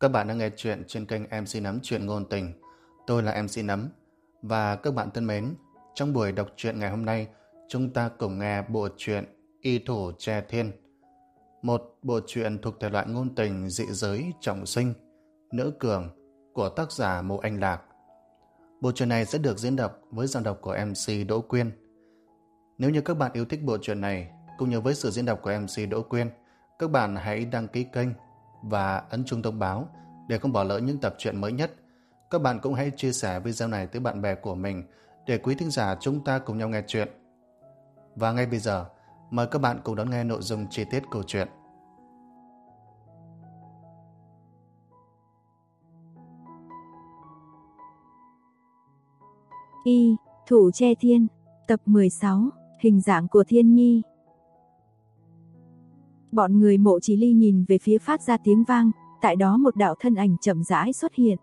Các bạn đang nghe chuyện trên kênh MC Nấm Chuyện Ngôn Tình. Tôi là MC Nấm. Và các bạn thân mến, trong buổi đọc truyện ngày hôm nay, chúng ta cùng nghe bộ truyện Y Thủ Tre Thiên. Một bộ truyện thuộc thể loại ngôn tình dị giới trọng sinh, nữ cường của tác giả Mộ Anh Lạc. Bộ truyện này sẽ được diễn đọc với giọng đọc của MC Đỗ Quyên. Nếu như các bạn yêu thích bộ truyện này, cũng như với sự diễn đọc của MC Đỗ Quyên, các bạn hãy đăng ký kênh và ấn chuông thông báo để không bỏ lỡ những tập truyện mới nhất. Các bạn cũng hãy chia sẻ video này tới bạn bè của mình để quý thính giả chúng ta cùng nhau nghe chuyện. Và ngay bây giờ, mời các bạn cùng đón nghe nội dung chi tiết câu chuyện. Y Thủ Tre Thiên, tập 16, hình dạng của Thiên Nhi. Bọn người Mộ Chỉ Ly nhìn về phía phát ra tiếng vang, tại đó một đạo thân ảnh chậm rãi xuất hiện.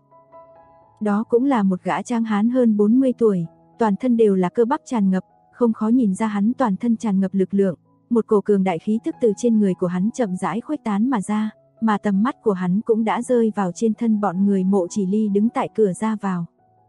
Đó cũng là một gã tráng hán hơn 40 tuổi, toàn thân đều là cơ bắp tràn ngập, không khó nhìn ra hắn toàn thân tràn ngập lực lượng, một cổ cường đại khí tức từ trên người của hắn chậm rãi khuếch tán mà ra, mà tầm mắt của hắn cũng đã rơi vào trên thân bọn người Mộ Chỉ Ly đứng tại cửa ra vào.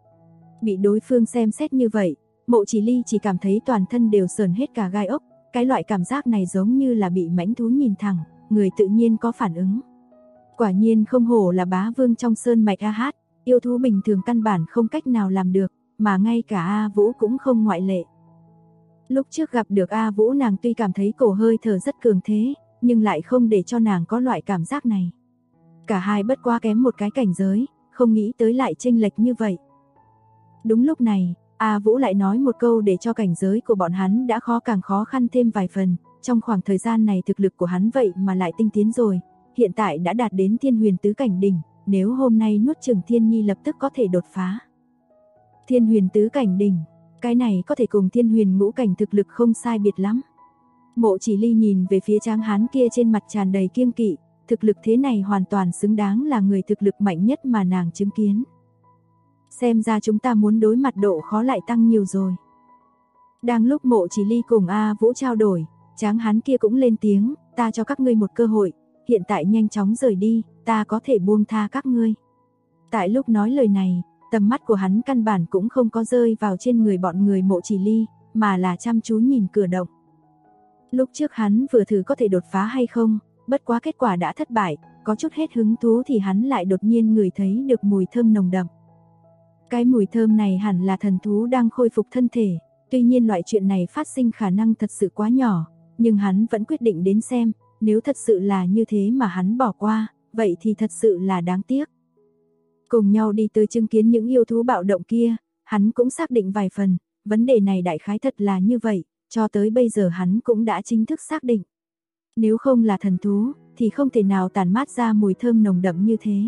Bị đối phương xem xét như vậy, Mộ Chỉ Ly chỉ cảm thấy toàn thân đều sờn hết cả gai ốc, cái loại cảm giác này giống như là bị mãnh thú nhìn thẳng, người tự nhiên có phản ứng. Quả nhiên không hổ là bá vương trong sơn mạch A Hát, yêu thú bình thường căn bản không cách nào làm được, mà ngay cả A Vũ cũng không ngoại lệ. Lúc trước gặp được A Vũ, nàng tuy cảm thấy cổ hơi thở rất cường thế, nhưng lại không để cho nàng có loại cảm giác này. Cả hai bất quá kém một cái cảnh giới, không nghĩ tới lại chênh lệch như vậy. Đúng lúc này, A Vũ lại nói một câu để cho cảnh giới của bọn hắn đã càng khó khăn thêm vài phần, trong khoảng thời gian này thực lực của hắn vậy mà lại tinh tiến rồi, hiện tại đã đạt đến Thiên Huyền tứ cảnh đỉnh, nếu hôm nay nuốt chửng Thiên Nhi lập tức có thể đột phá. Thiên Huyền tứ cảnh đỉnh, cái này có thể cùng Thiên Huyền ngũ cảnh thực lực không sai biệt lắm. Mộ Chỉ Ly nhìn về phía tráng hán kia, trên mặt tràn đầy kiêng kỵ, thực lực thế này hoàn toàn xứng đáng là người thực lực mạnh nhất mà nàng chứng kiến. Xem ra chúng ta muốn đối mặt độ khó lại tăng nhiều rồi. Đang lúc Mộ Chỉ Ly cùng A Vũ trao đổi, tráng hán kia cũng lên tiếng, ta cho các ngươi một cơ hội, hiện tại nhanh chóng rời đi, ta có thể buông tha các ngươi. Tại lúc nói lời này, tầm mắt của hắn căn bản cũng không có rơi vào trên người bọn người Mộ Chỉ Ly, mà là chăm chú nhìn cửa động. Lúc trước hắn vừa thử có thể đột phá hay không, bất quá kết quả đã thất bại, có chút hết hứng thú thì hắn lại đột nhiên ngửi thấy được mùi thơm nồng đậm. Cái mùi thơm này hẳn là thần thú đang khôi phục thân thể, tuy nhiên loại chuyện này phát sinh khả năng thật sự quá nhỏ, nhưng hắn vẫn quyết định đến xem, nếu thật sự là như thế mà hắn bỏ qua, vậy thì thật sự là đáng tiếc. Cùng nhau đi tới chứng kiến những yêu thú bạo động kia, hắn cũng xác định vài phần, vấn đề này đại khái thật là như vậy, cho tới bây giờ hắn cũng đã chính thức xác định. Nếu không là thần thú, thì không thể nào tản mát ra mùi thơm nồng đậm như thế.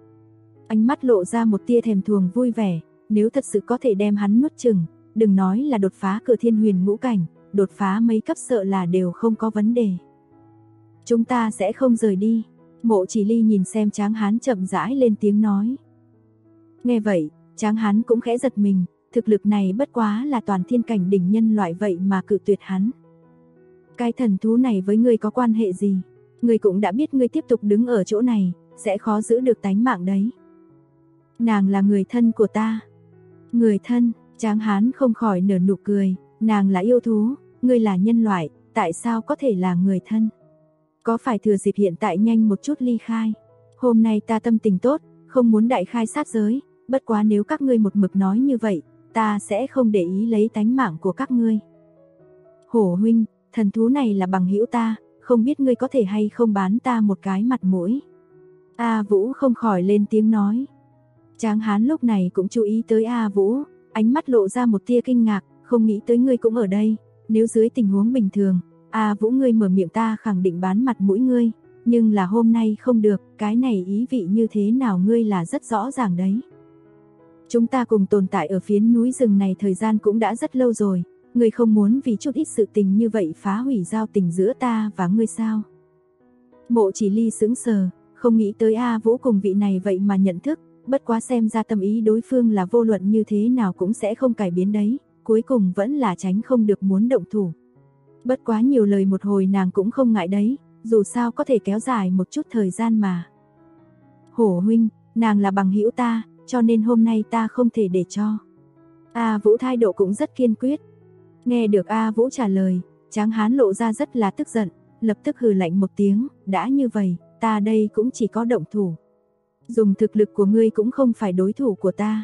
Ánh mắt lộ ra một tia thèm thuồng vui vẻ, nếu thật sự có thể đem hắn nuốt chửng, đừng nói là đột phá cửa Thiên Huyền ngũ cảnh, đột phá mấy cấp sợ là đều không có vấn đề. Chúng ta sẽ không rời đi. Mộ Chỉ Ly nhìn xem tráng hán chậm rãi lên tiếng nói. Nghe vậy, tráng hán cũng khẽ giật mình, thực lực này bất quá là toàn thiên cảnh đỉnh nhân loại vậy mà cự tuyệt hắn. Cái thần thú này với ngươi có quan hệ gì? Ngươi cũng đã biết ngươi tiếp tục đứng ở chỗ này, sẽ khó giữ được tánh mạng đấy. Nàng là người thân của ta. Người thân, tráng hán không khỏi nở nụ cười, nàng là yêu thú, ngươi là nhân loại, tại sao có thể là người thân? Có phải thừa dịp hiện tại nhanh một chút ly khai? Hôm nay ta tâm tình tốt, không muốn đại khai sát giới, bất quá nếu các ngươi một mực nói như vậy, ta sẽ không để ý lấy tánh mạng của các ngươi. Hổ huynh, thần thú này là bằng hữu ta, không biết ngươi có thể hay không bán ta một cái mặt mũi? A Vũ không khỏi lên tiếng nói. Tráng hán lúc này cũng chú ý tới A Vũ, ánh mắt lộ ra một tia kinh ngạc, không nghĩ tới ngươi cũng ở đây, nếu dưới tình huống bình thường, A Vũ ngươi mở miệng ta khẳng định bán mặt mũi ngươi, nhưng là hôm nay không được, cái này ý vị như thế nào ngươi là rất rõ ràng đấy. Chúng ta cùng tồn tại ở phiến núi rừng này thời gian cũng đã rất lâu rồi, ngươi không muốn vì chút ít sự tình như vậy phá hủy giao tình giữa ta và ngươi sao? Mộ Chỉ Ly sững sờ, không nghĩ tới A Vũ cùng vị này vậy mà nhận thức, bất quá xem ra tâm ý đối phương là vô luận như thế nào cũng sẽ không cải biến đấy, cuối cùng vẫn là tránh không được muốn động thủ. Bất quá nhiều lời một hồi nàng cũng không ngại đấy, dù sao có thể kéo dài một chút thời gian mà. Hổ huynh, nàng là bằng hữu ta, cho nên hôm nay ta không thể để cho. A Vũ thái độ cũng rất kiên quyết. Nghe được A Vũ trả lời, Tráng Hán lộ ra rất là tức giận, lập tức hừ lạnh một tiếng, đã như vậy, ta đây cũng chỉ có động thủ. Dùng thực lực của ngươi cũng không phải đối thủ của ta.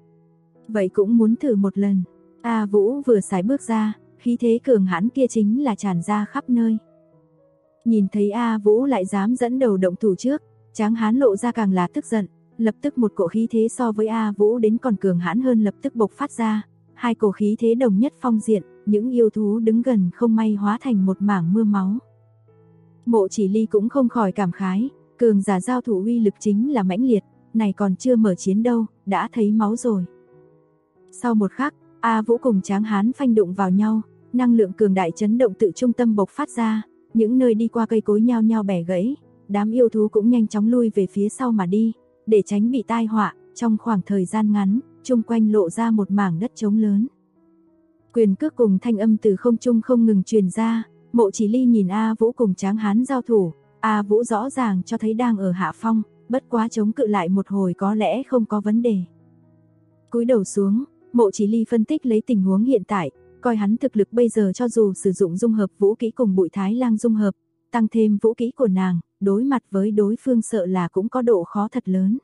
Vậy cũng muốn thử một lần. A Vũ vừa sải bước ra, khí thế cường hãn kia chính là tràn ra khắp nơi. Nhìn thấy A Vũ lại dám dẫn đầu động thủ trước, Tráng Hán lộ ra càng là tức giận, lập tức một cỗ khí thế so với A Vũ đến còn cường hãn hơn lập tức bộc phát ra, hai cổ khí thế đồng nhất phong diện, những yêu thú đứng gần không may hóa thành một mảng mưa máu. Mộ Chỉ Ly cũng không khỏi cảm khái, cường giả giao thủ uy lực chính là mãnh liệt, này còn chưa mở chiến đâu, đã thấy máu rồi. Sau một khắc, A Vũ cùng Tráng Hán phanh đụng vào nhau, năng lượng cường đại chấn động tự trung tâm bộc phát ra, những nơi đi qua cây cối nhao nhao bẻ gãy, đám yêu thú cũng nhanh chóng lui về phía sau mà đi, để tránh bị tai họa. Trong khoảng thời gian ngắn, chung quanh lộ ra một mảng đất trống lớn. Quyền cước cùng thanh âm từ không trung không ngừng truyền ra, Mộ Chỉ Ly nhìn A Vũ cùng Tráng Hán giao thủ, A Vũ rõ ràng cho thấy đang ở hạ phong, bất quá chống cự lại một hồi có lẽ không có vấn đề. Cúi đầu xuống, Mộ Chỉ Ly phân tích lấy tình huống hiện tại, coi hắn thực lực bây giờ cho dù sử dụng dung hợp vũ kỹ cùng Bụi Thái Lang dung hợp, tăng thêm vũ kỹ của nàng, đối mặt với đối phương sợ là cũng có độ khó thật lớn.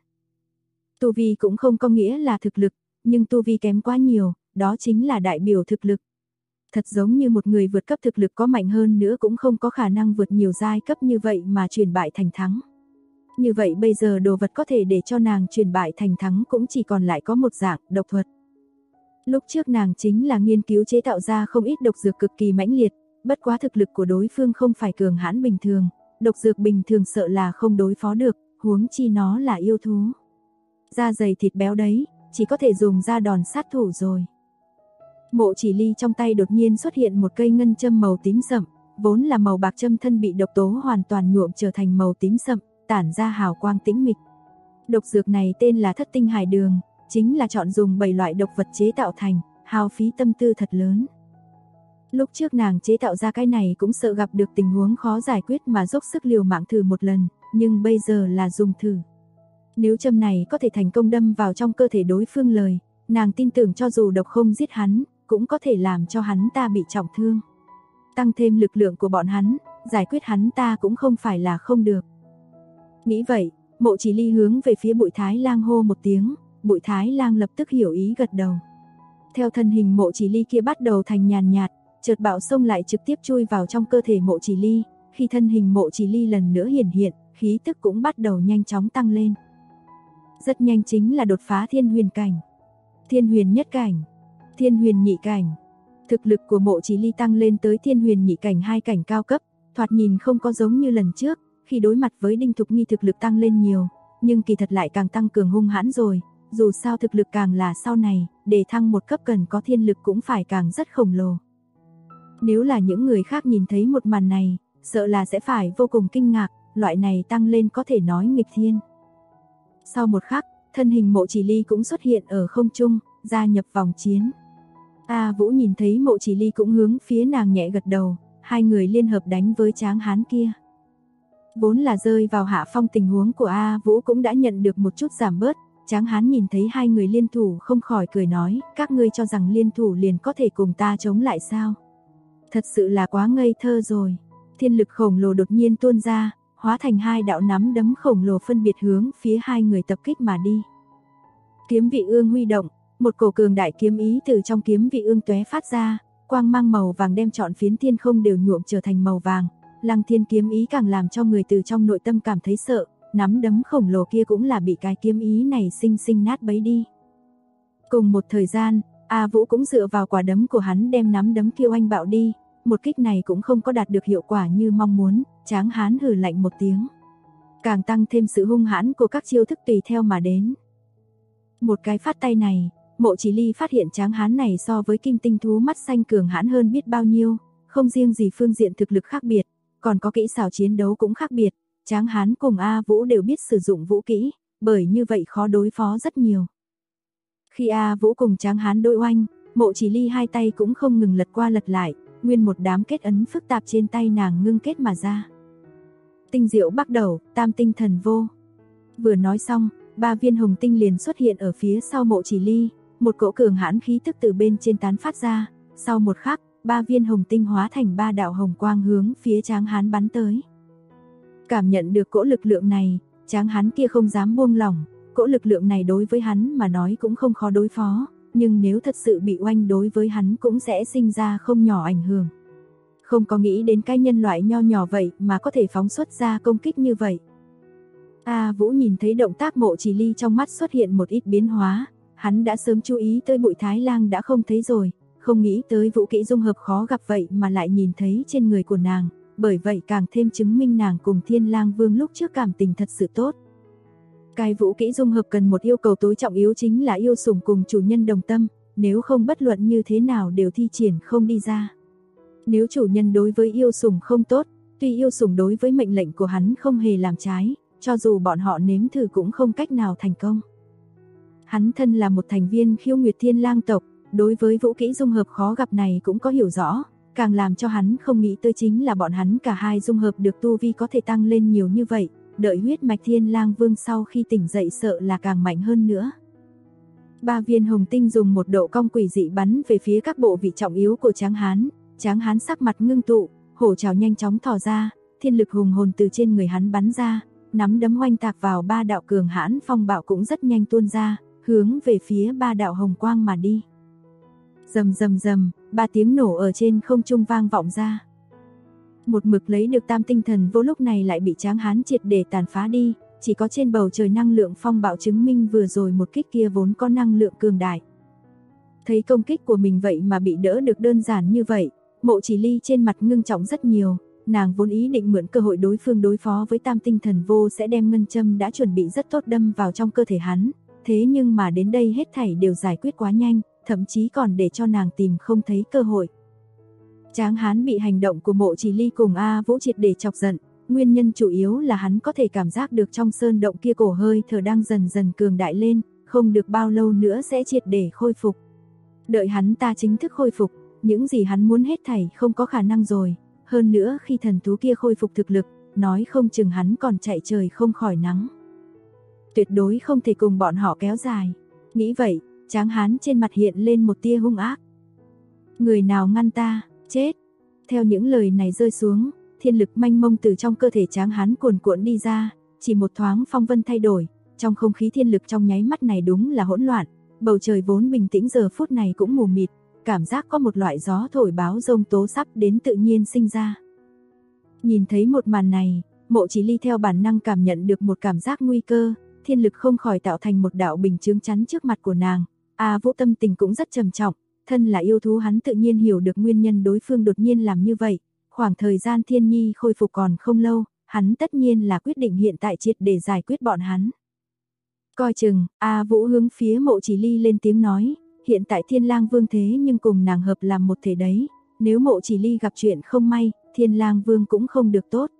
Tu vi cũng không có nghĩa là thực lực, nhưng tu vi kém quá nhiều, đó chính là đại biểu thực lực. Thật giống như một người vượt cấp thực lực có mạnh hơn nữa cũng không có khả năng vượt nhiều giai cấp như vậy mà chuyển bại thành thắng. Như vậy bây giờ đồ vật có thể để cho nàng chuyển bại thành thắng cũng chỉ còn lại có một dạng, độc thuật. Lúc trước nàng chính là nghiên cứu chế tạo ra không ít độc dược cực kỳ mãnh liệt, bất quá thực lực của đối phương không phải cường hãn bình thường, độc dược bình thường sợ là không đối phó được, huống chi nó là yêu thú. Da dày thịt béo đấy, chỉ có thể dùng ra đòn sát thủ rồi. Mộ Chỉ Ly trong tay đột nhiên xuất hiện một cây ngân châm màu tím sậm, vốn là màu bạc châm thân bị độc tố hoàn toàn nhuộm trở thành màu tím sậm, tản ra hào quang tĩnh mịch. Độc dược này tên là Thất Tinh Hải Đường, chính là chọn dùng 7 loại độc vật chế tạo thành, hao phí tâm tư thật lớn. Lúc trước nàng chế tạo ra cái này cũng sợ gặp được tình huống khó giải quyết mà dốc sức liều mạng thử một lần, nhưng bây giờ là dùng thử. Nếu châm này có thể thành công đâm vào trong cơ thể đối phương lời, nàng tin tưởng cho dù độc không giết hắn, cũng có thể làm cho hắn ta bị trọng thương. Tăng thêm lực lượng của bọn hắn, giải quyết hắn ta cũng không phải là không được. Nghĩ vậy, Mộ Chỉ Ly hướng về phía Bụi Thái Lang hô một tiếng, Bụi Thái Lang lập tức hiểu ý gật đầu. Theo thân hình Mộ Chỉ Ly kia bắt đầu thành nhàn nhạt, chợt bạo xông lại trực tiếp chui vào trong cơ thể Mộ Chỉ Ly, khi thân hình Mộ Chỉ Ly lần nữa hiển hiện, khí tức cũng bắt đầu nhanh chóng tăng lên. Rất nhanh chính là đột phá thiên huyền cảnh, thiên huyền nhất cảnh, thiên huyền nhị cảnh. Thực lực của Mộ Chỉ Ly tăng lên tới thiên huyền nhị cảnh 2 cảnh cao cấp, thoạt nhìn không có giống như lần trước, khi đối mặt với Đinh Thục Nghi thực lực tăng lên nhiều, nhưng kỳ thật lại càng tăng cường hung hãn rồi, dù sao thực lực càng là sau này, để thăng một cấp cần có thiên lực cũng phải càng rất khổng lồ. Nếu là những người khác nhìn thấy một màn này, sợ là sẽ phải vô cùng kinh ngạc, loại này tăng lên có thể nói nghịch thiên. Sau một khắc, thân hình Mộ Chỉ Ly cũng xuất hiện ở không trung, gia nhập vòng chiến. A Vũ nhìn thấy Mộ Chỉ Ly cũng hướng phía nàng nhẹ gật đầu, hai người liên hợp đánh với Tráng Hán kia. Vốn là rơi vào hạ phong tình huống của A Vũ cũng đã nhận được một chút giảm bớt, Tráng Hán nhìn thấy hai người liên thủ không khỏi cười nói, các ngươi cho rằng liên thủ liền có thể cùng ta chống lại sao? Thật sự là quá ngây thơ rồi. Thiên lực khổng lồ đột nhiên tuôn ra, hóa thành hai đạo nắm đấm khổng lồ phân biệt hướng phía hai người tập kích mà đi. Kiếm vị ương huy động, một cổ cường đại kiếm ý từ trong kiếm vị ương tóe phát ra, quang mang màu vàng đem trọn phiến thiên không đều nhuộm trở thành màu vàng. Lăng Thiên kiếm ý càng làm cho người từ trong nội tâm cảm thấy sợ, nắm đấm khổng lồ kia cũng là bị cái kiếm ý này sinh sinh nát bấy đi. Cùng một thời gian, A Vũ cũng dựa vào quả đấm của hắn đem nắm đấm kia oanh bạo đi, một kích này cũng không có đạt được hiệu quả như mong muốn, Tráng Hán hừ lạnh một tiếng. Càng tăng thêm sự hung hãn của các chiêu thức tùy theo mà đến. Một cái phát tay này, Mộ Chỉ Ly phát hiện Tráng Hán này so với kim tinh thú mắt xanh cường hãn hơn biết bao nhiêu, không riêng gì phương diện thực lực khác biệt, còn có kỹ xảo chiến đấu cũng khác biệt. Tráng Hán cùng A Vũ đều biết sử dụng vũ kỹ, bởi như vậy khó đối phó rất nhiều. Khi A Vũ cùng Tráng Hán đối oanh, Mộ Chỉ Ly hai tay cũng không ngừng lật qua lật lại, nguyên một đám kết ấn phức tạp trên tay nàng ngưng kết mà ra. Tinh diệu bắt đầu, tam tinh thần vô. Vừa nói xong, 3 viên hồng tinh liền xuất hiện ở phía sau Mộ Chỉ Ly, một cỗ cường hãn khí tức từ bên trên tán phát ra, sau một khắc, 3 viên hồng tinh hóa thành 3 đạo hồng quang hướng phía Tráng Hán bắn tới. Cảm nhận được cỗ lực lượng này, Tráng Hán kia không dám buông lỏng, cỗ lực lượng này đối với hắn mà nói cũng không khó đối phó, nhưng nếu thật sự bị oanh đối với hắn cũng sẽ sinh ra không nhỏ ảnh hưởng. Không có nghĩ đến cái nhân loại nho nhỏ vậy mà có thể phóng xuất ra công kích như vậy. A Vũ nhìn thấy động tác Mộ Chỉ Ly trong mắt xuất hiện một ít biến hóa, hắn đã sớm chú ý tới Bụi Thái Lang đã không thấy rồi, không nghĩ tới vũ kỹ dung hợp khó gặp vậy mà lại nhìn thấy trên người của nàng, bởi vậy càng thêm chứng minh nàng cùng Thiên Lang Vương lúc trước cảm tình thật sự tốt. Cái vũ kỹ dung hợp cần một yêu cầu tối trọng yếu chính là yêu sủng cùng chủ nhân đồng tâm, nếu không bất luận như thế nào đều thi triển không đi ra. Nếu chủ nhân đối với yêu sủng không tốt, tuy yêu sủng đối với mệnh lệnh của hắn không hề làm trái, cho dù bọn họ nếm thử cũng không cách nào thành công. Hắn thân là một thành viên Khiêu Nguyệt Thiên Lang tộc, đối với vũ kỹ dung hợp khó gặp này cũng có hiểu rõ, càng làm cho hắn không nghĩ tới chính là bọn hắn cả hai dung hợp được tu vi có thể tăng lên nhiều như vậy, đợi huyết mạch Thiên Lang Vương sau khi tỉnh dậy sợ là càng mạnh hơn nữa. 3 viên hồng tinh dùng một độ cong quỷ dị bắn về phía các bộ vị trọng yếu của Tráng Hán sắc mặt ngưng tụ, hổ trảo nhanh chóng thò ra, thiên lực hùng hồn từ trên người hắn bắn ra, nắm đấm oanh tạc vào 3 đạo cường hãn phong bạo cũng rất nhanh tuôn ra, hướng về phía 3 đạo hồng quang mà đi. Rầm rầm rầm, 3 tiếng nổ ở trên không trung vang vọng ra. Một mực lấy được tam tinh thần vô lúc này lại bị Tráng Hán triệt để tàn phá đi, chỉ có trên bầu trời năng lượng phong bạo chứng minh vừa rồi một kích kia vốn có năng lượng cường đại. Thấy công kích của mình vậy mà bị đỡ được đơn giản như vậy, Mộ Chỉ Ly trên mặt ngưng trọng rất nhiều, nàng vốn ý định mượn cơ hội đối phương đối phó với tam tinh thần vô sẽ đem ngân châm đã chuẩn bị rất tốt đâm vào trong cơ thể hắn, thế nhưng mà đến đây hết thảy đều giải quyết quá nhanh, thậm chí còn để cho nàng tìm không thấy cơ hội. Tráng Hán bị hành động của Mộ Chỉ Ly cùng A Vũ triệt để chọc giận, nguyên nhân chủ yếu là hắn có thể cảm giác được trong sơn động kia cổ hơi thở đang dần dần cường đại lên, không được bao lâu nữa sẽ triệt để khôi phục. Đợi hắn ta chính thức khôi phục, những gì hắn muốn hết thảy không có khả năng rồi, hơn nữa khi thần thú kia khôi phục thực lực, nói không chừng hắn còn chạy trời không khỏi nắng. Tuyệt đối không thể cùng bọn họ kéo dài. Nghĩ vậy, Tráng Hán trên mặt hiện lên một tia hung ác. Người nào ngăn ta, chết. Theo những lời này rơi xuống, thiên lực mênh mông từ trong cơ thể Tráng Hán cuồn cuộn đi ra, chỉ một thoáng phong vân thay đổi, trong không khí thiên lực trong nháy mắt này đúng là hỗn loạn, bầu trời vốn bình tĩnh giờ phút này cũng mù mịt, cảm giác có một loại gió thổi báo giông tố sắp đến tự nhiên sinh ra. Nhìn thấy một màn này, Mộ Chỉ Ly theo bản năng cảm nhận được một cảm giác nguy cơ, thiên lực không khỏi tạo thành một đạo bình chướng chắn trước mặt của nàng. A Vũ tâm tình cũng rất trầm trọng, thân là yêu thú hắn tự nhiên hiểu được nguyên nhân đối phương đột nhiên làm như vậy, khoảng thời gian Thiên Nhi khôi phục còn không lâu, hắn tất nhiên là quyết định hiện tại triệt để giải quyết bọn hắn. Coi chừng, A Vũ hướng phía Mộ Chỉ Ly lên tiếng nói, hiện tại Thiên Lang Vương thế nhưng cùng nàng hợp làm một thể đấy, nếu Mộ Chỉ Ly gặp chuyện không may, Thiên Lang Vương cũng không được tốt.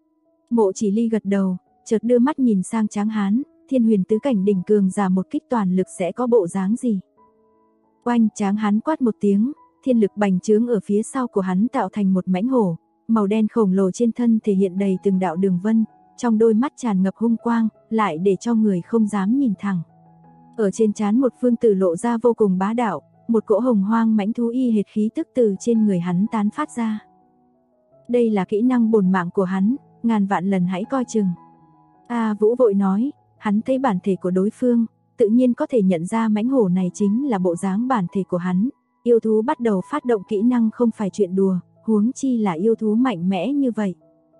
Mộ Chỉ Ly gật đầu, chợt đưa mắt nhìn sang Tráng Hán, Thiên Huyền tứ cảnh đỉnh cường giả một kích toàn lực sẽ có bộ dáng gì. Oanh, Tráng Hán quát một tiếng, thiên lực bành trướng ở phía sau của hắn tạo thành một mãnh hổ, màu đen khổng lồ trên thân thể hiện đầy từng đạo đường vân, trong đôi mắt tràn ngập hung quang, lại để cho người không dám nhìn thẳng. Ở trên trán một phương tử lộ ra vô cùng bá đạo, một cỗ hồng hoang mãnh thú y hệt khí tức từ trên người hắn tán phát ra. Đây là kỹ năng bổn mạng của hắn, ngàn vạn lần hãy coi chừng. A Vũ vội nói, hắn thấy bản thể của đối phương, tự nhiên có thể nhận ra mãnh hổ này chính là bộ dáng bản thể của hắn. Yêu thú bắt đầu phát động kỹ năng không phải chuyện đùa, huống chi là yêu thú mạnh mẽ như vậy.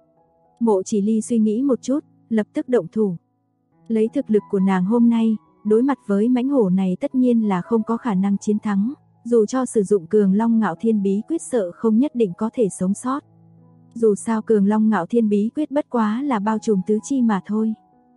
Mộ Chỉ Ly suy nghĩ một chút, lập tức động thủ. Lấy thực lực của nàng hôm nay, đối mặt với mãnh hổ này tất nhiên là không có khả năng chiến thắng, dù cho sử dụng Cường Long Ngạo Thiên Bí Quyết sợ không nhất định có thể sống sót. Dù sao Cường Long Ngạo Thiên Bí Quyết bất quá là bao trùm tứ chi mà thôi.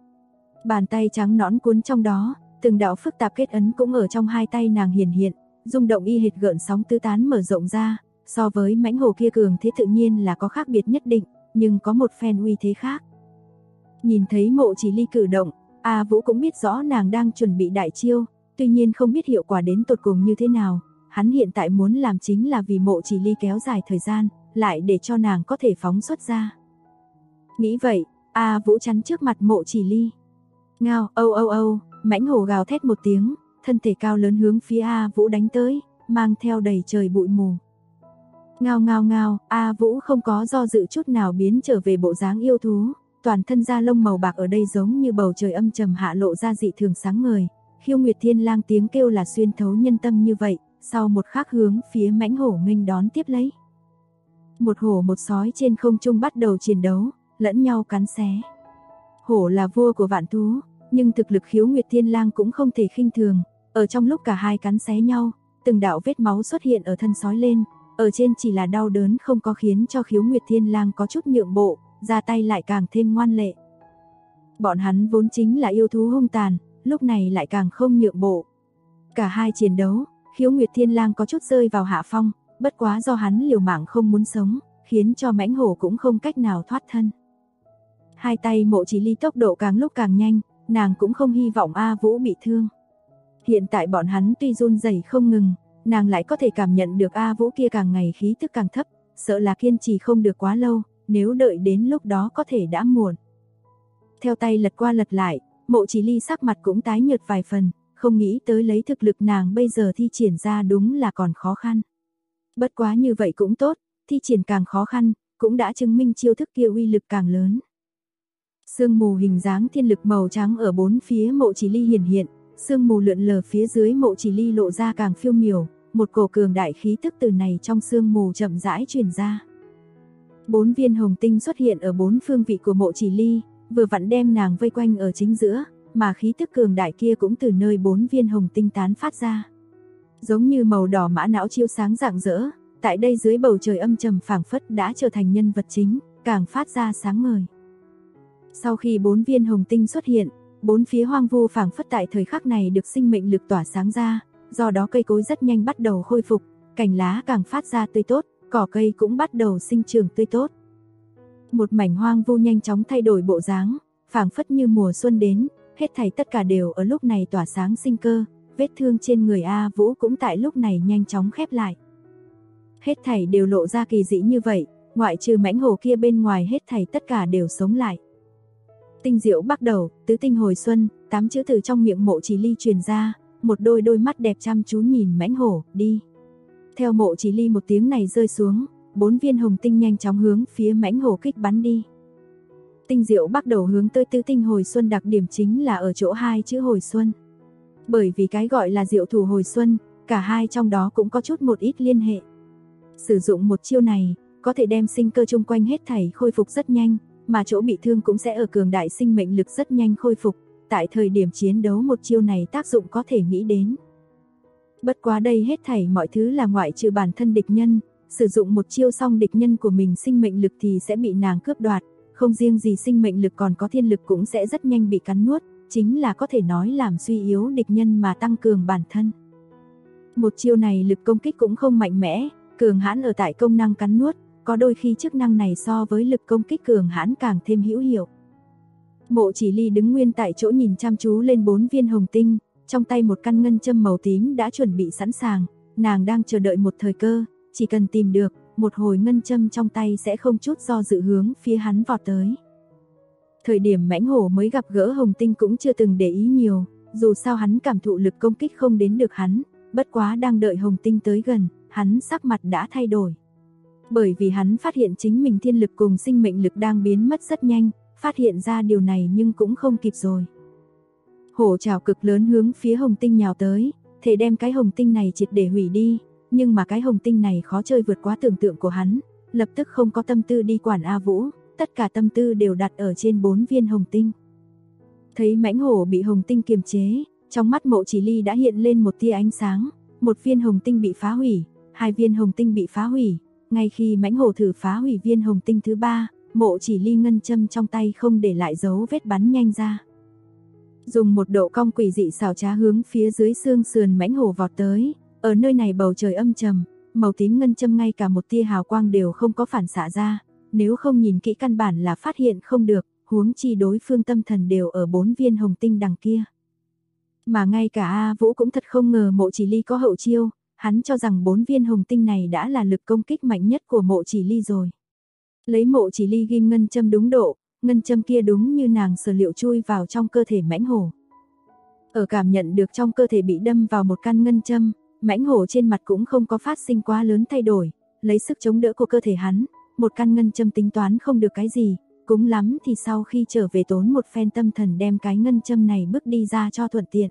Bàn tay trắng nõn cuốn trong đó, từng đạo phức tạp kết ấn cũng ở trong hai tay nàng hiển hiện, rung động y hệt gợn sóng tứ tán mở rộng ra, so với mãnh hổ kia cường thế tự nhiên là có khác biệt nhất định, nhưng có một phen uy thế khác. Nhìn thấy Mộ Chỉ Ly cử động, A Vũ cũng biết rõ nàng đang chuẩn bị đại chiêu, tuy nhiên không biết hiệu quả đến tột cùng như thế nào, hắn hiện tại muốn làm chính là vì Mộ Chỉ Ly kéo dài thời gian, lại để cho nàng có thể phóng xuất ra. Nghĩ vậy, A Vũ chắn trước mặt Mộ Chỉ Ly. Ngao, âu âu âu, mãnh hổ gào thét một tiếng, thân thể cao lớn hướng phía A Vũ đánh tới, mang theo đầy trời bụi mù. Ngao ngao ngao, A Vũ không có do dự chút nào biến trở về bộ dáng yêu thú, toàn thân da lông màu bạc ở đây giống như bầu trời âm trầm hạ lộ ra dị thường sáng ngời. Khiêu Nguyệt Thiên Lang tiếng kêu là xuyên thấu nhân tâm như vậy, sau một khắc hướng phía mãnh hổ nghênh đón tiếp lấy. Một hổ một sói trên không trung bắt đầu chiến đấu, lẫn nhau cắn xé. Hổ là vua của vạn thú, nhưng thực lực Khiếu Nguyệt Thiên Lang cũng không thể khinh thường, ở trong lúc cả hai cắn xé nhau, từng đạo vết máu xuất hiện ở thân sói lên, ở trên chỉ là đau đớn không có khiến cho Khiếu Nguyệt Thiên Lang có chút nhượng bộ, ra tay lại càng thêm ngoan lệ. Bọn hắn vốn chính là yêu thú hung tàn, lúc này lại càng không nhượng bộ. Cả hai chiến đấu, Khiếu Nguyệt Thiên Lang có chút rơi vào hạ phong, bất quá do hắn liều mạng không muốn sống, khiến cho mãnh hổ cũng không cách nào thoát thân. Hai tay Mộ Chỉ Ly tốc độ càng lúc càng nhanh, nàng cũng không hy vọng A Vũ bị thương. Hiện tại bọn hắn tuy run rẩy không ngừng, nàng lại có thể cảm nhận được A Vũ kia càng ngày khí tức càng thấp, sợ là kiên trì không được quá lâu, nếu đợi đến lúc đó có thể đã muộn. Theo tay lật qua lật lại, Mộ Chỉ Ly sắc mặt cũng tái nhợt vài phần, không nghĩ tới lấy thực lực nàng bây giờ thi triển ra đúng là còn khó khăn. Bất quá như vậy cũng tốt, thi triển càng khó khăn, cũng đã chứng minh chiêu thức kia uy lực càng lớn. Sương mù hình dáng thiên lực màu trắng ở bốn phía Mộ Chỉ Ly hiển hiện, sương mù lượn lờ phía dưới Mộ Chỉ Ly lộ ra càng phiêu miểu, một cổ cường đại khí tức từ này trong sương mù chậm rãi truyền ra. 4 viên hồng tinh xuất hiện ở 4 phương vị của Mộ Chỉ Ly, vừa vặn đem nàng vây quanh ở chính giữa, mà khí tức cường đại kia cũng từ nơi 4 viên hồng tinh tán phát ra. Giống như màu đỏ mã não chiếu sáng rạng rỡ, tại đây dưới bầu trời âm trầm phảng phất đã trở thành nhân vật chính, càng phát ra sáng ngời. Sau khi 4 viên hồng tinh xuất hiện, 4 phía hoang vu phảng phất tại thời khắc này được sinh mệnh lực tỏa sáng ra, do đó cây cối rất nhanh bắt đầu khôi phục, cành lá càng phát ra tươi tốt, cỏ cây cũng bắt đầu sinh trưởng tươi tốt. Một mảnh hoang vu nhanh chóng thay đổi bộ dáng, phảng phất như mùa xuân đến, hết thảy tất cả đều ở lúc này tỏa sáng sinh cơ, vết thương trên người A Vũ cũng tại lúc này nhanh chóng khép lại. Hết thảy đều lộ ra kỳ dị như vậy, ngoại trừ mãnh hổ kia bên ngoài hết thảy tất cả đều sống lại. Tinh diệu bắt đầu, tứ tinh hồi xuân, 8 chữ từ trong miệng Mộ Chỉ Ly truyền ra, một đôi mắt đẹp chăm chú nhìn mãnh hổ, đi. Theo Mộ Chỉ Ly một tiếng này rơi xuống, 4 viên hồng tinh nhanh chóng hướng phía mãnh hổ kích bắn đi. Tinh diệu bắt đầu hướng tới tứ tinh hồi xuân, đặc điểm chính là ở chỗ 2 chữ hồi xuân. Bởi vì cái gọi là diệu thủ hồi xuân, cả hai trong đó cũng có chút một ít liên hệ. Sử dụng một chiêu này, có thể đem sinh cơ chung quanh hết thảy khôi phục rất nhanh, mà chỗ bị thương cũng sẽ ở cường đại sinh mệnh lực rất nhanh khôi phục. Tại thời điểm chiến đấu một chiêu này tác dụng có thể nghĩ đến. Bất quá đây hết thảy mọi thứ là ngoại trừ bản thân địch nhân, sử dụng một chiêu xong địch nhân của mình sinh mệnh lực thì sẽ bị nàng cướp đoạt, không riêng gì sinh mệnh lực còn có thiên lực cũng sẽ rất nhanh bị cắn nuốt, chính là có thể nói làm suy yếu địch nhân mà tăng cường bản thân. Một chiêu này lực công kích cũng không mạnh mẽ, cường hãn ở tại công năng cắn nuốt, có đôi khi chức năng này so với lực công kích cường hãn càng thêm hữu hiệu. Mộ Chỉ Ly đứng nguyên tại chỗ nhìn chăm chú lên 4 viên hồng tinh, trong tay một căn ngân châm màu tím đã chuẩn bị sẵn sàng, nàng đang chờ đợi một thời cơ, chỉ cần tìm được, một hồi ngân châm trong tay sẽ không chút do dự hướng phía hắn vọt tới. Thời điểm mãnh hổ mới gặp gỡ hồng tinh cũng chưa từng để ý nhiều, dù sao hắn cảm thụ lực công kích không đến được hắn, bất quá đang đợi hồng tinh tới gần, hắn sắc mặt đã thay đổi. Bởi vì hắn phát hiện chính mình thiên lực cùng sinh mệnh lực đang biến mất rất nhanh, phát hiện ra điều này nhưng cũng không kịp rồi. Hổ trảo cực lớn hướng phía hồng tinh nhào tới, thể đem cái hồng tinh này triệt để hủy đi, nhưng mà cái hồng tinh này khó chơi vượt quá tưởng tượng của hắn, lập tức không có tâm tư đi quản A Vũ, tất cả tâm tư đều đặt ở trên 4 viên hồng tinh. Thấy mãnh hổ bị hồng tinh kiềm chế, trong mắt Mộ Chỉ Ly đã hiện lên một tia ánh sáng, một viên hồng tinh bị phá hủy, 2 viên hồng tinh bị phá hủy, ngay khi mãnh hổ thử phá hủy viên hồng tinh thứ 3, Mộ Chỉ Ly ngân châm trong tay không để lại dấu vết bắn nhanh ra. Dùng một độ cong quỷ dị xảo trá hướng phía dưới xương sườn mãnh hổ vọt tới, ở nơi này bầu trời âm trầm, màu tím ngân châm ngay cả một tia hào quang đều không có phản xạ ra, nếu không nhìn kỹ căn bản là phát hiện không được, huống chi đối phương tâm thần đều ở 4 viên hồng tinh đằng kia. Mà ngay cả A Vũ cũng thật không ngờ Mộ Chỉ Ly có hậu chiêu, hắn cho rằng 4 viên hồng tinh này đã là lực công kích mạnh nhất của Mộ Chỉ Ly rồi. Lấy Mộ Chỉ Ly ghim ngân châm đúng độ, ngân châm kia đúng như nàng sở liệu chui vào trong cơ thể mãnh hổ. Ở cảm nhận được trong cơ thể bị đâm vào một căn ngân châm, mãnh hổ trên mặt cũng không có phát sinh quá lớn thay đổi, lấy sức chống đỡ của cơ thể hắn, một căn ngân châm tính toán không được cái gì, cũng lắm thì sau khi trở về tốn một phen tâm thần đem cái ngân châm này bước đi ra cho thuận tiện.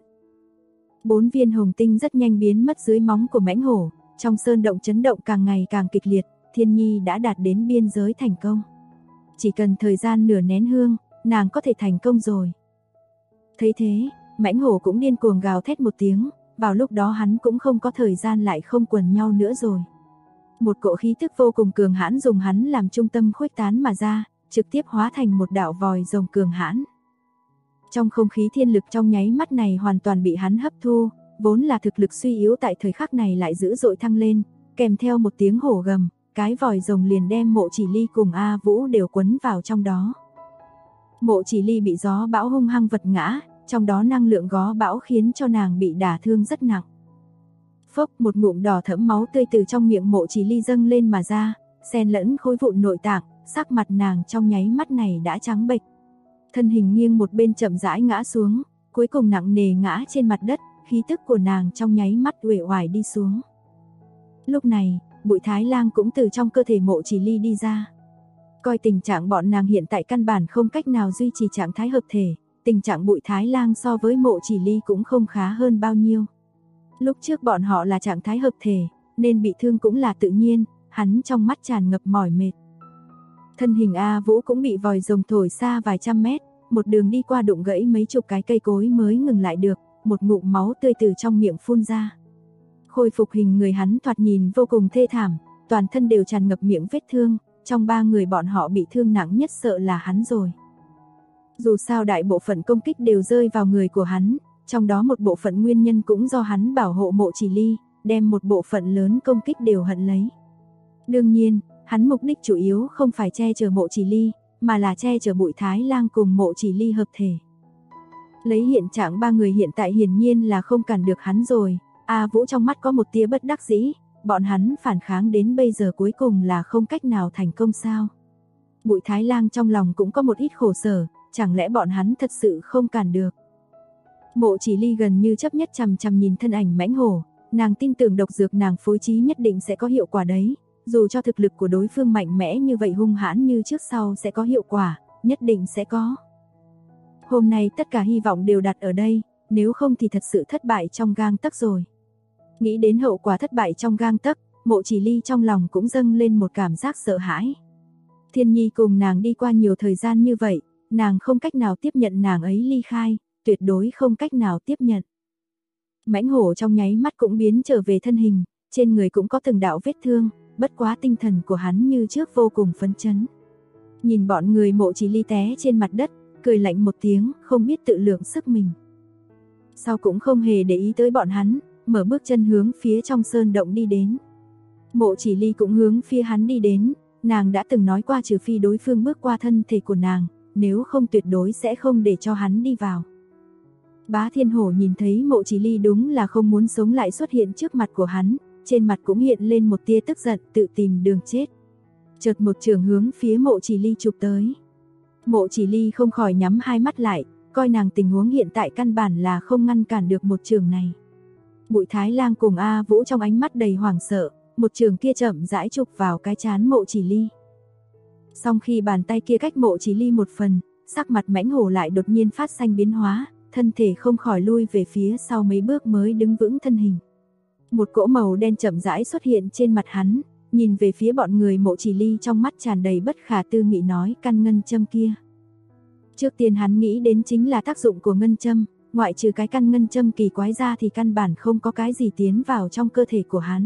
4 viên hồng tinh rất nhanh biến mất dưới móng của mãnh hổ, trong sơn động chấn động càng ngày càng kịch liệt, Thiên Nhi đã đạt đến biên giới thành công. Chỉ cần thời gian nửa nén hương, nàng có thể thành công rồi. Thấy thế, mãnh hổ cũng điên cuồng gào thét một tiếng, vào lúc đó hắn cũng không có thời gian lại không quần nhau nữa rồi. Một cỗ khí tức vô cùng cường hãn dùng hắn làm trung tâm khuếch tán mà ra, trực tiếp hóa thành một đạo vòi rồng cường hãn. Trong không khí thiên lực trong nháy mắt này hoàn toàn bị hắn hấp thu, vốn là thực lực suy yếu tại thời khắc này lại dữ dội thăng lên, kèm theo một tiếng hổ gầm, cái vòi rồng liền đem Mộ Chỉ Ly cùng A Vũ đều quấn vào trong đó. Mộ Chỉ Ly bị gió bão hung hăng vật ngã, trong đó năng lượng gió bão khiến cho nàng bị đả thương rất nặng. Phốc, một ngụm đỏ thẫm máu tươi từ trong miệng Mộ Chỉ Ly dâng lên mà ra, xen lẫn khối vụn nội tạng, sắc mặt nàng trong nháy mắt này đã trắng bệch. Thân hình nghiêng một bên chậm rãi ngã xuống, cuối cùng nặng nề ngã trên mặt đất, khí tức của nàng trong nháy mắt uể oải đi xuống. Lúc này, Bụi Thái Lang cũng từ trong cơ thể Mộ Chỉ Ly đi ra. Coi tình trạng bọn nàng hiện tại căn bản không cách nào duy trì trạng thái hợp thể, tình trạng Bụi Thái Lang so với Mộ Chỉ Ly cũng không khá hơn bao nhiêu. Lúc trước bọn họ là trạng thái hợp thể, nên bị thương cũng là tự nhiên, hắn trong mắt tràn ngập mỏi mệt. Thân hình A Vũ cũng bị vòi rồng thổi xa vài trăm mét, một đường đi qua đụng gãy mấy chục cái cây cối mới ngừng lại được, một ngụm máu tươi từ trong miệng phun ra. Khôi phục hình người hắn thoạt nhìn vô cùng thê thảm, toàn thân đều tràn ngập miệng vết thương, trong 3 người bọn họ bị thương nặng nhất sợ là hắn rồi. Dù sao đại bộ phận công kích đều rơi vào người của hắn, trong đó một bộ phận nguyên nhân cũng do hắn bảo hộ Mộ Chỉ Ly, đem một bộ phận lớn công kích đều hận lấy. Đương nhiên, hắn mục đích chủ yếu không phải che chở Mộ Chỉ Ly, mà là che chở Bụi Thái Lang cùng Mộ Chỉ Ly hợp thể. Lấy hiện trạng 3 người hiện tại hiển nhiên là không cản được hắn rồi. A Vũ trong mắt có một tia bất đắc dĩ, bọn hắn phản kháng đến bây giờ cuối cùng là không cách nào thành công sao? Bụi Thái Lang trong lòng cũng có một ít khổ sở, chẳng lẽ bọn hắn thật sự không cản được? Mộ Chỉ Ly gần như chấp nhất chằm chằm nhìn thân ảnh mãnh hổ, nàng tin tưởng độc dược nàng phối trí nhất định sẽ có hiệu quả đấy, dù cho thực lực của đối phương mạnh mẽ như vậy hung hãn như trước sau sẽ có hiệu quả, nhất định sẽ có. Hôm nay tất cả hy vọng đều đặt ở đây, nếu không thì thật sự thất bại trong gang tấc rồi. Nghĩ đến hậu quả thất bại trong gang tấc, Mộ Chỉ Ly trong lòng cũng dâng lên một cảm giác sợ hãi. Thiên Nhi cùng nàng đi qua nhiều thời gian như vậy, nàng không cách nào tiếp nhận nàng ấy ly khai, tuyệt đối không cách nào tiếp nhận. Mãnh hổ trong nháy mắt cũng biến trở về thân hình, trên người cũng có từng đạo vết thương, bất quá tinh thần của hắn như trước vô cùng phấn chấn. Nhìn bọn người Mộ Chỉ Ly té trên mặt đất, cười lạnh một tiếng, không biết tự lượng sức mình. Sau cũng không hề để ý tới bọn hắn, mở bước chân hướng phía trong sơn động đi đến. Mộ Chỉ Ly cũng hướng phía hắn đi đến, nàng đã từng nói qua trừ phi đối phương bước qua thân thể của nàng, nếu không tuyệt đối sẽ không để cho hắn đi vào. Bá Thiên Hổ nhìn thấy Mộ Chỉ Ly đúng là không muốn sống lại xuất hiện trước mặt của hắn, trên mặt cũng hiện lên một tia tức giận, tự tìm đường chết. Chợt một trường hướng phía Mộ Chỉ Ly chụp tới. Mộ Chỉ Ly không khỏi nhắm hai mắt lại, coi nàng tình huống hiện tại căn bản là không ngăn cản được một trường này. Bụi Thái Lang cùng A Vũ trong ánh mắt đầy hoảng sợ, một trường kia chậm rãi chụp vào cái trán Mộ Chỉ Ly. Song khi bàn tay kia cách Mộ Chỉ Ly một phần, sắc mặt mãnh hổ lại đột nhiên phát sinh biến hóa, thân thể không khỏi lui về phía sau mấy bước mới đứng vững thân hình. Một cỗ màu đen chậm rãi xuất hiện trên mặt hắn, nhìn về phía bọn người Mộ Chỉ Ly trong mắt tràn đầy bất khả tư nghị nói căn ngân châm kia. Trước tiên hắn nghĩ đến chính là tác dụng của ngân châm, ngoại trừ cái căn ngân châm kỳ quái ra thì căn bản không có cái gì tiến vào trong cơ thể của hắn.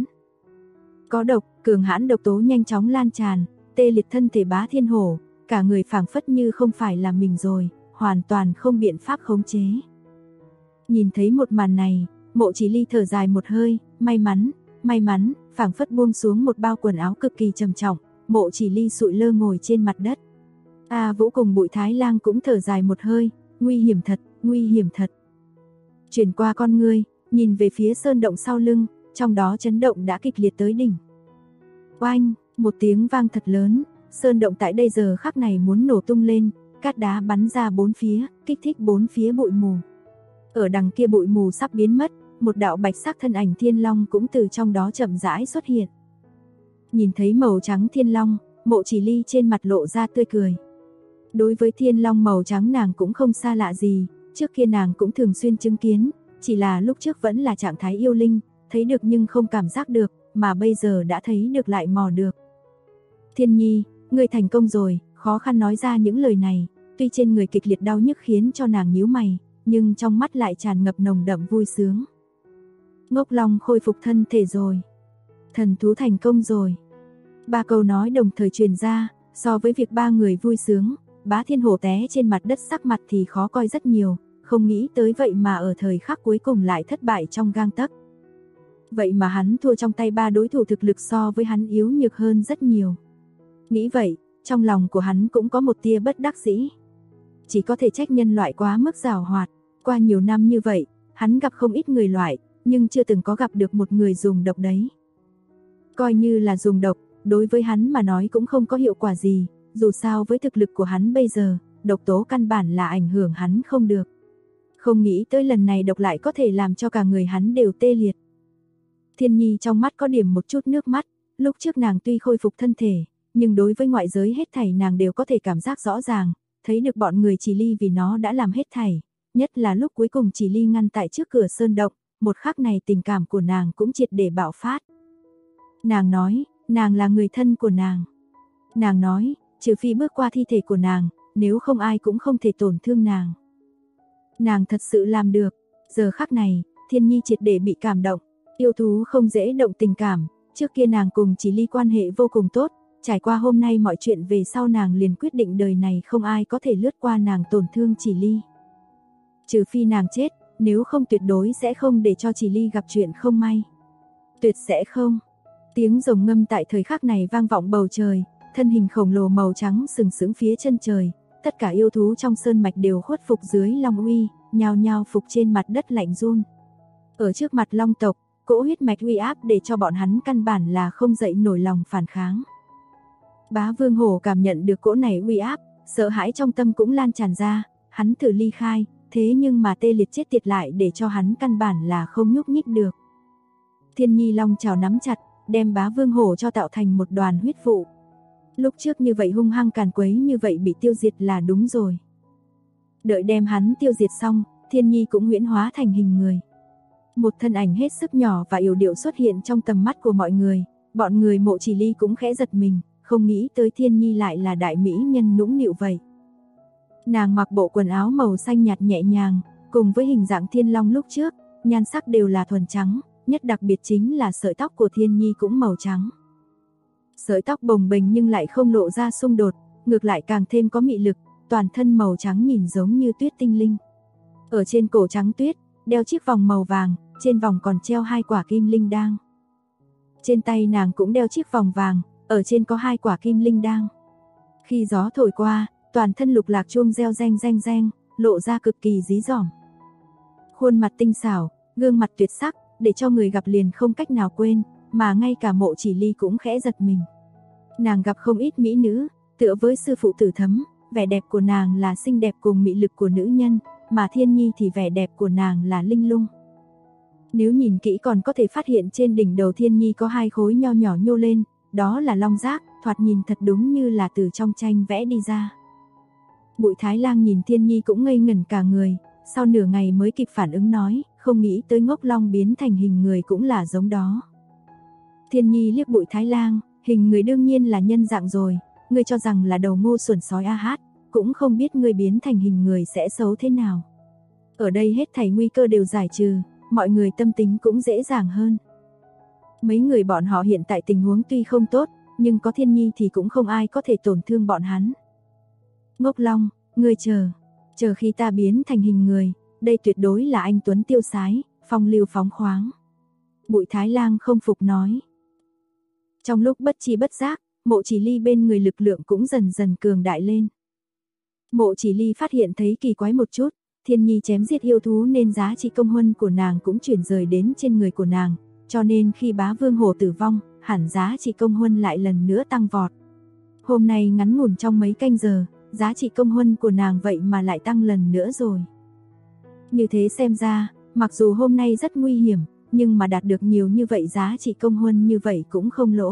Có độc, cường hãn độc tố nhanh chóng lan tràn, tê liệt thân thể Bá Thiên Hổ, cả người phảng phất như không phải là mình rồi, hoàn toàn không biện pháp khống chế. Nhìn thấy một màn này, Mộ Chỉ Ly thở dài một hơi, may mắn, phảng phất buông xuống một bao quần áo cực kỳ trầm trọng, Mộ Chỉ Ly sụi lơ ngồi trên mặt đất. A Vũ cùng Bụi Thái Lang cũng thở dài một hơi, nguy hiểm thật. Chuyển qua con ngươi, nhìn về phía sơn động sau lưng, trong đó chấn động đã kịch liệt tới đỉnh. Oanh, một tiếng vang thật lớn, sơn động tại đây giờ khắc này muốn nổ tung lên, cát đá bắn ra bốn phía, kích thích bốn phía bụi mù. Ở đằng kia bụi mù sắp biến mất, một đạo bạch sắc thân ảnh thiên long cũng từ trong đó chậm rãi xuất hiện. Nhìn thấy màu trắng thiên long, Mộ Chỉ Ly trên mặt lộ ra tươi cười. Đối với thiên long màu trắng nàng cũng không xa lạ gì, trước kia nàng cũng thường xuyên chứng kiến, chỉ là lúc trước vẫn là trạng thái yêu linh, thấy được nhưng không cảm giác được, mà bây giờ đã thấy được lại mò được. Thiên Nhi, ngươi thành công rồi, khó khăn nói ra những lời này, tuy trên người kịch liệt đau nhức khiến cho nàng nhíu mày, nhưng trong mắt lại tràn ngập nồng đậm vui sướng. Ngốc Long khôi phục thân thể rồi. Thần thú thành công rồi. Ba câu nói đồng thời truyền ra, so với việc ba người vui sướng, Bá Thiên Hổ té trên mặt đất sắc mặt thì khó coi rất nhiều, không nghĩ tới vậy mà ở thời khắc cuối cùng lại thất bại trong gang tấc. Vậy mà hắn thua trong tay ba đối thủ thực lực so với hắn yếu nhược hơn rất nhiều. Nghĩ vậy, trong lòng của hắn cũng có một tia bất đắc dĩ. Chỉ có thể trách nhân loại quá mức giàu hoạt, qua nhiều năm như vậy, hắn gặp không ít người loại, nhưng chưa từng có gặp được một người dùng độc đấy. Coi như là dùng độc, đối với hắn mà nói cũng không có hiệu quả gì, dù sao với thực lực của hắn bây giờ, độc tố căn bản là ảnh hưởng hắn không được. Không nghĩ tới lần này độc lại có thể làm cho cả người hắn đều tê liệt. Thiên Nhi trong mắt có điểm một chút nước mắt, lúc trước nàng tuy khôi phục thân thể, nhưng đối với ngoại giới hết thảy nàng đều có thể cảm giác rõ ràng, thấy được bọn người Chỉ Ly vì nó đã làm hết thảy, nhất là lúc cuối cùng Chỉ Ly ngăn tại trước cửa sơn động, một khắc này tình cảm của nàng cũng triệt để bạo phát. Nàng nói, nàng là người thân của nàng. Nàng nói, trừ phi bước qua thi thể của nàng, nếu không ai cũng không thể tổn thương nàng. Nàng thật sự làm được, giờ khắc này, Thiên Nhi triệt để bị cảm động, yêu thú không dễ động tình cảm, trước kia nàng cùng Chỉ Ly quan hệ vô cùng tốt, trải qua hôm nay mọi chuyện về sau nàng liền quyết định đời này không ai có thể lướt qua nàng tổn thương Chỉ Ly. Trừ phi nàng chết, nếu không tuyệt đối sẽ không để cho Chỉ Ly gặp chuyện không may. Tuyệt sẽ không. Tiếng rồng ngâm tại thời khắc này vang vọng bầu trời, thân hình khổng lồ màu trắng sừng sững phía chân trời, tất cả yêu thú trong sơn mạch đều khuất phục dưới long uy, nhao nhao phục trên mặt đất lạnh run. Ở trước mặt long tộc, cỗ huyết mạch uy áp để cho bọn hắn căn bản là không dậy nổi lòng phản kháng. Bá Vương Hổ cảm nhận được cỗ này uy áp, sợ hãi trong tâm cũng lan tràn ra, hắn thử ly khai, thế nhưng mà tê liệt chết tiệt lại để cho hắn căn bản là không nhúc nhích được. Thiên Nhi long chảo nắm chặt, đem Bá Vương Hổ cho tạo thành một đoàn huyết vụ. Lúc trước như vậy hung hăng càn quấy như vậy bị tiêu diệt là đúng rồi. Đợi đem hắn tiêu diệt xong, Thiên Nhi cũng huyễn hóa thành hình người. Một thân ảnh hết sức nhỏ và yểu điệu xuất hiện trong tầm mắt của mọi người, bọn người Mộ Chỉ Ly cũng khẽ giật mình, không nghĩ tới Thiên Nhi lại là đại mỹ nhân nũng nịu vậy. Nàng mặc bộ quần áo màu xanh nhạt nhẹ nhàng, cùng với hình dạng thiên long lúc trước, nhan sắc đều là thuần trắng, nhất đặc biệt chính là sợi tóc của Thiên Nhi cũng màu trắng. Sợi tóc bồng bềnh nhưng lại không lộ ra xung đột, ngược lại càng thêm có mị lực, toàn thân màu trắng nhìn giống như tuyết tinh linh. Ở trên cổ trắng tuyết, đeo chiếc vòng màu vàng, trên vòng còn treo 2 quả kim linh đăng. Trên tay nàng cũng đeo chiếc vòng vàng, ở trên có 2 quả kim linh đăng. Khi gió thổi qua, toàn thân lục lạc chuông reo reng reng reng, lộ ra cực kỳ dí dỏm. Khuôn mặt tinh xảo, gương mặt tuyệt sắc, để cho người gặp liền không cách nào quên, mà ngay cả Mộ Chỉ Ly cũng khẽ giật mình. Nàng gặp không ít mỹ nữ, tựa với sư phụ Tử Thấm, vẻ đẹp của nàng là xinh đẹp cùng mị lực của nữ nhân, mà Thiên Nhi thì vẻ đẹp của nàng là linh lung. Nếu nhìn kỹ còn có thể phát hiện trên đỉnh đầu Thiên Nhi có 2 khối nho nhỏ nhô lên, đó là long giác, thoạt nhìn thật đúng như là từ trong tranh vẽ đi ra. Bụi Thái Lang nhìn Thiên Nhi cũng ngây ngẩn cả người, sau nửa ngày mới kịp phản ứng nói, không nghĩ tới Ngốc Long biến thành hình người cũng là giống đó. Thiên Nhi liếc Bụi Thái Lang, hình người đương nhiên là nhân dạng rồi, ngươi cho rằng là đầu ngu xuẩn sói a hát, cũng không biết ngươi biến thành hình người sẽ xấu thế nào. Ở đây hết thảy nguy cơ đều giải trừ, mọi người tâm tính cũng dễ dàng hơn. Mấy người bọn họ hiện tại tình huống tuy không tốt, nhưng có Thiên Nhi thì cũng không ai có thể tổn thương bọn hắn. Ngốc Long, ngươi chờ khi ta biến thành hình người, đây tuyệt đối là anh tuấn tiêu sái, phong lưu phóng khoáng. Bụi Thái Lang không phục nói. Trong lúc bất chi bất giác, Mộ Chỉ Ly bên người lực lượng cũng dần dần cường đại lên. Mộ Chỉ Ly phát hiện thấy kỳ quái một chút, Thiên Nhi chém giết yêu thú nên giá trị công huân của nàng cũng chuyển rời đến trên người của nàng, cho nên khi Bá Vương Hổ tử vong, hẳn giá trị công huân lại lần nữa tăng vọt. Hôm nay ngắn ngủn trong mấy canh giờ, giá trị công huân của nàng vậy mà lại tăng lần nữa rồi. Như thế xem ra, mặc dù hôm nay rất nguy hiểm, nhưng mà đạt được nhiều như vậy giá trị công huân như vậy cũng không lỗ.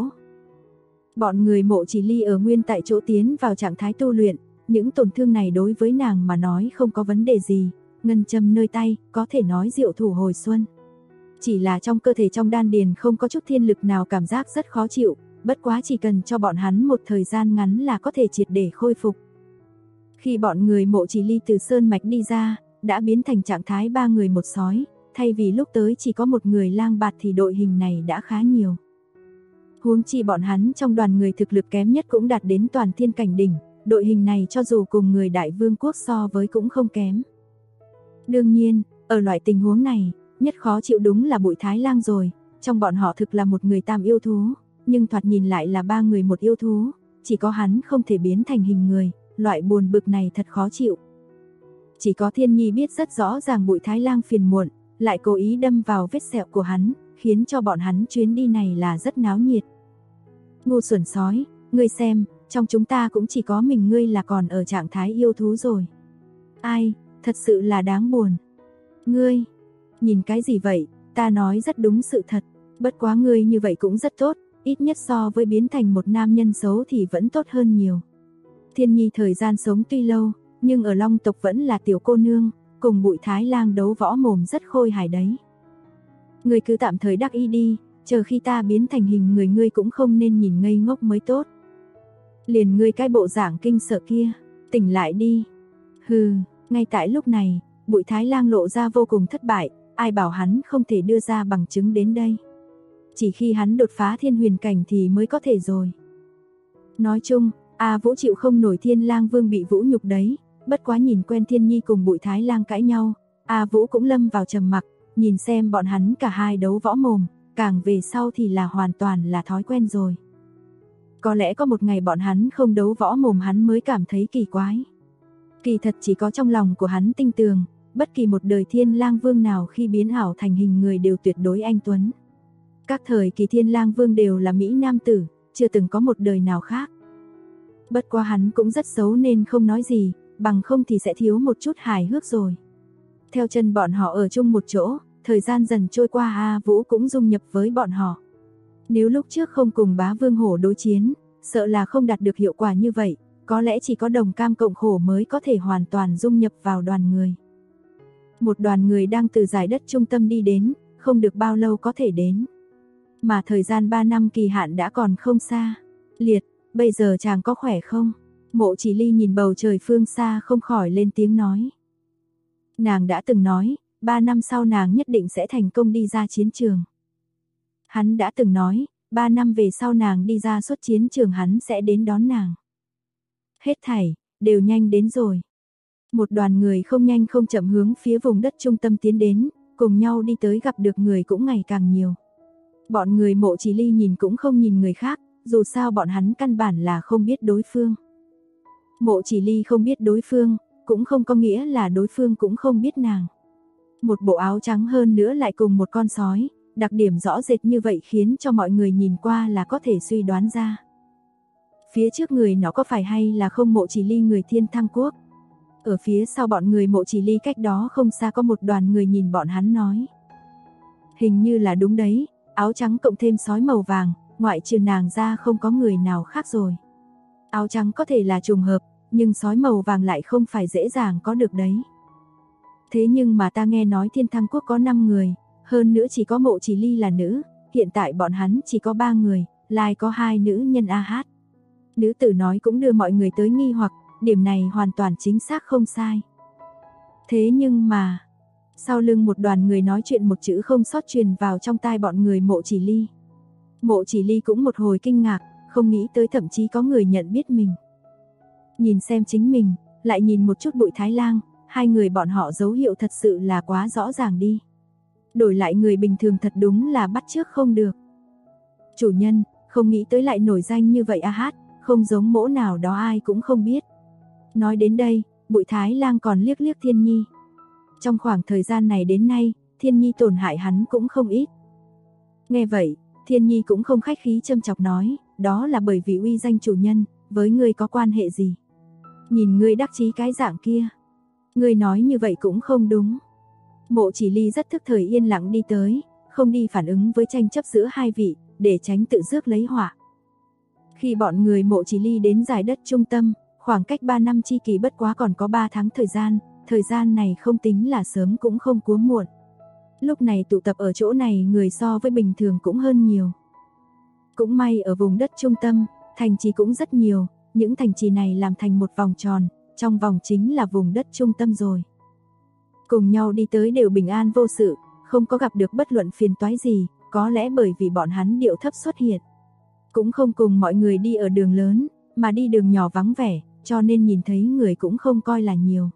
Bọn người Mộ Chỉ Ly ở nguyên tại chỗ tiến vào trạng thái tu luyện, những tổn thương này đối với nàng mà nói không có vấn đề gì, ngân châm nơi tay, có thể nói diệu thủ hồi xuân. Chỉ là trong cơ thể trong đan điền không có chút thiên lực nào, cảm giác rất khó chịu, bất quá chỉ cần cho bọn hắn một thời gian ngắn là có thể triệt để khôi phục. Khi bọn người Mộ Chỉ Ly từ sơn mạch đi ra, đã biến thành trạng thái 3 người một sói, thay vì lúc tới chỉ có một người lang bạt thì đội hình này đã khá nhiều. Huống chi bọn hắn trong đoàn người thực lực kém nhất cũng đạt đến toàn thiên cảnh đỉnh, đội hình này cho dù cùng người đại vương quốc so với cũng không kém. Đương nhiên, ở loại tình huống này, nhất khó chịu đúng là Bụi Thái Lang rồi, trong bọn họ thực là một người tam yêu thú, nhưng thoạt nhìn lại là 3 người một yêu thú, chỉ có hắn không thể biến thành hình người, loại buồn bực này thật khó chịu. Chỉ có Thiên Nhi biết rất rõ ràng Bụi Thái Lang phiền muộn, lại cố ý đâm vào vết sẹo của hắn, khiến cho bọn hắn chuyến đi này là rất náo nhiệt. Ngu xuẩn sói, ngươi xem, trong chúng ta cũng chỉ có mình ngươi là còn ở trạng thái yêu thú rồi. Ai, thật sự là đáng buồn. Ngươi, nhìn cái gì vậy, ta nói rất đúng sự thật, bất quá ngươi như vậy cũng rất tốt, ít nhất so với biến thành một nam nhân xấu thì vẫn tốt hơn nhiều. Thiên Nhi thời gian sống tuy lâu, nhưng ở Long tộc vẫn là tiểu cô nương, cùng Bụi Thái Lang đấu võ mồm rất khôi hài đấy. Ngươi cứ tạm thời đắc ý đi, chờ khi ta biến thành hình người ngươi cũng không nên nhìn ngây ngốc mới tốt. Liền ngươi cái bộ dạng kinh sợ kia, tỉnh lại đi. Hừ, ngay tại lúc này, Bụi Thái Lang lộ ra vô cùng thất bại, ai bảo hắn không thể đưa ra bằng chứng đến đây. Chỉ khi hắn đột phá thiên huyền cảnh thì mới có thể rồi. Nói chung, A Vũ chịu không nổi Thiên Lang Vương bị vũ nhục đấy, bất quá nhìn quen Thiên Nhi cùng Bụi Thái Lang cãi nhau, A Vũ cũng lâm vào trầm mặc, nhìn xem bọn hắn cả hai đấu võ mồm, càng về sau thì là hoàn toàn là thói quen rồi. Có lẽ có một ngày bọn hắn không đấu võ mồm hắn mới cảm thấy kỳ quái. Kỳ thật chỉ có trong lòng của hắn tinh tường, bất kỳ một đời Thiên Lang Vương nào khi biến ảo thành hình người đều tuyệt đối anh tuấn. Các thời kỳ Thiên Lang Vương đều là mỹ nam tử, chưa từng có một đời nào khác. Bất quá hắn cũng rất xấu nên không nói gì, bằng không thì sẽ thiếu một chút hài hước rồi. Theo chân bọn họ ở chung một chỗ, thời gian dần trôi qua A Vũ cũng dung nhập với bọn họ. Nếu lúc trước không cùng Bá Vương Hổ đối chiến, sợ là không đạt được hiệu quả như vậy, có lẽ chỉ có đồng cam cộng khổ mới có thể hoàn toàn dung nhập vào đoàn người. Một đoàn người đang từ giải đất trung tâm đi đến, không được bao lâu có thể đến. Mà thời gian 3 năm kỳ hạn đã còn không xa. Liệt, bây giờ chàng có khỏe không? Mộ Chỉ Ly nhìn bầu trời phương xa không khỏi lên tiếng nói. Nàng đã từng nói, 3 năm sau nàng nhất định sẽ thành công đi ra chiến trường. Hắn đã từng nói, 3 năm về sau nàng đi ra xuất chiến trường hắn sẽ đến đón nàng. Hết thảy, đều nhanh đến rồi. Một đoàn người không nhanh không chậm hướng phía vùng đất trung tâm tiến đến, cùng nhau đi tới gặp được người cũng ngày càng nhiều. Bọn người Mộ Chỉ Ly nhìn cũng không nhìn người khác, dù sao bọn hắn căn bản là không biết đối phương. Mộ Chỉ Ly không biết đối phương, cũng không có nghĩa là đối phương cũng không biết nàng. Một bộ áo trắng hơn nữa lại cùng một con sói, đặc điểm rõ rệt như vậy khiến cho mọi người nhìn qua là có thể suy đoán ra. Phía trước người nó có phải hay là không Mộ Chỉ Ly người Thiên Thăng Quốc? Ở phía sau bọn người Mộ Chỉ Ly cách đó không xa có một đoàn người nhìn bọn hắn nói. Hình như là đúng đấy, áo trắng cộng thêm sói màu vàng, ngoại trừ nàng ra không có người nào khác rồi. Áo trắng có thể là trùng hợp, nhưng sói màu vàng lại không phải dễ dàng có được đấy. Thế nhưng mà ta nghe nói Thiên Thăng Quốc có 5 người, hơn nữa chỉ có Mộ Chỉ Ly là nữ, hiện tại bọn hắn chỉ có 3 người, lại có 2 nữ nhân AH. Nữ tử nói cũng đưa mọi người tới nghi hoặc, điểm này hoàn toàn chính xác không sai. Thế nhưng mà, sau lưng một đoàn người nói chuyện một chữ không sót truyền vào trong tai bọn người Mộ Chỉ Ly. Mộ Chỉ Ly cũng một hồi kinh ngạc, không nghĩ tới thậm chí có người nhận biết mình. Nhìn xem chính mình, lại nhìn một chút Bụi Thái Lang, hai người bọn họ dấu hiệu thật sự là quá rõ ràng đi. Đổi lại người bình thường thật đúng là bắt chước không được. Chủ nhân, không nghĩ tới lại nổi danh như vậy AH, không giống mỗ nào đó ai cũng không biết. Nói đến đây, Bụi Thái Lang còn liếc liếc Thiên Nhi. Trong khoảng thời gian này đến nay, Thiên Nhi tổn hại hắn cũng không ít. Nghe vậy, Thiên Nhi cũng không khách khí châm chọc nói, đó là bởi vì uy danh chủ nhân, với ngươi có quan hệ gì? Nhìn ngươi đắc chí cái dạng kia, ngươi nói như vậy cũng không đúng. Mộ Chỉ Ly rất thức thời yên lặng đi tới, không đi phản ứng với tranh chấp giữa hai vị, để tránh tự rước lấy họa. Khi bọn người Mộ Chỉ Ly đến giải đất trung tâm, khoảng cách 3 năm chi kỳ bất quá còn có 3 tháng thời gian này không tính là sớm cũng không quá muộn. Lúc này tụ tập ở chỗ này người so với bình thường cũng hơn nhiều. Cũng may ở vùng đất trung tâm, thành trì cũng rất nhiều, những thành trì này làm thành một vòng tròn, trong vòng chính là vùng đất trung tâm rồi. Cùng nhau đi tới đều bình an vô sự, không có gặp được bất luận phiền toái gì, có lẽ bởi vì bọn hắn điệu thấp xuất hiện. Cũng không cùng mọi người đi ở đường lớn, mà đi đường nhỏ vắng vẻ, cho nên nhìn thấy người cũng không coi là nhiều.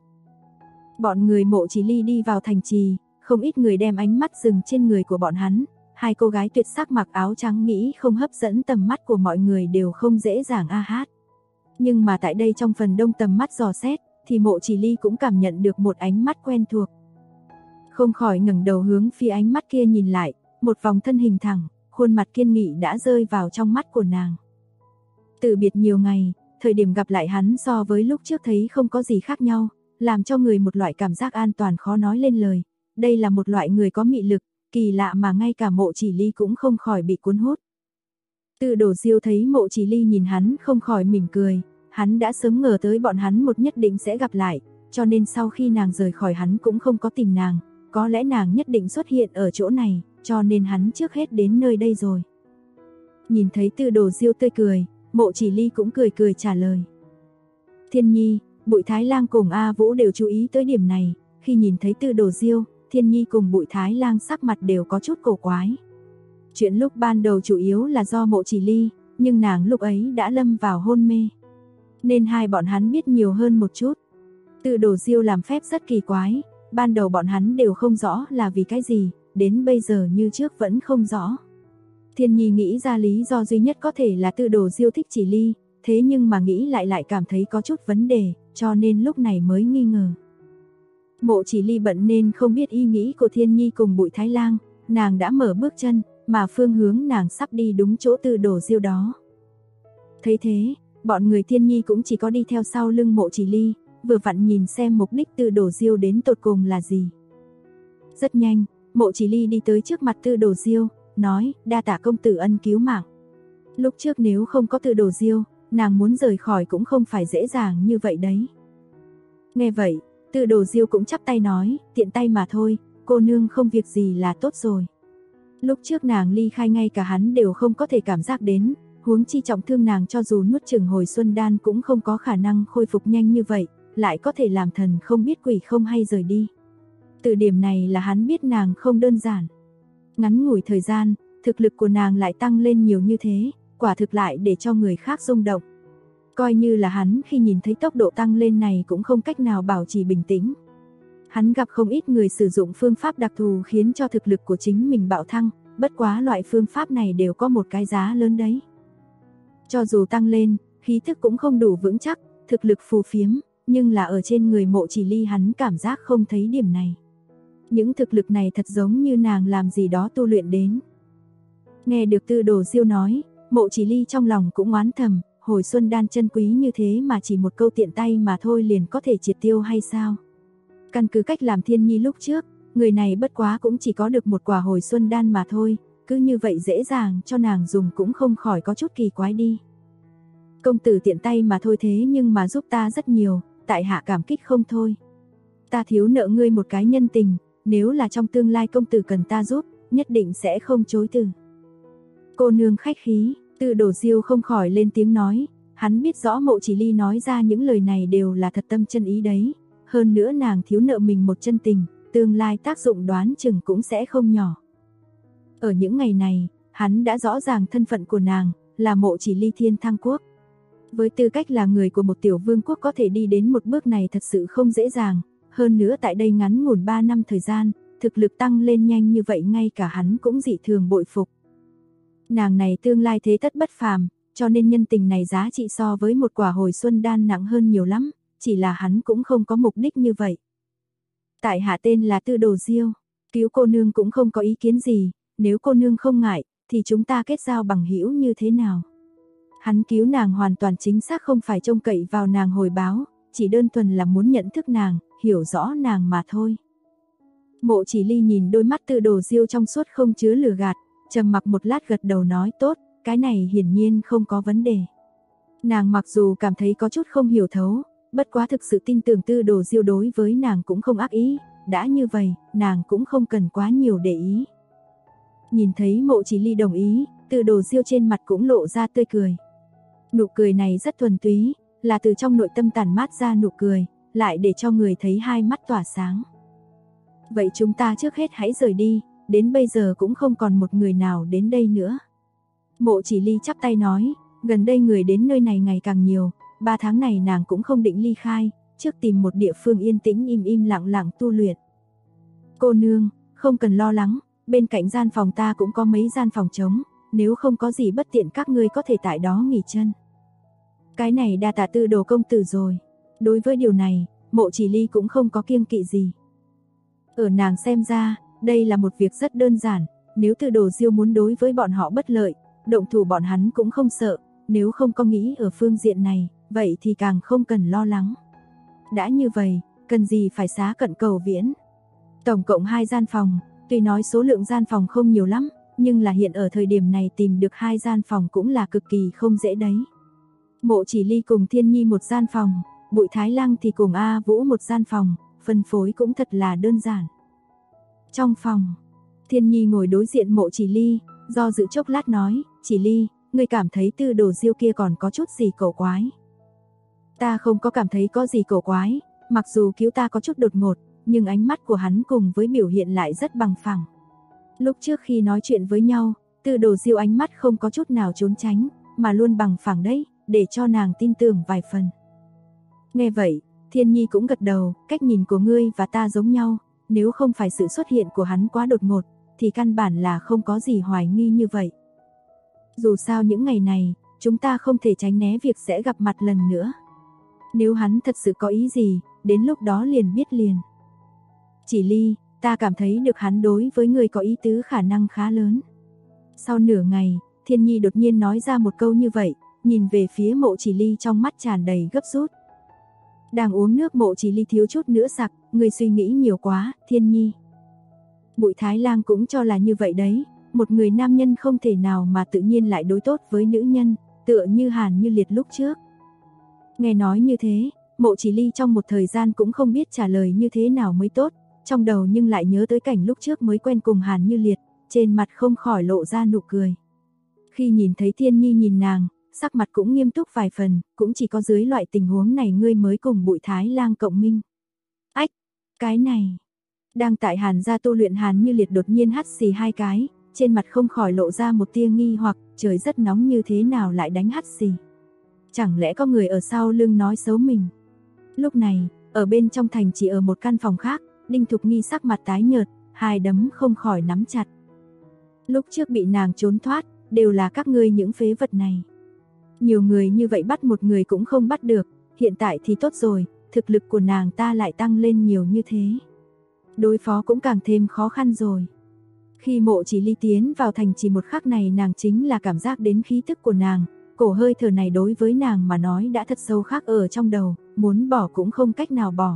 Bọn người Mộ Chỉ Ly đi vào thành trì, không ít người đem ánh mắt dừng trên người của bọn hắn. Hai cô gái tuyệt sắc mặc áo trắng nghĩ không hấp dẫn tầm mắt của mọi người đều không dễ dàng a hát. Nhưng mà tại đây trong phần đông tầm mắt dò xét, thì Mộ Chỉ Ly cũng cảm nhận được một ánh mắt quen thuộc. Không khỏi ngẩng đầu hướng phía ánh mắt kia nhìn lại, một vòng thân hình thẳng, khuôn mặt kiên nghị đã rơi vào trong mắt của nàng. Từ biệt nhiều ngày, thời điểm gặp lại hắn so với lúc trước thấy không có gì khác nhau, làm cho người một loại cảm giác an toàn khó nói lên lời. Đây là một loại người có mị lực, kỳ lạ mà ngay cả Mộ Chỉ Ly cũng không khỏi bị cuốn hút. Từ Đổ Diêu thấy Mộ Chỉ Ly nhìn hắn không khỏi mỉm cười, hắn đã sớm ngờ tới bọn hắn một nhất định sẽ gặp lại, cho nên sau khi nàng rời khỏi hắn cũng không có tìm nàng, có lẽ nàng nhất định xuất hiện ở chỗ này, cho nên hắn trước hết đến nơi đây rồi. Nhìn thấy Từ Đổ Diêu tươi cười, Mộ Chỉ Ly cũng cười cười trả lời. Thiên Nhi, Bụi Thái Lang cùng A Vũ đều chú ý tới điểm này, khi nhìn thấy Từ Đổ Diêu, Thiên Nhi cùng Bụi Thái Lang sắc mặt đều có chút cổ quái. Chuyện lúc ban đầu chủ yếu là do Mộ Chỉ Ly, nhưng nàng lúc ấy đã lâm vào hôn mê, nên hai bọn hắn biết nhiều hơn một chút. Từ Đổ Diêu làm phép rất kỳ quái, ban đầu bọn hắn đều không rõ là vì cái gì, đến bây giờ như trước vẫn không rõ. Thiên Nhi nghĩ ra lý do duy nhất có thể là Từ Đổ Diêu thích Chỉ Ly, thế nhưng mà nghĩ lại cảm thấy có chút vấn đề, cho nên lúc này mới nghi ngờ. Mộ Chỉ Ly bận nên không biết ý nghĩ của Thiên Nhi cùng Bụi Thái Lang, nàng đã mở bước chân, mà phương hướng nàng sắp đi đúng chỗ Từ Đổ Diêu đó. Thấy thế, bọn người Thiên Nhi cũng chỉ có đi theo sau lưng Mộ Chỉ Ly, vừa vặn nhìn xem mục đích Từ Đổ Diêu đến tột cùng là gì. Rất nhanh, Mộ Chỉ Ly đi tới trước mặt Từ Đổ Diêu, nói, đa tạ công tử ân cứu mạng. Lúc trước nếu không có Từ Đổ Diêu, nàng muốn rời khỏi cũng không phải dễ dàng như vậy đấy. Nghe vậy, Từ Đổ Diêu cũng chắp tay nói, tiện tay mà thôi, cô nương không việc gì là tốt rồi. Lúc trước nàng ly khai ngay cả hắn đều không có thể cảm giác đến, huống chi trọng thương nàng cho dù nuốt chửng hồi xuân đan cũng không có khả năng khôi phục nhanh như vậy, lại có thể làm thần không biết quỷ không hay rời đi. Từ điểm này là hắn biết nàng không đơn giản. Ngắn ngủi thời gian, thực lực của nàng lại tăng lên nhiều như thế, quả thực lại để cho người khác rung động. Coi như là hắn khi nhìn thấy tốc độ tăng lên này cũng không cách nào bảo trì bình tĩnh. Hắn gặp không ít người sử dụng phương pháp đặc thù khiến cho thực lực của chính mình bạo thăng, bất quá loại phương pháp này đều có một cái giá lớn đấy. Cho dù tăng lên, khí thức cũng không đủ vững chắc, thực lực phù phiếm, nhưng là ở trên người Mộ Chỉ Ly hắn cảm giác không thấy điểm này. Những thực lực này thật giống như nàng làm gì đó tu luyện đến. Nghe được Từ Đổ Diêu nói, Mộ Chỉ Ly trong lòng cũng oán thầm, hồi xuân đan chân quý như thế mà chỉ một câu tiện tay mà thôi liền có thể triệt tiêu hay sao? Căn cứ cách làm Thiên Nhi lúc trước, người này bất quá cũng chỉ có được một quả hồi xuân đan mà thôi, cứ như vậy dễ dàng cho nàng dùng cũng không khỏi có chút kỳ quái đi. Công tử tiện tay mà thôi thế nhưng mà giúp ta rất nhiều, tại hạ cảm kích không thôi. Ta thiếu nợ ngươi một cái nhân tình, nếu là trong tương lai công tử cần ta giúp, nhất định sẽ không chối từ. Cô nương khách khí, Từ Đổ Diêu không khỏi lên tiếng nói, hắn biết rõ Mộ Chỉ Ly nói ra những lời này đều là thật tâm chân ý đấy, hơn nữa nàng thiếu nợ mình một chân tình, tương lai tác dụng đoán chừng cũng sẽ không nhỏ. Ở những ngày này, hắn đã rõ ràng thân phận của nàng, là Mộ Chỉ Ly Thiên Thăng Quốc. Với tư cách là người của một tiểu vương quốc có thể đi đến một bước này thật sự không dễ dàng, hơn nữa tại đây ngắn ngủn 3 năm thời gian, thực lực tăng lên nhanh như vậy ngay cả hắn cũng dị thường bội phục. Nàng này tương lai thế tất bất phàm, cho nên nhân tình này giá trị so với một quả hồi xuân đan nặng hơn nhiều lắm, chỉ là hắn cũng không có mục đích như vậy. Tại hạ tên là Từ Đổ Diêu, cứu cô nương cũng không có ý kiến gì, nếu cô nương không ngại, thì chúng ta kết giao bằng hữu như thế nào? Hắn cứu nàng hoàn toàn chính xác không phải trông cậy vào nàng hồi báo, chỉ đơn thuần là muốn nhận thức nàng, hiểu rõ nàng mà thôi. Mộ Chỉ Ly nhìn đôi mắt Tư Đồ Diêu trong suốt không chứa lừa gạt, trầm mặc một lát gật đầu nói tốt, cái này hiển nhiên không có vấn đề. Nàng mặc dù cảm thấy có chút không hiểu thấu, bất quá thực sự tin tưởng Tư Đồ Diêu đối với nàng cũng không ác ý, đã như vậy, nàng cũng không cần quá nhiều để ý. Nhìn thấy Mộ Chỉ Ly đồng ý, Tư Đồ Diêu trên mặt cũng lộ ra tươi cười. Nụ cười này rất thuần túy, là từ trong nội tâm tản mát ra nụ cười, lại để cho người thấy hai mắt tỏa sáng. Vậy chúng ta trước hết hãy rời đi, đến bây giờ cũng không còn một người nào đến đây nữa. Mộ Chỉ Ly chắp tay nói, gần đây người đến nơi này ngày càng nhiều, 3 tháng này nàng cũng không định ly khai, trước tìm một địa phương yên tĩnh im lặng lặng tu luyện. Cô nương, không cần lo lắng, bên cạnh gian phòng ta cũng có mấy gian phòng trống, nếu không có gì bất tiện các ngươi có thể tại đó nghỉ chân. Cái này đa tạ Tư Đồ công tử rồi. Đối với điều này, Mộ Chỉ Ly cũng không có kiêng kỵ gì. Ở nàng xem ra, đây là một việc rất đơn giản, nếu Tư Đồ Diêu muốn đối với bọn họ bất lợi, động thủ bọn hắn cũng không sợ, nếu không có nghĩ ở phương diện này, vậy thì càng không cần lo lắng. Đã như vậy, cần gì phải xá cận cầu viễn. Tổng cộng 2 gian phòng, tuy nói số lượng gian phòng không nhiều lắm, nhưng là hiện ở thời điểm này tìm được 2 gian phòng cũng là cực kỳ không dễ đấy. Mộ Chỉ Ly cùng Thiên Nhi một gian phòng, Bụi Thái Lăng thì cùng A Vũ một gian phòng, phân phối cũng thật là đơn giản. Trong phòng, Thiên Nhi ngồi đối diện Mộ Chỉ Ly, do dự chốc lát nói, Chỉ Ly, ngươi cảm thấy Tư Đồ Diêu kia còn có chút gì cổ quái? Ta không có cảm thấy có gì cổ quái, mặc dù cứu ta có chút đột ngột, nhưng ánh mắt của hắn cùng với biểu hiện lại rất bằng phẳng. Lúc trước khi nói chuyện với nhau, Tư Đồ Diêu ánh mắt không có chút nào trốn tránh, mà luôn bằng phẳng đấy, để cho nàng tin tưởng vài phần. Nghe vậy, Thiên Nhi cũng gật đầu, cách nhìn của ngươi và ta giống nhau, nếu không phải sự xuất hiện của hắn quá đột ngột, thì căn bản là không có gì hoài nghi như vậy. Dù sao những ngày này, chúng ta không thể tránh né việc sẽ gặp mặt lần nữa. Nếu hắn thật sự có ý gì, đến lúc đó liền biết liền. Chỉ Ly, ta cảm thấy được hắn đối với người có ý tứ khả năng khá lớn. Sau nửa ngày, Thiên Nhi đột nhiên nói ra một câu như vậy, nhìn về phía Mộ Chỉ Ly trong mắt tràn đầy gấp rút. Đang uống nước Mộ Chỉ Ly thiếu chút nữa sặc, người suy nghĩ nhiều quá, Thiên Nhi. Bụi Thái Lang cũng cho là như vậy đấy, một người nam nhân không thể nào mà tự nhiên lại đối tốt với nữ nhân, tựa như Hàn Như Liệt lúc trước. Nghe nói như thế, Mộ Chỉ Ly trong một thời gian cũng không biết trả lời như thế nào mới tốt, trong đầu nhưng lại nhớ tới cảnh lúc trước mới quen cùng Hàn Như Liệt, trên mặt không khỏi lộ ra nụ cười. Khi nhìn thấy Thiên Nhi nhìn nàng, sắc mặt cũng nghiêm túc vài phần, cũng chỉ có dưới loại tình huống này ngươi mới cùng Bụi Thái Lang cộng minh. Ách, cái này. Đang tại Hàn gia tu luyện Hàn Như Liệt đột nhiên hắt xì 2 cái, trên mặt không khỏi lộ ra một tia nghi hoặc, trời rất nóng như thế nào lại đánh hắt xì. Chẳng lẽ có người ở sau lưng nói xấu mình. Lúc này, ở bên trong thành chỉ ở một căn phòng khác, Đinh Thục Nghi sắc mặt tái nhợt, 2 đấm không khỏi nắm chặt. Lúc trước bị nàng trốn thoát, đều là các ngươi những phế vật này. Nhiều người như vậy bắt một người cũng không bắt được, hiện tại thì tốt rồi, thực lực của nàng ta lại tăng lên nhiều như thế. Đối phó cũng càng thêm khó khăn rồi. Khi Mộ Chỉ Ly tiến vào thành chỉ một khắc này nàng chính là cảm giác đến khí tức của nàng, cổ hơi thở này đối với nàng mà nói đã thật sâu khắc ở trong đầu, muốn bỏ cũng không cách nào bỏ.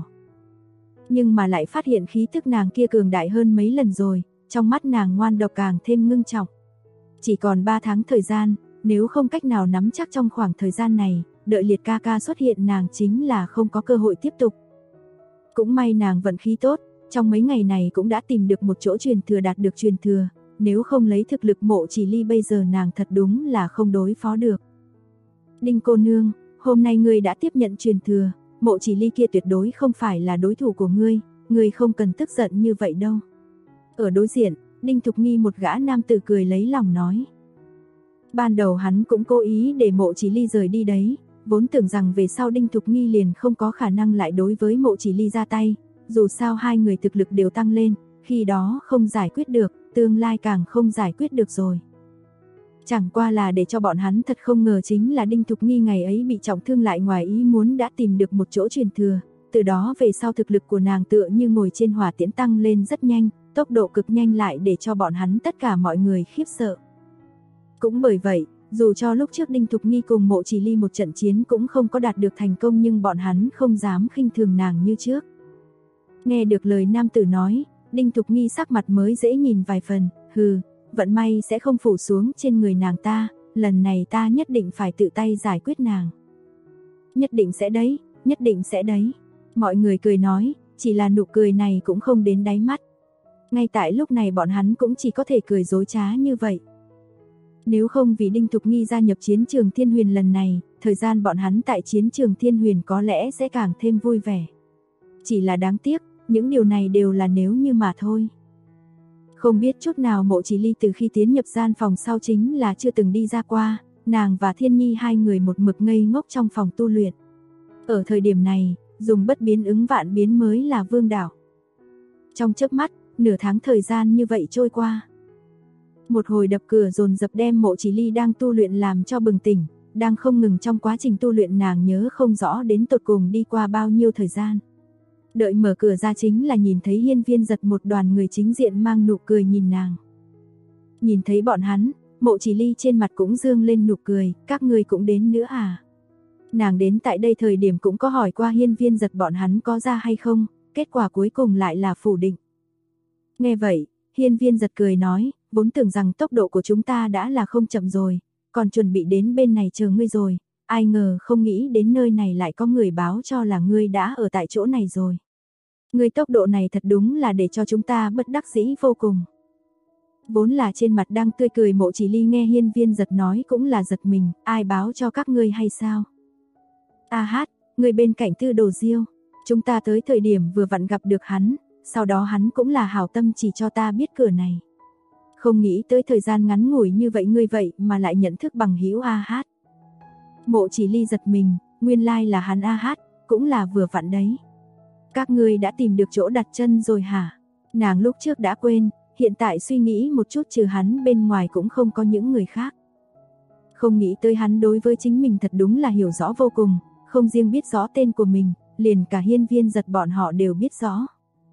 Nhưng mà lại phát hiện khí tức nàng kia cường đại hơn mấy lần rồi, trong mắt nàng ngoan độc càng thêm ngưng trọng. Chỉ còn 3 tháng thời gian, nếu không cách nào nắm chắc trong khoảng thời gian này, đợi Liệt ca ca xuất hiện nàng chính là không có cơ hội tiếp tục. Cũng may nàng vận khí tốt, trong mấy ngày này cũng đã tìm được một chỗ truyền thừa đạt được truyền thừa, nếu không lấy thực lực Mộ Chỉ Ly bây giờ nàng thật đúng là không đối phó được. Đinh cô nương, hôm nay ngươi đã tiếp nhận truyền thừa, Mộ Chỉ Ly kia tuyệt đối không phải là đối thủ của ngươi không cần tức giận như vậy đâu. Ở đối diện, Đinh Thục Nghi một gã nam tử cười lấy lòng nói. Ban đầu hắn cũng cố ý để Mộ Chỉ Ly rời đi đấy, vốn tưởng rằng về sau Đinh Thục Nghi liền không có khả năng lại đối với Mộ Chỉ Ly ra tay, dù sao hai người thực lực đều tăng lên, khi đó không giải quyết được, tương lai càng không giải quyết được rồi. Chẳng qua là để cho bọn hắn thật không ngờ chính là Đinh Thục Nghi ngày ấy bị trọng thương lại ngoài ý muốn đã tìm được một chỗ truyền thừa, từ đó về sau thực lực của nàng tựa như ngồi trên hỏa tiễn tăng lên rất nhanh, tốc độ cực nhanh lại để cho bọn hắn tất cả mọi người khiếp sợ. Cũng bởi vậy, Dù cho lúc trước Đinh Thục Nghi cùng Mộ Chỉ Ly một trận chiến cũng không có đạt được thành công, nhưng bọn hắn không dám khinh thường nàng như trước. Nghe được lời nam tử nói, Đinh Thục Nghi sắc mặt mới dễ nhìn vài phần, hừ, vận may sẽ không phủ xuống trên người nàng ta, lần này ta nhất định phải tự tay giải quyết nàng. Nhất định sẽ đấy, nhất định sẽ đấy. Mọi người cười nói, chỉ là nụ cười này cũng không đến đáy mắt. Ngay tại lúc này bọn hắn cũng chỉ có thể cười dối trá như vậy. Nếu không vì Đinh Thục Nghi gia nhập chiến trường Thiên Huyền lần này, thời gian bọn hắn tại chiến trường Thiên Huyền có lẽ sẽ càng thêm vui vẻ. Chỉ là đáng tiếc, những điều này đều là nếu như mà thôi. Không biết chút nào Mộ Chỉ Ly từ khi tiến nhập gian phòng sau chính là chưa từng đi ra qua, nàng và Thiên Nhi hai người một mực ngây ngốc trong phòng tu luyện. Ở thời điểm này, dùng bất biến ứng vạn biến mới là vương đạo. Trong chớp mắt, nửa tháng thời gian như vậy trôi qua. Một hồi đập cửa dồn dập đem Mộ Chỉ Ly đang tu luyện làm cho bừng tỉnh, đang không ngừng trong quá trình tu luyện nàng nhớ không rõ đến tột cùng đi qua bao nhiêu thời gian. Đợi mở cửa ra chính là nhìn thấy Hiên Viên Giật một đoàn người chính diện mang nụ cười nhìn nàng. Nhìn thấy bọn hắn, Mộ Chỉ Ly trên mặt cũng dương lên nụ cười, các ngươi cũng đến nữa à? Nàng đến tại đây thời điểm cũng có hỏi qua Hiên Viên Giật bọn hắn có ra hay không, kết quả cuối cùng lại là phủ định. Nghe vậy, Hiên Viên Giật cười nói, vốn tưởng rằng tốc độ của chúng ta đã là không chậm rồi, còn chuẩn bị đến bên này chờ ngươi rồi, ai ngờ không nghĩ đến nơi này lại có người báo cho là ngươi đã ở tại chỗ này rồi. Ngươi tốc độ này thật đúng là để cho chúng ta bất đắc dĩ vô cùng. Vốn là trên mặt đang tươi cười Mộ Chỉ Ly nghe Hiên Viên Giật nói cũng là giật mình, ai báo cho các ngươi hay sao? A hát, người bên cạnh Tư Đồ Diêu, chúng ta tới thời điểm vừa vặn gặp được hắn, sau đó hắn cũng là hảo tâm chỉ cho ta biết cửa này. Không nghĩ tới thời gian ngắn ngủi như vậy ngươi vậy mà lại nhận thức bằng hữu A hát. Mộ Chỉ Ly giật mình, nguyên lai là hắn A hát, cũng là vừa vặn đấy. Các ngươi đã tìm được chỗ đặt chân rồi hả? Nàng lúc trước đã quên, hiện tại suy nghĩ một chút trừ hắn bên ngoài cũng không có những người khác. Không nghĩ tới hắn đối với chính mình thật đúng là hiểu rõ vô cùng, không riêng biết rõ tên của mình, liền cả Hiên Viên Giật bọn họ đều biết rõ.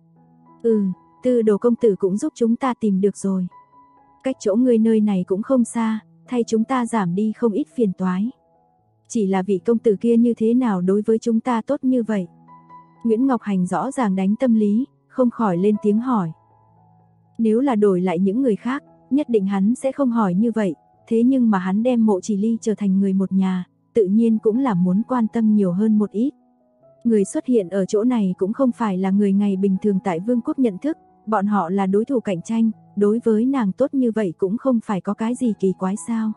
Tư Đồ công tử cũng giúp chúng ta tìm được rồi. Cách chỗ ngươi nơi này cũng không xa, thay chúng ta giảm đi không ít phiền toái. Chỉ là vị công tử kia như thế nào đối với chúng ta tốt như vậy? Nguyễn Ngọc Hành rõ ràng đánh tâm lý, không khỏi lên tiếng hỏi. Nếu là đổi lại những người khác, nhất định hắn sẽ không hỏi như vậy, thế nhưng mà hắn đem Mộ Chỉ Ly trở thành người một nhà, tự nhiên cũng là muốn quan tâm nhiều hơn một ít. Người xuất hiện ở chỗ này cũng không phải là người ngày bình thường tại Vương quốc nhận thức, bọn họ là đối thủ cạnh tranh, đối với nàng tốt như vậy cũng không phải có cái gì kỳ quái sao.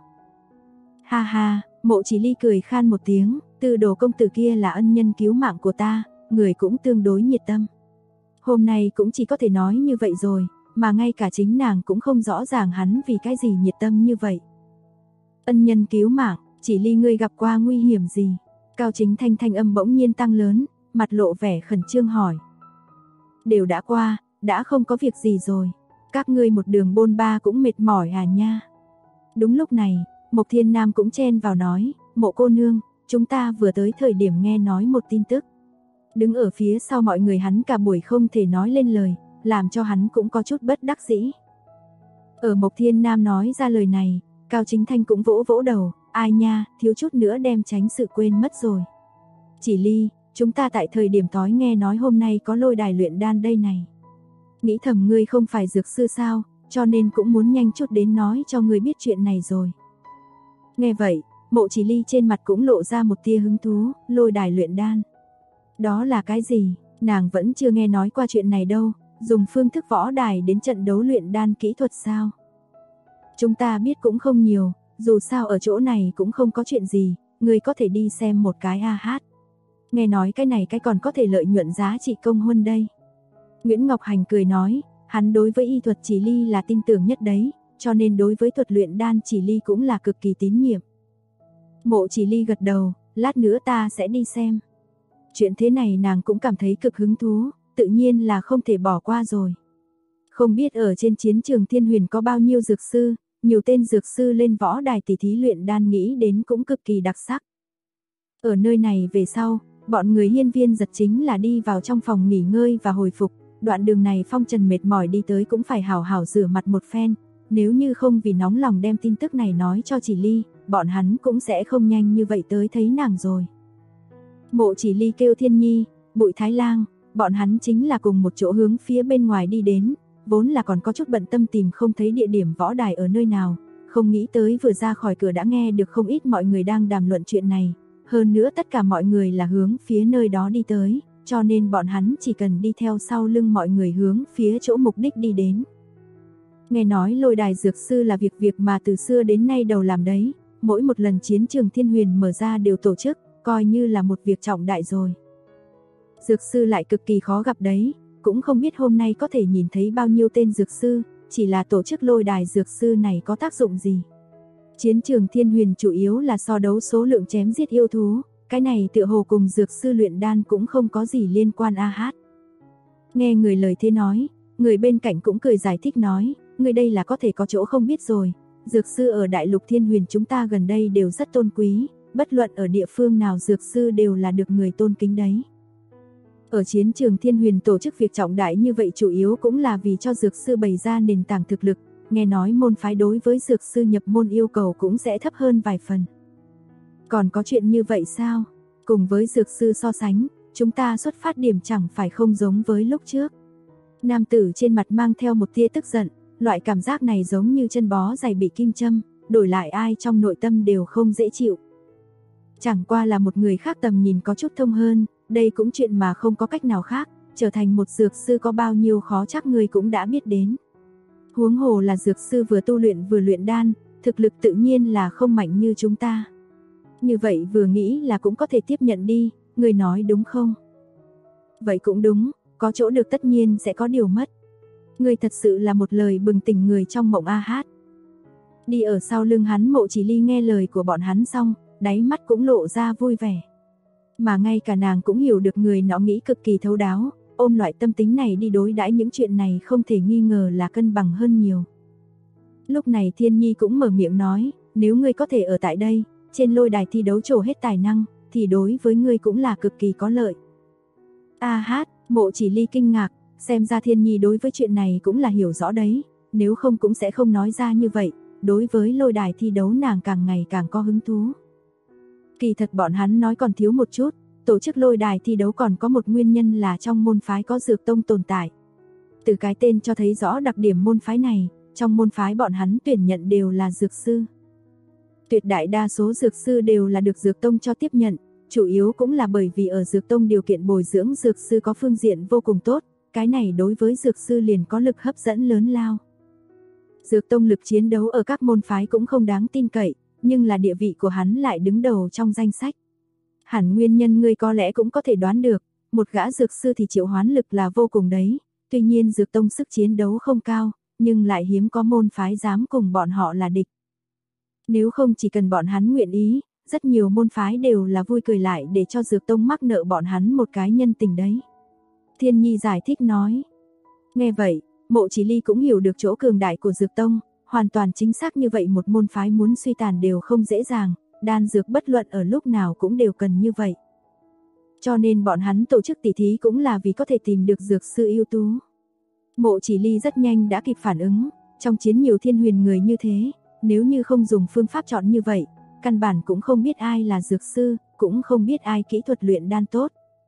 Ha ha, Mộ Chỉ Ly cười khan một tiếng, Tư Đồ công tử kia là ân nhân cứu mạng của ta, người cũng tương đối nhiệt tâm. Hôm nay cũng chỉ có thể nói như vậy rồi, mà ngay cả chính nàng cũng không rõ ràng hắn vì cái gì nhiệt tâm như vậy. Ân nhân cứu mạng, Chỉ Ly ngươi gặp qua nguy hiểm gì? Cao Chính Thanh thanh âm bỗng nhiên tăng lớn, mặt lộ vẻ khẩn trương hỏi. Đều đã qua, đã không có việc gì rồi. Các ngươi một đường bôn ba cũng mệt mỏi à nha. Đúng lúc này, Mộc Thiên Nam cũng chen vào nói, Mộ cô nương, chúng ta vừa tới thời điểm nghe nói một tin tức. Đứng ở phía sau mọi người hắn cả buổi không thể nói lên lời, làm cho hắn cũng có chút bất đắc dĩ. Ở Mộc Thiên Nam nói ra lời này, Cao Chính Thanh cũng vỗ vỗ đầu, ai nha, thiếu chút nữa đem tránh sự quên mất rồi. Chỉ Ly, chúng ta tại thời điểm tối nghe nói hôm nay có lôi đài luyện đan đây này. Nghĩ thầm ngươi không phải dược sư sao, cho nên cũng muốn nhanh chút đến nói cho ngươi biết chuyện này rồi. Nghe vậy, Mộ Chỉ Ly trên mặt cũng lộ ra một tia hứng thú, lôi đài luyện đan. Đó là cái gì? Nàng vẫn chưa nghe nói qua chuyện này đâu, dùng phương thức võ đài đến trận đấu luyện đan kỹ thuật sao? Chúng ta biết cũng không nhiều, dù sao ở chỗ này cũng không có chuyện gì, ngươi có thể đi xem một cái a hát. Nghe nói cái này cái còn có thể lợi nhuận giá trị công huân đây. Nguyễn Ngọc Hành cười nói, hắn đối với y thuật Chỉ Ly là tin tưởng nhất đấy, cho nên đối với thuật luyện đan Chỉ Ly cũng là cực kỳ tín nhiệm. Mộ Chỉ Ly gật đầu, lát nữa ta sẽ đi xem. Chuyện thế này nàng cũng cảm thấy cực hứng thú, tự nhiên là không thể bỏ qua rồi. Không biết ở trên chiến trường Thiên Huyền có bao nhiêu dược sư, nhiều tên dược sư lên võ đài tỉ thí luyện đan nghĩ đến cũng cực kỳ đặc sắc. Ở nơi này về sau, bọn người Hiên Viên Giật chính là đi vào trong phòng nghỉ ngơi và hồi phục, đoạn đường này phong trần mệt mỏi đi tới cũng phải hảo hảo rửa mặt một phen, nếu như không vì nóng lòng đem tin tức này nói cho Chỉ Ly, bọn hắn cũng sẽ không nhanh như vậy tới thấy nàng rồi. Mộ Chỉ Ly kêu Thiên Nhi, Bụi Thái Lang, bọn hắn chính là cùng một chỗ hướng phía bên ngoài đi đến, vốn là còn có chút bận tâm tìm không thấy địa điểm võ đài ở nơi nào, không nghĩ tới vừa ra khỏi cửa đã nghe được không ít mọi người đang đàm luận chuyện này, hơn nữa tất cả mọi người là hướng phía nơi đó đi tới, cho nên bọn hắn chỉ cần đi theo sau lưng mọi người hướng phía chỗ mục đích đi đến. Nghe nói Lôi Đài Dược Sư là việc mà từ xưa đến nay đầu làm đấy, mỗi một lần chiến trường Thiên Huyền mở ra đều tổ chức, coi như là một việc trọng đại rồi. Dược sư lại cực kỳ khó gặp đấy, cũng không biết hôm nay có thể nhìn thấy bao nhiêu tên dược sư, chỉ là tổ chức Lôi Đài Dược Sư này có tác dụng gì. Chiến trường Thiên Huyền chủ yếu là so đấu số lượng chém giết yêu thú, cái này tựa hồ cùng dược sư luyện đan cũng không có gì liên quan a hát. Nghe người lời thế nói, người bên cạnh cũng cười giải thích nói, người đây là có thể có chỗ không biết rồi, dược sư ở đại lục Thiên Huyền chúng ta gần đây đều rất tôn quý, bất luận ở địa phương nào dược sư đều là được người tôn kính đấy. Ở chiến trường Thiên Huyền tổ chức việc trọng đại như vậy chủ yếu cũng là vì cho dược sư bày ra nền tảng thực lực, nghe nói môn phái đối với dược sư nhập môn yêu cầu cũng sẽ thấp hơn vài phần. Còn có chuyện như vậy sao? Cùng với dược sư so sánh, chúng ta xuất phát điểm chẳng phải không giống với lúc trước. Nam tử trên mặt mang theo một tia tức giận, loại cảm giác này giống như chân bó dày bị kim châm, đổi lại ai trong nội tâm đều không dễ chịu. Chẳng qua là một người khác tầm nhìn có chút thông hơn, đây cũng chuyện mà không có cách nào khác, trở thành một dược sư có bao nhiêu khó chắc người cũng đã biết đến. Huống hồ là dược sư vừa tu luyện vừa luyện đan, thực lực tự nhiên là không mạnh như chúng ta. Như vậy vừa nghĩ là cũng có thể tiếp nhận đi, người nói đúng không? Vậy cũng đúng, có chỗ được tất nhiên sẽ có điều mất. Người thật sự là một lời bừng tỉnh người trong mộng a hát. Đi ở sau lưng hắn Mộ Chỉ Ly nghe lời của bọn hắn xong, đáy mắt cũng lộ ra vui vẻ. Mà ngay cả nàng cũng hiểu được người nó nghĩ cực kỳ thấu đáo, ôm loại tâm tính này đi đối đãi những chuyện này không thể nghi ngờ là cân bằng hơn nhiều. Lúc này Thiên Nhi cũng mở miệng nói, nếu ngươi có thể ở tại đây, trên lôi đài thi đấu trổ hết tài năng, thì đối với ngươi cũng là cực kỳ có lợi. A hát, Mộ Chỉ Ly kinh ngạc, xem ra Thiên Nhi đối với chuyện này cũng là hiểu rõ đấy, nếu không cũng sẽ không nói ra như vậy, đối với lôi đài thi đấu nàng càng ngày càng có hứng thú. Kỳ thật bọn hắn nói còn thiếu một chút, tổ chức lôi đài thi đấu còn có một nguyên nhân là trong môn phái có dược tông tồn tại. Từ cái tên cho thấy rõ đặc điểm môn phái này, trong môn phái bọn hắn tuyển nhận đều là dược sư. Tuyệt đại đa số dược sư đều là được dược tông cho tiếp nhận, chủ yếu cũng là bởi vì ở dược tông điều kiện bồi dưỡng dược sư có phương diện vô cùng tốt, cái này đối với dược sư liền có lực hấp dẫn lớn lao. Dược tông lực chiến đấu ở các môn phái cũng không đáng tin cậy, nhưng là địa vị của hắn lại đứng đầu trong danh sách. Hẳn nguyên nhân ngươi có lẽ cũng có thể đoán được, một gã dược sư thì triệu hoán lực là vô cùng đấy, tuy nhiên dược tông sức chiến đấu không cao, nhưng lại hiếm có môn phái dám cùng bọn họ là địch. Nếu không chỉ cần bọn hắn nguyện ý, rất nhiều môn phái đều là vui cười lại để cho dược tông mắc nợ bọn hắn một cái nhân tình đấy. Thiên Nhi giải thích nói. Nghe vậy, Mộ Chỉ Ly cũng hiểu được chỗ cường đại của dược tông, hoàn toàn chính xác như vậy một môn phái muốn suy tàn đều không dễ dàng, đan dược bất luận ở lúc nào cũng đều cần như vậy. Cho nên bọn hắn tổ chức tỷ thí cũng là vì có thể tìm được dược sư ưu tú. Mộ Chỉ Ly rất nhanh đã kịp phản ứng, trong chiến nhiều Thiên Huyền người như thế, nếu như không dùng phương pháp chọn như vậy, căn bản cũng không biết ai là dược sư, cũng không biết ai kỹ thuật luyện đan tốt.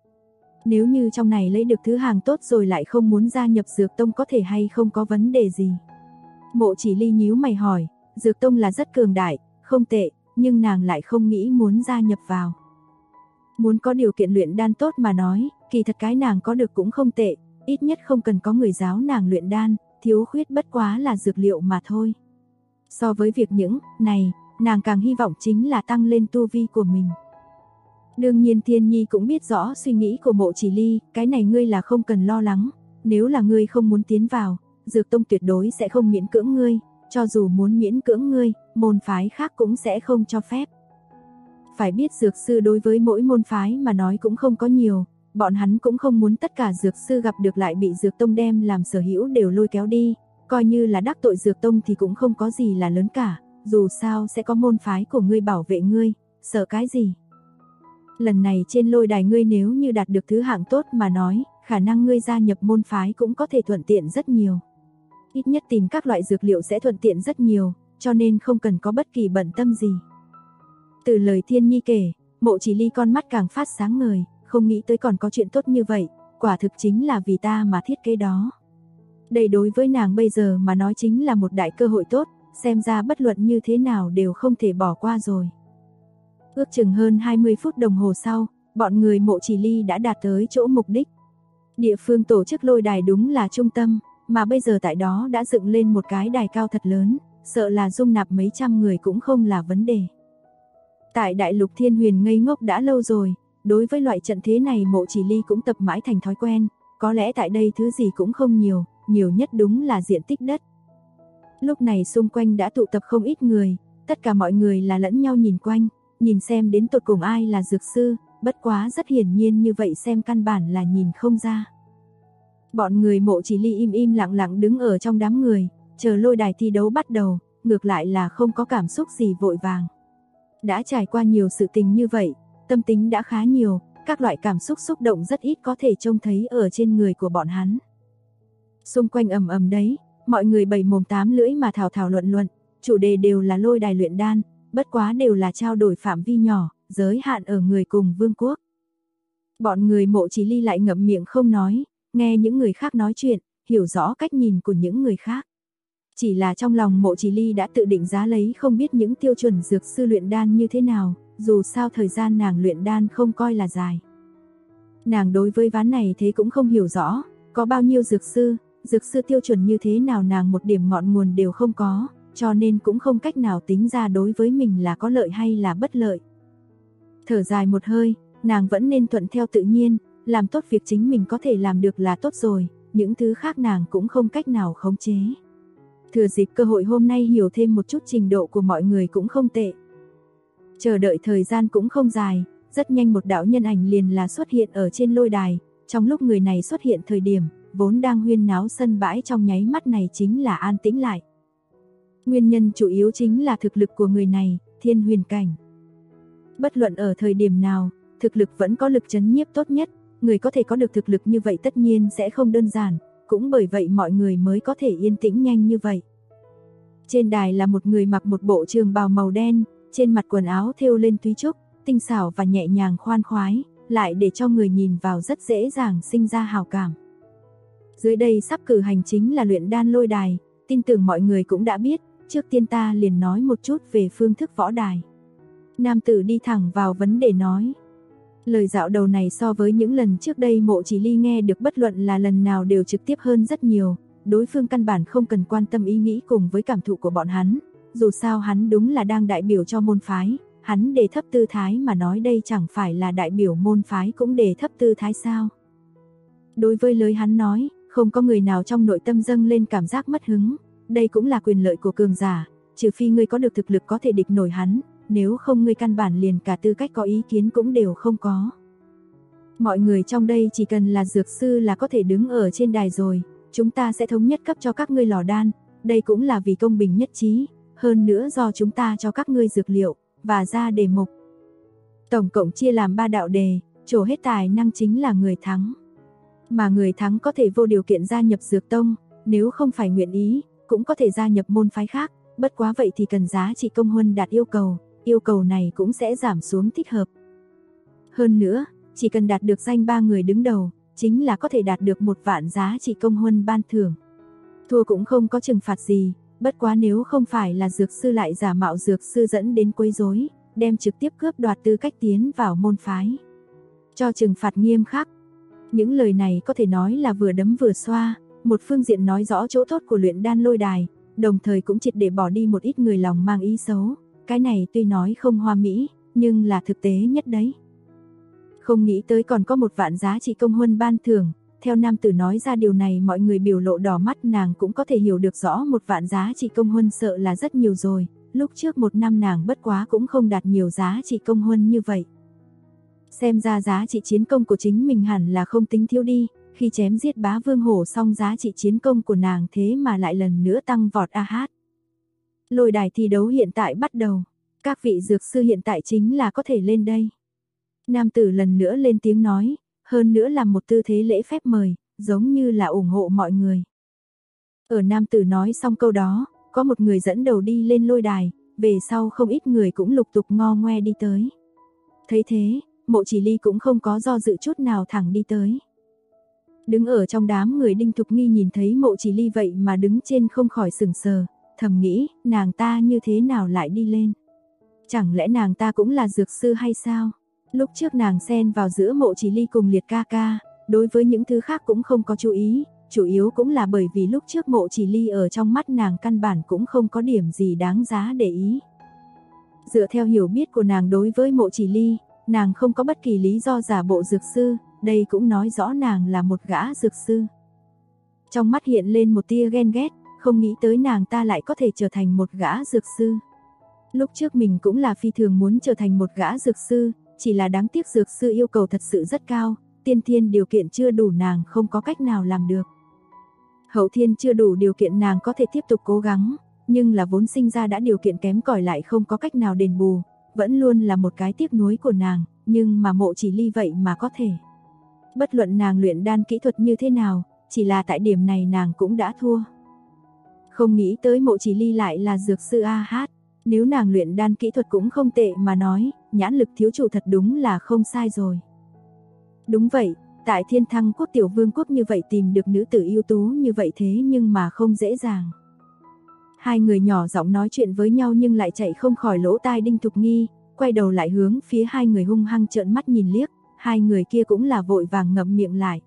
Nếu như trong này lấy được thứ hàng tốt rồi lại không muốn gia nhập dược tông có thể hay không có vấn đề gì. Mộ Chỉ Ly nhíu mày hỏi, dược tông là rất cường đại, không tệ, nhưng nàng lại không nghĩ muốn gia nhập vào. Muốn có điều kiện luyện đan tốt mà nói, kỳ thật cái nàng có được cũng không tệ, ít nhất không cần có người giáo nàng luyện đan, thiếu khuyết bất quá là dược liệu mà thôi. So với việc những này, nàng càng hy vọng chính là tăng lên tu vi của mình. Đương nhiên Thiên Nhi cũng biết rõ suy nghĩ của Mộ Chỉ Ly, cái này ngươi là không cần lo lắng, nếu là ngươi không muốn tiến vào, dược tông tuyệt đối sẽ không miễn cưỡng ngươi, cho dù muốn miễn cưỡng ngươi, môn phái khác cũng sẽ không cho phép. Phải biết dược sư đối với mỗi môn phái mà nói cũng không có nhiều, bọn hắn cũng không muốn tất cả dược sư gặp được lại bị dược tông đem làm sở hữu đều lôi kéo đi, coi như là đắc tội dược tông thì cũng không có gì là lớn cả, dù sao sẽ có môn phái của ngươi bảo vệ ngươi, sợ cái gì. Lần này trên lôi đài ngươi nếu như đạt được thứ hạng tốt mà nói, khả năng ngươi gia nhập môn phái cũng có thể thuận tiện rất nhiều. Ít nhất tìm các loại dược liệu sẽ thuận tiện rất nhiều, cho nên không cần có bất kỳ bận tâm gì. Từ lời Thiên Nhi kể, Mộ Chỉ Ly con mắt càng phát sáng ngời, không nghĩ tới còn có chuyện tốt như vậy, quả thực chính là vì ta mà thiết kế đó. Đây đối với nàng bây giờ mà nói chính là một đại cơ hội tốt, xem ra bất luận như thế nào đều không thể bỏ qua rồi. Ước chừng hơn 20 phút đồng hồ sau, bọn người Mộ Chỉ Ly đã đạt tới chỗ mục đích. Địa phương tổ chức lôi đài đúng là trung tâm, mà bây giờ tại đó đã dựng lên một cái đài cao thật lớn, sợ là dung nạp mấy trăm người cũng không là vấn đề. Tại Đại Lục Thiên Huyền ngây ngốc đã lâu rồi, đối với loại trận thế này Mộ Chỉ Ly cũng tập mãi thành thói quen, có lẽ tại đây thứ gì cũng không nhiều, nhiều nhất đúng là diện tích đất. Lúc này xung quanh đã tụ tập không ít người, tất cả mọi người là lẫn nhau nhìn quanh, nhìn xem đến tột cùng ai là dược sư, bất quá rất hiển nhiên như vậy xem căn bản là nhìn không ra. Bọn người Mộ Chỉ Ly im im lặng lặng đứng ở trong đám người, chờ lôi đài thi đấu bắt đầu, ngược lại là không có cảm xúc gì vội vàng. Đã trải qua nhiều sự tình như vậy, tâm tính đã khá nhiều, các loại cảm xúc xúc động rất ít có thể trông thấy ở trên người của bọn hắn. Xung quanh ầm ầm đấy, mọi người bảy mồm tám lưỡi mà thảo luận, chủ đề đều là lôi đài luyện đan, bất quá đều là trao đổi phạm vi nhỏ, giới hạn ở người cùng vương quốc. Bọn người Mộ Chỉ Ly lại ngậm miệng không nói, nghe những người khác nói chuyện, hiểu rõ cách nhìn của những người khác. Chỉ là trong lòng Mộ Chỉ Ly đã tự định giá lấy không biết những tiêu chuẩn dược sư luyện đan như thế nào, dù sao thời gian nàng luyện đan không coi là dài. Nàng đối với ván này thế cũng không hiểu rõ, có bao nhiêu dược sư tiêu chuẩn như thế nào nàng một điểm ngọn nguồn đều không có, cho nên cũng không cách nào tính ra đối với mình là có lợi hay là bất lợi. Thở dài một hơi, nàng vẫn nên thuận theo tự nhiên, làm tốt việc chính mình có thể làm được là tốt rồi, những thứ khác nàng cũng không cách nào khống chế. Thừa dịp cơ hội hôm nay hiểu thêm một chút trình độ của mọi người cũng không tệ. Chờ đợi thời gian cũng không dài, rất nhanh một đạo nhân ảnh liền là xuất hiện ở trên lôi đài, trong lúc người này xuất hiện thời điểm, vốn đang huyên náo sân bãi trong nháy mắt này chính là an tĩnh lại. Nguyên nhân chủ yếu chính là thực lực của người này, thiên huyền cảnh. Bất luận ở thời điểm nào, thực lực vẫn có lực trấn nhiếp tốt nhất, người có thể có được thực lực như vậy tất nhiên sẽ không đơn giản, cũng bởi vậy mọi người mới có thể yên tĩnh nhanh như vậy. Trên đài là một người mặc một bộ trường bào màu đen, trên mặt quần áo thêu lên thúy trúc, tinh xảo và nhẹ nhàng khoan khoái, lại để cho người nhìn vào rất dễ dàng sinh ra hào cảm. Dưới đây sắp cử hành chính là luyện đan lôi đài, tin tưởng mọi người cũng đã biết, trước tiên ta liền nói một chút về phương thức võ đài. Nam tử đi thẳng vào vấn đề nói. Lời dạo đầu này so với những lần trước đây Mộ Chỉ Ly nghe được bất luận là lần nào đều trực tiếp hơn rất nhiều, đối phương căn bản không cần quan tâm ý nghĩ cùng với cảm thụ của bọn hắn, dù sao hắn đúng là đang đại biểu cho môn phái, hắn đề thấp tư thái mà nói đây chẳng phải là đại biểu môn phái cũng đề thấp tư thái sao. Đối với lời hắn nói, không có người nào trong nội tâm dâng lên cảm giác mất hứng, đây cũng là quyền lợi của cường giả, trừ phi ngươi có được thực lực có thể địch nổi hắn, nếu không ngươi căn bản liền cả tư cách có ý kiến cũng đều không có. Mọi người trong đây chỉ cần là dược sư là có thể đứng ở trên đài rồi, chúng ta sẽ thống nhất cấp cho các ngươi lò đan, đây cũng là vì công bình nhất trí, hơn nữa do chúng ta cho các ngươi dược liệu, và ra đề mục. Tổng cộng chia làm 3 đạo đề, trổ hết tài năng chính là người thắng. Mà người thắng có thể vô điều kiện gia nhập dược tông, nếu không phải nguyện ý, cũng có thể gia nhập môn phái khác, bất quá vậy thì cần giá trị công huân đạt yêu cầu này cũng sẽ giảm xuống thích hợp. Hơn nữa, chỉ cần đạt được danh 3 người đứng đầu, chính là có thể đạt được 1 vạn giá trị công huân ban thưởng. Thua cũng không có trừng phạt gì, bất quá nếu không phải là dược sư lại giả mạo dược sư dẫn đến quấy rối, đem trực tiếp cướp đoạt tư cách tiến vào môn phái. Cho trừng phạt nghiêm khắc. Những lời này có thể nói là vừa đấm vừa xoa, một phương diện nói rõ chỗ tốt của luyện đan lôi đài, đồng thời cũng triệt để bỏ đi một ít người lòng mang ý xấu, cái này tuy nói không hoa mỹ, nhưng là thực tế nhất đấy. Không nghĩ tới còn có 1 vạn giá trị công huân ban thưởng, theo nam tử nói ra điều này mọi người biểu lộ đỏ mắt, nàng cũng có thể hiểu được rõ 1 vạn giá trị công huân sợ là rất nhiều rồi, lúc trước 1 năm nàng bất quá cũng không đạt nhiều giá trị công huân như vậy. Xem ra giá trị chiến công của chính mình hẳn là không tính thiếu đi, khi chém giết bá vương hổ xong giá trị chiến công của nàng thế mà lại lần nữa tăng vọt a hát. Lôi đài thi đấu hiện tại bắt đầu, các vị dược sư hiện tại chính là có thể lên đây. Nam tử lần nữa lên tiếng nói, hơn nữa làm một tư thế lễ phép mời, giống như là ủng hộ mọi người. Ở nam tử nói xong câu đó, có một người dẫn đầu đi lên lôi đài, về sau không ít người cũng lục tục ngo ngoe đi tới. Thấy thế, Mộ Chỉ Ly cũng không có do dự chút nào thẳng đi tới. Đứng ở trong đám người Đinh Thục Nghi nhìn thấy Mộ Chỉ Ly vậy mà đứng trên không khỏi sững sờ, thầm nghĩ, nàng ta như thế nào lại đi lên? Chẳng lẽ nàng ta cũng là dược sư hay sao? Lúc trước nàng xen vào giữa Mộ Chỉ Ly cùng Liệt ca ca, đối với những thứ khác cũng không có chú ý, chủ yếu cũng là bởi vì lúc trước Mộ Chỉ Ly ở trong mắt nàng căn bản cũng không có điểm gì đáng giá để ý. Dựa theo hiểu biết của nàng đối với Mộ Chỉ Ly, nàng không có bất kỳ lý do giả bộ dược sư, đây cũng nói rõ nàng là một gã dược sư. Trong mắt hiện lên một tia ghen ghét, không nghĩ tới nàng ta lại có thể trở thành một gã dược sư. Lúc trước mình cũng là phi thường muốn trở thành một gã dược sư, chỉ là đáng tiếc dược sư yêu cầu thật sự rất cao, tiên thiên điều kiện chưa đủ nàng không có cách nào làm được. Hậu thiên chưa đủ điều kiện nàng có thể tiếp tục cố gắng, nhưng là vốn sinh ra đã điều kiện kém cỏi lại không có cách nào đền bù, vẫn luôn là một cái tiếc nuối của nàng, nhưng mà Mộ Chỉ Ly vậy mà có thể. Bất luận nàng luyện đan kỹ thuật như thế nào, chỉ là tại điểm này nàng cũng đã thua. Không nghĩ tới Mộ Chỉ Ly lại là dược sư A. Nếu nàng luyện đan kỹ thuật cũng không tệ mà nói, nhãn lực thiếu chủ thật đúng là không sai rồi. Đúng vậy, tại Thiên Thăng quốc tiểu vương quốc như vậy tìm được nữ tử ưu tú như vậy thế nhưng mà không dễ dàng. Hai người nhỏ giọng nói chuyện với nhau nhưng lại chạy không khỏi lỗ tai Đinh Thục Nghi, quay đầu lại hướng phía hai người hung hăng trợn mắt nhìn liếc, hai người kia cũng là vội vàng ngậm miệng lại.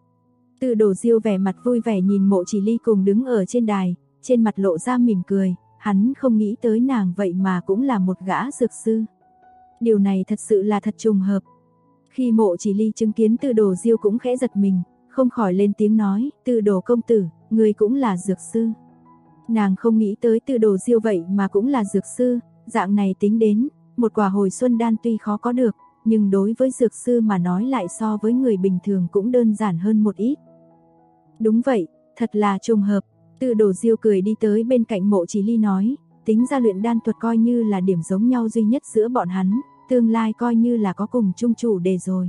Từ Đồ Diêu vẻ mặt vui vẻ nhìn Mộ Chỉ Ly cùng đứng ở trên đài, trên mặt lộ ra mỉm cười, hắn không nghĩ tới nàng vậy mà cũng là một gã dược sư. Điều này thật sự là thật trùng hợp. Khi Mộ Chỉ Ly chứng kiến Từ Đồ Diêu cũng khẽ giật mình, không khỏi lên tiếng nói, Từ Đồ công tử, người cũng là dược sư. Nàng không nghĩ tới Từ Đồ Diêu vậy mà cũng là dược sư, dạng này tính đến, một quả hồi xuân đan tuy khó có được, nhưng đối với dược sư mà nói lại so với người bình thường cũng đơn giản hơn một ít. Đúng vậy, thật là trùng hợp. Từ Đồ Diêu cười đi tới bên cạnh Mộ Chỉ Ly nói, tính ra luyện đan thuật coi như là điểm giống nhau duy nhất giữa bọn hắn, tương lai coi như là có cùng chung chủ đề rồi.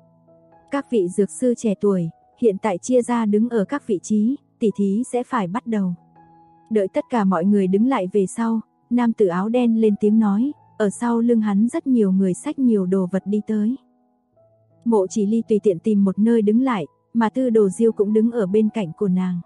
Các vị dược sư trẻ tuổi, hiện tại chia ra đứng ở các vị trí, tỉ thí sẽ phải bắt đầu. Đợi tất cả mọi người đứng lại về sau, nam tử áo đen lên tiếng nói, ở sau lưng hắn rất nhiều người xách nhiều đồ vật đi tới. Mộ Chỉ Ly tùy tiện tìm một nơi đứng lại, mà Từ Đồ Diêu cũng đứng ở bên cạnh của nàng.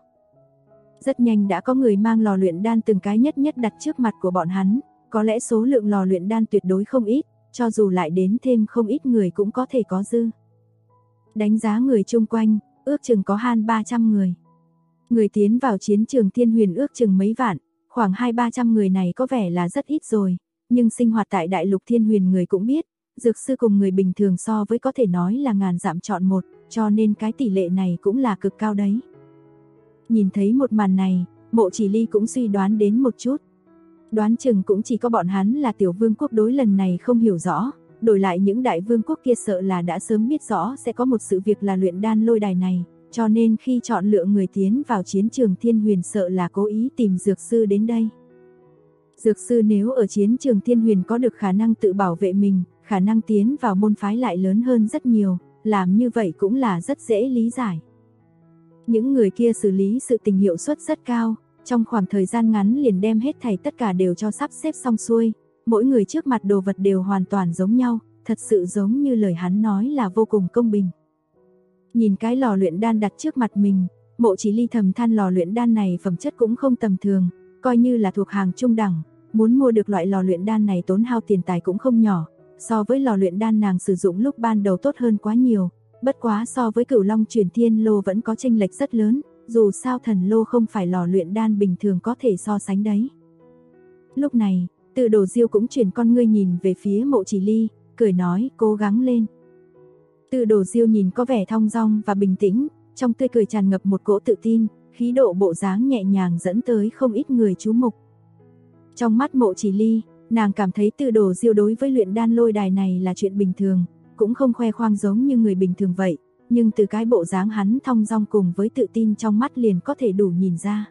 Rất nhanh đã có người mang lò luyện đan từng cái nhất nhất đặt trước mặt của bọn hắn, có lẽ số lượng lò luyện đan tuyệt đối không ít, cho dù lại đến thêm không ít người cũng có thể có dư. Đánh giá người chung quanh, ước chừng có hơn 300 người. Người tiến vào chiến trường Thiên Huyền ước chừng mấy vạn, khoảng 200-300 người này có vẻ là rất ít rồi, nhưng sinh hoạt tại đại lục Thiên Huyền người cũng biết, dược sư cùng người bình thường so với có thể nói là ngàn dặm chọn một, cho nên cái tỷ lệ này cũng là cực cao đấy. Nhìn thấy một màn này, Mộ Chỉ Ly cũng suy đoán đến một chút. Đoán chừng cũng chỉ có bọn hắn là tiểu vương quốc đối lần này không hiểu rõ, đổi lại những đại vương quốc kia sợ là đã sớm biết rõ sẽ có một sự việc là luyện đan lôi đài này, cho nên khi chọn lựa người tiến vào chiến trường Thiên Huyền sợ là cố ý tìm dược sư đến đây. Dược sư nếu ở chiến trường Thiên Huyền có được khả năng tự bảo vệ mình, khả năng tiến vào môn phái lại lớn hơn rất nhiều, làm như vậy cũng là rất dễ lý giải. Những người kia xử lý sự tình hiệu suất rất cao, trong khoảng thời gian ngắn liền đem hết thảy tất cả đều cho sắp xếp xong xuôi, mỗi người trước mặt đồ vật đều hoàn toàn giống nhau, thật sự giống như lời hắn nói là vô cùng công bình. Nhìn cái lò luyện đan đặt trước mặt mình, Mộ Chỉ Ly thầm than lò luyện đan này phẩm chất cũng không tầm thường, coi như là thuộc hàng trung đẳng, muốn mua được loại lò luyện đan này tốn hao tiền tài cũng không nhỏ, so với lò luyện đan nàng sử dụng lúc ban đầu tốt hơn quá nhiều, bất quá so với Cửu Long Truyền Thiên Lô vẫn có chênh lệch rất lớn, dù sao thần lô không phải lò luyện đan bình thường có thể so sánh đấy. Lúc này, Từ Đồ Diêu cũng chuyển con ngươi nhìn về phía Mộ Chỉ Ly, cười nói cố gắng lên. Từ Đồ Diêu nhìn có vẻ thong dong và bình tĩnh, trong tươi cười tràn ngập một cỗ tự tin, khí độ bộ dáng nhẹ nhàng dẫn tới không ít người chú mục. Trong mắt Mộ Chỉ Ly, nàng cảm thấy Từ Đồ Diêu đối với luyện đan lôi đài này là chuyện bình thường, cũng không khoe khoang giống như người bình thường vậy, nhưng từ cái bộ dáng hắn thong dong cùng với tự tin trong mắt liền có thể đủ nhìn ra.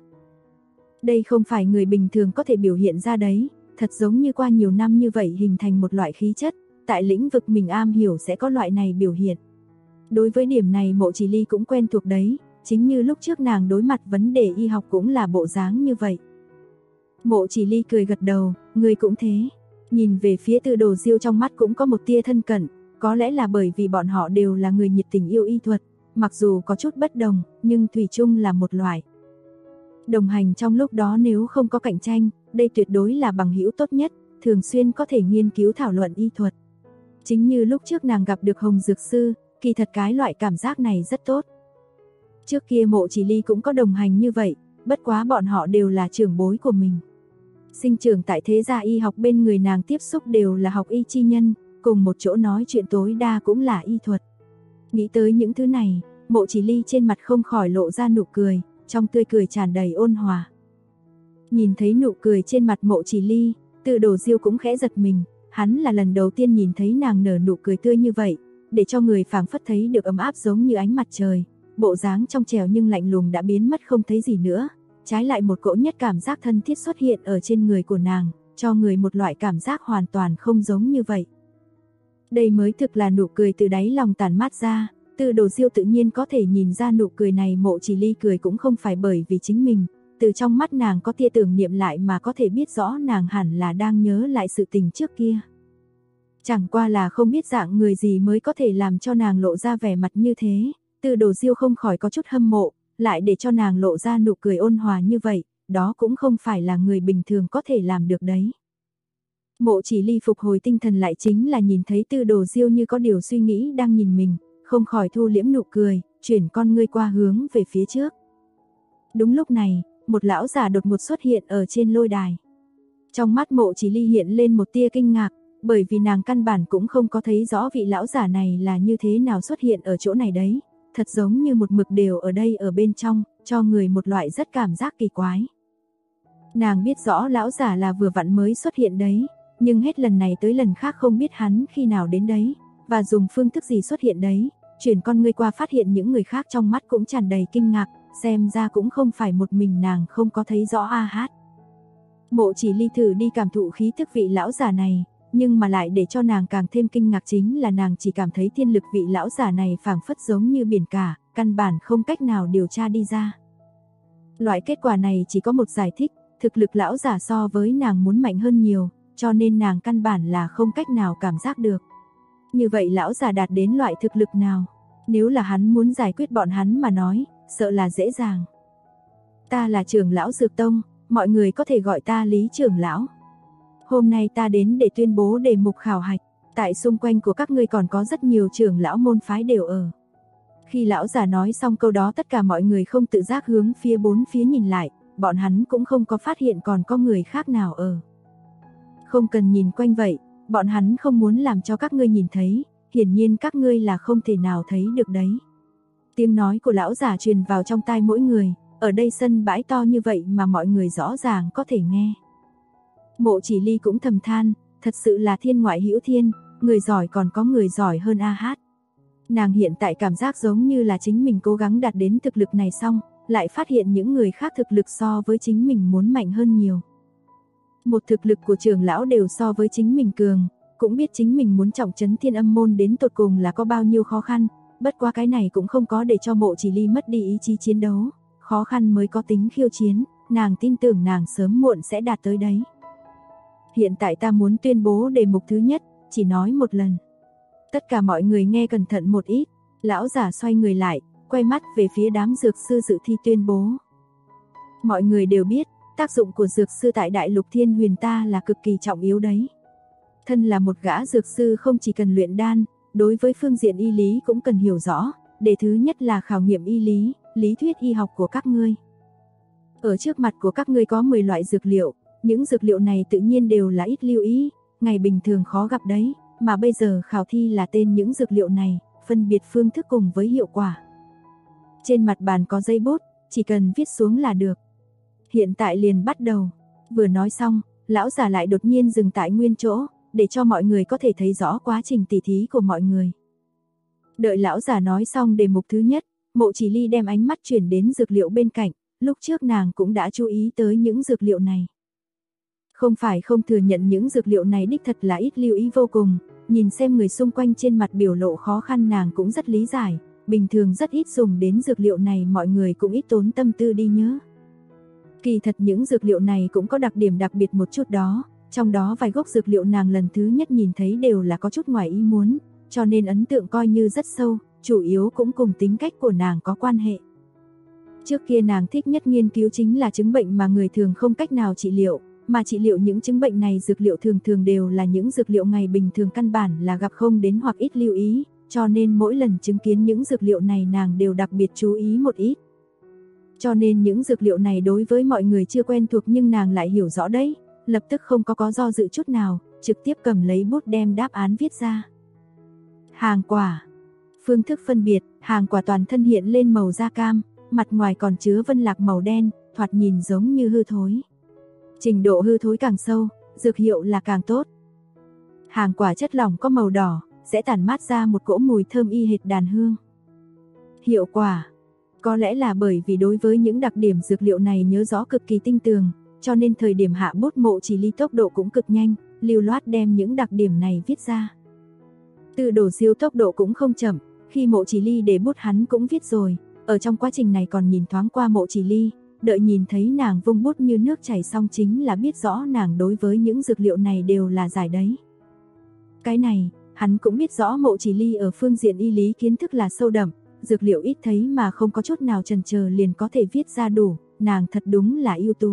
Đây không phải người bình thường có thể biểu hiện ra đấy, thật giống như qua nhiều năm như vậy hình thành một loại khí chất, tại lĩnh vực mình am hiểu sẽ có loại này biểu hiện. Đối với điểm này Mộ Chỉ Ly cũng quen thuộc đấy, chính như lúc trước nàng đối mặt vấn đề y học cũng là bộ dáng như vậy. Mộ Chỉ Ly cười gật đầu, ngươi cũng thế. Nhìn về phía Tư Đồ Diêu trong mắt cũng có một tia thân cận, có lẽ là bởi vì bọn họ đều là người nhiệt tình yêu y thuật, mặc dù có chút bất đồng, nhưng thủy chung là một loại. Đồng hành trong lúc đó nếu không có cạnh tranh, đây tuyệt đối là bằng hữu tốt nhất, thường xuyên có thể nghiên cứu thảo luận y thuật. Chính như lúc trước nàng gặp được Hồng Dược Sư, kỳ thật cái loại cảm giác này rất tốt. Trước kia Mộ Chỉ Ly cũng có đồng hành như vậy, bất quá bọn họ đều là trưởng bối của mình. Sinh trưởng tại thế gia y học, bên người nàng tiếp xúc đều là học y chi nhân, cùng một chỗ nói chuyện tối đa cũng là y thuật. Nghĩ tới những thứ này, Mộ Chỉ Ly trên mặt không khỏi lộ ra nụ cười, trong tươi cười tràn đầy ôn hòa. Nhìn thấy nụ cười trên mặt Mộ Chỉ Ly, Tư Đồ Diêu cũng khẽ giật mình, hắn là lần đầu tiên nhìn thấy nàng nở nụ cười tươi như vậy, để cho người phảng phất thấy được ấm áp giống như ánh mặt trời, bộ dáng trong trẻo nhưng lạnh lùng đã biến mất không thấy gì nữa, trái lại một cỗ nhất cảm giác thân thiết xuất hiện ở trên người của nàng, cho người một loại cảm giác hoàn toàn không giống như vậy. Đây mới thực là nụ cười từ đáy lòng tản mát ra. Tư Đồ Diêu tự nhiên có thể nhìn ra nụ cười này Mộ Chỉ Ly cười cũng không phải bởi vì chính mình, từ trong mắt nàng có tia tưởng niệm lại mà có thể biết rõ nàng hẳn là đang nhớ lại sự tình trước kia. Chẳng qua là không biết dạng người gì mới có thể làm cho nàng lộ ra vẻ mặt như thế, Tư Đồ Diêu không khỏi có chút hâm mộ, lại để cho nàng lộ ra nụ cười ôn hòa như vậy, đó cũng không phải là người bình thường có thể làm được đấy. Mộ Chỉ Ly phục hồi tinh thần lại chính là nhìn thấy Tư Đồ Diêu như có điều suy nghĩ đang nhìn mình, không khỏi thu liễm nụ cười, chuyển con ngươi qua hướng về phía trước. Đúng lúc này, một lão già đột ngột xuất hiện ở trên lôi đài. Trong mắt Mộ Chỉ Ly hiện lên một tia kinh ngạc, bởi vì nàng căn bản cũng không có thấy rõ vị lão già này là như thế nào xuất hiện ở chỗ này đấy, thật giống như một mực đều ở đây ở bên trong, cho người một loại rất cảm giác kỳ quái. Nàng biết rõ lão già là vừa vặn mới xuất hiện đấy, nhưng hết lần này tới lần khác không biết hắn khi nào đến đấy, và dùng phương thức gì xuất hiện đấy, chuyển con ngươi qua phát hiện những người khác trong mắt cũng tràn đầy kinh ngạc, xem ra cũng không phải một mình nàng không có thấy rõ a hát. Mộ Chỉ Ly thử đi cảm thụ khí thức vị lão già này, nhưng mà lại để cho nàng càng thêm kinh ngạc chính là nàng chỉ cảm thấy thiên lực vị lão già này phảng phất giống như biển cả, căn bản không cách nào điều tra đi ra. Loại kết quả này chỉ có một giải thích, thực lực lão già so với nàng muốn mạnh hơn nhiều, cho nên nàng căn bản là không cách nào cảm giác được. Như vậy lão già đạt đến loại thực lực nào? Nếu là hắn muốn giải quyết bọn hắn mà nói, sợ là dễ dàng. Ta là trưởng lão Dược Tông, mọi người có thể gọi ta Lý trưởng lão. Hôm nay ta đến để tuyên bố đề mục khảo hạch, tại xung quanh của các ngươi còn có rất nhiều trưởng lão môn phái đều ở. Khi lão già nói xong câu đó, tất cả mọi người không tự giác hướng phía bốn phía nhìn lại, bọn hắn cũng không có phát hiện còn có người khác nào ở. Không cần nhìn quanh vậy, bọn hắn không muốn làm cho các ngươi nhìn thấy, hiển nhiên các ngươi là không thể nào thấy được đấy. Tiếng nói của lão già truyền vào trong tai mỗi người, ở đây sân bãi to như vậy mà mọi người rõ ràng có thể nghe. Mộ Chỉ Ly cũng thầm than, thật sự là thiên ngoại hữu thiên, người giỏi còn có người giỏi hơn a hát. Nàng hiện tại cảm giác giống như là chính mình cố gắng đạt đến thực lực này xong, lại phát hiện những người khác thực lực so với chính mình muốn mạnh hơn nhiều. Một thực lực của trưởng lão đều so với chính mình cường, cũng biết chính mình muốn trọng trấn Thiên Âm môn đến tột cùng là có bao nhiêu khó khăn, bất quá cái này cũng không có để cho Mộ Chỉ Ly mất đi ý chí chiến đấu, khó khăn mới có tính khiêu chiến, nàng tin tưởng nàng sớm muộn sẽ đạt tới đấy. Hiện tại ta muốn tuyên bố đề mục thứ nhất, chỉ nói một lần. Tất cả mọi người nghe cẩn thận một ít, lão giả xoay người lại, quay mắt về phía đám dược sư dự thi tuyên bố. Mọi người đều biết, tác dụng của dược sư tại Đại Lục Thiên Huyền ta là cực kỳ trọng yếu đấy. Thân là một gã dược sư không chỉ cần luyện đan, đối với phương diện y lý cũng cần hiểu rõ, đề thứ nhất là khảo nghiệm y lý, lý thuyết y học của các ngươi. Ở trước mặt của các ngươi có 10 loại dược liệu, những dược liệu này tự nhiên đều là ít lưu ý, ngày bình thường khó gặp đấy, mà bây giờ khảo thi là tên những dược liệu này, phân biệt phương thức cùng với hiệu quả. Trên mặt bàn có giấy bút, chỉ cần viết xuống là được. Hiện tại liền bắt đầu. Vừa nói xong, lão già lại đột nhiên dừng tại nguyên chỗ, để cho mọi người có thể thấy rõ quá trình tỉ thí của mọi người. Đợi lão già nói xong đề mục thứ nhất, Mộ Chỉ Ly đem ánh mắt chuyển đến dược liệu bên cạnh, lúc trước nàng cũng đã chú ý tới những dược liệu này. Không phải không thừa nhận những dược liệu này đích thật là ít lưu ý vô cùng, nhìn xem người xung quanh trên mặt biểu lộ khó khăn nàng cũng rất lý giải, bình thường rất ít dùng đến dược liệu này mọi người cũng ít tốn tâm tư đi nhớ. Kỳ thật những dược liệu này cũng có đặc điểm đặc biệt một chút đó, trong đó vài gốc dược liệu nàng lần thứ nhất nhìn thấy đều là có chút ngoài ý muốn, cho nên ấn tượng coi như rất sâu, chủ yếu cũng cùng tính cách của nàng có quan hệ. Trước kia nàng thích nhất nghiên cứu chính là chứng bệnh mà người thường không cách nào trị liệu, mà trị liệu những chứng bệnh này dược liệu thường thường đều là những dược liệu ngày bình thường căn bản là gặp không đến hoặc ít lưu ý, cho nên mỗi lần chứng kiến những dược liệu này nàng đều đặc biệt chú ý một ít. Cho nên những dược liệu này đối với mọi người chưa quen thuộc nhưng nàng lại hiểu rõ đấy, lập tức không có do dự chút nào, trực tiếp cầm lấy bút đem đáp án viết ra. Hàng quả. Phương thức phân biệt, hàng quả toàn thân hiện lên màu da cam, mặt ngoài còn chứa vân lạc màu đen, thoạt nhìn giống như hư thối. Trình độ hư thối càng sâu, dược hiệu là càng tốt. Hàng quả chất lỏng có màu đỏ, sẽ tản mát ra một cỗ mùi thơm y hệt đàn hương. Hiệu quả. Có lẽ là bởi vì đối với những đặc điểm dược liệu này nhớ rõ cực kỳ tinh tường, cho nên thời điểm hạ bút Mộ Chỉ Ly tốc độ cũng cực nhanh, lưu loát đem những đặc điểm này viết ra. Từ Đồ Diêu tốc độ cũng không chậm, khi Mộ Chỉ Ly để bút hắn cũng viết rồi, ở trong quá trình này còn nhìn thoáng qua Mộ Chỉ Ly, đợi nhìn thấy nàng vung bút như nước chảy xong chính là biết rõ nàng đối với những dược liệu này đều là giải đấy. Cái này, hắn cũng biết rõ Mộ Chỉ Ly ở phương diện y lý kiến thức là sâu đậm, dược liệu ít thấy mà không có chút nào chần chờ liền có thể viết ra đủ, nàng thật đúng là ưu tú.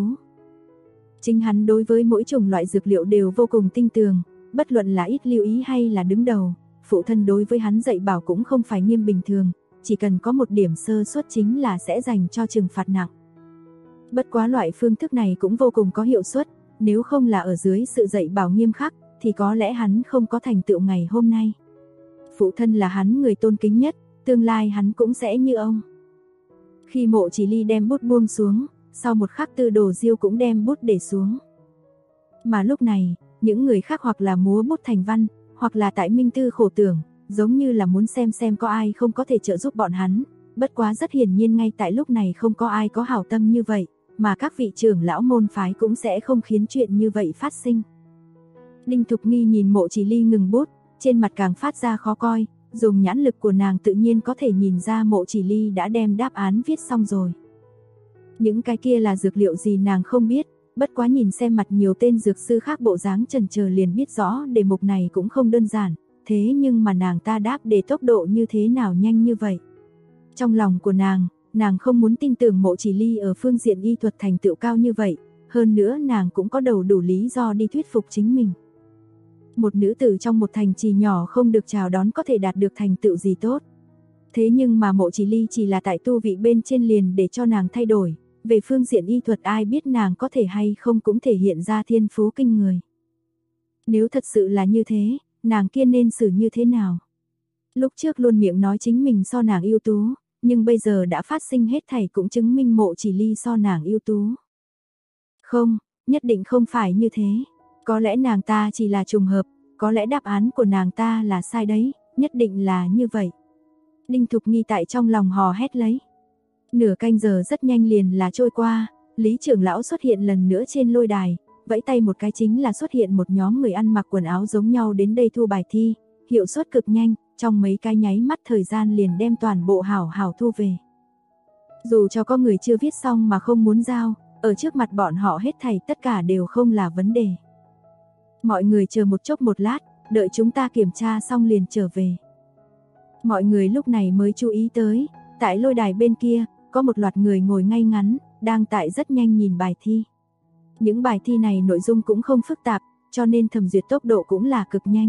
Chính hắn đối với mỗi chủng loại dược liệu đều vô cùng tinh tường, bất luận là ít lưu ý hay là đứng đầu, phụ thân đối với hắn dạy bảo cũng không phải nghiêm bình thường, chỉ cần có một điểm sơ suất chính là sẽ dành cho trừng phạt nặng. Bất quá loại phương thức này cũng vô cùng có hiệu suất, nếu không là ở dưới sự dạy bảo nghiêm khắc, thì có lẽ hắn không có thành tựu ngày hôm nay. Phụ thân là hắn người tôn kính nhất, tương lai hắn cũng sẽ như ông. Khi Mộ Chỉ Ly đem bút buông xuống, sau một khắc Từ Đồ Diêu cũng đem bút để xuống. Mà lúc này, những người khác hoặc là múa bút thành văn, hoặc là tại minh tư khổ tưởng, giống như là muốn xem có ai không có thể trợ giúp bọn hắn, bất quá rất hiển nhiên ngay tại lúc này không có ai có hảo tâm như vậy, mà các vị trưởng lão môn phái cũng sẽ không khiến chuyện như vậy phát sinh. Đinh Thục Nghi nhìn Mộ Chỉ Ly ngừng bút, trên mặt càng phát ra khó coi, dùng nhãn lực của nàng tự nhiên có thể nhìn ra Mộ Chỉ Ly đã đem đáp án viết xong rồi. Những cái kia là dược liệu gì nàng không biết, bất quá nhìn xem mặt nhiều tên dược sư khác bộ dáng chần chờ liền biết rõ đề mục này cũng không đơn giản, thế nhưng mà nàng ta đáp đề tốc độ như thế nào nhanh như vậy. Trong lòng của nàng không muốn tin tưởng Mộ Chỉ Ly ở phương diện y thuật thành tựu cao như vậy, hơn nữa nàng cũng có đủ lý do đi thuyết phục chính mình. Một nữ tử trong một thành trì nhỏ không được chào đón có thể đạt được thành tựu gì tốt. Thế nhưng mà Mộ Chỉ Ly chỉ là tại tu vị bên trên liền để cho nàng thay đổi, về phương diện y thuật ai biết nàng có thể hay không cũng thể hiện ra thiên phú kinh người. Nếu thật sự là như thế, nàng kia nên xử như thế nào? Lúc trước luôn miệng nói chính mình so nàng ưu tú, nhưng bây giờ đã phát sinh hết thảy cũng chứng minh Mộ Chỉ Ly so nàng ưu tú. Không, nhất định không phải như thế. Có lẽ nàng ta chỉ là trùng hợp, có lẽ đáp án của nàng ta là sai đấy, nhất định là như vậy. Đinh Thục Nghi tại trong lòng hò hét lấy. Nửa canh giờ rất nhanh liền là trôi qua, Lý trưởng lão xuất hiện lần nữa trên lôi đài, vẫy tay một cái chính là xuất hiện một nhóm người ăn mặc quần áo giống nhau đến đây thu bài thi, hiệu suất cực nhanh, trong mấy cái nháy mắt thời gian liền đem toàn bộ hảo thu về. Dù cho có người chưa viết xong mà không muốn giao, ở trước mặt bọn họ hết thảy tất cả đều không là vấn đề. Mọi người chờ một chốc một lát, đợi chúng ta kiểm tra xong liền trở về. Mọi người lúc này mới chú ý tới, tại lôi đài bên kia, có một loạt người ngồi ngay ngắn, đang tại rất nhanh nhìn bài thi. Những bài thi này nội dung cũng không phức tạp, cho nên thẩm duyệt tốc độ cũng là cực nhanh.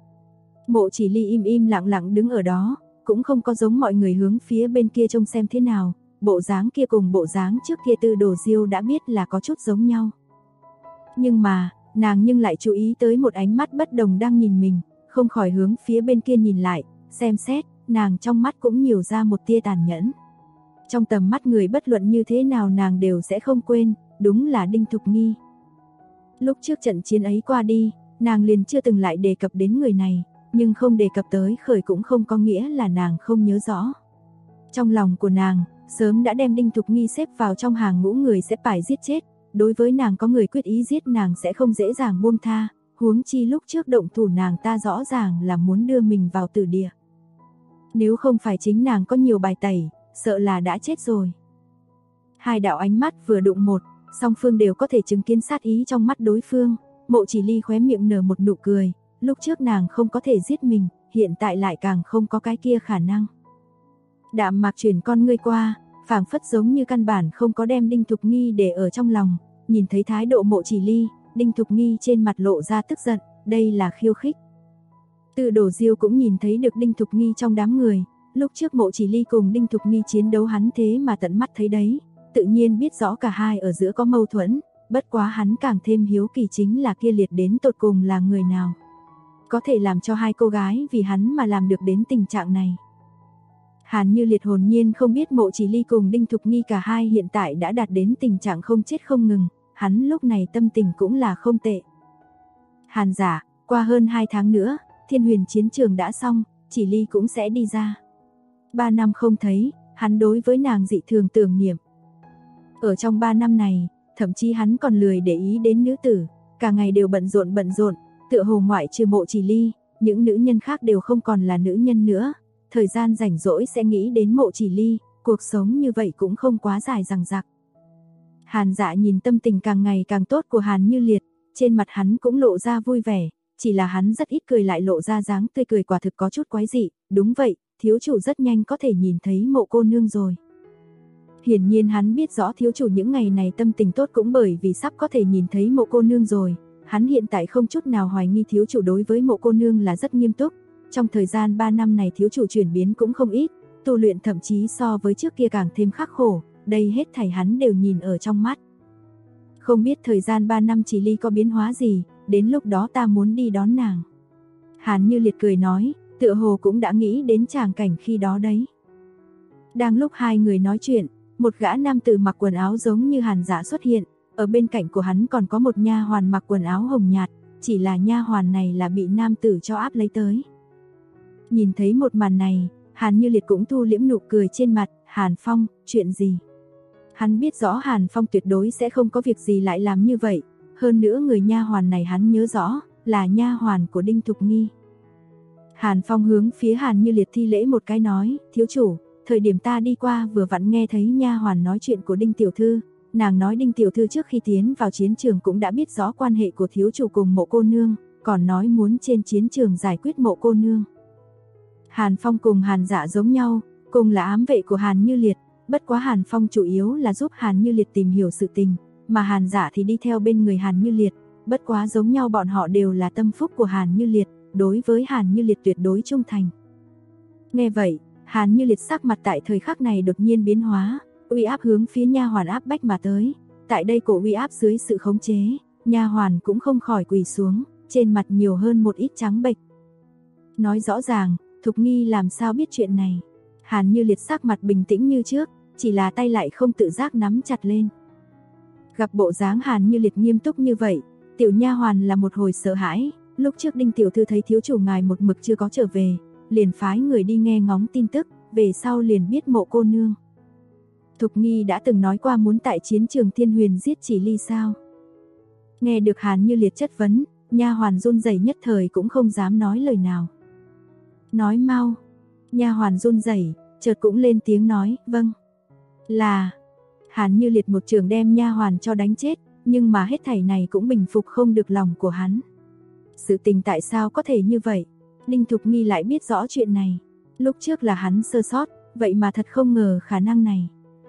Mộ Chỉ Ly im lặng đứng ở đó, cũng không có giống mọi người hướng phía bên kia trông xem thế nào, bộ dáng kia cùng bộ dáng trước kia Từ Đồ Diêu đã biết là có chút giống nhau. Nhưng mà, nàng nhưng lại chú ý tới một ánh mắt bất đồng đang nhìn mình, không khỏi hướng phía bên kia nhìn lại, xem xét, nàng trong mắt cũng nhiều ra một tia tàn nhẫn. Trong tầm mắt người bất luận như thế nào nàng đều sẽ không quên, đúng là Đinh Thục Nghi. Lúc trước trận chiến ấy qua đi, nàng liền chưa từng lại đề cập đến người này, nhưng không đề cập tới khởi cũng không có nghĩa là nàng không nhớ rõ. Trong lòng của nàng, sớm đã đem Đinh Thục Nghi xếp vào trong hàng ngũ người sẽ phải giết chết, đối với nàng có người quyết ý giết nàng sẽ không dễ dàng buông tha, huống chi lúc trước động thủ nàng ta rõ ràng là muốn đưa mình vào tử địa. Nếu không phải chính nàng có nhiều bài tẩy, sợ là đã chết rồi. Hai đạo ánh mắt vừa đụng một, Song phương đều có thể chứng kiến sát ý trong mắt đối phương. Mộ Chỉ Ly khóe miệng nở một nụ cười, lúc trước nàng không có thể giết mình, hiện tại lại càng không có cái kia khả năng. Đạm Mạc chuyển con ngươi qua, phảng phất giống như căn bản không có đem Đinh Thục Nghi để ở trong lòng, nhìn thấy thái độ Mộ Chỉ Ly, Đinh Thục Nghi trên mặt lộ ra tức giận, đây là khiêu khích. Từ Đổ Diêu cũng nhìn thấy được Đinh Thục Nghi trong đám người, lúc trước Mộ Chỉ Ly cùng Đinh Thục Nghi chiến đấu hắn thế mà tận mắt thấy đấy, tự nhiên biết rõ cả hai ở giữa có mâu thuẫn, bất quá hắn càng thêm hiếu kỳ chính là kia liệt đến tột cùng là người nào. Có thể làm cho hai cô gái vì hắn mà làm được đến tình trạng này. Hàn Như Liệt hồn nhiên không biết Mộ Chỉ Ly cùng Đinh Thục Nghi cả hai hiện tại đã đạt đến tình trạng không chết không ngừng, hắn lúc này tâm tình cũng là không tệ. Hàn giả, qua hơn 2 tháng nữa, Thiên Huyền chiến trường đã xong, Chỉ Ly cũng sẽ đi ra. 3 năm không thấy, hắn đối với nàng dị thường tưởng niệm. Ở trong 3 năm này, thậm chí hắn còn lười để ý đến nữ tử, cả ngày đều bận rộn, tựa hồ ngoại trừ Mộ Chỉ Ly, những nữ nhân khác đều không còn là nữ nhân nữa. Thời gian rảnh rỗi sẽ nghĩ đến Mộ Chỉ Ly, cuộc sống như vậy cũng không quá dài dằng dặc. Hàn Dạ nhìn tâm tình càng ngày càng tốt của Hàn Như Liệt, trên mặt hắn cũng lộ ra vui vẻ, chỉ là hắn rất ít cười lại lộ ra dáng tươi cười quả thực có chút quái dị, đúng vậy, thiếu chủ rất nhanh có thể nhìn thấy Mộ cô nương rồi. Hiển nhiên hắn biết rõ thiếu chủ những ngày này tâm tình tốt cũng bởi vì sắp có thể nhìn thấy Mộ cô nương rồi, hắn hiện tại không chút nào hoài nghi thiếu chủ đối với Mộ cô nương là rất nghiêm túc. Trong thời gian 3 năm này thiếu chủ chuyển biến cũng không ít, tu luyện thậm chí so với trước kia càng thêm khắc khổ, đây hết thảy hắn đều nhìn ở trong mắt. Không biết thời gian 3 năm Chỉ Ly có biến hóa gì, đến lúc đó ta muốn đi đón nàng. Hàn Như Liệt cười nói, tựa hồ cũng đã nghĩ đến tràng cảnh khi đó đấy. Đang lúc hai người nói chuyện, một gã nam tử mặc quần áo giống như Hàn Dạ xuất hiện, ở bên cạnh của hắn còn có một nha hoàn mặc quần áo hồng nhạt, chỉ là nha hoàn này là bị nam tử cho áp lấy tới. Nhìn thấy một màn này, Hàn Như Liệt cũng thu liễm nụ cười trên mặt, Hàn Phong, chuyện gì? Hắn biết rõ Hàn Phong tuyệt đối sẽ không có việc gì lại làm như vậy, hơn nữa người nha hoàn này hắn nhớ rõ, là nha hoàn của Đinh Thục Nghi. Hàn Phong hướng phía Hàn Như Liệt thi lễ một cái nói, thiếu chủ, thời điểm ta đi qua vừa vặn nghe thấy nha hoàn nói chuyện của Đinh Tiểu Thư, nàng nói Đinh Tiểu Thư trước khi tiến vào chiến trường cũng đã biết rõ quan hệ của thiếu chủ cùng Mộ cô nương, còn nói muốn trên chiến trường giải quyết Mộ cô nương. Hàn Phong cùng Hàn Dạ giống nhau, cùng là ám vệ của Hàn Như Liệt, bất quá Hàn Phong chủ yếu là giúp Hàn Như Liệt tìm hiểu sự tình, mà Hàn Dạ thì đi theo bên người Hàn Như Liệt, bất quá giống nhau bọn họ đều là tâm phúc của Hàn Như Liệt, đối với Hàn Như Liệt tuyệt đối trung thành. Nghe vậy, Hàn Như Liệt sắc mặt tại thời khắc này đột nhiên biến hóa, uy áp hướng phía nha hoàn áp bách mà tới, tại đây cổ uy áp dưới sự khống chế, nha hoàn cũng không khỏi quỳ xuống, trên mặt nhiều hơn một ít trắng bệch. Nói rõ ràng, Thục Nghi làm sao biết chuyện này? Hàn Như Liệt sắc mặt bình tĩnh như trước, chỉ là tay lại không tự giác nắm chặt lên. Gặp bộ dáng Hàn Như Liệt nghiêm túc như vậy, tiểu nha hoàn là một hồi sợ hãi, lúc trước Đinh Tiểu Thư thấy thiếu chủ ngài một mực chưa có trở về, liền phái người đi nghe ngóng tin tức, về sau liền biết Mộ cô nương. Thục Nghi đã từng nói qua muốn tại chiến trường Thiên Huyền giết Chỉ Ly sao? Nghe được Hàn Như Liệt chất vấn, nha hoàn run rẩy nhất thời cũng không dám nói lời nào. Nói mau. Nha hoàn run rẩy, chợt cũng lên tiếng nói, vâng. Là. Hàn Như Liệt một trường đem nha hoàn cho đánh chết, nhưng mà hết thảy này cũng bình phục không được lòng của hắn. Sự tình tại sao có thể như vậy? Đinh Thục Nghi lại biết rõ chuyện này. Lúc trước là hắn sơ sót, vậy mà thật không ngờ khả năng này.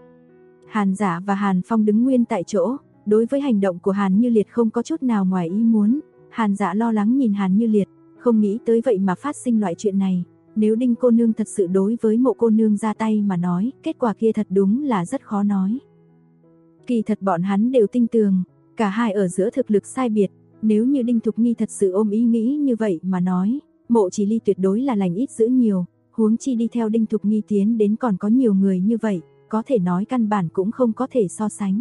Hàn Dạ và Hàn Phong đứng nguyên tại chỗ, đối với hành động của Hàn Như Liệt không có chút nào ngoài ý muốn. Hàn Dạ lo lắng nhìn Hàn Như Liệt, không nghĩ tới vậy mà phát sinh loại chuyện này. Nếu Đinh cô nương thật sự đối với Mộ cô nương ra tay mà nói, kết quả kia thật đúng là rất khó nói. Kỳ thật bọn hắn đều tin tưởng, cả hai ở giữa thực lực sai biệt, nếu như Đinh Thục Nghi thật sự ôm ý nghĩ như vậy mà nói, Mộ Chỉ Ly tuyệt đối là lành ít dữ nhiều, huống chi đi theo Đinh Thục Nghi tiến đến còn có nhiều người như vậy, có thể nói căn bản cũng không có thể so sánh.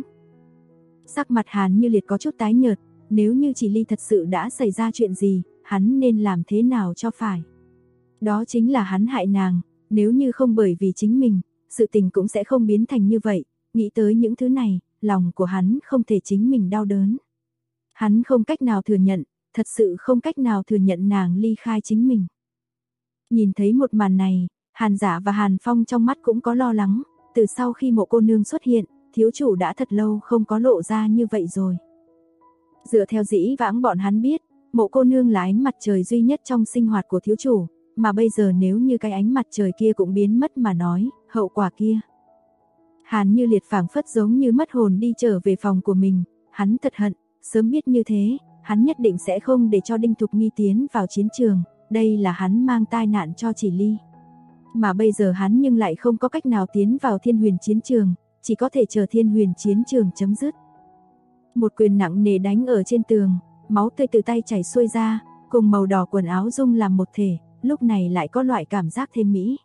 Sắc mặt Hàn Như Liệt có chút tái nhợt, nếu như Chỉ Ly thật sự đã xảy ra chuyện gì, hắn nên làm thế nào cho phải? Đó chính là hắn hại nàng, nếu như không bởi vì chính mình, sự tình cũng sẽ không biến thành như vậy, nghĩ tới những thứ này, lòng của hắn không thể chính mình đau đớn. Hắn không cách nào thừa nhận, thật sự không cách nào thừa nhận nàng ly khai chính mình. Nhìn thấy một màn này, Hàn Dạ và Hàn Phong trong mắt cũng có lo lắng, từ sau khi Mộ cô nương xuất hiện, thiếu chủ đã thật lâu không có lộ ra như vậy rồi. Dựa theo dĩ vãng bọn hắn biết, Mộ cô nương là ánh mặt trời duy nhất trong sinh hoạt của thiếu chủ, mà bây giờ nếu như cái ánh mặt trời kia cũng biến mất mà nói, hậu quả kia. Hàn Như Liệt phảng phất giống như mất hồn đi trở về phòng của mình, hắn thật hận, sớm biết như thế, hắn nhất định sẽ không để cho Đinh Thục Nghi tiến vào chiến trường, đây là hắn mang tai nạn cho Chỉ Ly. Mà bây giờ hắn nhưng lại không có cách nào tiến vào Thiên Huyền chiến trường, chỉ có thể chờ Thiên Huyền chiến trường chấm dứt. Một quyền nặng nề đánh ở trên tường, máu tươi từ tay chảy xuôi ra, cùng màu đỏ quần áo dung làm một thể, lúc này lại có loại cảm giác thêm mỹ.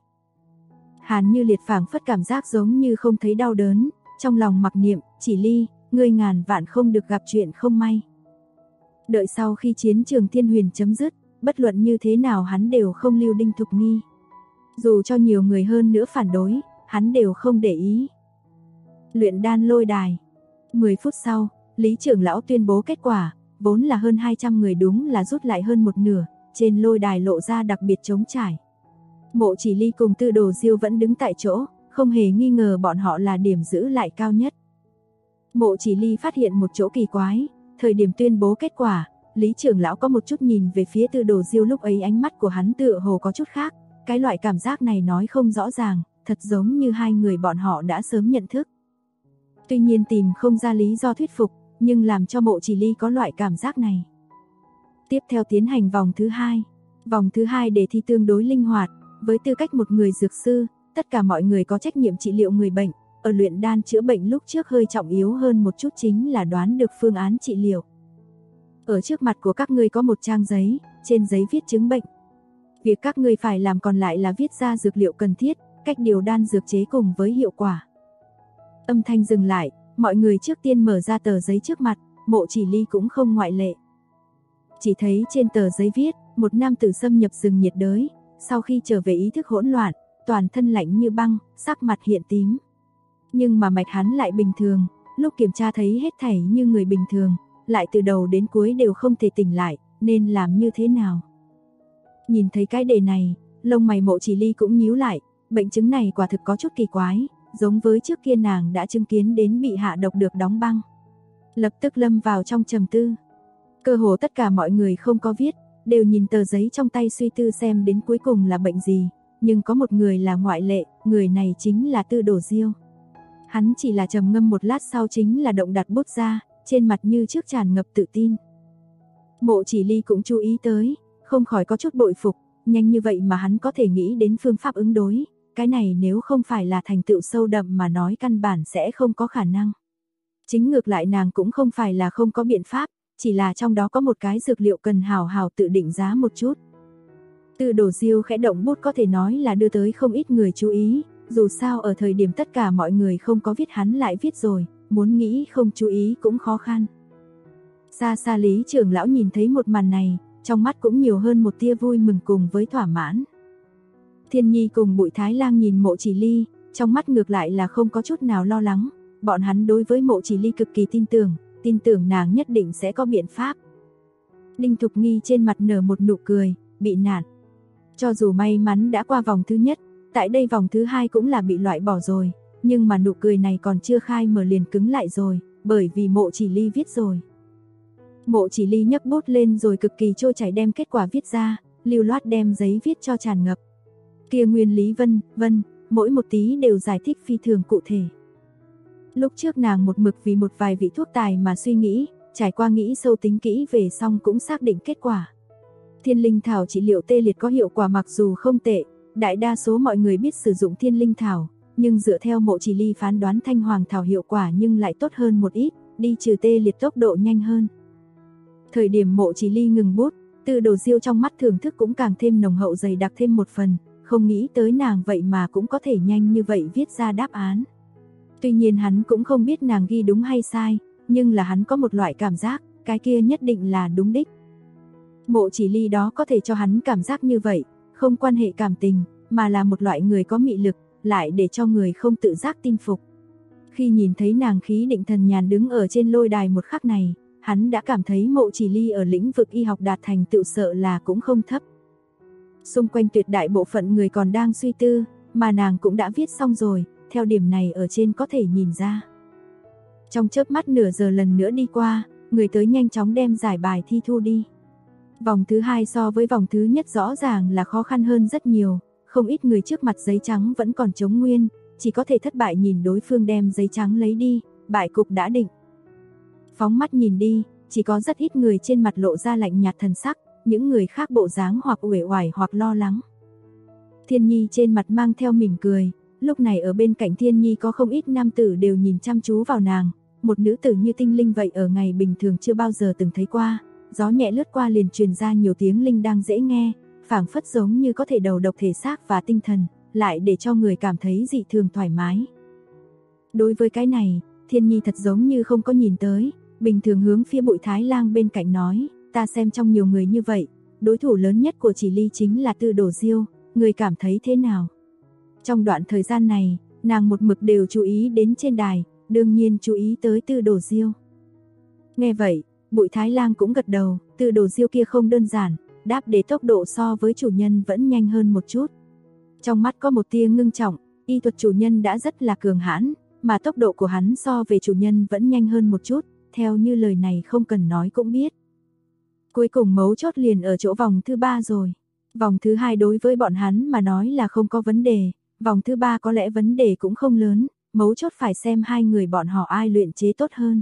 Hàn Như Liệt phảng phất cảm giác giống như không thấy đau đớn, trong lòng mặc niệm, Chỉ Ly, ngươi ngàn vạn không được gặp chuyện không may. Đợi sau khi chiến trường Thiên Huyền chấm dứt, bất luận như thế nào hắn đều không lưu Đinh Thục Nghi. Dù cho nhiều người hơn nữa phản đối, hắn đều không để ý. Luyện đan lôi đài. 10 phút sau, Lý trưởng lão tuyên bố kết quả, vốn là hơn 200 người đúng là rút lại hơn một nửa, trên lôi đài lộ ra đặc biệt trống trải. Mộ Chỉ Ly cùng Tư Đồ Diêu vẫn đứng tại chỗ, không hề nghi ngờ bọn họ là điểm giữ lại cao nhất. Mộ Chỉ Ly phát hiện một chỗ kỳ quái, thời điểm tuyên bố kết quả, Lý trưởng lão có một chút nhìn về phía Tư Đồ Diêu, lúc ấy ánh mắt của hắn tựa hồ có chút khác, cái loại cảm giác này nói không rõ ràng, thật giống như hai người bọn họ đã sớm nhận thức. Tuy nhiên tìm không ra lý do thuyết phục, nhưng làm cho Mộ Chỉ Ly có loại cảm giác này. Tiếp theo tiến hành vòng thứ 2. Vòng thứ 2 đề thi tương đối linh hoạt, với tư cách một người dược sư, tất cả mọi người có trách nhiệm trị liệu người bệnh, ở luyện đan chữa bệnh lúc trước hơi trọng yếu hơn một chút chính là đoán được phương án trị liệu. Ở trước mặt của các ngươi có một trang giấy, trên giấy viết chứng bệnh. Việc các ngươi phải làm còn lại là viết ra dược liệu cần thiết, cách điều đan dược chế cùng với hiệu quả. Âm thanh dừng lại, mọi người trước tiên mở ra tờ giấy trước mặt, Mộ Chỉ Ly cũng không ngoại lệ. Chỉ thấy trên tờ giấy viết, một nam tử xâm nhập rừng nhiệt đới, sau khi trở về ý thức hỗn loạn, toàn thân lạnh như băng, sắc mặt hiện tím. Nhưng mà mạch hắn lại bình thường, lúc kiểm tra thấy hết thảy như người bình thường, lại từ đầu đến cuối đều không thể tỉnh lại, nên làm như thế nào? Nhìn thấy cái đề này, lông mày Mộ Chỉ Ly cũng nhíu lại, bệnh chứng này quả thực có chút kỳ quái, giống với trước kia nàng đã chứng kiến đến bị hạ độc được đóng băng. Lập tức lâm vào trong trầm tư. Cơ hồ tất cả mọi người không có viết, đều nhìn tờ giấy trong tay suy tư xem đến cuối cùng là bệnh gì, nhưng có một người là ngoại lệ, người này chính là Tư Đồ Diêu. Hắn chỉ là trầm ngâm một lát sau chính là động đặt bút ra, trên mặt như trước tràn ngập tự tin. Mộ Chỉ Ly cũng chú ý tới, không khỏi có chút bội phục, nhanh như vậy mà hắn có thể nghĩ đến phương pháp ứng đối, cái này nếu không phải là thành tựu sâu đậm mà nói căn bản sẽ không có khả năng. Chính ngược lại nàng cũng không phải là không có biện pháp, chỉ là trong đó có một cái dược liệu cần hào hào tự định giá một chút. Tư Đồ Diêu khẽ động bút có thể nói là đưa tới không ít người chú ý, dù sao ở thời điểm tất cả mọi người không có viết hắn lại viết rồi, muốn nghĩ không chú ý cũng khó khăn. Xa xa Lý trưởng lão nhìn thấy một màn này, trong mắt cũng nhiều hơn một tia vui mừng cùng với thỏa mãn. Thiên Nhi cùng Bụi Thái Lang nhìn Mộ Chỉ Ly, trong mắt ngược lại là không có chút nào lo lắng, bọn hắn đối với Mộ Chỉ Ly cực kỳ tin tưởng nàng nhất định sẽ có biện pháp. Đinh Thục Nghi trên mặt nở một nụ cười, bị nạn. Cho dù may mắn đã qua vòng thứ nhất, tại đây vòng thứ 2 cũng là bị loại bỏ rồi, nhưng mà nụ cười này còn chưa khai mở liền cứng lại rồi, bởi vì Mộ Chỉ Ly viết rồi. Mộ Chỉ Ly nhấc bút lên rồi cực kỳ trôi chảy đem kết quả viết ra, lưu loát đem giấy viết cho tràn ngập. Kia nguyên lý vân, mỗi một tí đều giải thích phi thường cụ thể. Lúc trước nàng một mực vì một vài vị thuốc tài mà suy nghĩ, trải qua nghĩ sâu tính kỹ về xong cũng xác định kết quả. Thiên linh thảo trị liệu tê liệt có hiệu quả mặc dù không tệ, đại đa số mọi người biết sử dụng thiên linh thảo, nhưng dựa theo Mộ Chỉ Ly phán đoán thanh hoàng thảo hiệu quả nhưng lại tốt hơn một ít, đi trừ tê liệt tốc độ nhanh hơn. Thời điểm Mộ Chỉ Ly ngừng bút, Tư Đồ Diêu trong mắt thưởng thức cũng càng thêm nồng hậu dày đặc thêm một phần, không nghĩ tới nàng vậy mà cũng có thể nhanh như vậy viết ra đáp án. Tuy nhiên hắn cũng không biết nàng ghi đúng hay sai, nhưng là hắn có một loại cảm giác, cái kia nhất định là đúng đích. Mộ Chỉ Ly đó có thể cho hắn cảm giác như vậy, không quan hệ cảm tình, mà là một loại người có mị lực, lại để cho người không tự giác tin phục. Khi nhìn thấy nàng khí định thần nhàn đứng ở trên lôi đài một khắc này, hắn đã cảm thấy Mộ Chỉ Ly ở lĩnh vực y học đạt thành tựu sợ là cũng không thấp. Xung quanh tuyệt đại bộ phận người còn đang suy tư, mà nàng cũng đã viết xong rồi, theo điểm này ở trên có thể nhìn ra. Trong chớp mắt nửa giờ lần nữa đi qua, người tới nhanh chóng đem giải bài thi thu đi. Vòng thứ 2 so với vòng thứ nhất rõ ràng là khó khăn hơn rất nhiều, không ít người trước mặt giấy trắng vẫn còn trống nguyên, chỉ có thể thất bại nhìn đối phương đem giấy trắng lấy đi, bại cục đã định. Phóng mắt nhìn đi, chỉ có rất ít người trên mặt lộ ra lạnh nhạt thần sắc, những người khác bộ dáng hoặc uể oải hoặc lo lắng. Thiên Nhi trên mặt mang theo mỉm cười, lúc này ở bên cạnh Thiên Nhi có không ít nam tử đều nhìn chăm chú vào nàng, một nữ tử như tinh linh vậy ở ngày bình thường chưa bao giờ từng thấy qua, gió nhẹ lướt qua liền truyền ra nhiều tiếng linh đang dễ nghe, phảng phất giống như có thể đầu độc thể xác và tinh thần, lại để cho người cảm thấy dị thường thoải mái. Đối với cái này, Thiên Nhi thật giống như không có nhìn tới, bình thường hướng phía Bụi Thái Lang bên cạnh nói, ta xem trong nhiều người như vậy, đối thủ lớn nhất của Chỉ Ly chính là Tư Đồ Diêu, người cảm thấy thế nào? Trong đoạn thời gian này, nàng một mực đều chú ý đến trên đài, đương nhiên chú ý tới Tư Đồ Diêu. Nghe vậy, Bụi Thái Lang cũng gật đầu, Tư Đồ Diêu kia không đơn giản, đáp để tốc độ so với chủ nhân vẫn nhanh hơn một chút. Trong mắt có một tia ngưng trọng, y thuật chủ nhân đã rất là cường hãn, mà tốc độ của hắn so về chủ nhân vẫn nhanh hơn một chút, theo như lời này không cần nói cũng biết. Cuối cùng mấu chốt liền ở chỗ vòng thứ 3 rồi. Vòng thứ 2 đối với bọn hắn mà nói là không có vấn đề, vòng thứ 3 có lẽ vấn đề cũng không lớn, mấu chốt phải xem hai người bọn họ ai luyện chế tốt hơn.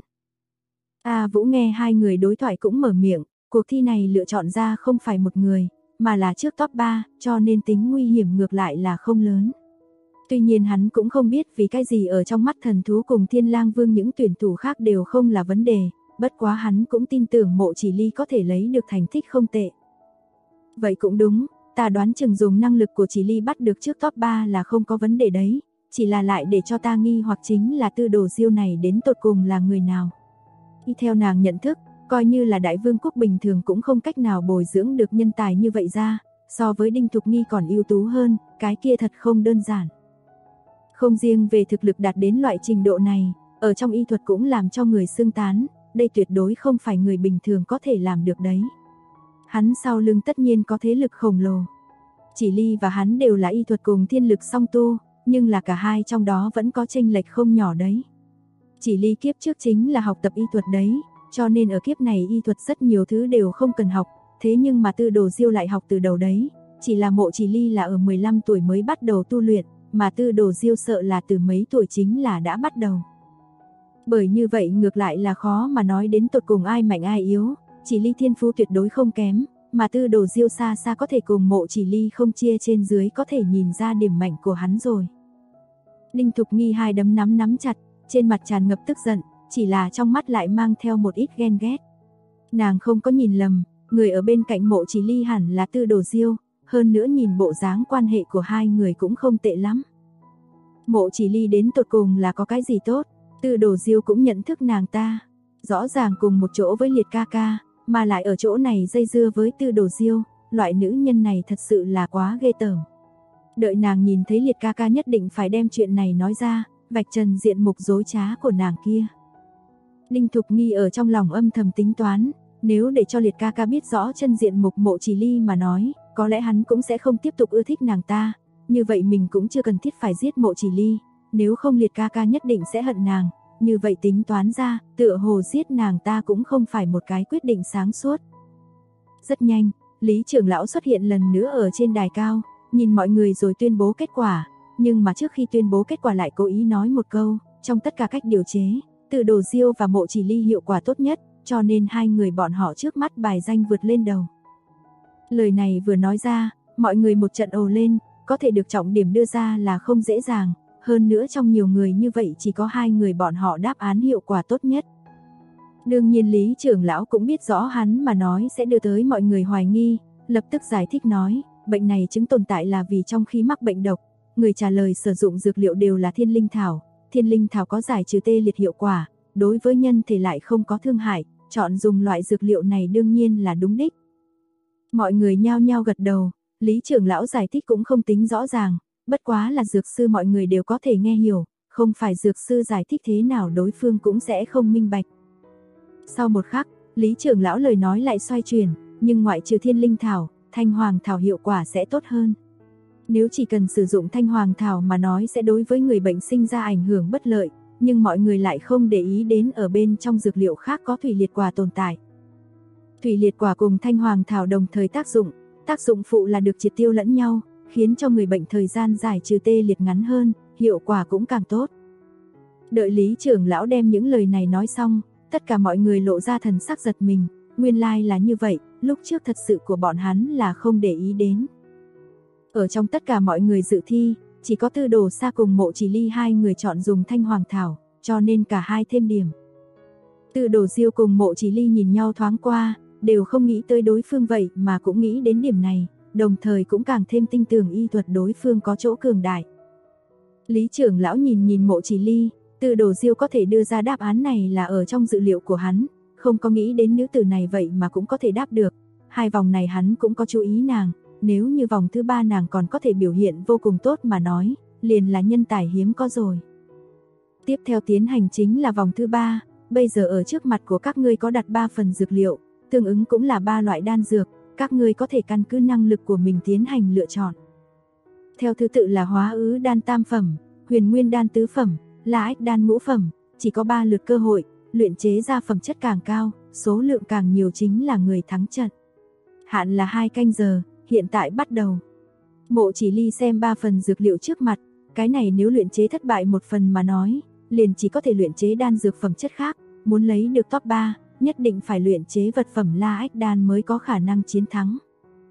A Vũ nghe hai người đối thoại cũng mở miệng, cuộc thi này lựa chọn ra không phải một người, mà là trước top 3, cho nên tính nguy hiểm ngược lại là không lớn. Tuy nhiên hắn cũng không biết vì cái gì ở trong mắt thần thú cùng Thiên Lang Vương những tuyển thủ khác đều không là vấn đề, bất quá hắn cũng tin tưởng Mộ Chỉ Ly có thể lấy được thành tích không tệ. Vậy cũng đúng, ta đoán chừng dùng năng lực của Chỉ Ly bắt được trước top 3 là không có vấn đề đấy, chỉ là lại để cho ta nghi hoặc chính là Tư Đồ Diêu này đến tột cùng là người nào. Y theo nàng nhận thức, coi như là đại vương quốc bình thường cũng không cách nào bồi dưỡng được nhân tài như vậy ra, so với Đinh Thục Nghi còn ưu tú hơn, cái kia thật không đơn giản. Không riêng về thực lực đạt đến loại trình độ này, ở trong y thuật cũng làm cho người xưng tán, đây tuyệt đối không phải người bình thường có thể làm được đấy. Hắn sau lưng tất nhiên có thế lực khổng lồ. Chỉ Ly và hắn đều là y thuật cùng thiên lực song tu, nhưng là cả hai trong đó vẫn có chênh lệch không nhỏ đấy. Chỉ Ly kiếp trước chính là học tập y thuật đấy, cho nên ở kiếp này y thuật rất nhiều thứ đều không cần học, thế nhưng mà Tư Đồ Diêu lại học từ đầu đấy, chỉ là Mộ Chỉ Ly là ở 15 tuổi mới bắt đầu tu luyện, mà Tư Đồ Diêu sợ là từ mấy tuổi chính là đã bắt đầu. Bởi như vậy ngược lại là khó mà nói đến tột cùng ai mạnh ai yếu, Chỉ Ly thiên phú tuyệt đối không kém, mà Tư Đồ Diêu xa xa có thể cùng Mộ Chỉ Ly không chia trên dưới có thể nhìn ra điểm mạnh của hắn rồi. Đinh Thục Nghi hai đấm nắm chặt, trên mặt tràn ngập tức giận, chỉ là trong mắt lại mang theo một ít ghen ghét. Nàng không có nhìn lầm, người ở bên cạnh Mộ Chỉ Ly hẳn là Tư Đồ Diêu, hơn nữa nhìn bộ dáng quan hệ của hai người cũng không tệ lắm. Mộ Chỉ Ly đến tột cùng là có cái gì tốt, Tư Đồ Diêu cũng nhận thức nàng ta, rõ ràng cùng một chỗ với Liệt ca ca, mà lại ở chỗ này dây dưa với Tư Đồ Diêu, loại nữ nhân này thật sự là quá ghê tởm. Đợi nàng nhìn thấy Liệt ca ca nhất định phải đem chuyện này nói ra, vạch trần diện mục dối trá của nàng kia. Đinh Thục Nghi ở trong lòng âm thầm tính toán, nếu để cho Liệt ca ca biết rõ chân diện mục Mộ Chỉ Ly mà nói, có lẽ hắn cũng sẽ không tiếp tục ưa thích nàng ta, như vậy mình cũng chưa cần thiết phải giết Mộ Chỉ Ly, nếu không Liệt ca ca nhất định sẽ hận nàng, như vậy tính toán ra, tựa hồ giết nàng ta cũng không phải một cái quyết định sáng suốt. Rất nhanh, Lý trưởng lão xuất hiện lần nữa ở trên đài cao, nhìn mọi người rồi tuyên bố kết quả, nhưng mà trước khi tuyên bố kết quả lại cố ý nói một câu, trong tất cả cách điều chế, Tư Đồ Diêu và Mộ Chỉ Ly hiệu quả tốt nhất, cho nên hai người bọn họ trước mắt bài danh vượt lên đầu. Lời này vừa nói ra, mọi người một trận ồ lên, có thể được trọng điểm đưa ra là không dễ dàng, hơn nữa trong nhiều người như vậy chỉ có hai người bọn họ đáp án hiệu quả tốt nhất. Đương nhiên Lý trưởng lão cũng biết rõ hắn mà nói sẽ đưa tới mọi người hoài nghi, lập tức giải thích nói, bệnh này chứng tồn tại là vì trong khi mắc bệnh độc, người trả lời sử dụng dược liệu đều là thiên linh thảo có giải trừ tê liệt hiệu quả, đối với nhân thể lại không có thương hại, chọn dùng loại dược liệu này đương nhiên là đúng đích. Mọi người nhao nhao gật đầu, Lý trưởng lão giải thích cũng không tính rõ ràng, bất quá là dược sư mọi người đều có thể nghe hiểu, không phải dược sư giải thích thế nào đối phương cũng sẽ không minh bạch. Sau một khắc, Lý trưởng lão lời nói lại xoay chuyển, nhưng ngoại trừ thiên linh thảo, thanh hoàng thảo hiệu quả sẽ tốt hơn. Nếu chỉ cần sử dụng thanh hoàng thảo mà nói sẽ đối với người bệnh sinh ra ảnh hưởng bất lợi, nhưng mọi người lại không để ý đến ở bên trong dược liệu khác có thủy liệt quả tồn tại. Thủy liệt quả cùng thanh hoàng thảo đồng thời tác dụng phụ là được triệt tiêu lẫn nhau, khiến cho người bệnh thời gian giải trừ tê liệt ngắn hơn, hiệu quả cũng càng tốt. Đợi Lý trưởng lão đem những lời này nói xong, tất cả mọi người lộ ra thần sắc giật mình, nguyên lai là như vậy, lúc trước thật sự của bọn hắn là không để ý đến. Ở trong tất cả mọi người dự thi, chỉ có Tư Đồ Sa cùng Mộ Chỉ Ly hai người chọn dùng thanh hoàng thảo, cho nên cả hai thêm điểm. Tư Đồ Diêu cùng Mộ Chỉ Ly nhìn nhau thoáng qua, đều không nghĩ tới đối phương vậy mà cũng nghĩ đến điểm này, đồng thời cũng càng thêm tin tưởng y thuật đối phương có chỗ cường đại. Lý trưởng lão nhìn Mộ Chỉ Ly, Tư Đồ Diêu có thể đưa ra đáp án này là ở trong dự liệu của hắn, không có nghĩ đến nữ tử này vậy mà cũng có thể đáp được. Hai vòng này hắn cũng có chú ý nàng, nếu như vòng thứ 3 nàng còn có thể biểu hiện vô cùng tốt mà nói, liền là nhân tài hiếm có rồi. Tiếp theo tiến hành chính là vòng thứ 3, bây giờ ở trước mặt của các ngươi có đặt 3 phần dược liệu, tương ứng cũng là 3 loại đan dược, các ngươi có thể căn cứ năng lực của mình tiến hành lựa chọn. Theo thứ tự là Hóa Ứ đan tam phẩm, Huyền Nguyên đan tứ phẩm, La Ách đan ngũ phẩm, chỉ có 3 lượt cơ hội, luyện chế ra phẩm chất càng cao, số lượng càng nhiều chính là người thắng trận. Hạn là 2 canh giờ, hiện tại bắt đầu. Mộ Chỉ Ly xem 3 phần dược liệu trước mặt, cái này nếu luyện chế thất bại một phần mà nói, liền chỉ có thể luyện chế đan dược phẩm chất khác, muốn lấy được top 3, nhất định phải luyện chế vật phẩm La Ách đan mới có khả năng chiến thắng.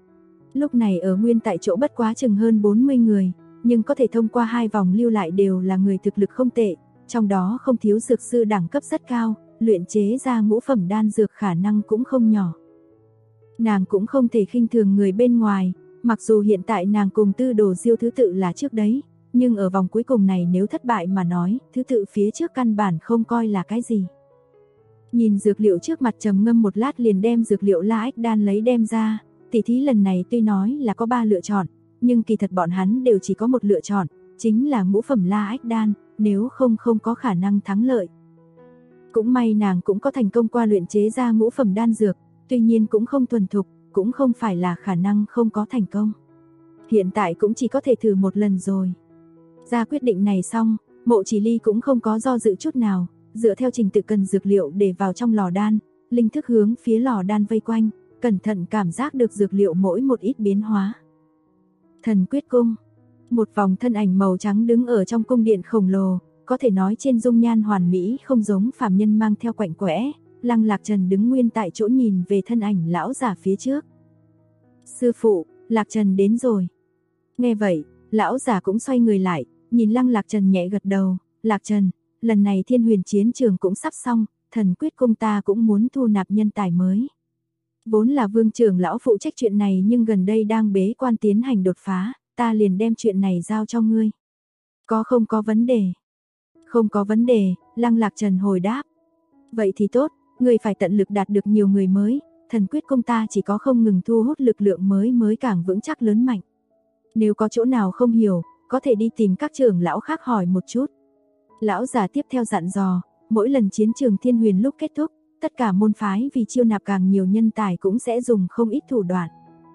Lúc này ở nguyên tại chỗ bất quá chừng hơn 40 người, nhưng có thể thông qua 2 vòng lưu lại đều là người thực lực không tệ, trong đó không thiếu dược sư đẳng cấp rất cao, luyện chế ra ngũ phẩm đan dược khả năng cũng không nhỏ. Nàng cũng không thể khinh thường người bên ngoài, mặc dù hiện tại nàng cùng Tư Đồ Diêu thứ tự là trước đấy, nhưng ở vòng cuối cùng này nếu thất bại mà nói, thứ tự phía trước căn bản không coi là cái gì. Nhìn dược liệu trước mặt trầm ngâm một lát liền đem dược liệu La Ách đan lấy đem ra, tỷ thí lần này tuy nói là có 3 lựa chọn, nhưng kỳ thật bọn hắn đều chỉ có một lựa chọn, chính là ngũ phẩm La Ách đan, nếu không có khả năng thắng lợi. Cũng may nàng cũng có thành công qua luyện chế ra ngũ phẩm đan dược, tuy nhiên cũng không thuần thục, cũng không phải là khả năng không có thành công. Hiện tại cũng chỉ có thể thử một lần rồi. Ra quyết định này xong, Mộ Chỉ Ly cũng không có do dự chút nào, dựa theo trình tự cần dược liệu để vào trong lò đan, linh thức hướng phía lò đan vây quanh, cẩn thận cảm giác được dược liệu mỗi một ít biến hóa. Thần Quyết Cung, một vòng thân ảnh màu trắng đứng ở trong cung điện khổng lồ, có thể nói trên dung nhan hoàn mỹ không giống phàm nhân mang theo quạnh quẽ. Lăng Lạc Trần đứng nguyên tại chỗ nhìn về thân ảnh lão giả phía trước. Sư phụ, Lạc Trần đến rồi. Nghe vậy, lão giả cũng xoay người lại, nhìn Lăng Lạc Trần nhẹ gật đầu. Lạc Trần, lần này Thiên Huyền chiến trường cũng sắp xong, Thần Quyết Cung ta cũng muốn thu nạp nhân tài mới. Vốn là Vương trưởng lão phụ trách chuyện này nhưng gần đây đang bế quan tiến hành đột phá, ta liền đem chuyện này giao cho ngươi. Không có vấn đề. Không có vấn đề, Lăng Lạc Trần hồi đáp. Vậy thì tốt, ngươi phải tận lực đạt được nhiều người mới, Thần Quyết Cung ta chỉ có không ngừng thu hút lực lượng mới càng vững chắc lớn mạnh. Nếu có chỗ nào không hiểu, có thể đi tìm các trưởng lão khác hỏi một chút. Lão già tiếp theo dặn dò, mỗi lần chiến trường Thiên Huyền lúc kết thúc, tất cả môn phái vì chiêu nạp càng nhiều nhân tài cũng sẽ dùng không ít thủ đoạn.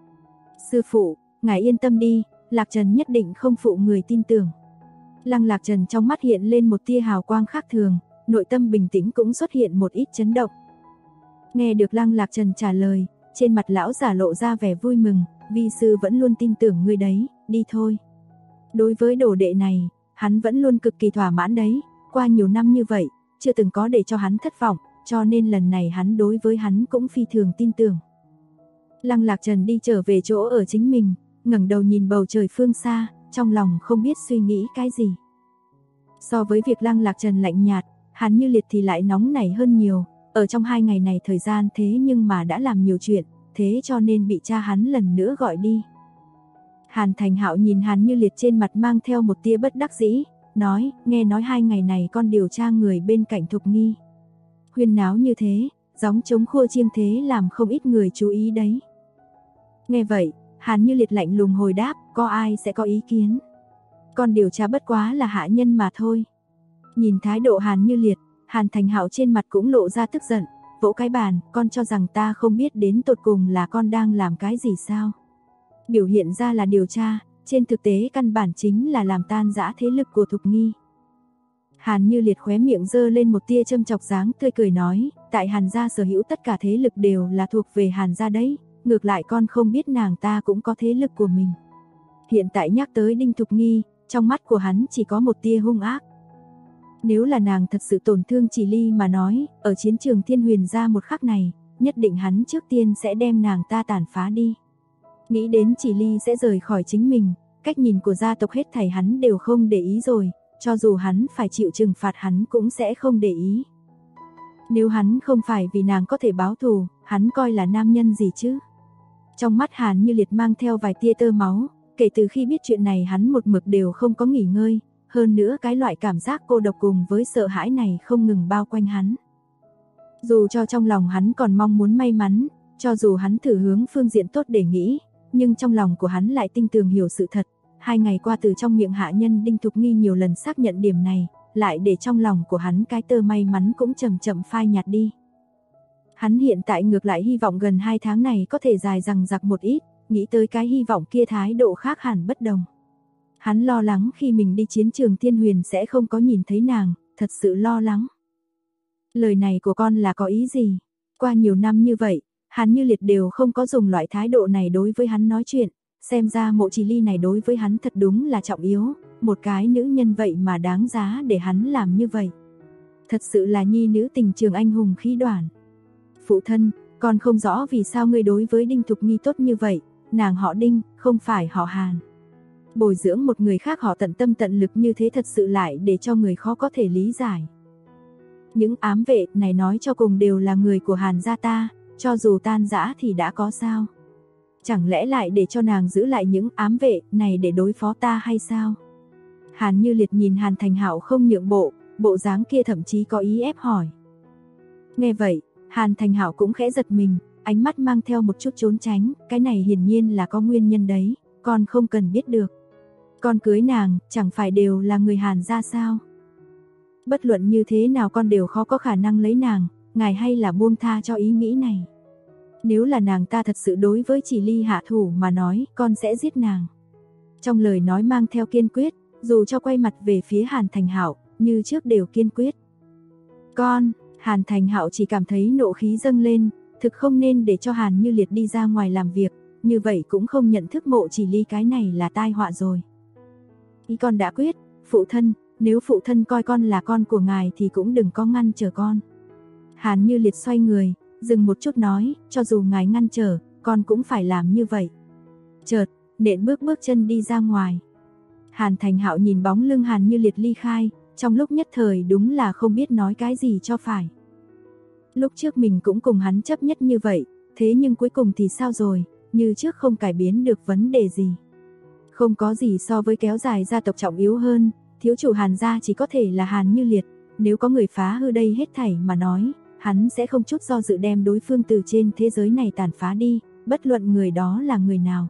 Sư phụ, ngài yên tâm đi, Lạc Trần nhất định không phụ người tin tưởng. Lăng Lạc Trần trong mắt hiện lên một tia hào quang khác thường, nội tâm bình tĩnh cũng xuất hiện một ít chấn động. Nghe được Lăng Lạc Trần trả lời, trên mặt lão giả lộ ra vẻ vui mừng, vi sư vẫn luôn tin tưởng ngươi đấy, đi thôi. Đối với đồ đệ này, hắn vẫn luôn cực kỳ thỏa mãn đấy, qua nhiều năm như vậy, chưa từng có để cho hắn thất vọng, cho nên lần này hắn đối với hắn cũng phi thường tin tưởng. Lăng Lạc Trần đi trở về chỗ ở chính mình, ngẩng đầu nhìn bầu trời phương xa, trong lòng không biết suy nghĩ cái gì. So với việc Lăng Lạc Trần lạnh nhạt, Hàn Như Liệt thì lại nóng nảy hơn nhiều, ở trong 2 ngày này thời gian thế nhưng mà đã làm nhiều chuyện, thế cho nên bị cha hắn lần nữa gọi đi. Hàn Thành Hạo nhìn Hàn Như Liệt trên mặt mang theo một tia bất đắc dĩ, nói, nghe nói 2 ngày này con điều tra người bên cạnh Thục Nghi. Huyên náo như thế, gióng trống khua chiêng thế làm không ít người chú ý đấy. Nghe vậy, Hàn Như Liệt lạnh lùng hồi đáp, có ai sẽ có ý kiến. Con điều tra bất quá là hạ nhân mà thôi. Nhìn thái độ Hàn Như Liệt, Hàn Thành Hạo trên mặt cũng lộ ra tức giận, vỗ cái bàn, con cho rằng ta không biết đến tột cùng là con đang làm cái gì sao. Biểu hiện ra là điều tra, trên thực tế căn bản chính là làm tan rã thế lực của Thục Nghi. Hàn Như Liệt khóe miệng giơ lên một tia châm chọc dáng tươi cười nói, tại Hàn gia sở hữu tất cả thế lực đều là thuộc về Hàn gia đấy, ngược lại con không biết nàng ta cũng có thế lực của mình. Hiện tại nhắc tới Đinh Thục Nghi, trong mắt của hắn chỉ có một tia hung ác. Nếu là nàng thật sự tổn thương Chỉ Ly mà nói, ở chiến trường Thiên Huyền gia một khắc này, nhất định hắn trước tiên sẽ đem nàng ta tàn phá đi. Nghĩ đến Chỉ Ly sẽ rời khỏi chính mình, cách nhìn của gia tộc hết thảy hắn đều không để ý rồi, cho dù hắn phải chịu trừng phạt hắn cũng sẽ không để ý. Nếu hắn không phải vì nàng có thể báo thù, hắn coi là nam nhân gì chứ? Trong mắt Hàn Như Liệt mang theo vài tia tơ máu, kể từ khi biết chuyện này hắn một mực đều không có nghỉ ngơi, hơn nữa cái loại cảm giác cô độc cùng với sợ hãi này không ngừng bao quanh hắn. Dù cho trong lòng hắn còn mong muốn may mắn, cho dù hắn thử hướng phương diện tốt để nghĩ, nhưng trong lòng của hắn lại tinh tường hiểu sự thật. 2 ngày qua từ trong miệng hạ nhân Đinh Thục Nghi nhiều lần xác nhận điểm này, lại để trong lòng của hắn cái tơ may mắn cũng chậm chậm phai nhạt đi. Hắn hiện tại ngược lại hy vọng gần 2 tháng này có thể dài dằng dặc một ít, nghĩ tới cái hy vọng kia thái độ khác hẳn bất đồng. Hắn lo lắng khi mình đi chiến trường Thiên Huyền sẽ không có nhìn thấy nàng, thật sự lo lắng. Lời này của con là có ý gì? Qua nhiều năm như vậy, Hàn Như Liệt đều không có dùng loại thái độ này đối với hắn nói chuyện, xem ra Mộ Chỉ Ly này đối với hắn thật đúng là trọng yếu, một cái nữ nhân vậy mà đáng giá để hắn làm như vậy. Thật sự là nhi nữ tình trường anh hùng khí đoản. Phụ thân, con không rõ vì sao ngươi đối với Đinh Thục Nghi tốt như vậy, nàng họ Đinh, không phải họ Hàn. Bồi dưỡng một người khác họ tận tâm tận lực như thế thật sự lại để cho người khó có thể lý giải. Những ám vệ này nói cho cùng đều là người của Hàn gia ta, cho dù tan rã thì đã có sao? Chẳng lẽ lại để cho nàng giữ lại những ám vệ này để đối phó ta hay sao? Hàn Như Liệt nhìn Hàn Thành Hạo không nhượng bộ, bộ dáng kia thậm chí có ý ép hỏi. Nghe vậy, Hàn Thành Hạo cũng khẽ giật mình, ánh mắt mang theo một chút trốn tránh, cái này hiển nhiên là có nguyên nhân đấy, con không cần biết được. Con cưới nàng, chẳng phải đều là người Hàn gia sao? Bất luận như thế nào con đều khó có khả năng lấy nàng, ngài hay là buông tha cho ý nghĩ này. Nếu là nàng ta thật sự đối với Chỉ Ly hạ thủ mà nói, con sẽ giết nàng. Trong lời nói mang theo kiên quyết, dù cho quay mặt về phía Hàn Thành Hạo, như trước đều kiên quyết. Con, Hàn Thành Hạo chỉ cảm thấy nộ khí dâng lên, thực không nên để cho Hàn Như Liệt đi ra ngoài làm việc, như vậy cũng không nhận thức Mộ Chỉ Ly cái này là tai họa rồi. Ý con đã quyết, phụ thân, nếu phụ thân coi con là con của ngài thì cũng đừng có ngăn trở con. Hàn Như Liệt xoay người, dừng một chút nói, cho dù ngài ngăn trở, con cũng phải làm như vậy. Chợt, nện bước chân đi ra ngoài. Hàn Thành Hạo nhìn bóng lưng Hàn Như Liệt ly khai, trong lúc nhất thời đúng là không biết nói cái gì cho phải. Lúc trước mình cũng cùng hắn chấp nhất như vậy, thế nhưng cuối cùng thì sao rồi, như trước không cải biến được vấn đề gì. Không có gì so với kéo dài gia tộc trọng yếu hơn, thiếu chủ Hàn gia chỉ có thể là Hàn Như Liệt, nếu có người phá hư đây hết thảy mà nói, hắn sẽ không chút do dự đem đối phương từ trên thế giới này tàn phá đi, bất luận người đó là người nào.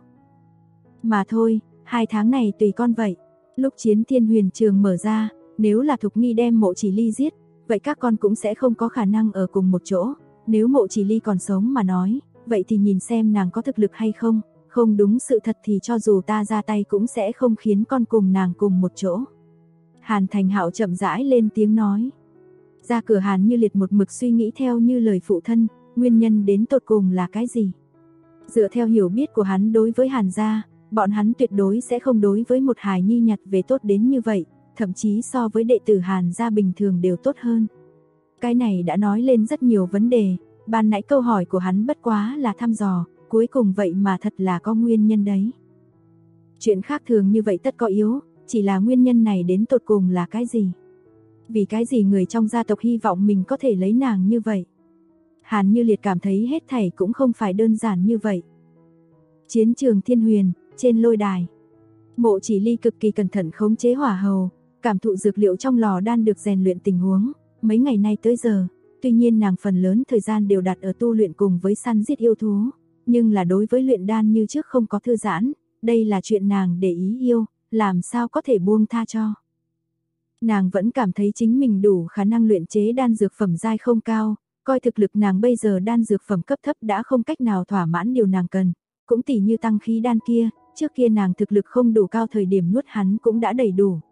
Mà thôi, 2 tháng này tùy con vậy. Lúc chiến Thiên Huyền trường mở ra, nếu là Thục Nghi đem Mộ Chỉ Ly giết, vậy các con cũng sẽ không có khả năng ở cùng một chỗ. Nếu Mộ Chỉ Ly còn sống mà nói, vậy thì nhìn xem nàng có thực lực hay không. Không đúng sự thật thì cho dù ta ra tay cũng sẽ không khiến con cùng nàng cùng một chỗ. Hàn Thành Hạo chậm rãi lên tiếng nói. Ra cửa Hàn Như Liệt một mực suy nghĩ theo như lời phụ thân, nguyên nhân đến tột cùng là cái gì? Dựa theo hiểu biết của hắn đối với Hàn gia, bọn hắn tuyệt đối sẽ không đối với một hài nhi nhặt về tốt đến như vậy, thậm chí so với đệ tử Hàn gia bình thường đều tốt hơn. Cái này đã nói lên rất nhiều vấn đề, ban nãy câu hỏi của hắn bất quá là thăm dò, cuối cùng vậy mà thật là có nguyên nhân đấy. Chuyện khác thường như vậy tất có yếu, chỉ là nguyên nhân này đến tột cùng là cái gì? Vì cái gì người trong gia tộc hy vọng mình có thể lấy nàng như vậy? Hàn Như Liệt cảm thấy hết thảy cũng không phải đơn giản như vậy. Chiến trường Thiên Huyền, trên lôi đài. Mộ Chỉ Ly cực kỳ cẩn thận khống chế hỏa hầu, cảm thụ dược liệu trong lò đan được rèn luyện tình huống, mấy ngày nay tới giờ, tuy nhiên nàng phần lớn thời gian đều đặt ở tu luyện cùng với săn giết yêu thú, nhưng là đối với luyện đan như trước không có thư giãn, đây là chuyện nàng để ý yêu, làm sao có thể buông tha cho. Nàng vẫn cảm thấy chính mình đủ khả năng luyện chế đan dược phẩm giai không cao, coi thực lực nàng bây giờ đan dược phẩm cấp thấp đã không cách nào thỏa mãn điều nàng cần, cũng tỉ như tăng khí đan kia, trước kia nàng thực lực không đủ cao thời điểm nuốt hắn cũng đã đầy đủ,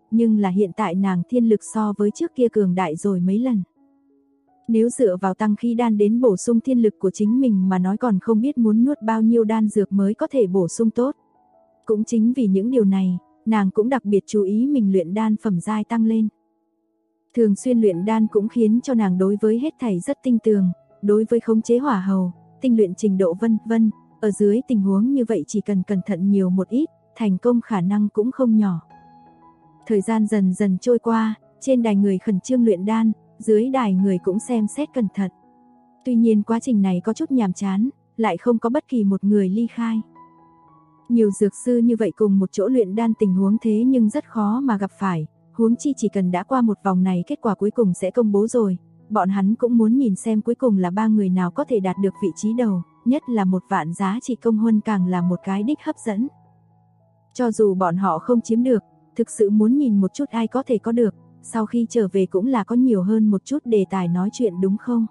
nhưng là hiện tại nàng thiên lực so với trước kia cường đại rồi mấy lần. Nếu dựa vào tăng khí đan đến bổ sung thiên lực của chính mình mà nói còn không biết muốn nuốt bao nhiêu đan dược mới có thể bổ sung tốt. Cũng chính vì những điều này, nàng cũng đặc biệt chú ý mình luyện đan phẩm giai tăng lên. Thường xuyên luyện đan cũng khiến cho nàng đối với hết thảy rất tinh tường, đối với khống chế hỏa hầu, tinh luyện trình độ vân vân, ở dưới tình huống như vậy chỉ cần cẩn thận nhiều một ít, thành công khả năng cũng không nhỏ. Thời gian dần dần trôi qua, trên đài người khẩn trương luyện đan, dưới đài người cũng xem xét cẩn thận. Tuy nhiên quá trình này có chút nhàm chán, lại không có bất kỳ một người ly khai. Nhiều dược sư như vậy cùng một chỗ luyện đan tình huống thế nhưng rất khó mà gặp phải, huống chi chỉ cần đã qua một vòng này kết quả cuối cùng sẽ công bố rồi, bọn hắn cũng muốn nhìn xem cuối cùng là 3 người nào có thể đạt được vị trí đầu, nhất là 1 vạn giá trị công huân càng là một cái đích hấp dẫn. Cho dù bọn họ không chiếm được, thực sự muốn nhìn một chút ai có thể có được, sau khi trở về cũng là có nhiều hơn một chút đề tài nói chuyện đúng không?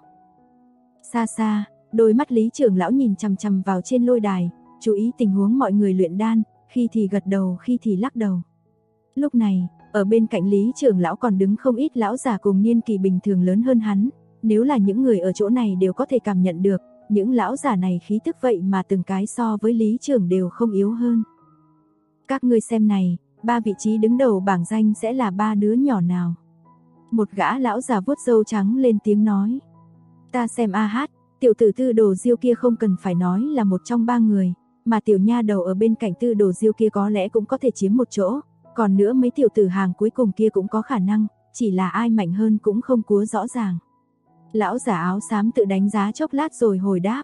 Xa xa, đôi mắt Lý trưởng lão nhìn chằm chằm vào trên lôi đài, chú ý tình huống mọi người luyện đan, khi thì gật đầu khi thì lắc đầu. Lúc này, ở bên cạnh Lý trưởng lão còn đứng không ít lão già cùng niên kỳ bình thường lớn hơn hắn, nếu là những người ở chỗ này đều có thể cảm nhận được, những lão già này khí tức vậy mà từng cái so với Lý trưởng đều không yếu hơn. Các ngươi xem này, 3 vị trí đứng đầu bảng danh sẽ là 3 đứa nhỏ nào? Một gã lão già vuốt râu trắng lên tiếng nói. Ta xem a hát, tiểu tử Tư Đồ Diêu kia không cần phải nói là một trong 3 người, mà tiểu nha đầu ở bên cạnh Tư Đồ Diêu kia có lẽ cũng có thể chiếm một chỗ, còn nữa mấy tiểu tử hàng cuối cùng kia cũng có khả năng, chỉ là ai mạnh hơn cũng không cúa rõ ràng. Lão giả áo xám tự đánh giá chốc lát rồi hồi đáp.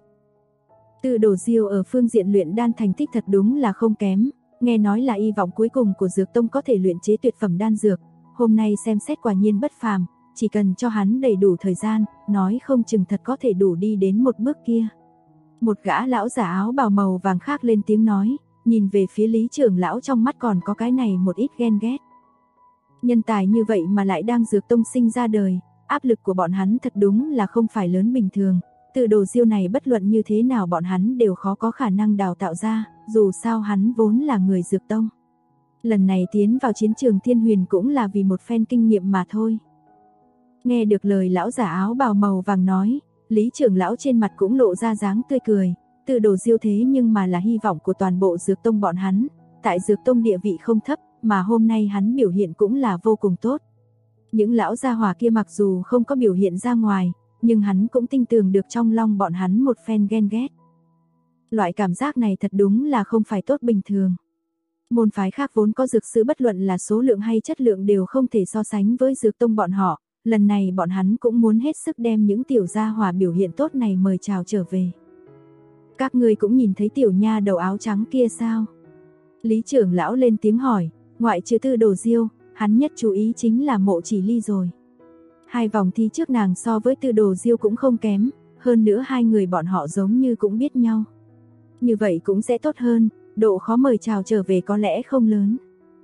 Tư Đồ Diêu ở phương diện luyện đan thành tích thật đúng là không kém, nghe nói là hy vọng cuối cùng của Dược Tông có thể luyện chế tuyệt phẩm đan dược, hôm nay xem xét quả nhiên bất phàm, chỉ cần cho hắn đầy đủ thời gian, nói không chừng thật có thể đủ đi đến một bước kia. Một gã lão giả áo bào màu vàng khác lên tiếng nói, nhìn về phía Lý trưởng lão trong mắt còn có cái này một ít ghen ghét. Nhân tài như vậy mà lại đang Dược Tông sinh ra đời, áp lực của bọn hắn thật đúng là không phải lớn bình thường, Tư Đồ Diêu này bất luận như thế nào bọn hắn đều khó có khả năng đào tạo ra, dù sao hắn vốn là người Dược Tông. Lần này tiến vào chiến trường Thiên Huyền cũng là vì một phen kinh nghiệm mà thôi. Nghe được lời lão giả áo bào màu vàng nói, Lý trưởng lão trên mặt cũng lộ ra dáng tươi cười, Tư Đồ Diêu thế nhưng mà là hy vọng của toàn bộ Dược Tông bọn hắn, tại Dược Tông địa vị không thấp, mà hôm nay hắn biểu hiện cũng là vô cùng tốt. Những lão gia hỏa kia mặc dù không có biểu hiện ra ngoài, nhưng hắn cũng tin tưởng được trong lòng bọn hắn một phen ghen ghét. Loại cảm giác này thật đúng là không phải tốt bình thường. Môn phái khác vốn có dược sư bất luận là số lượng hay chất lượng đều không thể so sánh với Dược Tông bọn họ, lần này bọn hắn cũng muốn hết sức đem những tiểu gia hỏa biểu hiện tốt này mời chào trở về. Các ngươi cũng nhìn thấy tiểu nha đầu áo trắng kia sao? Lý trưởng lão lên tiếng hỏi, ngoại trừ Tư Đồ Diêu, hắn nhất chú ý chính là Mộ Chỉ Ly rồi. 2 vòng thi trước nàng so với Tư Đồ Diêu cũng không kém, hơn nữa 2 người bọn họ giống như cũng biết nhau. Như vậy cũng sẽ tốt hơn, độ khó mời chào trở về có lẽ không lớn.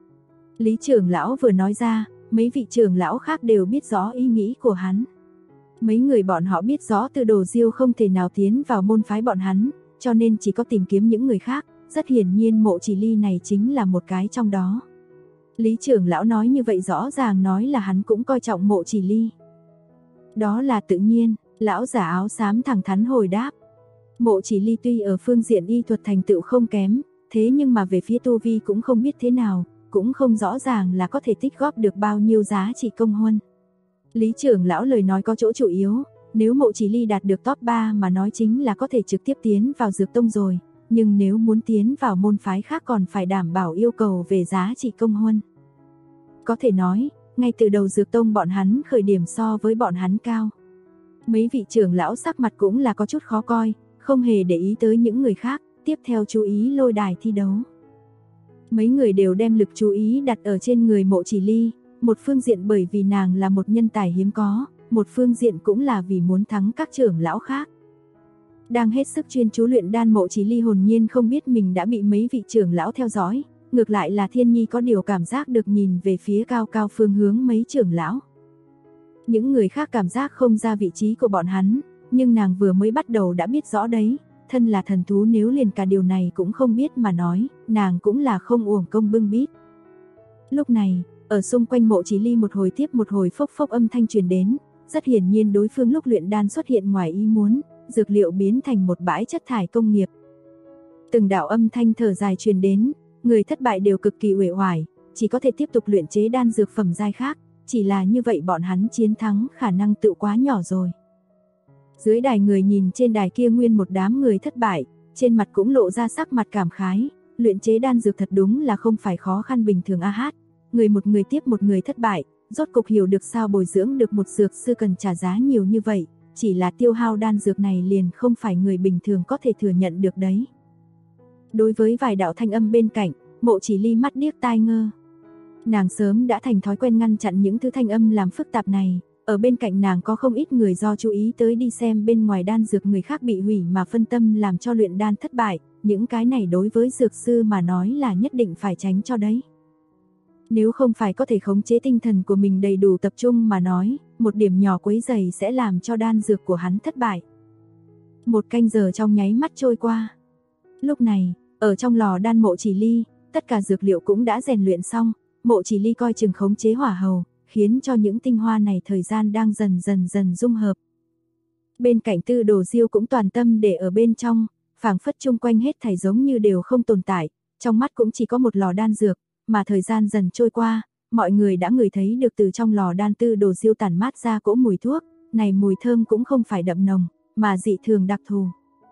Lý trưởng lão vừa nói ra, mấy vị trưởng lão khác đều biết rõ ý nghĩ của hắn. Mấy người bọn họ biết rõ Tư Đồ Diêu không thể nào tiến vào môn phái bọn hắn, cho nên chỉ có tìm kiếm những người khác, rất hiển nhiên Mộ Chỉ Ly này chính là một cái trong đó. Lý trưởng lão nói như vậy rõ ràng nói là hắn cũng coi trọng Mộ Chỉ Ly. Đó là tự nhiên, lão giả áo xám thẳng thắn hồi đáp. Mộ Chỉ Ly tuy ở phương diện y thuật thành tựu không kém, thế nhưng mà về phía tu vi cũng không biết thế nào, cũng không rõ ràng là có thể tích góp được bao nhiêu giá trị công huân. Lý trưởng lão lời nói có chỗ chủ yếu, nếu Mộ Chỉ Ly đạt được top 3 mà nói chính là có thể trực tiếp tiến vào Dược Tông rồi, nhưng nếu muốn tiến vào môn phái khác còn phải đảm bảo yêu cầu về giá trị công huân. Có thể nói, ngay từ đầu Dược Tông bọn hắn khởi điểm so với bọn hắn cao. Mấy vị trưởng lão sắc mặt cũng là có chút khó coi, không hề để ý tới những người khác, tiếp theo chú ý lôi đài thi đấu. Mấy người đều đem lực chú ý đặt ở trên người Mộ Chỉ Ly, một phương diện bởi vì nàng là một nhân tài hiếm có, một phương diện cũng là vì muốn thắng các trưởng lão khác. Đang hết sức chuyên chú luyện đan, Mộ Chỉ Ly hồn nhiên không biết mình đã bị mấy vị trưởng lão theo dõi, ngược lại là Thiên Nhi có điều cảm giác được nhìn về phía cao cao phương hướng mấy trưởng lão. Những người khác cảm giác không ra vị trí của bọn hắn, nhưng nàng vừa mới bắt đầu đã biết rõ đấy, thân là thần thú nếu liền cả điều này cũng không biết mà nói, nàng cũng là không uổng công bưng bít. Lúc này, Ở xung quanh Mộ Chỉ Ly một hồi tiếp một hồi phốc phốc âm thanh truyền đến, rất hiển nhiên đối phương lúc luyện đan xuất hiện ngoài ý muốn, dược liệu biến thành một bãi chất thải công nghiệp. Từng đạo âm thanh thở dài truyền đến, người thất bại đều cực kỳ uể oải, chỉ có thể tiếp tục luyện chế đan dược phẩm giai khác, chỉ là như vậy bọn hắn chiến thắng khả năng tự quá nhỏ rồi. Dưới đài người nhìn trên đài kia nguyên một đám người thất bại, trên mặt cũng lộ ra sắc mặt cảm khái, luyện chế đan dược thật đúng là không phải khó khăn bình thường a hát. Người một người tiếp một người thất bại, rốt cục hiểu được sao bồi dưỡng được một dược sư cần trả giá nhiều như vậy, chỉ là tiêu hao đan dược này liền không phải người bình thường có thể thừa nhận được đấy. Đối với vài đạo thanh âm bên cạnh, Mộ Chỉ Ly mắt điếc tai ngơ. Nàng sớm đã thành thói quen ngăn chặn những thứ thanh âm làm phức tạp này, ở bên cạnh nàng có không ít người do chú ý tới đi xem bên ngoài đan dược người khác bị hủy mà phân tâm làm cho luyện đan thất bại, những cái này đối với dược sư mà nói là nhất định phải tránh cho đấy. Nếu không phải có thể khống chế tinh thần của mình đầy đủ tập trung mà nói, một điểm nhỏ quấy rầy sẽ làm cho đan dược của hắn thất bại. 1 canh giờ trong nháy mắt trôi qua. Lúc này, ở trong lò đan Mộ Chỉ Ly, tất cả dược liệu cũng đã rèn luyện xong, Mộ Chỉ Ly coi chừng khống chế hỏa hầu, khiến cho những tinh hoa này thời gian đang dần dần dung hợp. Bên cạnh Tư Đồ Diêu cũng toàn tâm để ở bên trong, phảng phất chung quanh hết thảy giống như đều không tồn tại, trong mắt cũng chỉ có một lò đan dược, mà thời gian dần trôi qua, mọi người đã ngửi thấy được từ trong lò đan Tư Đồ Diêu tản mát ra cỗ mùi thuốc, này mùi thơm cũng không phải đậm nồng, mà dị thường đặc thù.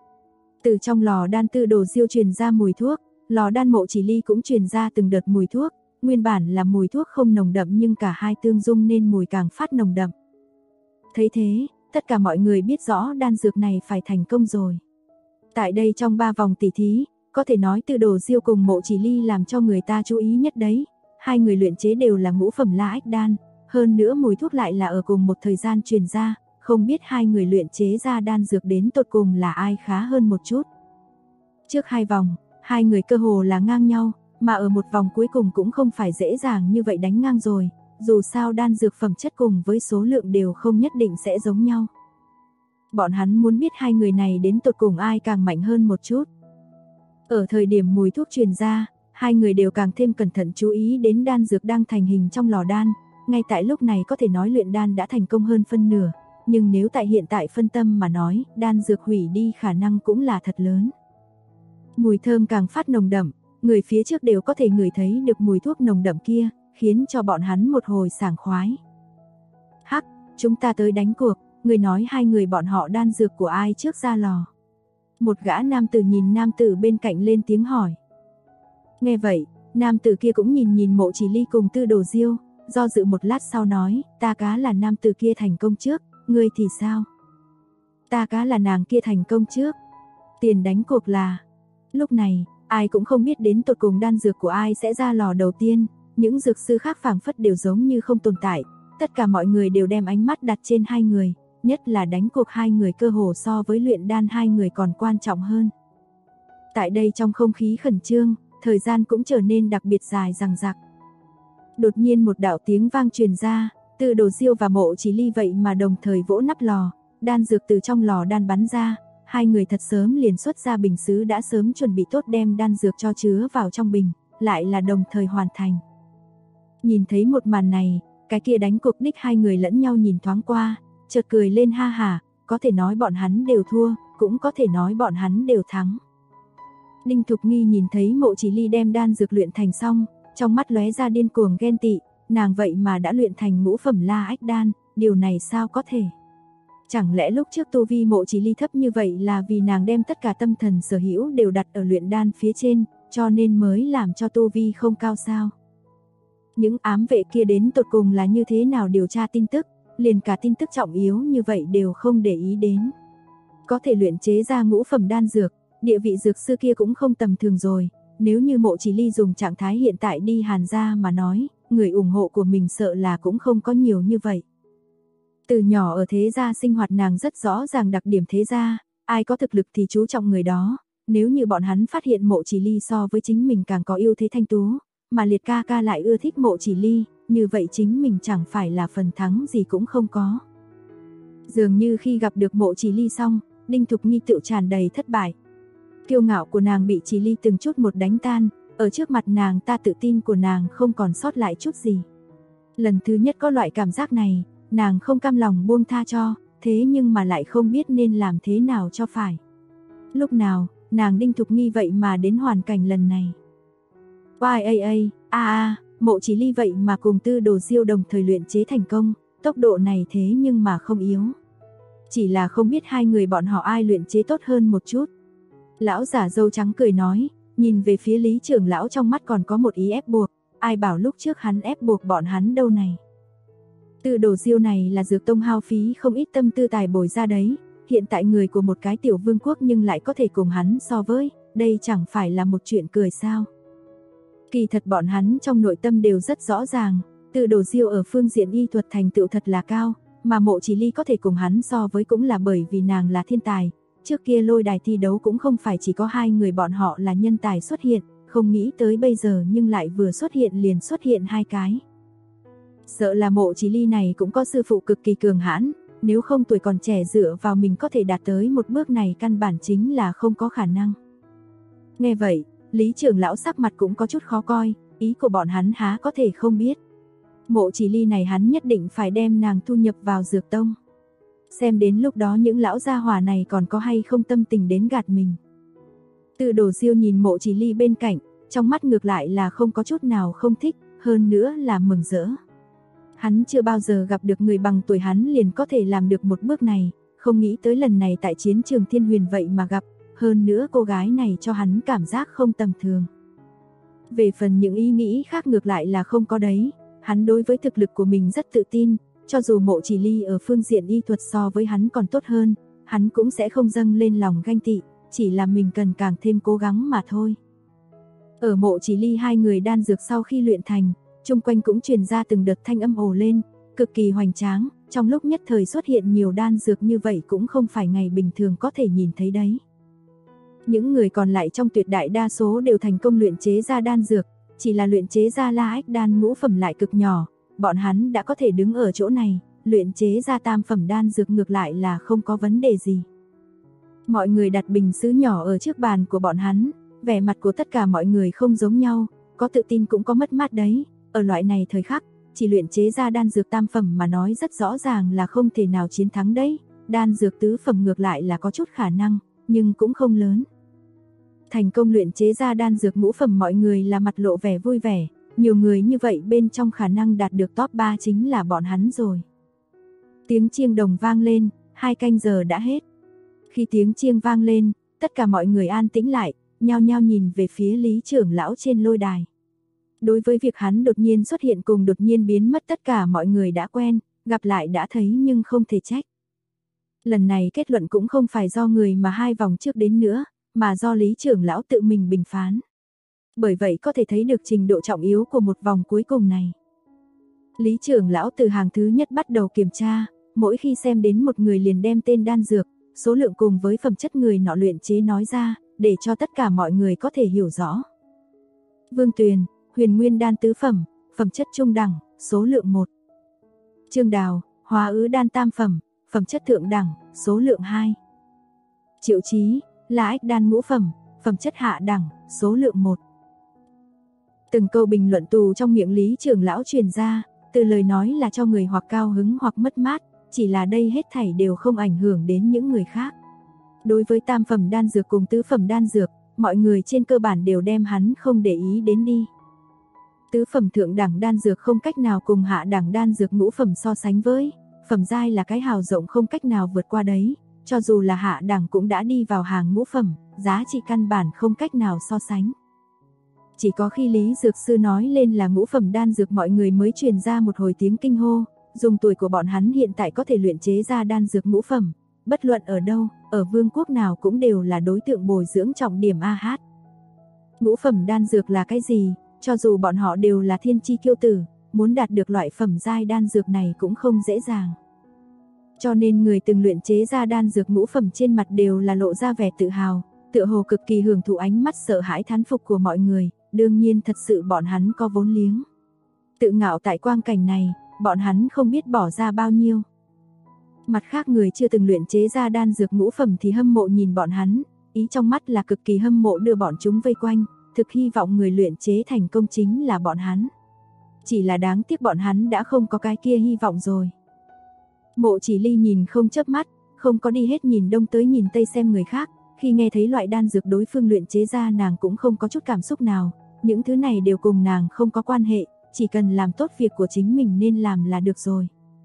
Từ trong lò đan Tư Đồ Diêu truyền ra mùi thuốc, lò đan Mộ Chỉ Ly cũng truyền ra từng đợt mùi thuốc, nguyên bản là mùi thuốc không nồng đậm nhưng cả hai tương dung nên mùi càng phát nồng đậm. Thấy thế, tất cả mọi người biết rõ đan dược này phải thành công rồi. Tại đây trong 3 vòng tỉ thí, có thể nói Tư Đồ Diêu cùng Mộ Chỉ Ly làm cho người ta chú ý nhất đấy. Hai người luyện chế đều là ngũ phẩm La Ách đan, hơn nữa mùi thuốc lại là ở cùng một thời gian truyền ra, không biết hai người luyện chế ra đan dược đến tột cùng là ai khá hơn một chút. Trước 2 vòng, hai người cơ hồ là ngang nhau, mà ở một vòng cuối cùng cũng không phải dễ dàng như vậy đánh ngang rồi, dù sao đan dược phẩm chất cùng với số lượng đều không nhất định sẽ giống nhau. Bọn hắn muốn biết hai người này đến tột cùng ai càng mạnh hơn một chút. Ở thời điểm mùi thuốc truyền ra, hai người đều càng thêm cẩn thận chú ý đến đan dược đang thành hình trong lò đan, ngay tại lúc này có thể nói luyện đan đã thành công hơn phân nửa, nhưng nếu tại hiện tại phân tâm mà nói, đan dược hủy đi khả năng cũng là thật lớn. Mùi thơm càng phát nồng đậm, người phía trước đều có thể ngửi thấy được mùi thuốc nồng đậm kia, khiến cho bọn hắn một hồi sảng khoái. Hắc, chúng ta tới đánh cuộc, người nói hai người bọn họ đan dược của ai trước ra lò. Một gã nam tử nhìn nam tử bên cạnh lên tiếng hỏi. Nghe vậy, nam tử kia cũng nhìn Mộ Chỉ Ly cùng Tư Đồ Diêu, do dự một lát sau nói, ta cá là nam tử kia thành công trước, ngươi thì sao? Ta cá là nàng kia thành công trước. Tiền đánh cuộc là. Lúc này, ai cũng không biết đến tột cùng đan dược của ai sẽ ra lò đầu tiên, những dược sư khác phảng phất đều giống như không tồn tại, tất cả mọi người đều đem ánh mắt đặt trên hai người, nhất là đánh cuộc hai người cơ hồ so với luyện đan hai người còn quan trọng hơn. Tại đây trong không khí khẩn trương, thời gian cũng trở nên đặc biệt dài dằng dặc. Đột nhiên một đạo tiếng vang truyền ra, Tư Đồ Diêu và Mộ Chỉ Ly vậy mà đồng thời vỗ nắp lò, đan dược từ trong lò đan bắn ra, hai người thật sớm liền xuất ra bình sứ đã sớm chuẩn bị tốt đem đan dược cho chứa vào trong bình, lại là đồng thời hoàn thành. Nhìn thấy một màn này, cái kia đánh cuộc đích hai người lẫn nhau nhìn thoáng qua, chợt cười lên ha hả, có thể nói bọn hắn đều thua, cũng có thể nói bọn hắn đều thắng. Đinh Thục Nghi nhìn thấy Mộ Chỉ Ly đem đan dược luyện thành xong, trong mắt lóe ra điên cuồng ghen tị, nàng vậy mà đã luyện thành ngũ phẩm La Ách đan, điều này sao có thể? Chẳng lẽ lúc trước tu vi Mộ Chỉ Ly thấp như vậy là vì nàng đem tất cả tâm thần sở hữu đều đặt ở luyện đan phía trên, cho nên mới làm cho tu vi không cao sao? Những ám vệ kia đến tột cùng là như thế nào điều tra tin tức, liền cả tin tức trọng yếu như vậy đều không để ý đến. Có thể luyện chế ra ngũ phẩm đan dược, địa vị dược sư kia cũng không tầm thường rồi, nếu như Mộ Chỉ Ly dùng trạng thái hiện tại đi Hàn gia mà nói, người ủng hộ của mình sợ là cũng không có nhiều như vậy. Từ nhỏ ở thế gia sinh hoạt nàng rất rõ ràng đặc điểm thế gia, ai có thực lực thì chú trọng người đó, nếu như bọn hắn phát hiện Mộ Chỉ Ly so với chính mình càng có ưu thế thanh tú, mà Liệt ca ca lại ưa thích Mộ Chỉ Ly, như vậy chính mình chẳng phải là phần thắng gì cũng không có. Dường như khi gặp được Mộ Chỉ Ly xong, Đinh Thục Nghi tự tràn đầy thất bại. Kiêu ngạo của nàng bị Chỉ Ly từng chút một đánh tan, ở trước mặt nàng ta tự tin của nàng không còn sót lại chút gì. Lần thứ nhất có loại cảm giác này, nàng không cam lòng buông tha cho, thế nhưng mà lại không biết nên làm thế nào cho phải. Lúc nào, nàng Đinh Thục Nghi vậy mà đến hoàn cảnh lần này. Mộ Chỉ Ly vậy mà cùng Tư Đồ Diêu đồng thời luyện chế thành công, tốc độ này thế nhưng mà không yếu. Chỉ là không biết hai người bọn họ ai luyện chế tốt hơn một chút. Lão giả râu trắng cười nói, nhìn về phía Lý trưởng lão trong mắt còn có một ý ép buộc, ai bảo lúc trước hắn ép buộc bọn hắn đâu này. Tư Đồ Diêu này là Dược Tông hao phí không ít tâm tư tài bồi ra đấy, hiện tại người của một cái tiểu vương quốc nhưng lại có thể cùng hắn so với, đây chẳng phải là một chuyện cười sao. Kỳ thật bọn hắn trong nội tâm đều rất rõ ràng, Tư Đồ Diêu ở phương diện y thuật thành tựu thật là cao, mà Mộ Chỉ Ly có thể cùng hắn so với cũng là bởi vì nàng là thiên tài. Trước kia lôi đài thi đấu cũng không phải chỉ có hai người bọn họ là nhân tài xuất hiện, không nghĩ tới bây giờ nhưng lại vừa xuất hiện liền xuất hiện hai cái. Sợ là Mộ Chỉ Ly này cũng có sư phụ cực kỳ cường hãn, nếu không tuổi còn trẻ dựa vào mình có thể đạt tới một bước này căn bản chính là không có khả năng. Nghe vậy, Lý trưởng lão sắc mặt cũng có chút khó coi, ý của bọn hắn há có thể không biết. Mộ Chỉ Ly này hắn nhất định phải đem nàng thu nhập vào Dược Tông. Xem đến lúc đó những lão gia hỏa này còn có hay không tâm tình đến gạt mình. Tư Đồ Diêu nhìn Mộ Chỉ Ly bên cạnh, trong mắt ngược lại là không có chút nào không thích, hơn nữa là mừng rỡ. Hắn chưa bao giờ gặp được người bằng tuổi hắn liền có thể làm được một bước này, không nghĩ tới lần này tại chiến trường Thiên Huyền vậy mà gặp, hơn nữa cô gái này cho hắn cảm giác không tầm thường. Về phần những ý nghĩ khác ngược lại là không có đấy, hắn đối với thực lực của mình rất tự tin, cho dù Mộ Chỉ Ly ở phương diện y thuật so với hắn còn tốt hơn, hắn cũng sẽ không dâng lên lòng ganh tị, chỉ là mình cần càng thêm cố gắng mà thôi. Ở Mộ Chỉ Ly hai người đan dược sau khi luyện thành, chung quanh cũng truyền ra từng đợt thanh âm ồ lên, cực kỳ hoành tráng, trong lúc nhất thời xuất hiện nhiều đan dược như vậy cũng không phải ngày bình thường có thể nhìn thấy đấy. Những người còn lại trong tuyệt đại đa số đều thành công luyện chế ra đan dược, chỉ là luyện chế ra La Ách đan ngũ phẩm lại cực nhỏ, bọn hắn đã có thể đứng ở chỗ này, luyện chế ra tam phẩm đan dược ngược lại là không có vấn đề gì. Mọi người đặt bình sứ nhỏ ở trước bàn của bọn hắn, vẻ mặt của tất cả mọi người không giống nhau, có tự tin cũng có mất mát đấy, ở loại này thời khắc, chỉ luyện chế ra đan dược tam phẩm mà nói rất rõ ràng là không thể nào chiến thắng đấy, đan dược tứ phẩm ngược lại là có chút khả năng, nhưng cũng không lớn. Thành công luyện chế ra đan dược ngũ phẩm mọi người là mặt lộ vẻ vui vẻ, nhiều người như vậy bên trong khả năng đạt được top 3 chính là bọn hắn rồi. Tiếng chiêng đồng vang lên, 2 canh giờ đã hết. Khi tiếng chiêng vang lên, tất cả mọi người an tĩnh lại, nhao nhao nhìn về phía Lý trưởng lão trên lôi đài. Đối với việc hắn đột nhiên xuất hiện cùng đột nhiên biến mất tất cả mọi người đã quen, gặp lại đã thấy nhưng không thể trách. Lần này kết luận cũng không phải do người mà 2 vòng trước đến nữa, mà do Lý trưởng lão tự mình bình phán. Bởi vậy có thể thấy được trình độ trọng yếu của một vòng cuối cùng này. Lý trưởng lão từ hàng thứ nhất bắt đầu kiểm tra, mỗi khi xem đến một người liền đem tên đan dược, số lượng cùng với phẩm chất người nọ luyện chế nói ra, để cho tất cả mọi người có thể hiểu rõ. Vương Tuyền, Huyền Nguyên đan tứ phẩm, phẩm chất trung đẳng, số lượng 1. Trương Đào, Hóa Ứ đan tam phẩm, phẩm chất thượng đẳng, số lượng 2. Triệu Chí, La Ách đan ngũ phẩm, phẩm chất hạ đẳng, số lượng 1. Từng câu bình luận tù trong miệng Lý trưởng lão truyền ra, từ lời nói là cho người hoặc cao hứng hoặc mất mát, chỉ là đây hết thảy đều không ảnh hưởng đến những người khác. Đối với tam phẩm đan dược cùng tứ phẩm đan dược, mọi người trên cơ bản đều đem hắn không để ý đến đi. Tứ phẩm thượng đẳng đan dược không cách nào cùng hạ đẳng đan dược ngũ phẩm so sánh với, phẩm giai là cái hào rộng không cách nào vượt qua đấy, cho dù là hạ đẳng cũng đã đi vào hàng ngũ phẩm, giá trị căn bản không cách nào so sánh. Chỉ có khi Lý Dược Sư nói lên là ngũ phẩm đan dược mọi người mới truyền ra một hồi tiếng kinh hô, dùng tuổi của bọn hắn hiện tại có thể luyện chế ra đan dược ngũ phẩm, bất luận ở đâu, ở vương quốc nào cũng đều là đối tượng bồi dưỡng trọng điểm AH. Ngũ phẩm đan dược là cái gì? Cho dù bọn họ đều là thiên chi kiêu tử, muốn đạt được loại phẩm giai đan dược này cũng không dễ dàng. Cho nên người từng luyện chế ra đan dược ngũ phẩm trên mặt đều là lộ ra vẻ tự hào, tựa hồ cực kỳ hưởng thụ ánh mắt sợ hãi thán phục của mọi người, đương nhiên thật sự bọn hắn có vốn liếng. Tự ngạo tại quang cảnh này, bọn hắn không biết bỏ ra bao nhiêu. Mặt khác người chưa từng luyện chế ra đan dược ngũ phẩm thì hâm mộ nhìn bọn hắn, ý trong mắt là cực kỳ hâm mộ đưa bọn chúng vây quanh, thực hy vọng người luyện chế thành công chính là bọn hắn. chỉ là đáng tiếc bọn hắn đã không có cái kia hy vọng rồi. Mộ Chỉ Ly nhìn không chớp mắt, không có đi hết nhìn đông tới nhìn tây xem người khác, khi nghe thấy loại đan dược đối phương luyện chế ra nàng cũng không có chút cảm xúc nào, những thứ này đều cùng nàng không có quan hệ, chỉ cần làm tốt việc của chính mình nên làm là được rồi.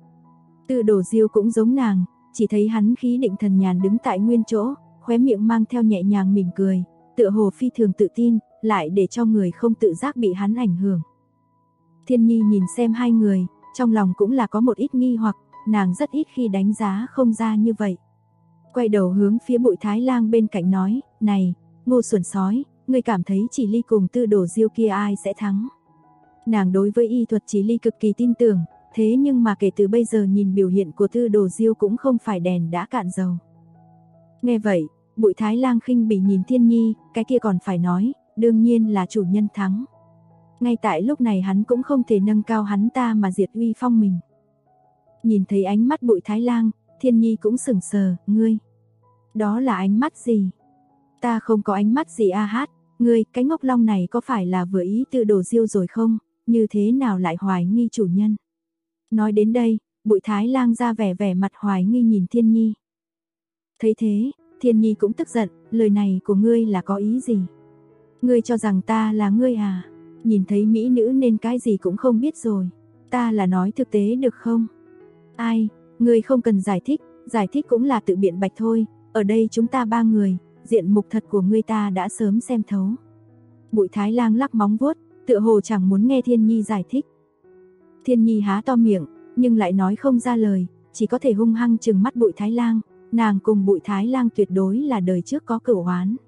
Tư Đồ Diêu cũng giống nàng, chỉ thấy hắn khí định thần nhàn đứng tại nguyên chỗ, khóe miệng mang theo nhẹ nhàng mỉm cười, tựa hồ phi thường tự tin, lại để cho người không tự giác bị hắn ảnh hưởng. Thiên Nhi nhìn xem hai người, trong lòng cũng là có một ít nghi hoặc, nàng rất ít khi đánh giá không ra như vậy. Quay đầu hướng phía Bụi Thái Lang bên cạnh nói, này, Ngô Xuẩn Sói, ngươi cảm thấy Chỉ Ly cùng Tư Đồ Diêu kia ai sẽ thắng? Nàng đối với y thuật Chỉ Ly cực kỳ tin tưởng, thế nhưng mà kể từ bây giờ nhìn biểu hiện của Tư Đồ Diêu cũng không phải đèn đã cạn dầu. Nghe vậy, Bụi Thái Lang khinh bỉ nhìn Thiên Nhi, cái kia còn phải nói, đương nhiên là chủ nhân thắng. Ngay tại lúc này hắn cũng không thể nâng cao hắn ta mà diệt uy phong mình. Nhìn thấy ánh mắt Bụi Thái Lang, Thiên Nhi cũng sững sờ, ngươi, đó là ánh mắt gì? Ta không có ánh mắt gì a hát, ngươi, cái ngốc long này có phải là vừa ý Tư Đồ Diêu rồi không? Như thế nào lại hoài nghi chủ nhân? Nói đến đây, Bụi Thái Lang ra vẻ mặt hoài nghi nhìn Thiên Nhi. Thấy thế, Thiên Nhi cũng tức giận, lời này của ngươi là có ý gì? Ngươi cho rằng ta là ngươi à? Nhìn thấy mỹ nữ nên cái gì cũng không biết rồi. Ta là nói thực tế được không? Ai, ngươi không cần giải thích cũng là tự biện bạch thôi, ở đây chúng ta ba người, diện mục thật của ngươi ta đã sớm xem thấu. Bụi Thái Lang lắc móng vuốt, tựa hồ chẳng muốn nghe Thiên Nhi giải thích. Thiên Nhi há to miệng, nhưng lại nói không ra lời, chỉ có thể hung hăng trừng mắt Bụi Thái Lang, nàng cùng Bụi Thái Lang tuyệt đối là đời trước có cửu oán.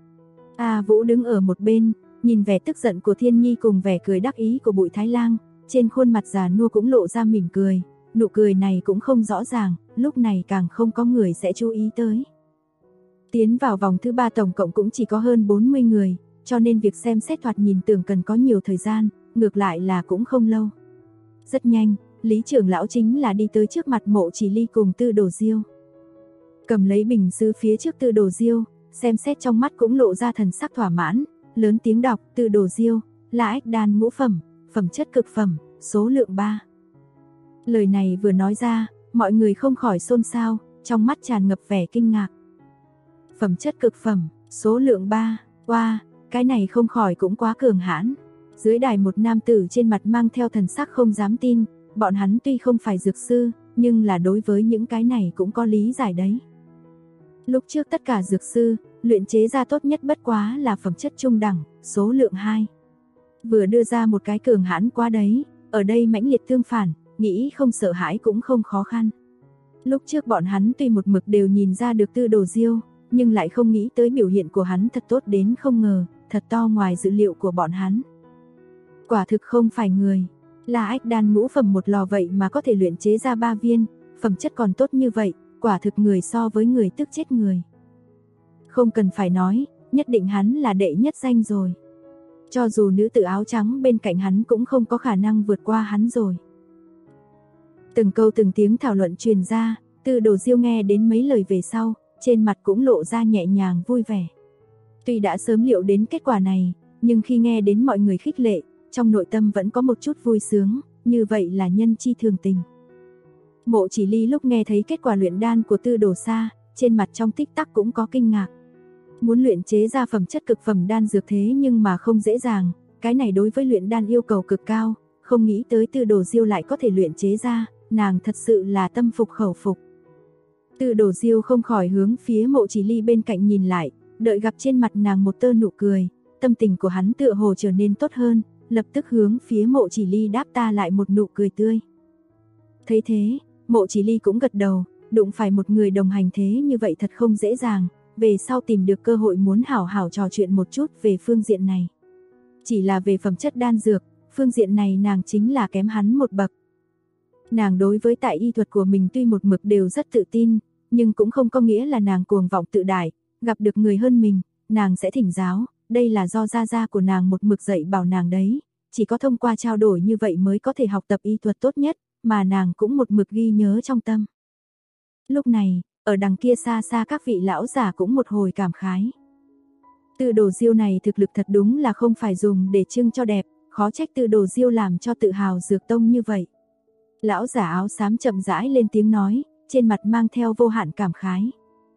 A Vũ đứng ở một bên, nhìn vẻ tức giận của Thiên Nhi cùng vẻ cười đắc ý của Bụi Thái Lang, trên khuôn mặt già nua cũng lộ ra mỉm cười, nụ cười này cũng không rõ ràng, lúc này càng không có người sẽ chú ý tới. Tiến vào vòng thứ 3 tổng cộng cũng chỉ có hơn 40 người, cho nên việc xem xét thoạt nhìn tưởng cần có nhiều thời gian, ngược lại là cũng không lâu. Rất nhanh, Lý trưởng lão chính là đi tới trước mặt Mộ Chỉ Ly cùng Tư Đồ Diêu. Cầm lấy bình sứ phía trước Tư Đồ Diêu, xem xét trong mắt cũng lộ ra thần sắc thỏa mãn, lớn tiếng đọc, Tư Đồ Diêu, là ách đan ngũ phẩm, phẩm chất cực phẩm, số lượng 3. Lời này vừa nói ra, mọi người không khỏi xôn xao, trong mắt tràn ngập vẻ kinh ngạc. Phẩm chất cực phẩm, số lượng 3, wow, cái này không khỏi cũng quá cường hãn. Dưới đài một nam tử trên mặt mang theo thần sắc không dám tin, bọn hắn tuy không phải dược sư, nhưng là đối với những cái này cũng có lý giải đấy. Lúc trước tất cả dược sư, luyện chế ra tốt nhất bất quá là phẩm chất trung đẳng, số lượng 2. Vừa đưa ra một cái cường hãn quá đấy, ở đây mãnh liệt tương phản, nghĩ không sợ hãi cũng không khó khăn. Lúc trước bọn hắn tuy một mực đều nhìn ra được Tư Đồ Diêu, nhưng lại không nghĩ tới biểu hiện của hắn thật tốt đến không ngờ, thật to ngoài dự liệu của bọn hắn. Quả thực không phải người, là ách đan ngũ phẩm một lò vậy mà có thể luyện chế ra 3 viên, phẩm chất còn tốt như vậy, quả thực người so với người tức chết người. Không cần phải nói, nhất định hắn là đệ nhất danh rồi. Cho dù nữ tử áo trắng bên cạnh hắn cũng không có khả năng vượt qua hắn rồi. Từng câu từng tiếng thảo luận truyền ra, Tư Đồ Diêu nghe đến mấy lời về sau, trên mặt cũng lộ ra nhẹ nhàng vui vẻ. Tuy đã sớm liệu đến kết quả này, nhưng khi nghe đến mọi người khích lệ, trong nội tâm vẫn có một chút vui sướng, như vậy là nhân chi thường tình. Mộ Chỉ Ly lúc nghe thấy kết quả luyện đan của Tư Đồ Sa, trên mặt trong tích tắc cũng có kinh ngạc. Muốn luyện chế ra phẩm chất cực phẩm đan dược thế nhưng mà không dễ dàng, cái này đối với luyện đan yêu cầu cực cao, không nghĩ tới Tư Đồ Diêu lại có thể luyện chế ra, nàng thật sự là tâm phục khẩu phục. Tư Đồ Diêu không khỏi hướng phía Mộ Chỉ Ly bên cạnh nhìn lại, đợi gặp trên mặt nàng một tơ nụ cười, tâm tình của hắn tựa hồ trở nên tốt hơn, lập tức hướng phía Mộ Chỉ Ly đáp ta lại một nụ cười tươi. Thấy thế, Mộ Chỉ Ly cũng gật đầu, đụng phải một người đồng hành thế như vậy thật không dễ dàng, về sau tìm được cơ hội muốn hảo hảo trò chuyện một chút về phương diện này. Chỉ là về phẩm chất đan dược, phương diện này nàng chính là kém hắn một bậc. Nàng đối với tại y thuật của mình tuy một mực đều rất tự tin, nhưng cũng không có nghĩa là nàng cuồng vọng tự đại, gặp được người hơn mình, nàng sẽ thỉnh giáo, đây là do gia gia của nàng một mực dạy bảo nàng đấy, chỉ có thông qua trao đổi như vậy mới có thể học tập y thuật tốt nhất, mà nàng cũng một mực ghi nhớ trong tâm. Lúc này, ở đằng kia xa xa các vị lão giả cũng một hồi cảm khái. Tư Đồ Diêu này thực lực thật đúng là không phải dùng để trưng cho đẹp, khó trách Tư Đồ Diêu làm cho tự hào dược tông như vậy. Lão giả áo xám chậm rãi lên tiếng nói, trên mặt mang theo vô hạn cảm khái.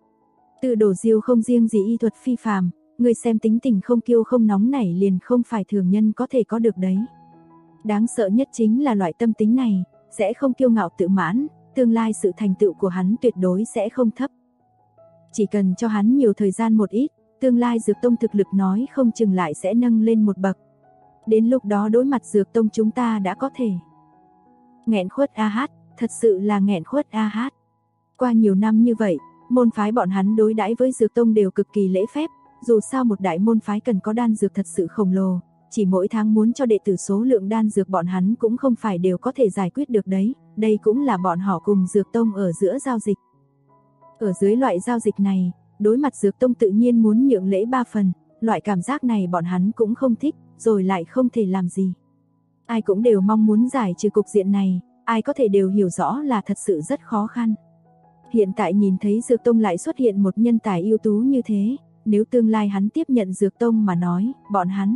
Tư Đồ Diêu không riêng gì y thuật phi phàm, người xem tính tình không kiêu không nóng nảy liền không phải thường nhân có thể có được đấy. Đáng sợ nhất chính là loại tâm tính này, sẽ không kiêu ngạo tự mãn, tương lai sự thành tựu của hắn tuyệt đối sẽ không thấp. Chỉ cần cho hắn nhiều thời gian một ít, tương lai dược tông thực lực nói không chừng lại sẽ nâng lên một bậc. Đến lúc đó đối mặt dược tông chúng ta đã có thể. Nghẹn khuất a hát, thật sự là nghẹn khuất a hát. Qua nhiều năm như vậy, môn phái bọn hắn đối đãi với dược tông đều cực kỳ lễ phép, dù sao một đại môn phái cần có đan dược thật sự khổng lồ, chỉ mỗi tháng muốn cho đệ tử số lượng đan dược bọn hắn cũng không phải đều có thể giải quyết được đấy, đây cũng là bọn họ cùng dược tông ở giữa giao dịch. Ở dưới loại giao dịch này, đối mặt dược tông tự nhiên muốn nhượng lễ 3 phần, loại cảm giác này bọn hắn cũng không thích, rồi lại không thể làm gì. Ai cũng đều mong muốn giải trừ cục diện này, ai có thể đều hiểu rõ là thật sự rất khó khăn. Hiện tại nhìn thấy dược tông lại xuất hiện một nhân tài ưu tú như thế, nếu tương lai hắn tiếp nhận dược tông mà nói, bọn hắn.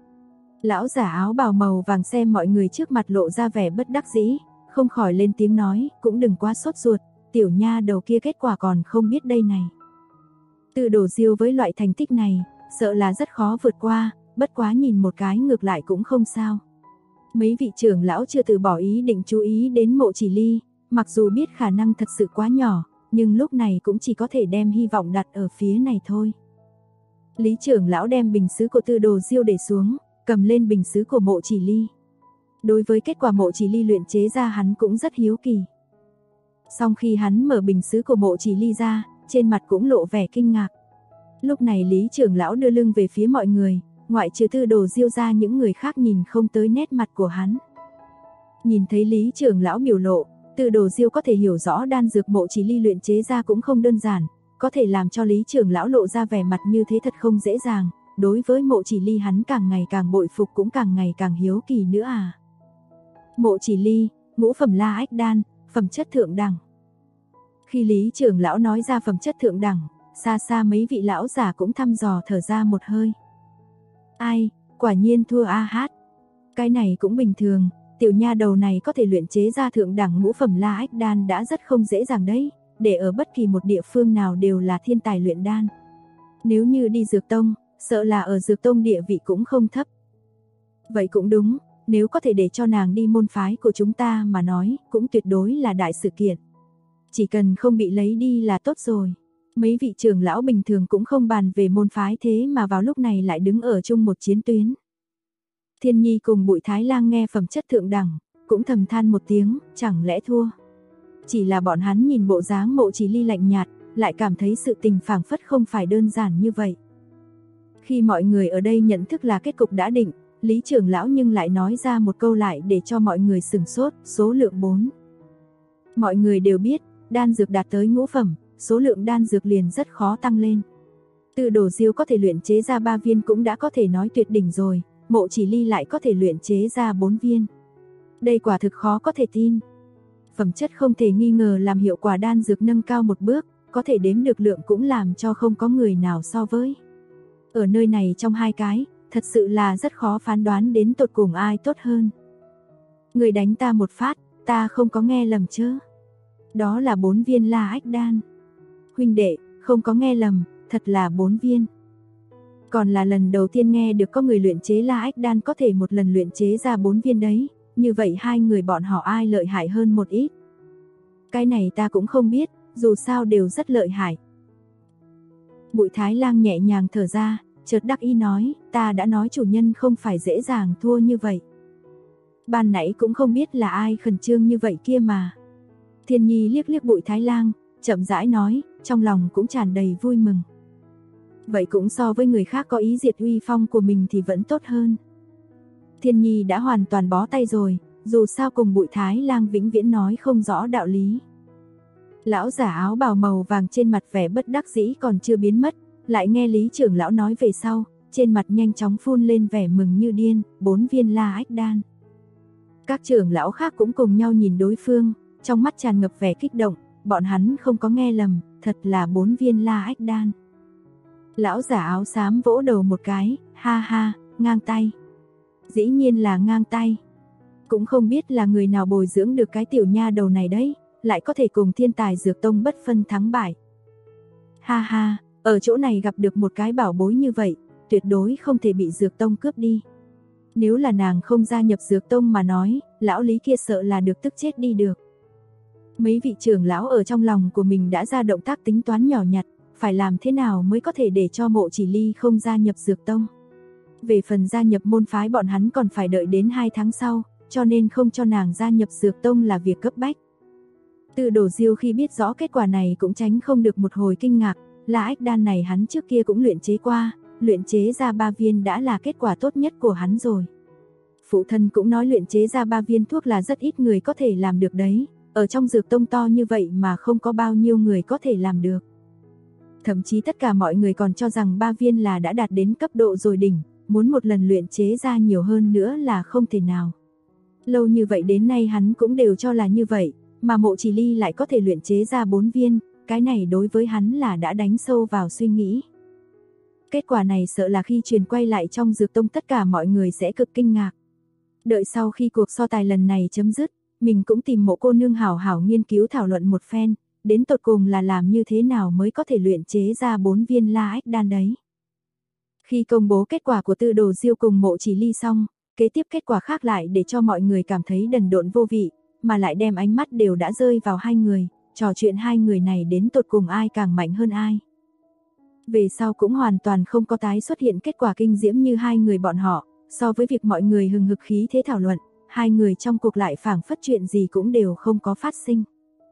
Lão giả áo bào màu vàng xem mọi người trước mặt lộ ra vẻ bất đắc dĩ, không khỏi lên tiếng nói, cũng đừng quá sốt ruột, tiểu nha đầu kia kết quả còn không biết đây này. Tư Đồ Diêu với loại thành tích này, sợ là rất khó vượt qua, bất quá nhìn một cái ngược lại cũng không sao. Mấy vị trưởng lão chưa từ bỏ ý định chú ý đến Mộ Chỉ Ly, mặc dù biết khả năng thật sự quá nhỏ, nhưng lúc này cũng chỉ có thể đem hy vọng đặt ở phía này thôi. Lý trưởng lão đem bình sứ của Tư Đồ Diêu để xuống, cầm lên bình sứ của Mộ Chỉ Ly. Đối với kết quả Mộ Chỉ Ly luyện chế ra hắn cũng rất hiếu kỳ. Sau khi hắn mở bình sứ của Mộ Chỉ Ly ra, trên mặt cũng lộ vẻ kinh ngạc. Lúc này Lý trưởng lão đưa lưng về phía mọi người, ngoại trừ Tư Đồ Diêu ra những người khác nhìn không tới nét mặt của hắn. Nhìn thấy Lý trưởng lão biểu lộ, Tư Đồ Diêu có thể hiểu rõ đan dược Mộ Chỉ Ly luyện chế ra cũng không đơn giản, có thể làm cho Lý trưởng lão lộ ra vẻ mặt như thế thật không dễ dàng, đối với Mộ Chỉ Ly hắn càng ngày càng bội phục cũng càng ngày càng hiếu kỳ nữa à. Mộ Chỉ Ly, ngũ phẩm La Ách đan, phẩm chất thượng đẳng. Khi Lý trưởng lão nói ra phẩm chất thượng đẳng, xa xa mấy vị lão giả cũng thăm dò thở ra một hơi. Ai, quả nhiên thua a hát. Cái này cũng bình thường, tiểu nha đầu này có thể luyện chế ra thượng đẳng ngũ phẩm La Ách đan đã rất không dễ dàng đấy, để ở bất kỳ một địa phương nào đều là thiên tài luyện đan. Nếu như đi dược tông, sợ là ở dược tông địa vị cũng không thấp. Vậy cũng đúng, nếu có thể để cho nàng đi môn phái của chúng ta mà nói, cũng tuyệt đối là đại sự kiện. Chỉ cần không bị lấy đi là tốt rồi. Mấy vị trưởng lão bình thường cũng không bàn về môn phái thế mà vào lúc này lại đứng ở chung một chiến tuyến. Thiên Nhi cùng Bụi Thái Lang nghe phẩm chất thượng đẳng, cũng thầm than một tiếng, chẳng lẽ thua. Chỉ là bọn hắn nhìn bộ dáng Mộ Chỉ Ly lạnh nhạt, lại cảm thấy sự tình phảng phất không phải đơn giản như vậy. Khi mọi người ở đây nhận thức là kết cục đã định, Lý trưởng lão nhưng lại nói ra một câu lại để cho mọi người sửng sốt, số lượng 4. Mọi người đều biết, đan dược đạt tới ngũ phẩm, số lượng đan dược liền rất khó tăng lên. Tư Đồ Diêu có thể luyện chế ra 3 viên cũng đã có thể nói tuyệt đỉnh rồi, Mộ Chỉ Ly lại có thể luyện chế ra 4 viên. Đây quả thực khó có thể tin. Phẩm chất không thể nghi ngờ làm hiệu quả đan dược nâng cao một bước, có thể đếm được lượng cũng làm cho không có người nào so với. Ở nơi này trong hai cái, thật sự là rất khó phán đoán đến tột cùng ai tốt hơn. Người đánh ta một phát, ta không có nghe lầm chứ? Đó là 4 viên La Ách đan. Huynh đệ, không có nghe lầm, thật là 4 viên. Còn là lần đầu tiên nghe được có người luyện chế La Ách đan có thể một lần luyện chế ra 4 viên đấy, như vậy hai người bọn họ ai lợi hại hơn một ít? Cái này ta cũng không biết, dù sao đều rất lợi hại. Bụi Thái Lang nhẹ nhàng thở ra, chợt đắc ý nói, ta đã nói chủ nhân không phải dễ dàng thua như vậy. Ban nãy cũng không biết là ai khẩn trương như vậy kia mà. Thiên Nhi liếc liếc Bụi Thái Lang, chậm rãi nói, trong lòng cũng tràn đầy vui mừng. Vậy cũng so với người khác có ý diệt uy phong của mình thì vẫn tốt hơn. Thiên Nhi đã hoàn toàn bó tay rồi, dù sao cùng Bụi Thái Lang vĩnh viễn nói không rõ đạo lý. Lão giả áo bào màu vàng trên mặt vẻ bất đắc dĩ còn chưa biến mất, lại nghe Lý trưởng lão nói về sau, trên mặt nhanh chóng phun lên vẻ mừng như điên, 4 viên La Ách đan. Các trưởng lão khác cũng cùng nhau nhìn đối phương, trong mắt tràn ngập vẻ kích động, bọn hắn không có nghe lầm, thật là 4 viên La Ách đan. Lão giả áo xám vỗ đầu một cái, ha ha, ngang tay. Dĩ nhiên là ngang tay. Cũng không biết là người nào bồi dưỡng được cái tiểu nha đầu này đấy, lại có thể cùng thiên tài dược tông bất phân thắng bại. Ha ha, ở chỗ này gặp được một cái bảo bối như vậy, tuyệt đối không thể bị dược tông cướp đi. Nếu là nàng không gia nhập dược tông mà nói, lão Lý kia sợ là được tức chết đi được. Mấy vị trưởng lão ở trong lòng của mình đã ra động tác tính toán nhỏ nhặt, phải làm thế nào mới có thể để cho Mộ Chỉ Ly không gia nhập dược tông. Về phần gia nhập môn phái bọn hắn còn phải đợi đến 2 tháng sau, cho nên không cho nàng gia nhập dược tông là việc cấp bách. Từ Đồ Diêu khi biết rõ kết quả này cũng tránh không được một hồi kinh ngạc, La Ách Đan này hắn trước kia cũng luyện chế qua, luyện chế ra 3 viên đã là kết quả tốt nhất của hắn rồi. Phụ thân cũng nói luyện chế ra 3 viên thuốc là rất ít người có thể làm được đấy, ở trong dược tông to như vậy mà không có bao nhiêu người có thể làm được. Thậm chí tất cả mọi người còn cho rằng 3 viên là đã đạt đến cấp độ rồi đỉnh, muốn một lần luyện chế ra nhiều hơn nữa là không thể nào. Lâu như vậy đến nay hắn cũng đều cho là như vậy, mà Mộ Chỉ Ly lại có thể luyện chế ra 4 viên, cái này đối với hắn là đã đánh sâu vào suy nghĩ. Kết quả này sợ là khi truyền quay lại trong dược tông tất cả mọi người sẽ cực kinh ngạc. Đợi sau khi cuộc so tài lần này chấm dứt, mình cũng tìm Mộ cô nương hảo hảo nghiên cứu thảo luận một phen, đến tột cùng là làm như thế nào mới có thể luyện chế ra 4 viên La Ách Đan đấy. Khi công bố kết quả của Tư Đồ Diêu cùng Mộ Chỉ Ly xong, kế tiếp kết quả khác lại để cho mọi người cảm thấy đần độn vô vị, mà lại đem ánh mắt đều đã rơi vào hai người, trò chuyện hai người này đến tột cùng ai càng mạnh hơn ai. Về sau cũng hoàn toàn không có tái xuất hiện kết quả kinh diễm như hai người bọn họ, so với việc mọi người hừng hực khí thế thảo luận, hai người trong cuộc lại phảng phất chuyện gì cũng đều không có phát sinh.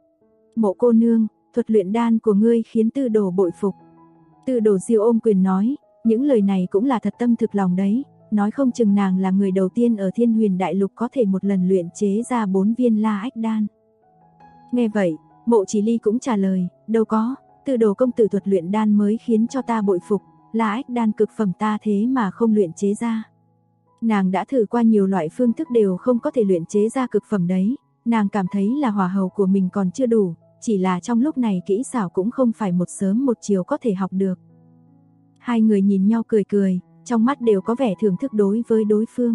Mộ cô nương, thuật luyện đan của ngươi khiến Tư Đồ bội phục. Tư Đồ Diêu ôm quyền nói, những lời này cũng là thật tâm thực lòng đấy, nói không chừng nàng là người đầu tiên ở Thiên Huyền Đại Lục có thể một lần luyện chế ra 4 viên La Ách Đan. Nghe vậy, Mộ Chỉ Ly cũng trả lời, đâu có, Tư Đồ công tử thuật luyện đan mới khiến cho ta bội phục, La Ách Đan cực phẩm ta thế mà không luyện chế ra. Nàng đã thử qua nhiều loại phương thức đều không có thể luyện chế ra cực phẩm đấy, nàng cảm thấy là hỏa hầu của mình còn chưa đủ, chỉ là trong lúc này kỹ xảo cũng không phải một sớm một chiều có thể học được. Hai người nhìn nhau cười cười, trong mắt đều có vẻ thưởng thức đối với đối phương.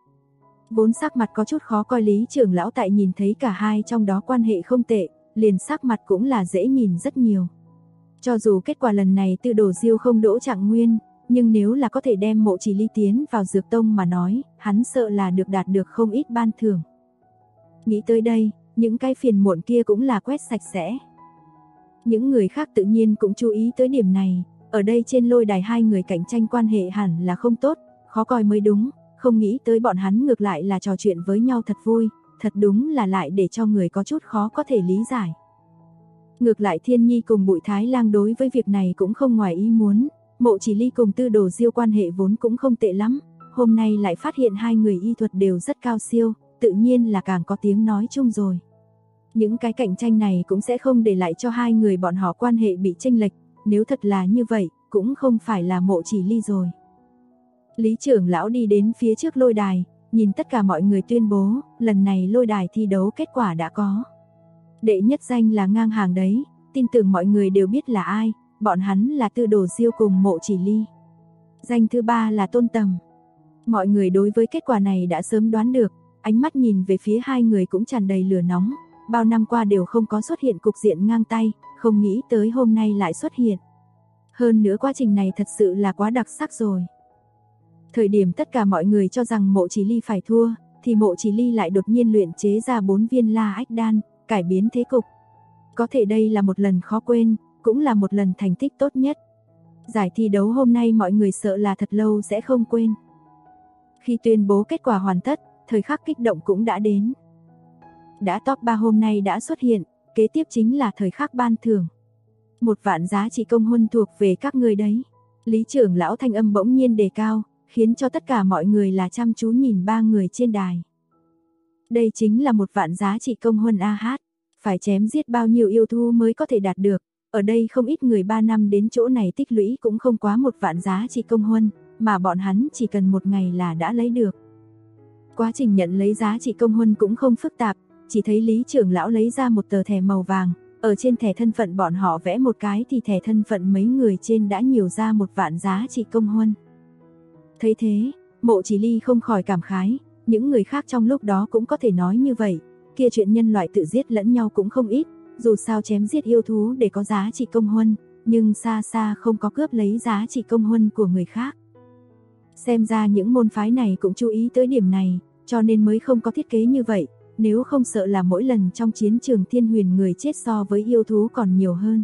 Vốn sắc mặt có chút khó coi Lý trưởng lão tại nhìn thấy cả hai trong đó quan hệ không tệ, liền sắc mặt cũng là dễ nhìn rất nhiều. Cho dù kết quả lần này Tư Đồ Diêu không đỗ trạng nguyên, nhưng nếu là có thể đem Mộ Chỉ Ly tiến vào dược tông mà nói, hắn sợ là được đạt được không ít ban thưởng. Nghĩ tới đây, những cái phiền muộn kia cũng là quét sạch sẽ. Những người khác tự nhiên cũng chú ý tới điểm này, ở đây trên lôi đài hai người cạnh tranh quan hệ hẳn là không tốt, khó coi mới đúng, không nghĩ tới bọn hắn ngược lại là trò chuyện với nhau thật vui, thật đúng là lại để cho người có chút khó có thể lý giải. Ngược lại Thiên Nhi cùng Bụi Thái Lang đối với việc này cũng không ngoài ý muốn, Mộ Chỉ Ly cùng Tư Đồ Diêu quan hệ vốn cũng không tệ lắm, hôm nay lại phát hiện hai người y thuật đều rất cao siêu, tự nhiên là càng có tiếng nói chung rồi. Những cái cạnh tranh này cũng sẽ không để lại cho hai người bọn họ quan hệ bị chênh lệch, nếu thật là như vậy, cũng không phải là Mộ Chỉ Ly rồi. Lý trưởng lão đi đến phía trước lôi đài, nhìn tất cả mọi người tuyên bố, lần này lôi đài thi đấu kết quả đã có. Đệ nhất danh là ngang hàng đấy, tin tưởng mọi người đều biết là ai, bọn hắn là Tư Đồ Diêu cùng Mộ Chỉ Ly. Danh thứ ba là Tôn Tầm. Mọi người đối với kết quả này đã sớm đoán được, ánh mắt nhìn về phía hai người cũng tràn đầy lửa nóng, bao năm qua đều không có xuất hiện cục diện ngang tay, không nghĩ tới hôm nay lại xuất hiện. Hơn nữa quá trình này thật sự là quá đặc sắc rồi. Thời điểm tất cả mọi người cho rằng Mộ Chỉ Ly phải thua, thì Mộ Chỉ Ly lại đột nhiên luyện chế ra 4 viên La Ách Đan, cải biến thế cục. Có thể đây là một lần khó quên, cũng là một lần thành tích tốt nhất. Giải thi đấu hôm nay mọi người sợ là thật lâu sẽ không quên. Khi tuyên bố kết quả hoàn tất, thời khắc kích động cũng đã đến. Đã top 3 hôm nay đã xuất hiện, kế tiếp chính là thời khắc ban thưởng. 1 vạn giá trị công huân thuộc về các ngươi đấy. Lý trưởng lão thanh âm bỗng nhiên đề cao, khiến cho tất cả mọi người là chăm chú nhìn ba người trên đài. Đây chính là 1 vạn giá trị công huân AH, phải chém giết bao nhiêu yêu thú mới có thể đạt được. Ở đây không ít người 3 năm đến chỗ này tích lũy cũng không quá 1 vạn giá trị công huân, mà bọn hắn chỉ cần 1 ngày là đã lấy được. Quá trình nhận lấy giá trị công huân cũng không phức tạp, chỉ thấy Lý trưởng lão lấy ra một tờ thẻ màu vàng, ở trên thẻ thân phận bọn họ vẽ một cái thì thẻ thân phận mấy người trên đã nhiều ra 1 vạn giá trị công huân. Thấy thế, Mộ Chỉ Ly không khỏi cảm khái, những người khác trong lúc đó cũng có thể nói như vậy, kia chuyện nhân loại tự giết lẫn nhau cũng không ít, dù sao chém giết yêu thú để có giá trị công huân, nhưng xa xa không có cướp lấy giá trị công huân của người khác. Xem ra những môn phái này cũng chú ý tới điểm này, cho nên mới không có thiết kế như vậy, nếu không sợ là mỗi lần trong chiến trường Thiên Huyền người chết so với yêu thú còn nhiều hơn.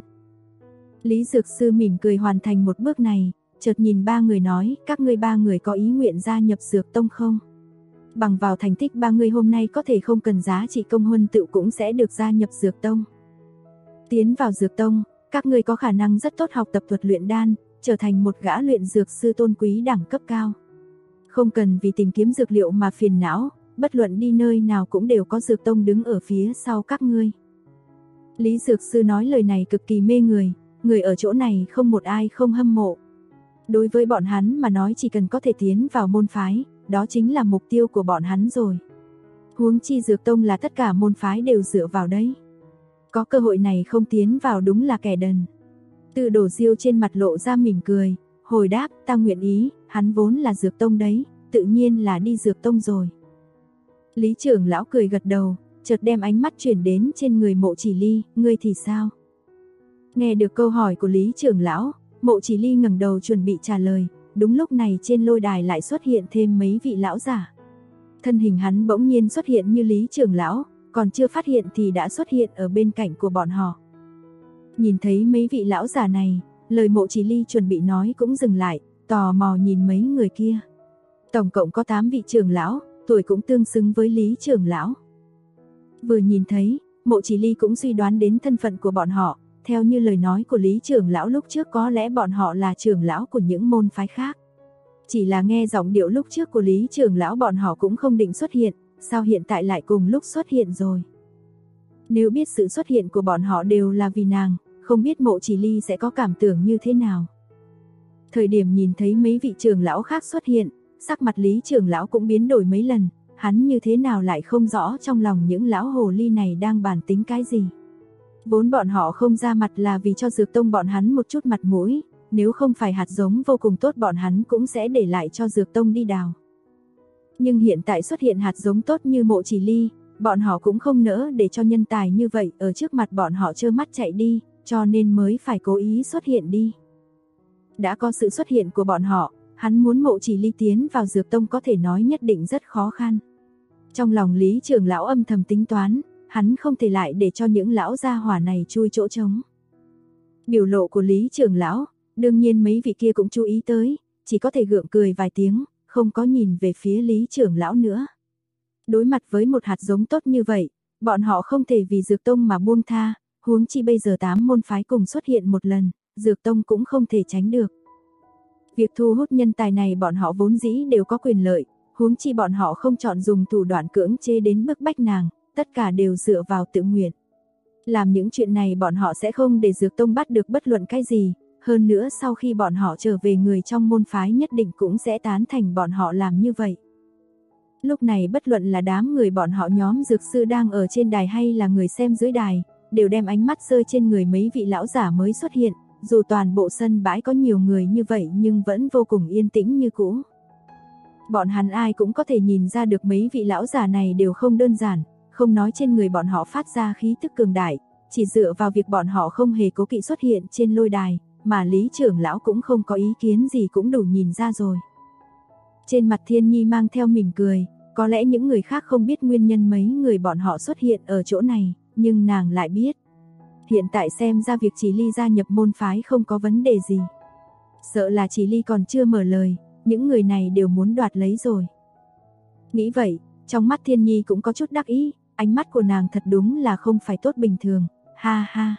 Lý Dược Sư mỉm cười hoàn thành một bước này, chợt nhìn ba người nói, các ngươi ba người có ý nguyện gia nhập Dược Tông không? Bằng vào thành tích ba người hôm nay có thể không cần giá trị công huân tự cũng sẽ được gia nhập Dược Tông. Tiến vào Dược Tông, các ngươi có khả năng rất tốt học tập thuật luyện đan, trở thành một gã luyện dược sư tôn quý đẳng cấp cao. Không cần vì tìm kiếm dược liệu mà phiền não, bất luận đi nơi nào cũng đều có Dược Tông đứng ở phía sau các ngươi. Lý Dược Sư nói lời này cực kỳ mê người ở chỗ này không một ai không hâm mộ. Đối với bọn hắn mà nói chỉ cần có thể tiến vào môn phái, đó chính là mục tiêu của bọn hắn rồi. Huống chi Dược Tông là tất cả môn phái đều dựa vào đấy. Có cơ hội này không tiến vào đúng là kẻ đần. Từ Đổ Diêu trên mặt lộ ra mỉm cười, hồi đáp, ta nguyện ý, hắn vốn là Dược Tông đấy, tự nhiên là đi Dược Tông rồi. Lý trưởng lão cười gật đầu, chợt đem ánh mắt chuyển đến trên người Mộ Chỉ Ly, ngươi thì sao? Nghe được câu hỏi của Lý trưởng lão, Mộ Chỉ Ly ngẩng đầu chuẩn bị trả lời, đúng lúc này trên lôi đài lại xuất hiện thêm mấy vị lão giả. Thân hình hắn bỗng nhiên xuất hiện như Lý trưởng lão, còn chưa phát hiện thì đã xuất hiện ở bên cạnh của bọn họ. Nhìn thấy mấy vị lão giả này, lời Mộ Chỉ Ly chuẩn bị nói cũng dừng lại, tò mò nhìn mấy người kia. Tổng cộng có 8 vị trưởng lão, tuổi cũng tương xứng với Lý trưởng lão. Vừa nhìn thấy, Mộ Chỉ Ly cũng suy đoán đến thân phận của bọn họ, theo như lời nói của Lý trưởng lão lúc trước có lẽ bọn họ là trưởng lão của những môn phái khác. Chỉ là nghe giọng điệu lúc trước của Lý trưởng lão bọn họ cũng không định xuất hiện, sao hiện tại lại cùng lúc xuất hiện rồi. Nếu biết sự xuất hiện của bọn họ đều là vì nàng, không biết Mộ Chỉ Ly sẽ có cảm tưởng như thế nào. Thời điểm nhìn thấy mấy vị trưởng lão khác xuất hiện, sắc mặt Lý trưởng lão cũng biến đổi mấy lần, hắn như thế nào lại không rõ trong lòng những lão hồ ly này đang bàn tính cái gì. Vốn bọn họ không ra mặt là vì cho Dược Tông bọn hắn một chút mặt mũi, nếu không phải hạt giống vô cùng tốt bọn hắn cũng sẽ để lại cho Dược Tông đi đào. Nhưng hiện tại xuất hiện hạt giống tốt như Mộ Chỉ Ly, bọn họ cũng không nỡ để cho nhân tài như vậy ở trước mặt bọn họ trơ mắt chạy đi, cho nên mới phải cố ý xuất hiện đi. Đã có sự xuất hiện của bọn họ, hắn muốn Mộ Chỉ Ly tiến vào Dược Tông có thể nói nhất định rất khó khăn. Trong lòng Lý trưởng lão âm thầm tính toán, hắn không thể lại để cho những lão gia hỏa này chui chỗ trống. Biểu lộ của Lý trưởng lão, đương nhiên mấy vị kia cũng chú ý tới, chỉ có thể gượng cười vài tiếng, không có nhìn về phía Lý trưởng lão nữa. Đối mặt với một hạt giống tốt như vậy, bọn họ không thể vì Dược Tông mà buông tha, huống chi bây giờ 8 môn phái cùng xuất hiện một lần, Dược Tông cũng không thể tránh được. Việc thu hút nhân tài này bọn họ vốn dĩ đều có quyền lợi, huống chi bọn họ không chọn dùng thủ đoạn cưỡng chế đến bức bách nàng, tất cả đều dựa vào tự nguyện. Làm những chuyện này bọn họ sẽ không để Dược Tông bắt được bất luận cái gì, hơn nữa sau khi bọn họ trở về người trong môn phái nhất định cũng sẽ tán thành bọn họ làm như vậy. Lúc này bất luận là đám người bọn họ nhóm dược sư đang ở trên đài hay là người xem dưới đài, đều đem ánh mắt rơi trên người mấy vị lão giả mới xuất hiện, dù toàn bộ sân bãi có nhiều người như vậy nhưng vẫn vô cùng yên tĩnh như cũ. Bọn hắn ai cũng có thể nhìn ra được mấy vị lão giả này đều không đơn giản, không nói trên người bọn họ phát ra khí tức cường đại, chỉ dựa vào việc bọn họ không hề cố kỵ xuất hiện trên lôi đài, mà Lý trưởng lão cũng không có ý kiến gì cũng đủ nhìn ra rồi. Trên mặt Thiên Nhi mang theo mỉm cười, có lẽ những người khác không biết nguyên nhân mấy người bọn họ xuất hiện ở chỗ này, nhưng nàng lại biết. Hiện tại xem ra việc Chỉ Ly gia nhập môn phái không có vấn đề gì. Sợ là Chỉ Ly còn chưa mở lời, những người này đều muốn đoạt lấy rồi. Nghĩ vậy, trong mắt Thiên Nhi cũng có chút đắc ý, ánh mắt của nàng thật đúng là không phải tốt bình thường, ha ha.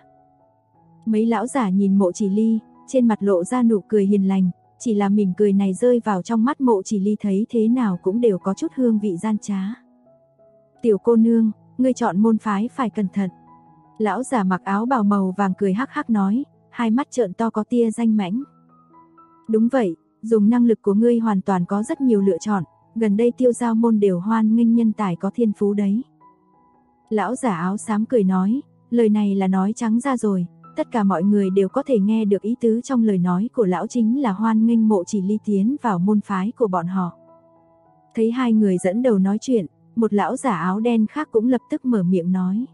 Mấy lão giả nhìn Mộ Chỉ Ly, trên mặt lộ ra nụ cười hiền lành, chỉ là mỉm cười này rơi vào trong mắt Mộ Chỉ Ly thấy thế nào cũng đều có chút hương vị gian trá. Tiểu cô nương, ngươi chọn môn phái phải cẩn thận. Lão giả mặc áo bào màu vàng cười hắc hắc nói, hai mắt trợn to có tia danh mãnh. Đúng vậy, dùng năng lực của ngươi hoàn toàn có rất nhiều lựa chọn, gần đây Tiêu Giao môn đều hoan nghênh nhân tài có thiên phú đấy. Lão giả áo xám cười nói, lời này là nói trắng ra rồi, tất cả mọi người đều có thể nghe được ý tứ trong lời nói của lão chính là hoan nghênh Mộ Chỉ Ly tiến vào môn phái của bọn họ. Thấy hai người dẫn đầu nói chuyện, một lão giả áo đen khác cũng lập tức mở miệng nói.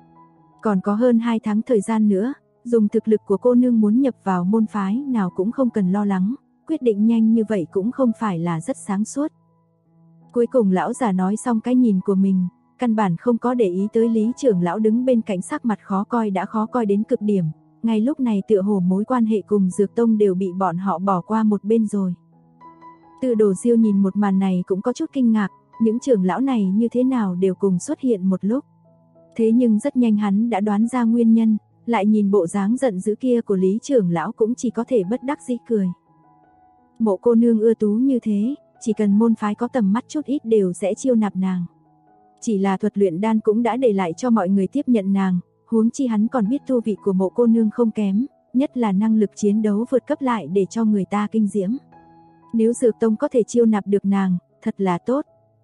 Còn có hơn 2 tháng thời gian nữa, dùng thực lực của cô nương muốn nhập vào môn phái nào cũng không cần lo lắng, quyết định nhanh như vậy cũng không phải là rất sáng suốt. Cuối cùng lão giả nói xong cái nhìn của mình, căn bản không có để ý tới Lý trưởng lão đứng bên cạnh sắc mặt khó coi đã khó coi đến cực điểm, ngay lúc này tựa hồ mối quan hệ cùng Dược Tông đều bị bọn họ bỏ qua một bên rồi. Từ Đồ Diêu nhìn một màn này cũng có chút kinh ngạc, những trưởng lão này như thế nào đều cùng xuất hiện một lúc. Thế nhưng rất nhanh hắn đã đoán ra nguyên nhân, lại nhìn bộ dáng giận dữ kia của Lý trưởng lão cũng chỉ có thể bất đắc dĩ cười. Mộ cô nương ưa tú như thế, chỉ cần môn phái có tầm mắt chút ít đều sẽ chiêu nạp nàng. Chỉ là thuật luyện đan cũng đã để lại cho mọi người tiếp nhận nàng, huống chi hắn còn biết tu vị của mộ cô nương không kém, nhất là năng lực chiến đấu vượt cấp lại để cho người ta kinh diễm. Nếu Dược Tông có thể chiêu nạp được nàng, thật là tốt.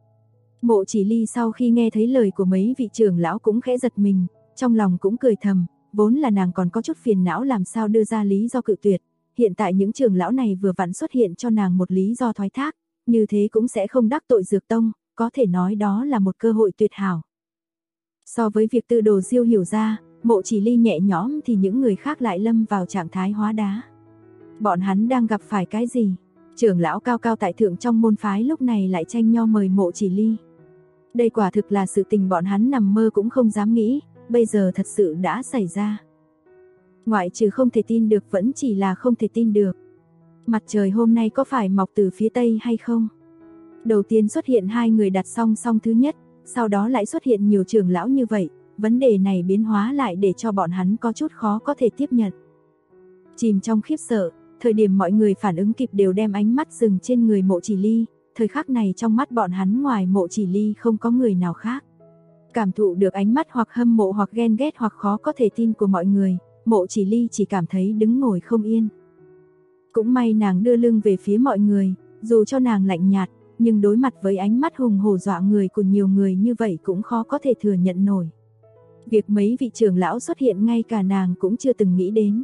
Mộ Chỉ Ly sau khi nghe thấy lời của mấy vị trưởng lão cũng khẽ giật mình, trong lòng cũng cười thầm, vốn là nàng còn có chút phiền não làm sao đưa ra lý do cự tuyệt, hiện tại những trưởng lão này vừa vặn xuất hiện cho nàng một lý do thoái thác, như thế cũng sẽ không đắc tội Dược Tông, có thể nói đó là một cơ hội tuyệt hảo. So với việc Từ Đồ Diêu hiểu ra, Mộ Chỉ Ly nhẹ nhõm thì những người khác lại lâm vào trạng thái hóa đá. Bọn hắn đang gặp phải cái gì? Trưởng lão cao cao tại thượng trong môn phái lúc này lại tranh nhau mời Mộ Chỉ Ly. Đây quả thực là sự tình bọn hắn nằm mơ cũng không dám nghĩ, bây giờ thật sự đã xảy ra. Ngoại trừ không thể tin được vẫn chỉ là không thể tin được. Mặt trời hôm nay có phải mọc từ phía tây hay không? Đầu tiên xuất hiện hai người đặt song song thứ nhất, sau đó lại xuất hiện nhiều trưởng lão như vậy, vấn đề này biến hóa lại để cho bọn hắn có chút khó có thể tiếp nhận. Chìm trong khiếp sợ, thời điểm mọi người phản ứng kịp đều đem ánh mắt dừng trên người Mộ Chỉ Ly, thời khắc này trong mắt bọn hắn ngoài Mộ Chỉ Ly không có người nào khác. Cảm thụ được ánh mắt hoặc hâm mộ hoặc ghen ghét hoặc khó có thể tin của mọi người, Mộ Chỉ Ly chỉ cảm thấy đứng ngồi không yên. Cũng may nàng đưa lưng về phía mọi người, dù cho nàng lạnh nhạt, nhưng đối mặt với ánh mắt hùng hổ dọa người của nhiều người như vậy cũng khó có thể thừa nhận nổi. Việc mấy vị trưởng lão xuất hiện ngay cả nàng cũng chưa từng nghĩ đến.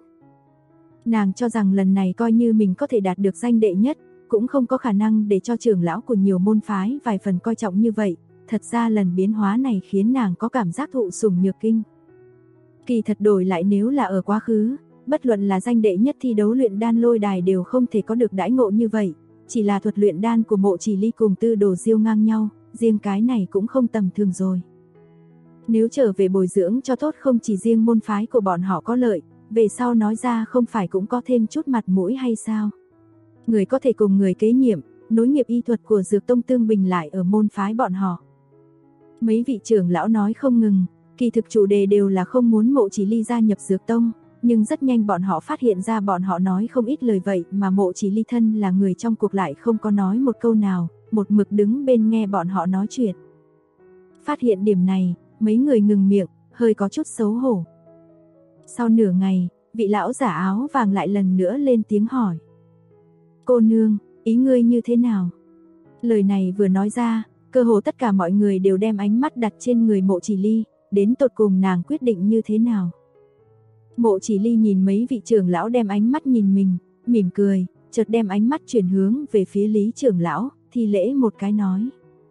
Nàng cho rằng lần này coi như mình có thể đạt được danh đệ nhất, cũng không có khả năng để cho trưởng lão của nhiều môn phái vài phần coi trọng như vậy, thật ra lần biến hóa này khiến nàng có cảm giác thụ sủng nhược kinh. Kỳ thật đổi lại nếu là ở quá khứ, bất luận là danh đệ nhất thi đấu luyện đan lôi đài đều không thể có được đãi ngộ như vậy, chỉ là thuật luyện đan của Mộ Chỉ Ly cùng Từ Đồ Diêu ngang nhau, riêng cái này cũng không tầm thường rồi. Nếu trở về bồi dưỡng cho tốt không chỉ riêng môn phái của bọn họ có lợi, về sau nói ra không phải cũng có thêm chút mặt mũi hay sao? Người có thể cùng người kế nhiệm, nối nghiệp y thuật của Dược Tông tương bình lại ở môn phái bọn họ. Mấy vị trưởng lão nói không ngừng, kỳ thực chủ đề đều là không muốn Mộ Chỉ Ly gia nhập Dược Tông, nhưng rất nhanh bọn họ phát hiện ra bọn họ nói không ít lời vậy mà Mộ Chỉ Ly thân là người trong cuộc lại không có nói một câu nào, một mực đứng bên nghe bọn họ nói chuyện. Phát hiện điểm này, mấy người ngừng miệng, hơi có chút xấu hổ. Sau nửa ngày, vị lão giả áo vàng lại lần nữa lên tiếng hỏi. Cô nương, ý ngươi như thế nào? Lời này vừa nói ra, cơ hồ tất cả mọi người đều đem ánh mắt đặt trên người Mộ Chỉ Ly, đến tột cùng nàng quyết định như thế nào? Mộ Chỉ Ly nhìn mấy vị trưởng lão đem ánh mắt nhìn mình, mỉm cười, chợt đem ánh mắt chuyển hướng về phía Lý trưởng lão, thi lễ một cái nói.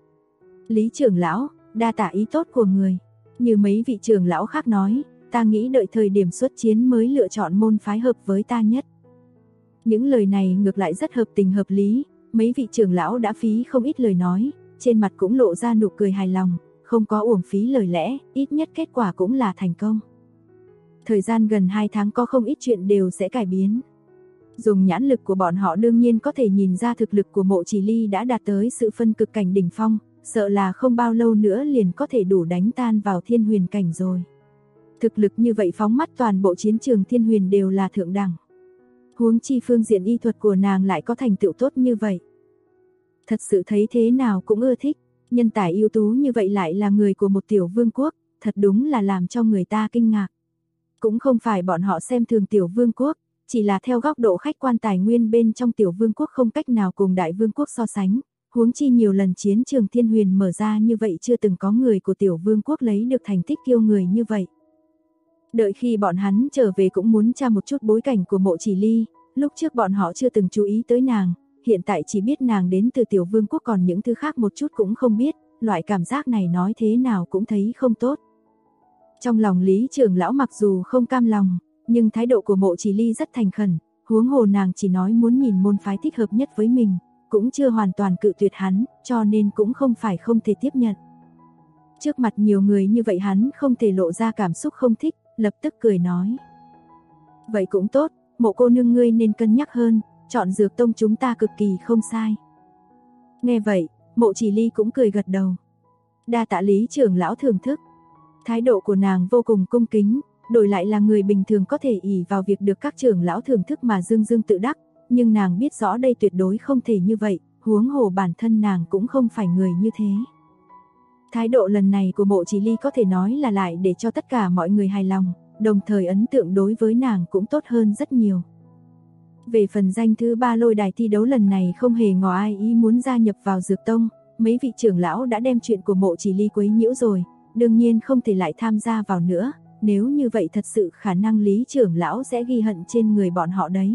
Lý trưởng lão, đa tạ ý tốt của người. Như mấy vị trưởng lão khác nói, ta nghĩ đợi thời điểm xuất chiến mới lựa chọn môn phái hợp với ta nhất. Những lời này ngược lại rất hợp tình hợp lý, mấy vị trưởng lão đã phí không ít lời nói, trên mặt cũng lộ ra nụ cười hài lòng, không có uổng phí lời lẽ, ít nhất kết quả cũng là thành công. Thời gian gần 2 tháng có không ít chuyện đều sẽ cải biến. Dùng nhãn lực của bọn họ đương nhiên có thể nhìn ra thực lực của Mộ Chỉ Ly đã đạt tới sự phân cực cảnh đỉnh phong, sợ là không bao lâu nữa liền có thể đủ đánh tan vào thiên huyền cảnh rồi. Thực lực như vậy phóng mắt toàn bộ chiến trường thiên huyền đều là thượng đẳng. Huống chi phương diện y thuật của nàng lại có thành tựu tốt như vậy. Thật sự thấy thế nào cũng ưa thích, nhân tài ưu tú như vậy lại là người của một tiểu vương quốc, thật đúng là làm cho người ta kinh ngạc. Cũng không phải bọn họ xem thường tiểu vương quốc, chỉ là theo góc độ khách quan tài nguyên bên trong tiểu vương quốc không cách nào cùng đại vương quốc so sánh, huống chi nhiều lần chiến trường thiên huyền mở ra như vậy chưa từng có người của tiểu vương quốc lấy được thành tích kiêu người như vậy. Đợi khi bọn hắn trở về cũng muốn tra một chút bối cảnh của Mộ Chỉ Ly, lúc trước bọn họ chưa từng chú ý tới nàng, hiện tại chỉ biết nàng đến từ Tiểu Vương quốc, còn những thứ khác một chút cũng không biết, loại cảm giác này nói thế nào cũng thấy không tốt. Trong lòng Lý trưởng lão mặc dù không cam lòng, nhưng thái độ của Mộ Chỉ Ly rất thành khẩn, huống hồ nàng chỉ nói muốn nhìn môn phái thích hợp nhất với mình, cũng chưa hoàn toàn cự tuyệt hắn, cho nên cũng không phải không thể tiếp nhận. Trước mặt nhiều người như vậy hắn không thể lộ ra cảm xúc không thích, lập tức cười nói. Vậy cũng tốt, Mộ cô nương ngươi nên cân nhắc hơn, chọn Dược Tông chúng ta cực kỳ không sai. Nghe vậy, Mộ Chỉ Ly cũng cười gật đầu. Đa tạ Lý trưởng lão thưởng thức. Thái độ của nàng vô cùng cung kính, đổi lại là người bình thường có thể ỷ vào việc được các trưởng lão thưởng thức mà dương dương tự đắc, nhưng nàng biết rõ đây tuyệt đối không thể như vậy, huống hồ bản thân nàng cũng không phải người như thế. Thái độ lần này của Mộ Chỉ Ly có thể nói là lại để cho tất cả mọi người hài lòng, đồng thời ấn tượng đối với nàng cũng tốt hơn rất nhiều. Về phần danh thứ 3 lôi đài thi đấu lần này không hề ngỏ ai ý muốn gia nhập vào Dược Tông, mấy vị trưởng lão đã đem chuyện của Mộ Chỉ Ly quấy nhiễu rồi, đương nhiên không thể lại tham gia vào nữa, nếu như vậy thật sự khả năng Lý trưởng lão sẽ ghi hận trên người bọn họ đấy.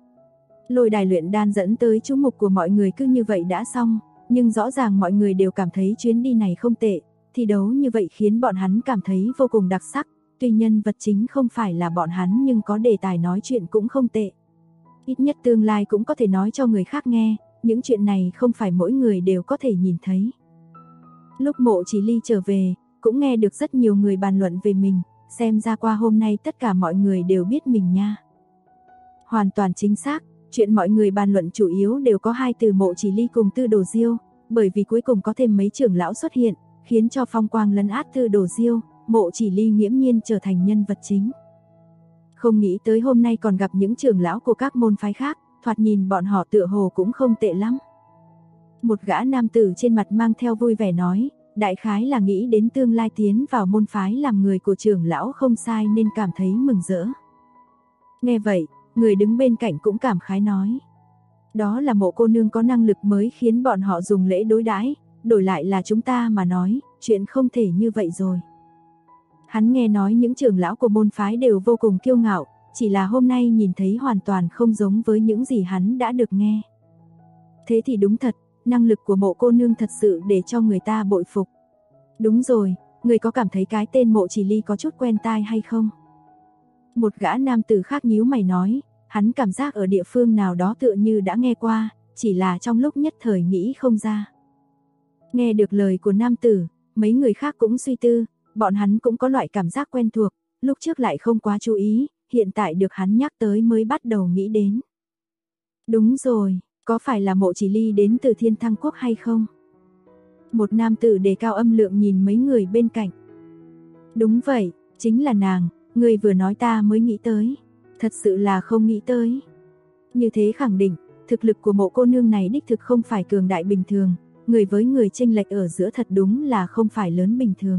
Lôi đài luyện đan dẫn tới chú mục của mọi người cứ như vậy đã xong, nhưng rõ ràng mọi người đều cảm thấy chuyến đi này không tệ, thi đấu như vậy khiến bọn hắn cảm thấy vô cùng đặc sắc, tuy nhân vật chính không phải là bọn hắn nhưng có đề tài nói chuyện cũng không tệ. Ít nhất tương lai cũng có thể nói cho người khác nghe, những chuyện này không phải mỗi người đều có thể nhìn thấy. Lúc Mộ Chỉ Ly trở về, cũng nghe được rất nhiều người bàn luận về mình, xem ra qua hôm nay tất cả mọi người đều biết mình nha. Hoàn toàn chính xác, chuyện mọi người bàn luận chủ yếu đều có hai từ Mộ Chỉ Ly cùng Tư Đồ Diêu, bởi vì cuối cùng có thêm mấy trưởng lão xuất hiện, khiến cho phong quang lấn át Tư Đồ Diêu, Mộ Chỉ Ly nghiễm nhiên trở thành nhân vật chính. Không nghĩ tới hôm nay còn gặp những trưởng lão của các môn phái khác, thoạt nhìn bọn họ tựa hồ cũng không tệ lắm. Một gã nam tử trên mặt mang theo vui vẻ nói, đại khái là nghĩ đến tương lai tiến vào môn phái làm người của trưởng lão không sai nên cảm thấy mừng rỡ. Nghe vậy, người đứng bên cạnh cũng cảm khái nói, đó là Mộ cô nương có năng lực mới khiến bọn họ dùng lễ đối đãi, đổi lại là chúng ta mà nói, chuyện không thể như vậy rồi. Hắn nghe nói những trưởng lão của môn phái đều vô cùng kiêu ngạo, chỉ là hôm nay nhìn thấy hoàn toàn không giống với những gì hắn đã được nghe. Thế thì đúng thật, năng lực của Mộ cô nương thật sự để cho người ta bội phục. Đúng rồi, người có cảm thấy cái tên Mộ Chỉ Ly có chút quen tai hay không? Một gã nam tử khác nhíu mày nói, hắn cảm giác ở địa phương nào đó tựa như đã nghe qua, chỉ là trong lúc nhất thời nghĩ không ra. Nghe được lời của nam tử, mấy người khác cũng suy tư, bọn hắn cũng có loại cảm giác quen thuộc, lúc trước lại không quá chú ý, hiện tại được hắn nhắc tới mới bắt đầu nghĩ đến. Đúng rồi, có phải là Mộ Chỉ Ly đến từ Thiên Thăng Quốc hay không? Một nam tử đề cao âm lượng nhìn mấy người bên cạnh. Đúng vậy, chính là nàng, người vừa nói ta mới nghĩ tới, thật sự là không nghĩ tới. Như thế khẳng định, thực lực của Mộ cô nương này đích thực không phải cường đại bình thường, người với người chênh lệch ở giữa thật đúng là không phải lớn bình thường.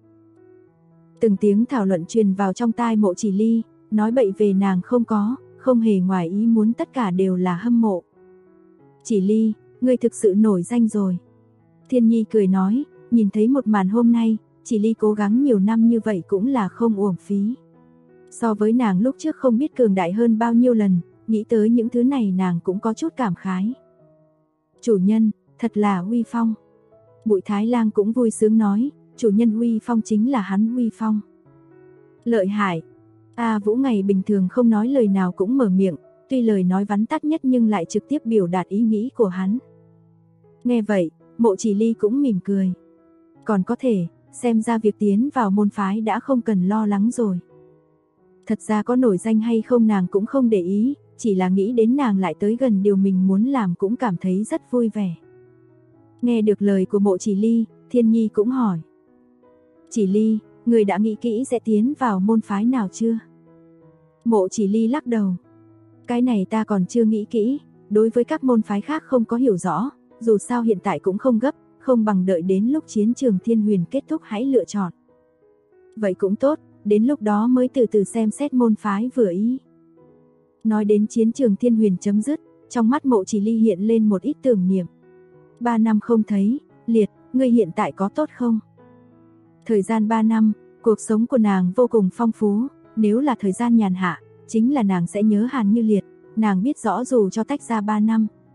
Từng tiếng thảo luận truyền vào trong tai Mộ Chỉ Ly, nói bậy về nàng không hề ngoài ý muốn, tất cả đều là hâm mộ. Chỉ Ly, ngươi thực sự nổi danh rồi. Thiên Nhi cười nói, nhìn thấy một màn hôm nay, Chỉ Ly cố gắng nhiều năm như vậy cũng là không uổng phí. So với nàng lúc trước không biết cường đại hơn bao nhiêu lần, nghĩ tới những thứ này nàng cũng có chút cảm khái. Chủ nhân, thật là uy phong. Bụi Thái Lang cũng vui sướng nói, chủ nhân uy phong chính là hắn uy phong. Lợi hại. A Vũ ngày bình thường không nói lời nào cũng mở miệng, tuy lời nói vắn tắt nhất nhưng lại trực tiếp biểu đạt ý nghĩ của hắn. Nghe vậy, Mộ Chỉ Ly cũng mỉm cười. Còn có thể, xem ra việc tiến vào môn phái đã không cần lo lắng rồi. Thật ra có nổi danh hay không nàng cũng không để ý, chỉ là nghĩ đến nàng lại tới gần điều mình muốn làm cũng cảm thấy rất vui vẻ. Nghe được lời của Mộ Chỉ Ly, Thiên Nhi cũng hỏi. Chỉ Ly, người đã nghĩ kỹ sẽ tiến vào môn phái nào chưa? Mộ Chỉ Ly lắc đầu. Cái này ta còn chưa nghĩ kỹ, đối với các môn phái khác không có hiểu rõ, dù sao hiện tại cũng không gấp, không bằng đợi đến lúc chiến trường Thiên Huyền kết thúc hãy lựa chọn. Vậy cũng tốt, đến lúc đó mới từ từ xem xét môn phái vừa ý. Nói đến chiến trường Thiên Huyền chấm dứt, trong mắt Mộ Chỉ Ly hiện lên một ít tưởng niệm. 3 năm không thấy, Liệt, ngươi hiện tại có tốt không? Thời gian 3 năm, cuộc sống của nàng vô cùng phong phú, nếu là thời gian nhàn hạ, chính là nàng sẽ nhớ Hàn Như Liệt, nàng biết rõ dù cho tách ra 3 năm,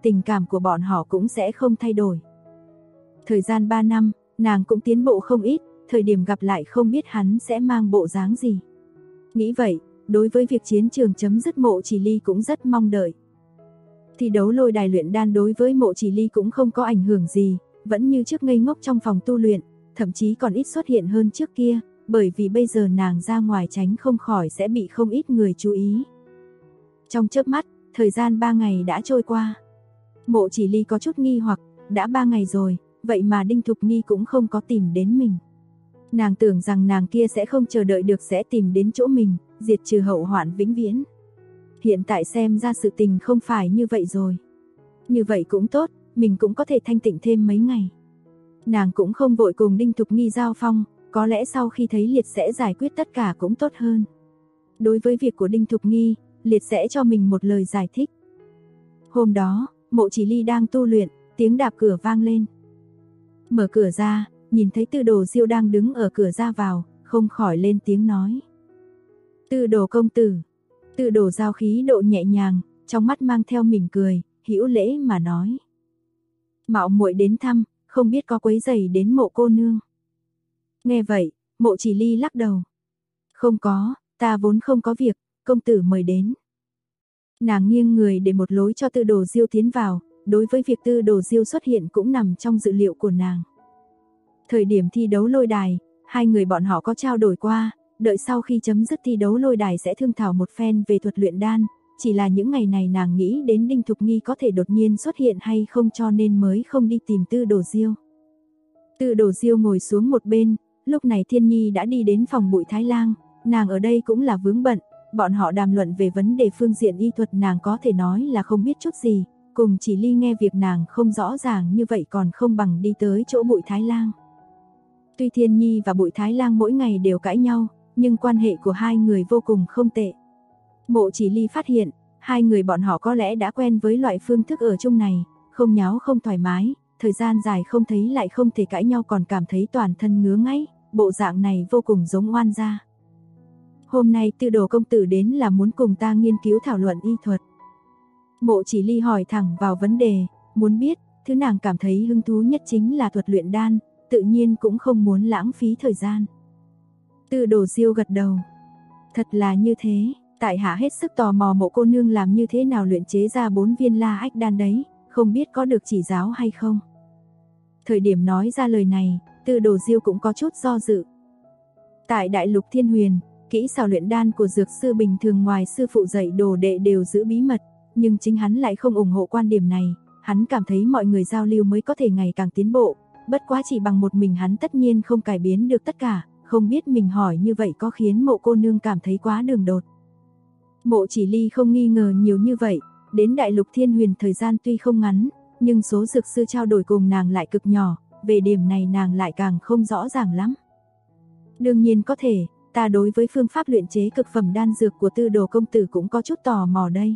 tình cảm của bọn họ cũng sẽ không thay đổi. Thời gian 3 năm, nàng cũng tiến bộ không ít, thời điểm gặp lại không biết hắn sẽ mang bộ dáng gì. Nghĩ vậy, đối với việc chiến trường chấm dứt Mộ Chỉ Ly cũng rất mong đợi. Thi đấu lôi đài luyện đan đối với Mộ Chỉ Ly cũng không có ảnh hưởng gì, vẫn như trước ngây ngốc trong phòng tu luyện, thậm chí còn ít xuất hiện hơn trước kia, bởi vì bây giờ nàng ra ngoài tránh không khỏi sẽ bị không ít người chú ý. Trong chớp mắt, thời gian 3 ngày đã trôi qua. Mộ Chỉ Ly có chút nghi hoặc, đã 3 ngày rồi, vậy mà Đinh Thục Nghi cũng không có tìm đến mình. Nàng tưởng rằng nàng kia sẽ không chờ đợi được sẽ tìm đến chỗ mình, diệt trừ hậu hoạn vĩnh viễn. Hiện tại xem ra sự tình không phải như vậy rồi. Như vậy cũng tốt, mình cũng có thể thanh tịnh thêm mấy ngày. Nàng cũng không vội cùng Đinh Thục Nghi giao phong, có lẽ sau khi thấy Liệt sẽ giải quyết tất cả cũng tốt hơn. Đối với việc của Đinh Thục Nghi, Liệt sẽ cho mình một lời giải thích. Hôm đó, Mộ Chỉ Ly đang tu luyện, tiếng đạp cửa vang lên. Mở cửa ra, nhìn thấy Tư Đồ Diêu đang đứng ở cửa ra vào, không khỏi lên tiếng nói. Tư Đồ công tử. Tư Đồ Giao khí độ nhẹ nhàng, trong mắt mang theo mỉm cười, hữu lễ mà nói. Mạo muội đến thăm, không biết có quấy rầy đến Mộ cô nương. Nghe vậy, Mộ Chỉ Ly lắc đầu. Không có, ta vốn không có việc, công tử mời đến. Nàng nghiêng người để một lối cho Tư Đồ Diêu tiến vào, đối với việc Tư Đồ Diêu xuất hiện cũng nằm trong dự liệu của nàng. Thời điểm thi đấu lôi đài, hai người bọn họ có trao đổi qua, đợi sau khi chấm dứt thi đấu lôi đài sẽ thương thảo một phen về thuật luyện đan, chỉ là những ngày này nàng nghĩ đến Đinh Thục Nghi có thể đột nhiên xuất hiện hay không cho nên mới không đi tìm Tư Đồ Diêu. Tư Đồ Diêu ngồi xuống một bên, lúc này Thiên Nhi đã đi đến phòng Bụi Thái Lang, nàng ở đây cũng là vướng bận, bọn họ đàm luận về vấn đề phương diện y thuật nàng có thể nói là không biết chút gì, cùng Chỉ Ly nghe việc nàng không rõ ràng như vậy còn không bằng đi tới chỗ Bụi Thái Lang. Tuy Thiên Nhi và Bụi Thái Lang mỗi ngày đều cãi nhau, nhưng quan hệ của hai người vô cùng không tệ. Mộ Chỉ Ly phát hiện, hai người bọn họ có lẽ đã quen với loại phương thức ở chung này, không nháo không thoải mái, thời gian dài không thấy lại không thể cãi nhau còn cảm thấy toàn thân ngứa ngáy, bộ dạng này vô cùng giống oan gia. Hôm nay Tư Đồ công tử đến là muốn cùng ta nghiên cứu thảo luận y thuật. Mộ Chỉ Ly hỏi thẳng vào vấn đề, muốn biết, thứ nàng cảm thấy hứng thú nhất chính là thuật luyện đan, tự nhiên cũng không muốn lãng phí thời gian. Tư Đồ Diêu gật đầu. Thật là như thế, tại hạ hết sức tò mò Mộ cô nương làm như thế nào luyện chế ra 4 viên La Ách đan đấy, không biết có được chỉ giáo hay không. Thời điểm nói ra lời này, Tư Đồ Diêu cũng có chút do dự. Tại Đại Lục Thiên Huyền, kỹ xảo luyện đan của dược sư bình thường ngoài sư phụ dạy đồ đệ đều giữ bí mật, nhưng chính hắn lại không ủng hộ quan điểm này, hắn cảm thấy mọi người giao lưu mới có thể ngày càng tiến bộ, bất quá chỉ bằng một mình hắn tất nhiên không cải biến được tất cả, không biết mình hỏi như vậy có khiến Mộ cô nương cảm thấy quá đường đột. Mộ Chỉ Ly không nghi ngờ nhiều như vậy, đến Đại Lục Thiên Huyền thời gian tuy không ngắn, nhưng số dược sư trao đổi cùng nàng lại cực nhỏ, về điểm này nàng lại càng không rõ ràng lắm. Đương nhiên có thể, ta đối với phương pháp luyện chế cực phẩm đan dược của Tư Đồ công tử cũng có chút tò mò đây.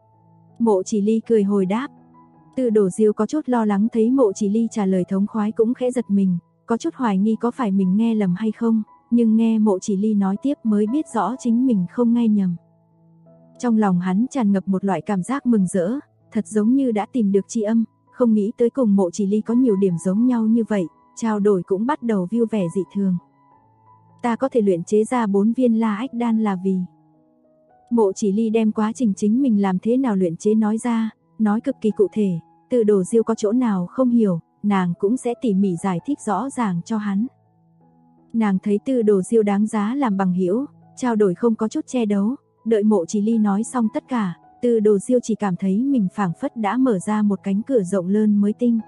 Mộ Chỉ Ly cười hồi đáp. Tư Đồ Diêu có chút lo lắng thấy Mộ Chỉ Ly trả lời thống khoái cũng khẽ giật mình, có chút hoài nghi có phải mình nghe lầm hay không, nhưng nghe Mộ Chỉ Ly nói tiếp mới biết rõ chính mình không nghe nhầm. Trong lòng hắn tràn ngập một loại cảm giác mừng rỡ, thật giống như đã tìm được tri âm, không nghĩ tới cùng Mộ Chỉ Ly có nhiều điểm giống nhau như vậy, trao đổi cũng bắt đầu vui vẻ dị thường. Ta có thể luyện chế ra 4 viên La Ách đan là vì. Mộ Chỉ Ly đem quá trình chính mình làm thế nào luyện chế nói ra, nói cực kỳ cụ thể, Tư Đồ Diêu có chỗ nào không hiểu, nàng cũng sẽ tỉ mỉ giải thích rõ ràng cho hắn. Nàng thấy Tư Đồ Diêu đáng giá làm bằng hữu, trao đổi không có chút che đấu, đợi Mộ Chỉ Ly nói xong tất cả, Tư Đồ Diêu chỉ cảm thấy mình phảng phất đã mở ra một cánh cửa rộng lớn mới tinh.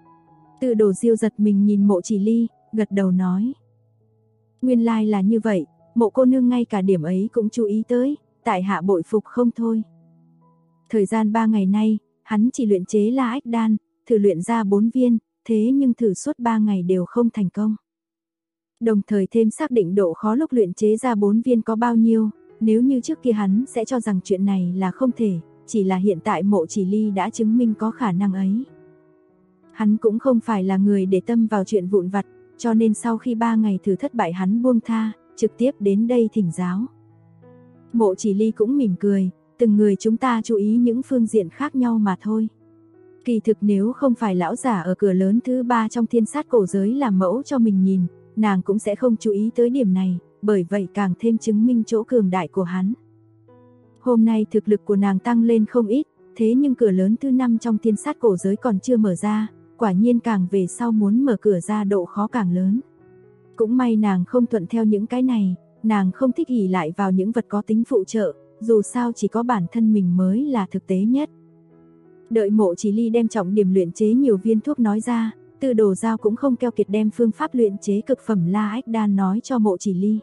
Tư Đồ Diêu giật mình nhìn Mộ Chỉ Ly, gật đầu nói. Nguyên lai là như vậy, Mộ cô nương ngay cả điểm ấy cũng chú ý tới, tại hạ bội phục không thôi. Thời gian 3 ngày nay, hắn chỉ luyện chế La Ách đan, thử luyện ra 4 viên, thế nhưng thử suốt 3 ngày đều không thành công. Đồng thời thêm xác định độ khó lúc luyện chế ra 4 viên có bao nhiêu, nếu như trước kia hắn sẽ cho rằng chuyện này là không thể, chỉ là hiện tại Mộ Chỉ Ly đã chứng minh có khả năng ấy. Hắn cũng không phải là người để tâm vào chuyện vụn vặt, cho nên sau khi 3 ngày thử thất bại hắn buông tha, trực tiếp đến đây thỉnh giáo. Mộ Chỉ Ly cũng mỉm cười, từng người chúng ta chú ý những phương diện khác nhau mà thôi. Kỳ thực nếu không phải lão giả ở cửa lớn thứ 3 trong thiên sát cổ giới làm mẫu cho mình nhìn, nàng cũng sẽ không chú ý tới điểm này, bởi vậy càng thêm chứng minh chỗ cường đại của hắn. Hôm nay thực lực của nàng tăng lên không ít, thế nhưng cửa lớn thứ 5 trong thiên sát cổ giới còn chưa mở ra, quả nhiên càng về sau muốn mở cửa ra độ khó càng lớn. Cũng may nàng không thuận theo những cái này, nàng không thích ỷ lại vào những vật có tính phụ trợ, dù sao chỉ có bản thân mình mới là thực tế nhất. Đợi Mộ Chỉ Ly đem trọng điểm luyện chế nhiều viên thuốc nói ra, Tư Đồ Giao cũng không keo kiệt đem phương pháp luyện chế cực phẩm La Ách Đan nói cho Mộ Chỉ Ly.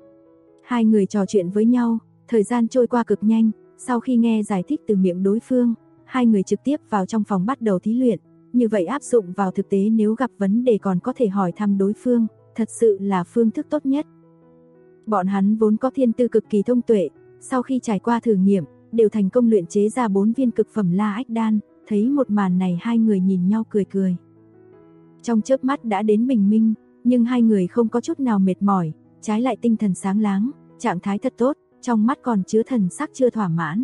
Hai người trò chuyện với nhau, thời gian trôi qua cực nhanh, sau khi nghe giải thích từ miệng đối phương, hai người trực tiếp vào trong phòng bắt đầu thí luyện, như vậy áp dụng vào thực tế nếu gặp vấn đề còn có thể hỏi thăm đối phương, thật sự là phương thức tốt nhất. Bọn hắn vốn có thiên tư cực kỳ thông tuệ, sau khi trải qua thử nghiệm, đều thành công luyện chế ra 4 viên cực phẩm La Ách Đan, thấy một màn này hai người nhìn nhau cười cười. Trong chớp mắt đã đến bình minh, nhưng hai người không có chút nào mệt mỏi, trái lại tinh thần sáng láng, trạng thái thật tốt, trong mắt còn chứa thần sắc chưa thỏa mãn.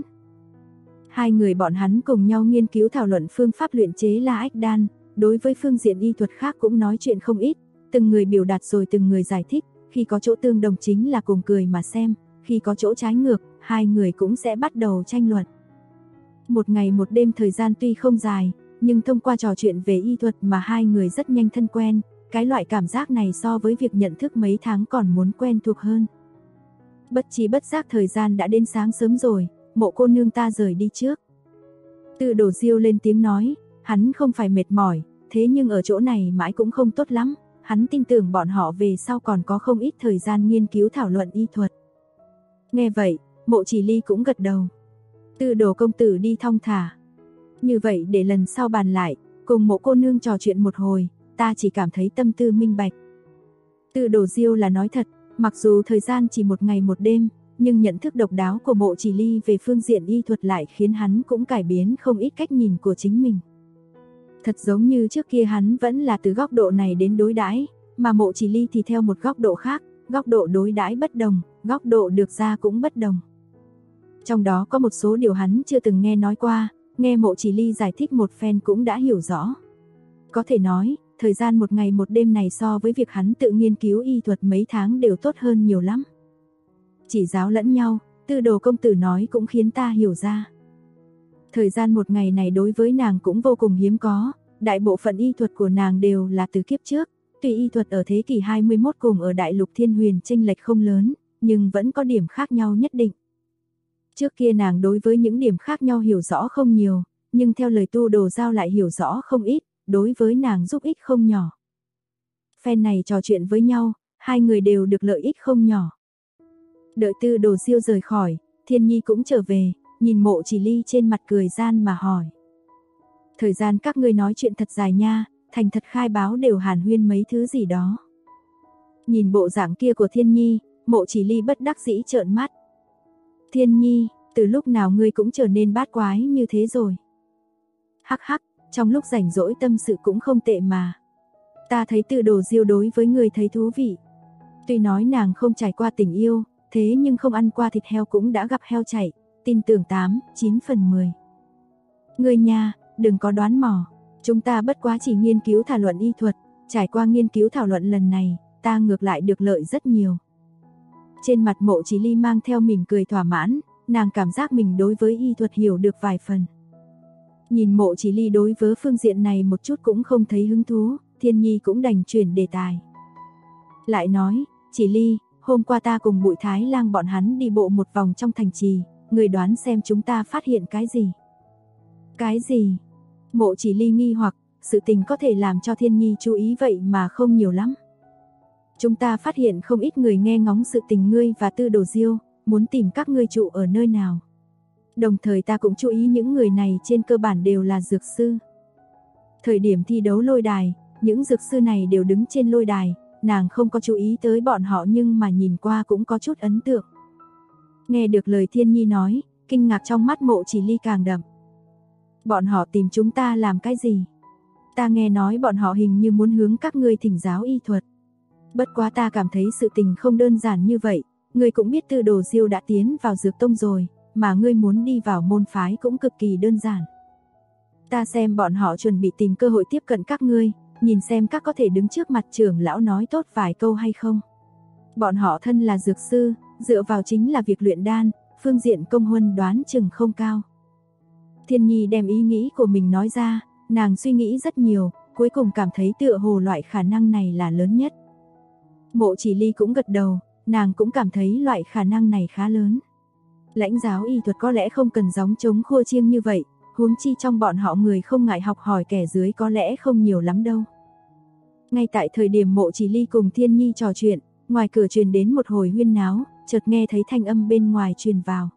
Hai người bọn hắn cùng nhau nghiên cứu thảo luận phương pháp luyện chế La Ách Đan, đối với phương diện y thuật khác cũng nói chuyện không ít, từng người biểu đạt rồi từng người giải thích, khi có chỗ tương đồng chính là cùng cười mà xem, khi có chỗ trái ngược, hai người cũng sẽ bắt đầu tranh luận. Một ngày một đêm thời gian tuy không dài, nhưng thông qua trò chuyện về y thuật mà hai người rất nhanh thân quen, cái loại cảm giác này so với việc nhận thức mấy tháng còn muốn quen thuộc hơn. Bất chi bất giác thời gian đã đến sáng sớm rồi, Mộ cô nương ta rời đi trước. Tư Đồ Diêu lên tiếng nói, hắn không phải mệt mỏi, thế nhưng ở chỗ này mãi cũng không tốt lắm, hắn tin tưởng bọn họ về sau còn có không ít thời gian nghiên cứu thảo luận y thuật. Nghe vậy, Mộ Chỉ Ly cũng gật đầu. Tư Đồ công tử đi thong thả. Như vậy để lần sau bàn lại, cùng Mộ cô nương trò chuyện một hồi, ta chỉ cảm thấy tâm tư minh bạch. Tư Đồ Diêu là nói thật, mặc dù thời gian chỉ một ngày một đêm, nhưng nhận thức độc đáo của Mộ Chỉ Ly về phương diện y thuật lại khiến hắn cũng cải biến không ít cách nhìn của chính mình. Thật giống như trước kia hắn vẫn là từ góc độ này đến đối đãi, mà Mộ Chỉ Ly thì theo một góc độ khác, góc độ đối đãi bất đồng, góc độ được ra cũng bất đồng. Trong đó có một số điều hắn chưa từng nghe nói qua, nghe Mộ Chỉ Ly giải thích một phen cũng đã hiểu rõ. Có thể nói, thời gian một ngày một đêm này so với việc hắn tự nghiên cứu y thuật mấy tháng đều tốt hơn nhiều lắm. Chỉ giáo lẫn nhau, Tư Đồ công tử nói cũng khiến ta hiểu ra. Thời gian một ngày này đối với nàng cũng vô cùng hiếm có, đại bộ phận y thuật của nàng đều là từ kiếp trước, tuy y thuật ở thế kỷ 21 cùng ở đại lục Thiên Huyền chênh lệch không lớn, nhưng vẫn có điểm khác nhau nhất định. Trước kia nàng đối với những điểm khác nhau hiểu rõ không nhiều, nhưng theo lời Tu Đồ Giao lại hiểu rõ không ít, đối với nàng giúp ích không nhỏ. Phen này trò chuyện với nhau, hai người đều được lợi ích không nhỏ. Đợi Tư Đồ Diêu rời khỏi, Thiên Nhi cũng trở về, nhìn Mộ Chỉ Ly trên mặt cười gian mà hỏi. Thời gian các ngươi nói chuyện thật dài nha, thành thật khai báo đều hàn huyên mấy thứ gì đó. Nhìn bộ dạng kia của Thiên Nhi, Mộ Chỉ Ly bất đắc dĩ trợn mắt. Thiên Nhi, từ lúc nào ngươi cũng trở nên bát quái như thế rồi. Hắc hắc, trong lúc rảnh rỗi tâm sự cũng không tệ mà. Ta thấy Tư Đồ Diêu đối với ngươi thấy thú vị. Tuy nói nàng không trải qua tình yêu, thế nhưng không ăn qua thịt heo cũng đã gặp heo chạy, tin tưởng 8-9 phần 10. Ngươi nha, đừng có đoán mò, chúng ta bất quá chỉ nghiên cứu thảo luận y thuật, trải qua nghiên cứu thảo luận lần này, ta ngược lại được lợi rất nhiều. Trên mặt Mộ Chỉ Ly mang theo mỉm cười thỏa mãn, nàng cảm giác mình đối với y thuật hiểu được vài phần. Nhìn Mộ Chỉ Ly đối với phương diện này một chút cũng không thấy hứng thú, Thiên Nhi cũng đành chuyển đề tài. Lại nói, Chỉ Ly, hôm qua ta cùng Bụi Thái Lang bọn hắn đi bộ một vòng trong thành trì, người đoán xem chúng ta phát hiện cái gì? Cái gì? Mộ Chỉ Ly nghi hoặc, sự tình có thể làm cho Thiên Nhi chú ý vậy mà không nhiều lắm. Chúng ta phát hiện không ít người nghe ngóng sự tình ngươi và Tư Đồ Diêu, muốn tìm các ngươi trụ ở nơi nào. Đồng thời ta cũng chú ý những người này trên cơ bản đều là dược sư. Thời điểm thi đấu lôi đài, những dược sư này đều đứng trên lôi đài, nàng không có chú ý tới bọn họ nhưng mà nhìn qua cũng có chút ấn tượng. Nghe được lời Thiên Nhi nói, kinh ngạc trong mắt Mộ Chỉ Ly càng đậm. Bọn họ tìm chúng ta làm cái gì? Ta nghe nói bọn họ hình như muốn hướng các ngươi thỉnh giáo y thuật. Bất quá ta cảm thấy sự tình không đơn giản như vậy, ngươi cũng biết Tư Đồ Diêu đã tiến vào dược tông rồi, mà ngươi muốn đi vào môn phái cũng cực kỳ đơn giản. Ta xem bọn họ chuẩn bị tìm cơ hội tiếp cận các ngươi, nhìn xem các có thể đứng trước mặt trưởng lão nói tốt vài câu hay không. Bọn họ thân là dược sư, dựa vào chính là việc luyện đan, phương diện công huân đoán chừng không cao. Thiên Nhi đem ý nghĩ của mình nói ra, nàng suy nghĩ rất nhiều, cuối cùng cảm thấy tựa hồ loại khả năng này là lớn nhất. Mộ Chỉ Ly cũng gật đầu, nàng cũng cảm thấy loại khả năng này khá lớn. Lãnh giáo y thuật có lẽ không cần gióng trống khua chiêng như vậy, huống chi trong bọn họ người không ngại học hỏi kẻ dưới có lẽ không nhiều lắm đâu. Ngay tại thời điểm Mộ Chỉ Ly cùng Thiên Nhi trò chuyện, ngoài cửa truyền đến một hồi huyên náo, chợt nghe thấy thanh âm bên ngoài truyền vào.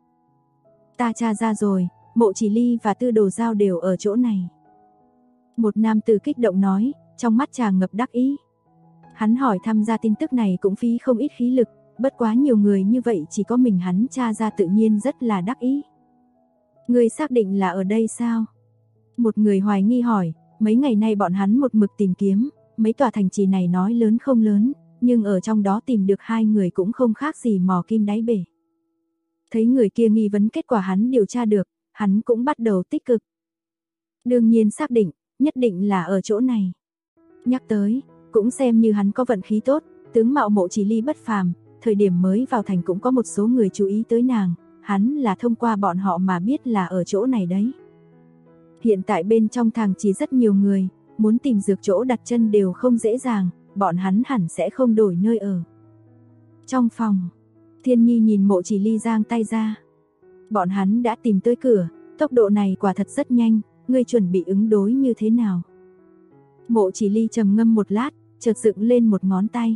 Ta tra ra rồi, Mộ Chỉ Ly và Tư Đồ Giao đều ở chỗ này. Một nam tử kích động nói, trong mắt chàng ngập đắc ý. Hắn hỏi thăm ra tin tức này cũng phí không ít khí lực, bất quá nhiều người như vậy chỉ có mình hắn tra ra tự nhiên rất là đắc ý. Người xác định là ở đây sao? Một người hoài nghi hỏi, mấy ngày nay bọn hắn một mực tìm kiếm, mấy tòa thành trì này nói lớn không lớn, nhưng ở trong đó tìm được hai người cũng không khác gì mò kim đáy bể. Thấy người kia nghi vấn kết quả hắn điều tra được, hắn cũng bắt đầu tích cực. Đương nhiên xác định, nhất định là ở chỗ này. Nhắc tới, cũng xem như hắn có vận khí tốt, tướng mạo Mộ Chỉ Ly bất phàm, thời điểm mới vào thành cũng có một số người chú ý tới nàng, hắn là thông qua bọn họ mà biết là ở chỗ này đấy. Hiện tại bên trong thành chỉ rất nhiều người, muốn tìm dược chỗ đặt chân đều không dễ dàng, bọn hắn hẳn sẽ không đổi nơi ở. Trong phòng, Thiên Nhi nhìn Mộ Chỉ Ly giang tay ra. Bọn hắn đã tìm tới cửa, tốc độ này quả thật rất nhanh, ngươi chuẩn bị ứng đối như thế nào? Mộ Chỉ Ly trầm ngâm một lát, chợt dựng lên một ngón tay.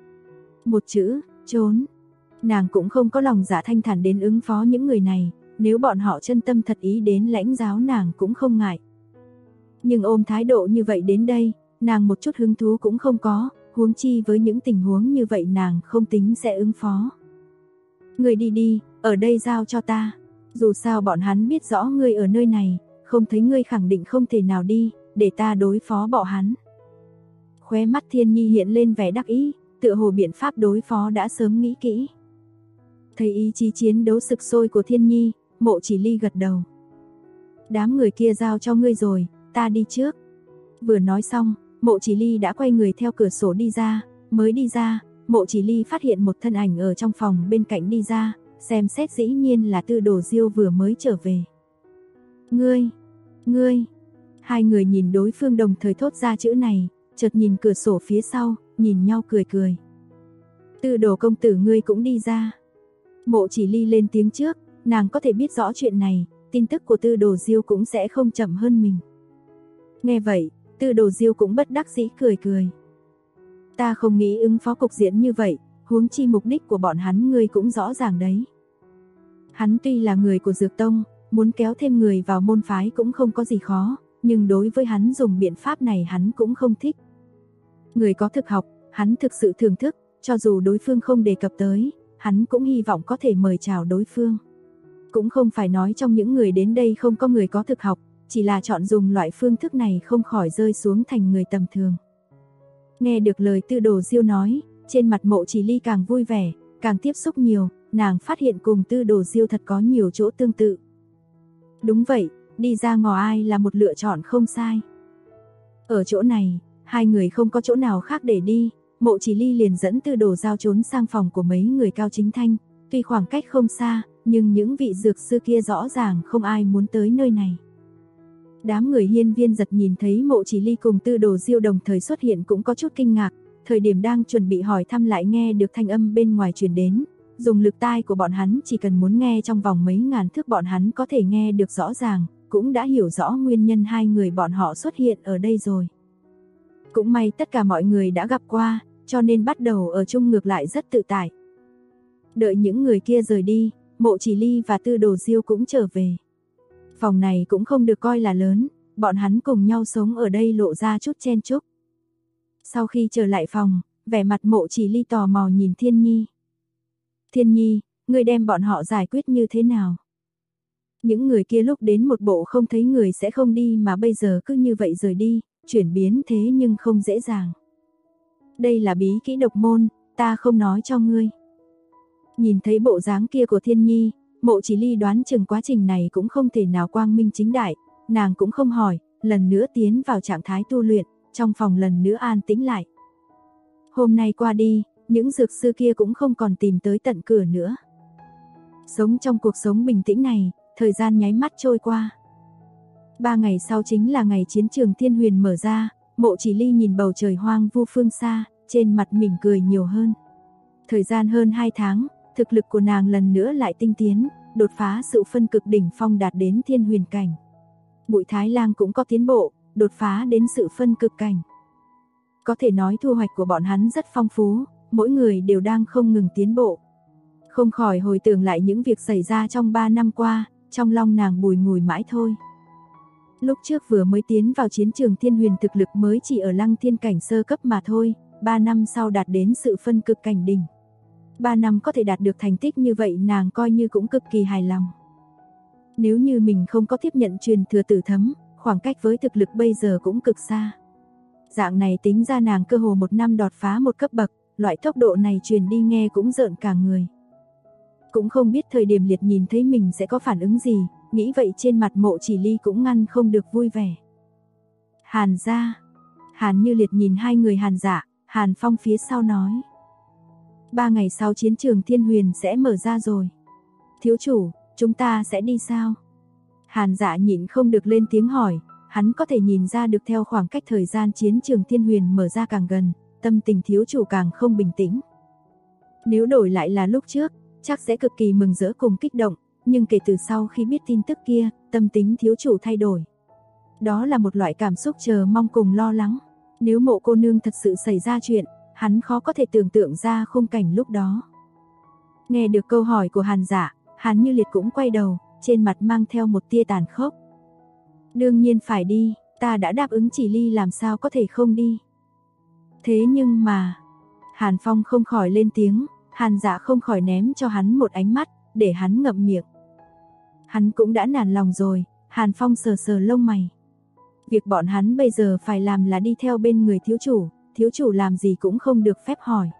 Một chữ, trốn. Nàng cũng không có lòng dạ thanh thản đến ứng phó những người này, nếu bọn họ chân tâm thật ý đến lãnh giáo nàng cũng không ngại. Nhưng ôm thái độ như vậy đến đây, nàng một chút hứng thú cũng không có, huống chi với những tình huống như vậy nàng không tính sẽ ứng phó. Ngươi đi đi, ở đây giao cho ta. Dù sao bọn hắn biết rõ ngươi ở nơi này, không thấy ngươi khẳng định không thể nào đi, để ta đối phó bọn hắn. Khóe mắt Thiên Nhi hiện lên vẻ đắc ý, tựa hồ biện pháp đối phó đã sớm nghĩ kỹ. Thấy ý chí chiến đấu sục sôi của Thiên Nhi, Mộ Chỉ Ly gật đầu. Đám người kia giao cho ngươi rồi, ta đi trước. Vừa nói xong, Mộ Chỉ Ly đã quay người theo cửa sổ đi ra, mới đi ra, Mộ Chỉ Ly phát hiện một thân ảnh ở trong phòng bên cạnh đi ra, xem xét dĩ nhiên là Tư Đồ Diêu vừa mới trở về. Ngươi, hai người nhìn đối phương đồng thời thốt ra chữ này, chợt nhìn cửa sổ phía sau, nhìn nhau cười cười. Tư Đồ công tử ngươi cũng đi ra. Mộ Chỉ Ly lên tiếng trước, nàng có thể biết rõ chuyện này, tin tức của Tư Đồ Diêu cũng sẽ không chậm hơn mình. Nghe vậy, Tư Đồ Diêu cũng bất đắc dĩ cười cười. Ta không nghĩ ứng phó cục diện như vậy, huống chi mục đích của bọn hắn ngươi cũng rõ ràng đấy. Hắn tuy là người của Dược Tông, muốn kéo thêm người vào môn phái cũng không có gì khó, nhưng đối với hắn dùng biện pháp này hắn cũng không thích. Người có thực học, hắn thực sự thưởng thức, cho dù đối phương không đề cập tới, hắn cũng hy vọng có thể mời chào đối phương. Cũng không phải nói trong những người đến đây không có người có thực học, chỉ là chọn dùng loại phương thức này không khỏi rơi xuống thành người tầm thường. Nghe được lời Tư Đồ Diêu nói, trên mặt Mộ Chỉ Ly càng vui vẻ, càng tiếp xúc nhiều, nàng phát hiện cùng Tư Đồ Diêu thật có nhiều chỗ tương tự. Đúng vậy, đi ra ngò ai là một lựa chọn không sai. Ở chỗ này, hai người không có chỗ nào khác để đi, Mộ Chỉ Ly liền dẫn Tư Đồ Giao trốn sang phòng của mấy người Cao Chính Thanh, tuy khoảng cách không xa, nhưng những vị dược sư kia rõ ràng không ai muốn tới nơi này. Đám người hiên viên giật nhìn thấy Mộ Chỉ Ly cùng Tư Đồ Diêu đồng thời xuất hiện cũng có chút kinh ngạc, thời điểm đang chuẩn bị hỏi thăm lại nghe được thanh âm bên ngoài truyền đến, dùng lực tai của bọn hắn chỉ cần muốn nghe trong vòng mấy ngàn thước bọn hắn có thể nghe được rõ ràng, cũng đã hiểu rõ nguyên nhân hai người bọn họ xuất hiện ở đây rồi. Cũng may tất cả mọi người đã gặp qua, cho nên bắt đầu ở chung ngược lại rất tự tại. Đợi những người kia rời đi, Mộ Chỉ Ly và Tư Đồ Diêu cũng trở về. Phòng này cũng không được coi là lớn, bọn hắn cùng nhau sống ở đây lộ ra chút chen chúc. Sau khi trở lại phòng, vẻ mặt Mộ Chỉ Ly tò mò nhìn Thiên Nhi. Thiên Nhi, ngươi đem bọn họ giải quyết như thế nào? Những người kia lúc đến một bộ không thấy người sẽ không đi mà bây giờ cứ như vậy rời đi, chuyển biến thế nhưng không dễ dàng. Đây là bí kỹ độc môn, ta không nói cho ngươi. Nhìn thấy bộ dáng kia của Thiên Nhi, Mộ Chỉ Ly đoán chừng quá trình này cũng không thể nào quang minh chính đại, nàng cũng không hỏi, lần nữa tiến vào trạng thái tu luyện, trong phòng lần nữa an tĩnh lại. Hôm nay qua đi, những dược sư kia cũng không còn tìm tới tận cửa nữa. Sống trong cuộc sống bình tĩnh này, thời gian nháy mắt trôi qua. 3 ngày sau chính là ngày chiến trường Thiên Huyền mở ra, Mộ Chỉ Ly nhìn bầu trời hoang vu phương xa, trên mặt mỉm cười nhiều hơn. Thời gian hơn 2 tháng, thực lực của nàng lần nữa lại tinh tiến, đột phá sự phân cực đỉnh phong đạt đến Thiên Huyền cảnh. Bụi Thái Lang cũng có tiến bộ, đột phá đến sự phân cực cảnh. Có thể nói thu hoạch của bọn hắn rất phong phú, mỗi người đều đang không ngừng tiến bộ. Không khỏi hồi tưởng lại những việc xảy ra trong 3 năm qua, trong lòng nàng bùi ngùi mãi thôi. Lúc trước vừa mới tiến vào chiến trường Thiên Huyền thực lực mới chỉ ở Lăng Thiên cảnh sơ cấp mà thôi, 3 năm sau đạt đến sự phân cực cảnh đỉnh. 3 năm có thể đạt được thành tích như vậy nàng coi như cũng cực kỳ hài lòng. Nếu như mình không có tiếp nhận truyền thừa Tử Thấm, khoảng cách với thực lực bây giờ cũng cực xa. Dạng này tính ra nàng cơ hồ 1 năm đột phá một cấp bậc, loại tốc độ này truyền đi nghe cũng rợn cả người. Cũng không biết thời điểm Liệt nhìn thấy mình sẽ có phản ứng gì, nghĩ vậy trên mặt Mộ Chỉ Ly cũng ngăn không được vui vẻ. Hàn gia. Hàn Như Liệt nhìn hai người Hàn Dạ, Hàn Phong phía sau nói. 3 ngày sau chiến trường Thiên Huyền sẽ mở ra rồi. Thiếu chủ, chúng ta sẽ đi sao? Hàn Dạ nhịn không được lên tiếng hỏi, hắn có thể nhìn ra được theo khoảng cách thời gian chiến trường Thiên Huyền mở ra càng gần, tâm tình thiếu chủ càng không bình tĩnh. Nếu đổi lại là lúc trước, chắc sẽ cực kỳ mừng rỡ cùng kích động, nhưng kể từ sau khi biết tin tức kia, tâm tính thiếu chủ thay đổi. Đó là một loại cảm xúc chờ mong cùng lo lắng. Nếu Mộ cô nương thật sự xảy ra chuyện, hắn khó có thể tưởng tượng ra khung cảnh lúc đó. Nghe được câu hỏi của Hàn Dạ, Hàn Như Liệt cũng quay đầu, trên mặt mang theo một tia tàn khốc. Đương nhiên phải đi, ta đã đáp ứng Chỉ Ly làm sao có thể không đi. Thế nhưng mà, Hàn Phong không khỏi lên tiếng, Hàn Dạ không khỏi ném cho hắn một ánh mắt, để hắn ngậm miệng. Hắn cũng đã nản lòng rồi, Hàn Phong sờ sờ lông mày. Việc bọn hắn bây giờ phải làm là đi theo bên người thiếu chủ làm gì cũng không được phép hỏi.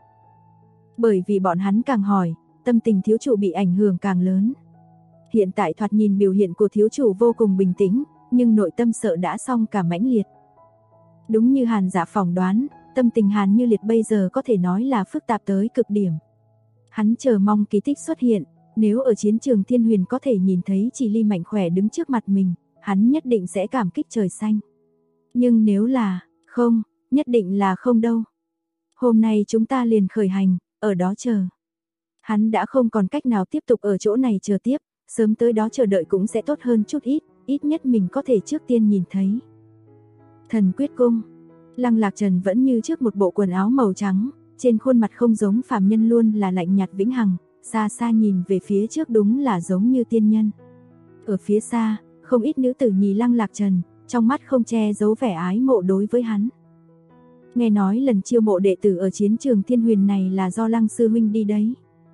Bởi vì bọn hắn càng hỏi, tâm tình thiếu chủ bị ảnh hưởng càng lớn. Hiện tại thoạt nhìn biểu hiện của thiếu chủ vô cùng bình tĩnh, nhưng nội tâm sợ đã xong cả mãnh liệt. Đúng như Hàn Dạ phỏng đoán, tâm tình Hàn Như Liệt bây giờ có thể nói là phức tạp tới cực điểm. Hắn chờ mong kỳ tích xuất hiện, nếu ở chiến trường Thiên Huyền có thể nhìn thấy Chỉ Ly mạnh khỏe đứng trước mặt mình, hắn nhất định sẽ cảm kích trời xanh. Nhưng nếu là không, nhất định là không đâu. Hôm nay chúng ta liền khởi hành, ở đó chờ. Hắn đã không còn cách nào tiếp tục ở chỗ này chờ tiếp, sớm tới đó chờ đợi cũng sẽ tốt hơn chút ít nhất mình có thể trước tiên nhìn thấy. Thần Quyết Cung. Lăng Lạc Trần vẫn như trước một bộ quần áo màu trắng, trên khuôn mặt không giống phàm nhân luôn là lạnh nhạt vĩnh hằng, xa xa nhìn về phía trước đúng là giống như tiên nhân. Ở phía xa, không ít nữ tử nhìn Lăng Lạc Trần, trong mắt không che giấu vẻ ái mộ đối với hắn. Nghe nói lần chiêu mộ đệ tử ở chiến trường Thiên Huyền này là do Lăng sư huynh đi đấy.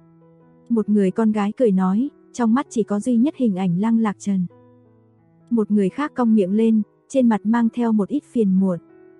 Một người con gái cười nói, trong mắt chỉ có duy nhất hình ảnh Lăng Lạc Trần. Một người khác cong miệng lên, trên mặt mang theo một ít phiền muộn.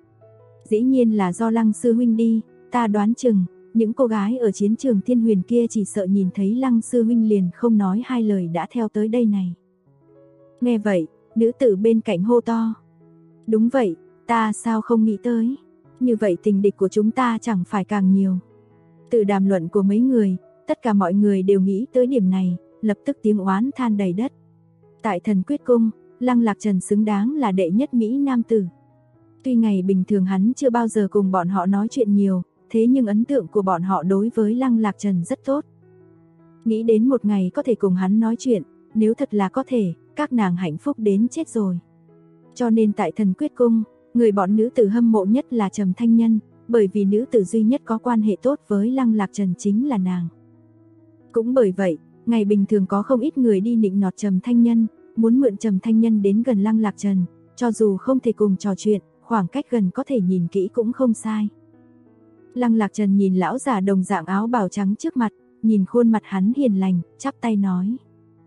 Dĩ nhiên là do Lăng sư huynh đi, ta đoán chừng, những cô gái ở chiến trường Thiên Huyền kia chỉ sợ nhìn thấy Lăng sư huynh liền không nói hai lời đã theo tới đây này. Nghe vậy, nữ tử bên cạnh hô to. Đúng vậy, ta sao không nghĩ tới. Như vậy tình địch của chúng ta chẳng phải càng nhiều. Từ đàm luận của mấy người, tất cả mọi người đều nghĩ tới điểm này, lập tức tiếng oán than đầy đất. Tại Thần Quyết Cung, Lăng Lạc Trần xứng đáng là đệ nhất Mỹ nam tử. Tuy ngày bình thường hắn chưa bao giờ cùng bọn họ nói chuyện nhiều, thế nhưng ấn tượng của bọn họ đối với Lăng Lạc Trần rất tốt. Nghĩ đến một ngày có thể cùng hắn nói chuyện, nếu thật là có thể, các nàng hạnh phúc đến chết rồi. Cho nên tại Thần Quyết Cung, người bọn nữ tử hâm mộ nhất là Trầm Thanh Nhân, bởi vì nữ tử duy nhất có quan hệ tốt với Lăng Lạc Trần chính là nàng. Cũng bởi vậy, ngày bình thường có không ít người đi nịnh nọt Trầm Thanh Nhân, muốn mượn Trầm Thanh Nhân đến gần Lăng Lạc Trần, cho dù không thể cùng trò chuyện, khoảng cách gần có thể nhìn kỹ cũng không sai. Lăng Lạc Trần nhìn lão già đồng dạng áo bào trắng trước mặt, nhìn khuôn mặt hắn hiền lành, chắp tay nói.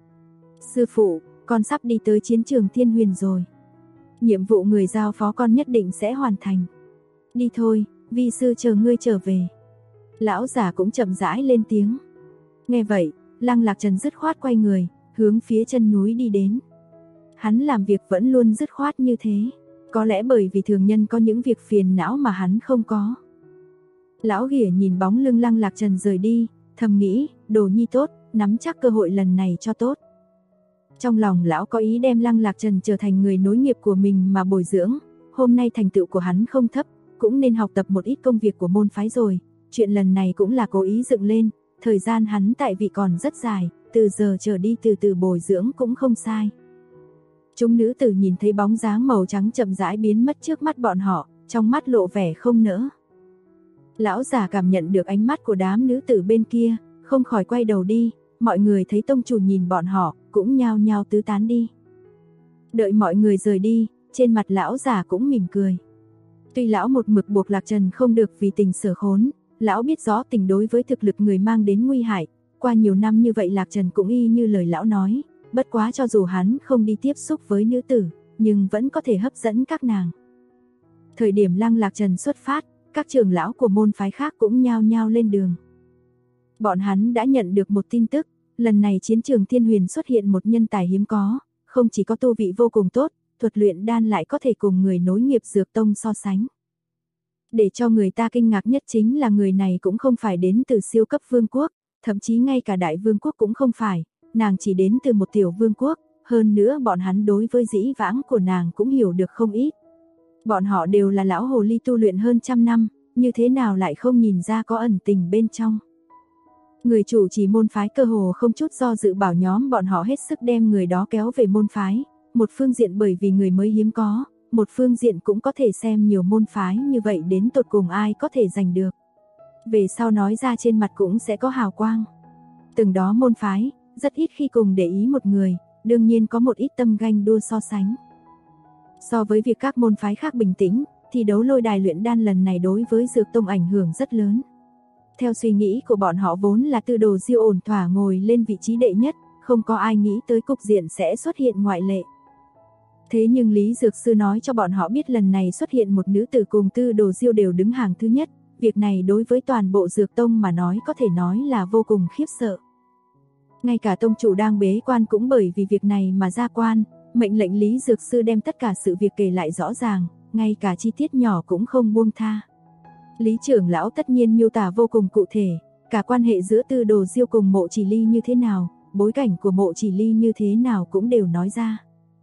Sư phụ, con sắp đi tới chiến trường Thiên Huyền rồi. Nhiệm vụ người giao phó con nhất định sẽ hoàn thành. Đi thôi, vi sư chờ ngươi trở về. Lão già cũng chậm rãi lên tiếng. Nghe vậy, Lăng Lạc Trần dứt khoát quay người, hướng phía chân núi đi đến. Hắn làm việc vẫn luôn dứt khoát như thế. Có lẽ bởi vì thường nhân có những việc phiền não mà hắn không có. Lão Ghỉa nhìn bóng lưng Lăng Lạc Trần rời đi, thầm nghĩ, đồ nhi tốt, nắm chắc cơ hội lần này cho tốt. Trong lòng lão có ý đem Lăng Lạc Trần trở thành người nối nghiệp của mình mà bồi dưỡng, hôm nay thành tựu của hắn không thấp, cũng nên học tập một ít công việc của môn phái rồi, chuyện lần này cũng là cố ý dựng lên, thời gian hắn tại vị còn rất dài, từ giờ trở đi từ từ bồi dưỡng cũng không sai. Chúng nữ tử nhìn thấy bóng dáng màu trắng chậm rãi biến mất trước mắt bọn họ, trong mắt lộ vẻ không nỡ. Lão già cảm nhận được ánh mắt của đám nữ tử bên kia, không khỏi quay đầu đi, mọi người thấy tông chủ nhìn bọn họ, cũng nhao nhao tứ tán đi. Đợi mọi người rời đi, trên mặt lão già cũng mỉm cười. Tuy lão một mực buộc Lạc Trần không được vì tình sở khốn, lão biết rõ tình đối với thực lực người mang đến nguy hại, qua nhiều năm như vậy Lạc Trần cũng y như lời lão nói, bất quá cho dù hắn không đi tiếp xúc với nữ tử, nhưng vẫn có thể hấp dẫn các nàng. Thời điểm Lăng Lạc Trần xuất phát, các trưởng lão của môn phái khác cũng nhao nhao lên đường. Bọn hắn đã nhận được một tin tức, lần này chiến trường Thiên Huyền xuất hiện một nhân tài hiếm có, không chỉ có tu vị vô cùng tốt, thuật luyện đan lại có thể cùng người nối nghiệp Dược Tông so sánh. Để cho người ta kinh ngạc nhất chính là người này cũng không phải đến từ siêu cấp vương quốc, thậm chí ngay cả đại vương quốc cũng không phải, nàng chỉ đến từ một tiểu vương quốc, hơn nữa bọn hắn đối với dĩ vãng của nàng cũng hiểu được không ít. Bọn họ đều là lão hồ ly tu luyện hơn trăm năm, như thế nào lại không nhìn ra có ẩn tình bên trong. Người chủ trì môn phái cơ hồ không chút do dự bảo nhóm bọn họ hết sức đem người đó kéo về môn phái, một phương diện bởi vì người mới hiếm có, một phương diện cũng có thể xem nhiều môn phái như vậy đến tột cùng ai có thể giành được. Về sau nói ra trên mặt cũng sẽ có hào quang. Từng đó môn phái, rất ít khi cùng để ý một người, đương nhiên có một ít tâm ganh đua so sánh. So với việc các môn phái khác bình tĩnh, thì đấu lôi đài luyện đan lần này đối với Dược Tông ảnh hưởng rất lớn. Theo suy nghĩ của bọn họ vốn là Tư Đồ Diêu ổn thỏa ngồi lên vị trí đệ nhất, không có ai nghĩ tới cục diện sẽ xuất hiện ngoại lệ. Thế nhưng Lý Dược Sư nói cho bọn họ biết lần này xuất hiện một nữ tử cùng Tư Đồ Diêu đều đứng hàng thứ nhất, việc này đối với toàn bộ Dược Tông mà nói có thể nói là vô cùng khiếp sợ. Ngay cả tông chủ đang bế quan cũng bởi vì việc này mà ra quan, mệnh lệnh Lý Dược Sư đem tất cả sự việc kể lại rõ ràng, ngay cả chi tiết nhỏ cũng không buông tha. Lý trưởng lão tất nhiên miêu tả vô cùng cụ thể, cả quan hệ giữa Tư Đồ Diêu cùng Mộ Chỉ Ly như thế nào, bối cảnh của Mộ Chỉ Ly như thế nào cũng đều nói ra.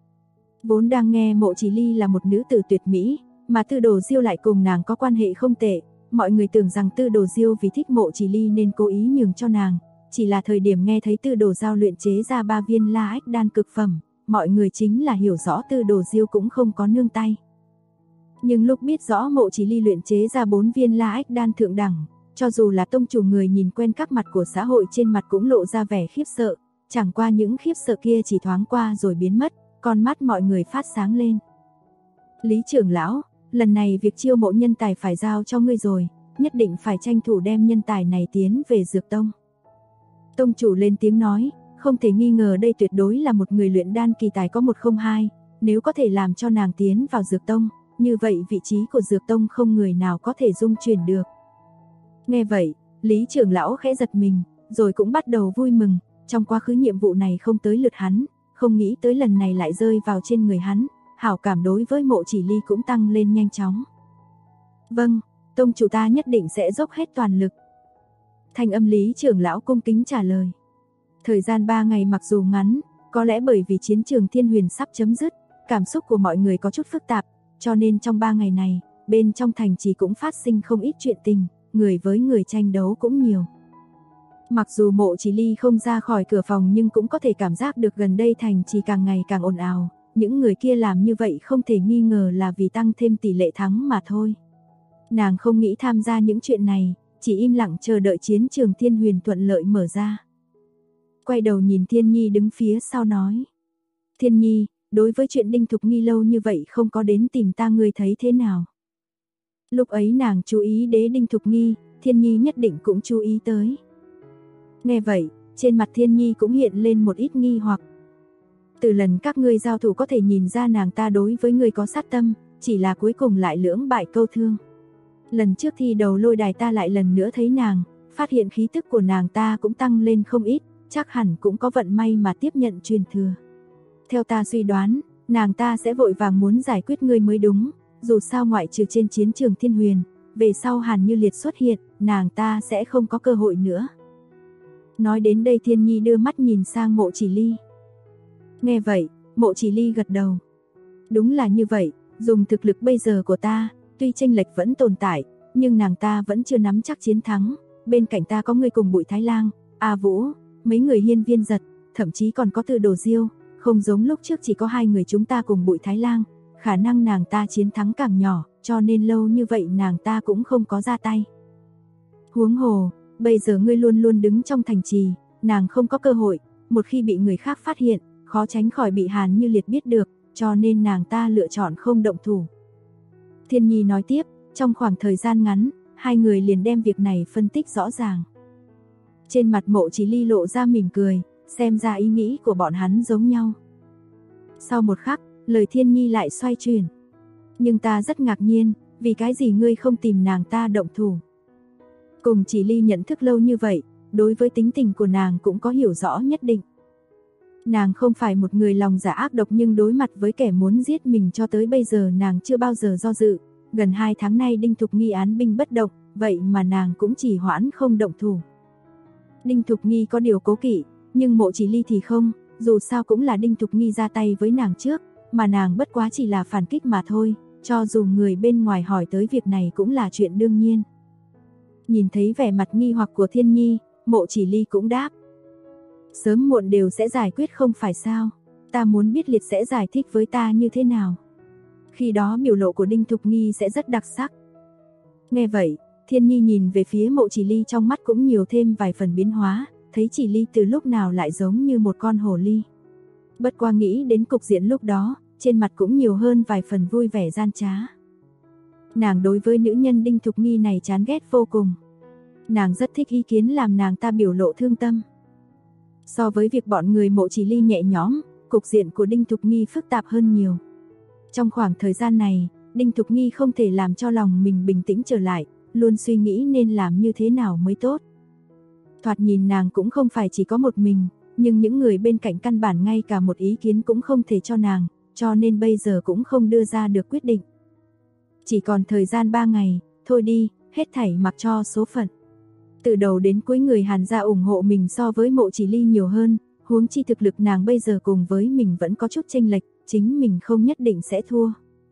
Vốn đang nghe Mộ Chỉ Ly là một nữ tử tuyệt mỹ, mà Tư Đồ Diêu lại cùng nàng có quan hệ không tệ, mọi người tưởng rằng Tư Đồ Diêu vì thích Mộ Chỉ Ly nên cố ý nhường cho nàng, chỉ là thời điểm nghe thấy Tư Đồ Giao luyện chế ra 3 viên La Ách đan cực phẩm, mọi người chính là hiểu rõ Tư Đồ Diêu cũng không có nương tay. Nhưng lúc biết rõ Mộ Chỉ Ly luyện chế ra 4 viên La Ách đan thượng đẳng, cho dù là tông chủ người nhìn quen các mặt của xã hội trên mặt cũng lộ ra vẻ khiếp sợ, chẳng qua những khiếp sợ kia chỉ thoáng qua rồi biến mất, con mắt mọi người phát sáng lên. Lý trưởng lão, lần này việc chiêu mộ nhân tài phải giao cho ngươi rồi, nhất định phải tranh thủ đem nhân tài này tiến về Dược Tông. Tông chủ lên tiếng nói, không thể nghi ngờ đây tuyệt đối là một người luyện đan kỳ tài có 102, nếu có thể làm cho nàng tiến vào Dược Tông, như vậy vị trí của Dược Tông không người nào có thể dung chuyển được. Nghe vậy, Lý trưởng lão khẽ giật mình, rồi cũng bắt đầu vui mừng, trong quá khứ nhiệm vụ này không tới lượt hắn, không nghĩ tới lần này lại rơi vào trên người hắn, hảo cảm đối với Mộ Chỉ Ly cũng tăng lên nhanh chóng. Vâng, tông chủ ta nhất định sẽ dốc hết toàn lực. Thanh âm Lý trưởng lão cung kính trả lời. Thời gian 3 ngày mặc dù ngắn, có lẽ bởi vì chiến trường Thiên Huyền sắp chấm dứt, cảm xúc của mọi người có chút phức tạp, cho nên trong 3 ngày này, bên trong thành trì cũng phát sinh không ít chuyện tình, người với người tranh đấu cũng nhiều. Mặc dù Mộ Chỉ Ly không ra khỏi cửa phòng nhưng cũng có thể cảm giác được gần đây thành trì càng ngày càng ồn ào, những người kia làm như vậy không thể nghi ngờ là vì tăng thêm tỷ lệ thắng mà thôi. Nàng không nghĩ tham gia những chuyện này, chỉ im lặng chờ đợi chiến trường Thiên Huyền thuận lợi mở ra. Quay đầu nhìn Thiên Nhi đứng phía sau nói. Thiên Nhi, đối với chuyện Đinh Thục Nghi lâu như vậy không có đến tìm ta ngươi thấy thế nào? Lúc ấy nàng chú ý đến Đinh Thục Nghi, Thiên Nhi nhất định cũng chú ý tới. Nghe vậy, trên mặt Thiên Nhi cũng hiện lên một ít nghi hoặc. Từ lần các ngươi giao thủ có thể nhìn ra nàng ta đối với ngươi có sát tâm, chỉ là cuối cùng lại lưỡng bại câu thương. Lần trước thi đấu lôi đài ta lại lần nữa thấy nàng, phát hiện khí tức của nàng ta cũng tăng lên không ít, chắc hẳn cũng có vận may mà tiếp nhận truyền thừa. Theo ta suy đoán, nàng ta sẽ vội vàng muốn giải quyết ngươi mới đúng, dù sao ngoại trừ trên chiến trường Thiên Huyền, về sau Hàn Như Liệt xuất hiện, nàng ta sẽ không có cơ hội nữa. Nói đến đây Thiên Nhi đưa mắt nhìn sang Mộ Chỉ Ly. Nghe vậy, Mộ Chỉ Ly gật đầu. Đúng là như vậy, dùng thực lực bây giờ của ta, tuy chênh lệch vẫn tồn tại, nhưng nàng ta vẫn chưa nắm chắc chiến thắng. Bên cạnh ta có người cùng Bụi Thái Lang, A Vũ, mấy người Hiên Viên Giật, thậm chí còn có Từ Đồ Diêu, không giống lúc trước chỉ có hai người chúng ta cùng Bụi Thái Lang, khả năng nàng ta chiến thắng càng nhỏ, cho nên lâu như vậy nàng ta cũng không có ra tay. Huống hồ, bây giờ ngươi luôn luôn đứng trong thành trì, nàng không có cơ hội, một khi bị người khác phát hiện, khó tránh khỏi bị Hàn Như Liệt biết được, cho nên nàng ta lựa chọn không động thủ. Thiên Nhi nói tiếp, trong khoảng thời gian ngắn, hai người liền đem việc này phân tích rõ ràng. Trên mặt Mộ Chỉ Ly lộ ra mỉm cười, xem ra ý nghĩ của bọn hắn giống nhau. Sau một khắc, lời Thiên Nhi lại xoay chuyển. Nhưng ta rất ngạc nhiên, vì cái gì ngươi không tìm nàng ta động thủ? Cùng Chỉ Ly nhận thức lâu như vậy, đối với tính tình của nàng cũng có hiểu rõ nhất định. Nàng không phải một người lòng dạ ác độc, nhưng đối mặt với kẻ muốn giết mình cho tới bây giờ nàng chưa bao giờ do dự. Gần 2 tháng nay Đinh Thục Nghi án binh bất động, vậy mà nàng cũng chỉ hoãn không động thủ. Đinh Thục Nghi có điều cố kỵ, nhưng Mộ Chỉ Ly thì không, dù sao cũng là Đinh Thục Nghi ra tay với nàng trước, mà nàng bất quá chỉ là phản kích mà thôi, cho dù người bên ngoài hỏi tới việc này cũng là chuyện đương nhiên. Nhìn thấy vẻ mặt nghi hoặc của Thiên Nhi, Mộ Chỉ Ly cũng đáp. Sớm muộn đều sẽ giải quyết không phải sao, ta muốn biết Liệt sẽ giải thích với ta như thế nào. Khi đó biểu lộ của Đinh Thục Nghi sẽ rất đặc sắc. Nghe vậy, Thiên Nhi nhìn về phía Mộ Chỉ Ly, trong mắt cũng nhiều thêm vài phần biến hóa, thấy Chỉ Ly từ lúc nào lại giống như một con hồ ly. Bất qua nghĩ đến cục diện lúc đó, trên mặt cũng nhiều hơn vài phần vui vẻ gian trá. Nàng đối với nữ nhân Đinh Thục Nghi này chán ghét vô cùng. Nàng rất thích ý kiến làm nàng ta biểu lộ thương tâm. So với việc bọn người Mộ Chỉ Ly nhẹ nhõm, cục diện của Đinh Thục Nghi phức tạp hơn nhiều. Trong khoảng thời gian này, Đinh Thục Nghi không thể làm cho lòng mình bình tĩnh trở lại, luôn suy nghĩ nên làm như thế nào mới tốt. Thoạt nhìn nàng cũng không phải chỉ có một mình, nhưng những người bên cạnh căn bản ngay cả một ý kiến cũng không thể cho nàng, cho nên bây giờ cũng không đưa ra được quyết định. Chỉ còn thời gian 3 ngày, thôi đi, hết thảy mặc cho số phận. Từ đầu đến cuối người Hàn gia ủng hộ mình so với Mộ Chỉ Ly nhiều hơn, huống chi thực lực nàng bây giờ cùng với mình vẫn có chút chênh lệch, chính mình không nhất định sẽ thua.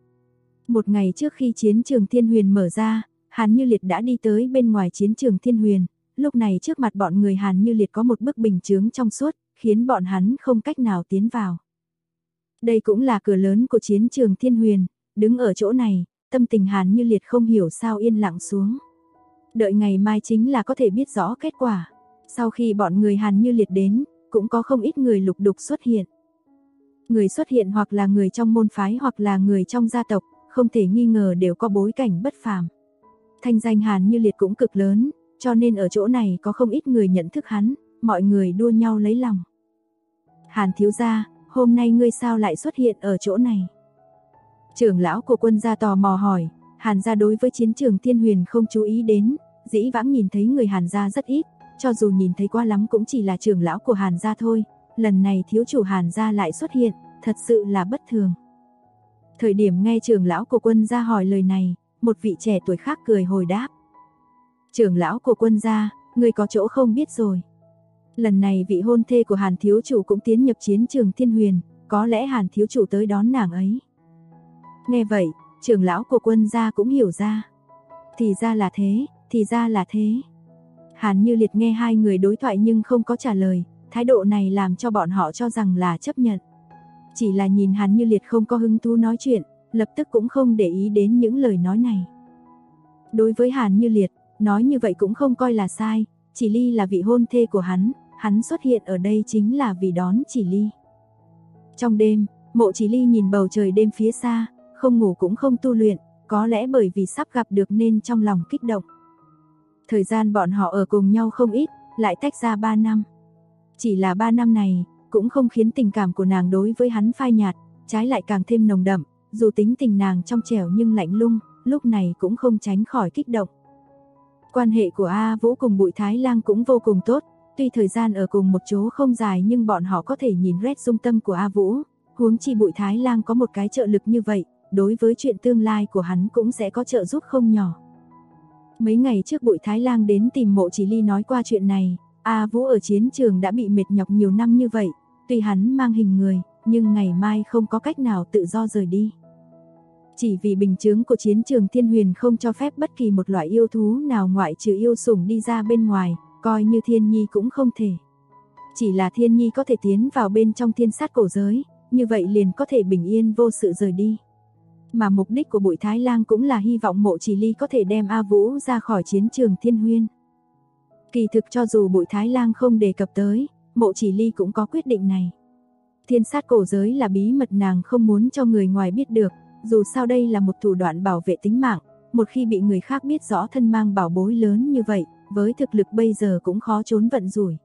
Một ngày trước khi chiến trường Thiên Huyền mở ra, Hàn Như Liệt đã đi tới bên ngoài chiến trường Thiên Huyền, lúc này trước mặt bọn người Hàn Như Liệt có một bức bình chướng trong suốt, khiến bọn hắn không cách nào tiến vào. Đây cũng là cửa lớn của chiến trường Thiên Huyền, đứng ở chỗ này, tâm tình Hàn Như Liệt không hiểu sao yên lặng xuống. Đợi ngày mai chính là có thể biết rõ kết quả. Sau khi bọn người Hàn Như Liệt đến, cũng có không ít người lục đục xuất hiện. Người xuất hiện hoặc là người trong môn phái hoặc là người trong gia tộc, không thể nghi ngờ đều có bối cảnh bất phàm. Thanh danh Hàn Như Liệt cũng cực lớn, cho nên ở chỗ này có không ít người nhận thức hắn, mọi người đua nhau lấy lòng. Hàn thiếu gia, hôm nay ngươi sao lại xuất hiện ở chỗ này? Trưởng lão của Quân gia tò mò hỏi. Hàn gia đối với chiến trường Thiên Huyền không chú ý đến, dĩ vãng nhìn thấy người Hàn gia rất ít, cho dù nhìn thấy qua lắm cũng chỉ là trưởng lão của Hàn gia thôi, lần này thiếu chủ Hàn gia lại xuất hiện, thật sự là bất thường. Thời điểm nghe trưởng lão của Quân gia hỏi lời này, một vị trẻ tuổi khác cười hồi đáp. Trưởng lão của Quân gia, người có chỗ không biết rồi. Lần này vị hôn thê của Hàn thiếu chủ cũng tiến nhập chiến trường Thiên Huyền, có lẽ Hàn thiếu chủ tới đón nàng ấy. Nghe vậy, trưởng lão của Quân gia cũng hiểu ra. Thì ra là thế, thì ra là thế. Hàn Như Liệt nghe hai người đối thoại nhưng không có trả lời, thái độ này làm cho bọn họ cho rằng là chấp nhận. Chỉ là nhìn Hàn Như Liệt không có hứng thú nói chuyện, lập tức cũng không để ý đến những lời nói này. Đối với Hàn Như Liệt, nói như vậy cũng không coi là sai, Chỉ Ly là vị hôn thê của hắn xuất hiện ở đây chính là vì đón Chỉ Ly. Trong đêm, Mộ Chỉ Ly nhìn bầu trời đêm phía xa, không ngủ cũng không tu luyện, có lẽ bởi vì sắp gặp được nên trong lòng kích động. Thời gian bọn họ ở cùng nhau không ít, lại tách ra 3 năm. Chỉ là 3 năm này, cũng không khiến tình cảm của nàng đối với hắn phai nhạt, trái lại càng thêm nồng đậm, dù tính tình nàng trong trẻo nhưng lạnh lùng, lúc này cũng không tránh khỏi kích động. Quan hệ của A Vũ cùng Bụi Thái Lang cũng vô cùng tốt, tuy thời gian ở cùng một chỗ không dài nhưng bọn họ có thể nhìn nét dung tâm của A Vũ, huống chi Bụi Thái Lang có một cái trợ lực như vậy, đối với chuyện tương lai của hắn cũng sẽ có trợ giúp không nhỏ. Mấy ngày trước Bụi Thái Lang đến tìm Mộ Chỉ Ly nói qua chuyện này, A Vũ ở chiến trường đã bị mệt nhọc nhiều năm như vậy, tuy hắn mang hình người, nhưng ngày mai không có cách nào tự do rời đi. Chỉ vì bình chứng của chiến trường Thiên Huyền không cho phép bất kỳ một loại yêu thú nào ngoại trừ yêu sủng đi ra bên ngoài, coi như Thiên Nhi cũng không thể. Chỉ là Thiên Nhi có thể tiến vào bên trong thiên sát cổ giới, như vậy liền có thể bình yên vô sự rời đi. Mà mục đích của Bụi Thái Lang cũng là hy vọng Mộ Chỉ Ly có thể đem A Vũ ra khỏi chiến trường Thiên Huyên. Kỳ thực cho dù Bụi Thái Lang không đề cập tới, Mộ Chỉ Ly cũng có quyết định này. Thiên sát cổ giới là bí mật nàng không muốn cho người ngoài biết được, dù sao đây là một thủ đoạn bảo vệ tính mạng, một khi bị người khác biết rõ thân mang bảo bối lớn như vậy, với thực lực bây giờ cũng khó trốn vận rủi.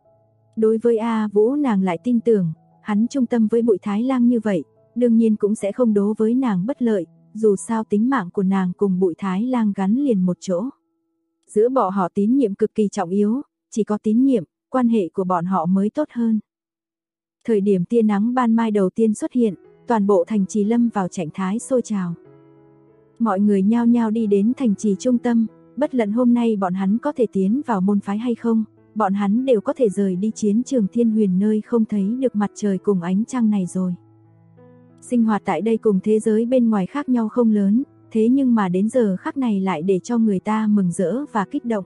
Đối với A Vũ nàng lại tin tưởng, hắn trung tâm với Bụi Thái Lang như vậy, đương nhiên cũng sẽ không đố với nàng bất lợi, dù sao tính mạng của nàng cùng Bụi Thái Lang gắn liền một chỗ. Giữa bọn họ tín nhiệm cực kỳ trọng yếu, chỉ có tín nhiệm, quan hệ của bọn họ mới tốt hơn. Thời điểm tia nắng ban mai đầu tiên xuất hiện, toàn bộ thành trì lâm vào trạng thái sôi trào. Mọi người nhao nhao đi đến thành trì trung tâm, bất luận hôm nay bọn hắn có thể tiến vào môn phái hay không, bọn hắn đều có thể rời đi chiến trường Thiên Huyền nơi không thấy được mặt trời cùng ánh trăng này rồi. Sinh hoạt tại đây cùng thế giới bên ngoài khác nhau không lớn, thế nhưng mà đến giờ khắc này lại để cho người ta mừng rỡ và kích động.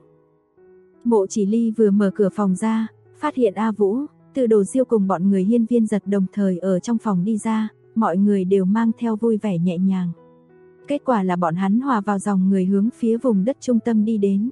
Mộ Chỉ Ly vừa mở cửa phòng ra, phát hiện A Vũ, Từ Đồ Diêu cùng bọn người Hiên Viên Giật đồng thời ở trong phòng đi ra, mọi người đều mang theo vui vẻ nhẹ nhàng. Kết quả là bọn hắn hòa vào dòng người hướng phía vùng đất trung tâm đi đến.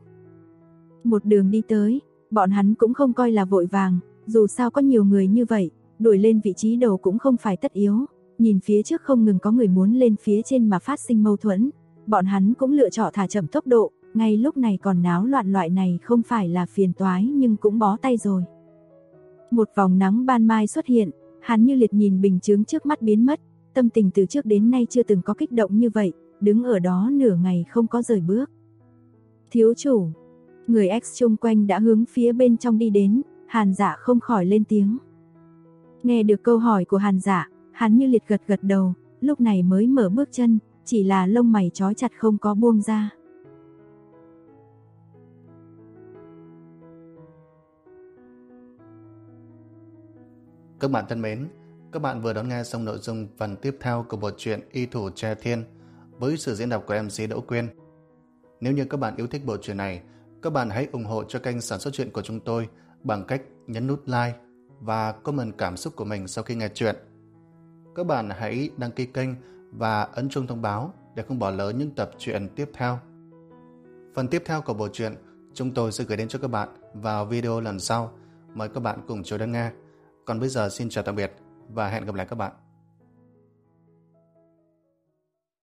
Một đường đi tới, bọn hắn cũng không coi là vội vàng, dù sao có nhiều người như vậy, đuổi lên vị trí đầu cũng không phải tất yếu. Nhìn phía trước không ngừng có người muốn lên phía trên mà phát sinh mâu thuẫn, bọn hắn cũng lựa chọn thả chậm tốc độ, ngay lúc này còn náo loạn loại này không phải là phiền toái nhưng cũng bó tay rồi. Một vòng nắng ban mai xuất hiện, hắn như liệt nhìn bình chứng trước mắt biến mất, tâm tình từ trước đến nay chưa từng có kích động như vậy, đứng ở đó nửa ngày không có rời bước. Thiếu chủ, người X chung quanh đã hướng phía bên trong đi đến, Hàn Dạ không khỏi lên tiếng. Nghe được câu hỏi của Hàn Dạ, hắn như liệt gật gật đầu, lúc này mới mở bước chân, chỉ là lông mày trói chặt không có buông ra. Các bạn thân mến, các bạn vừa đón nghe xong nội dung phần tiếp theo của bộ truyện Y Thủ Tre Thiên với sự diễn đọc của MC Đỗ Quyên. Nếu như các bạn yêu thích bộ truyện này, các bạn hãy ủng hộ cho kênh sản xuất truyện của chúng tôi bằng cách nhấn nút like và comment cảm xúc của mình sau khi nghe truyện. Các bạn hãy đăng ký kênh và ấn chuông thông báo để không bỏ lỡ những tập truyện tiếp theo. Phần tiếp theo của bộ truyện chúng tôi sẽ gửi đến cho các bạn vào video lần sau. Mời các bạn cùng chờ đón nghe. Còn bây giờ xin chào tạm biệt và hẹn gặp lại các bạn.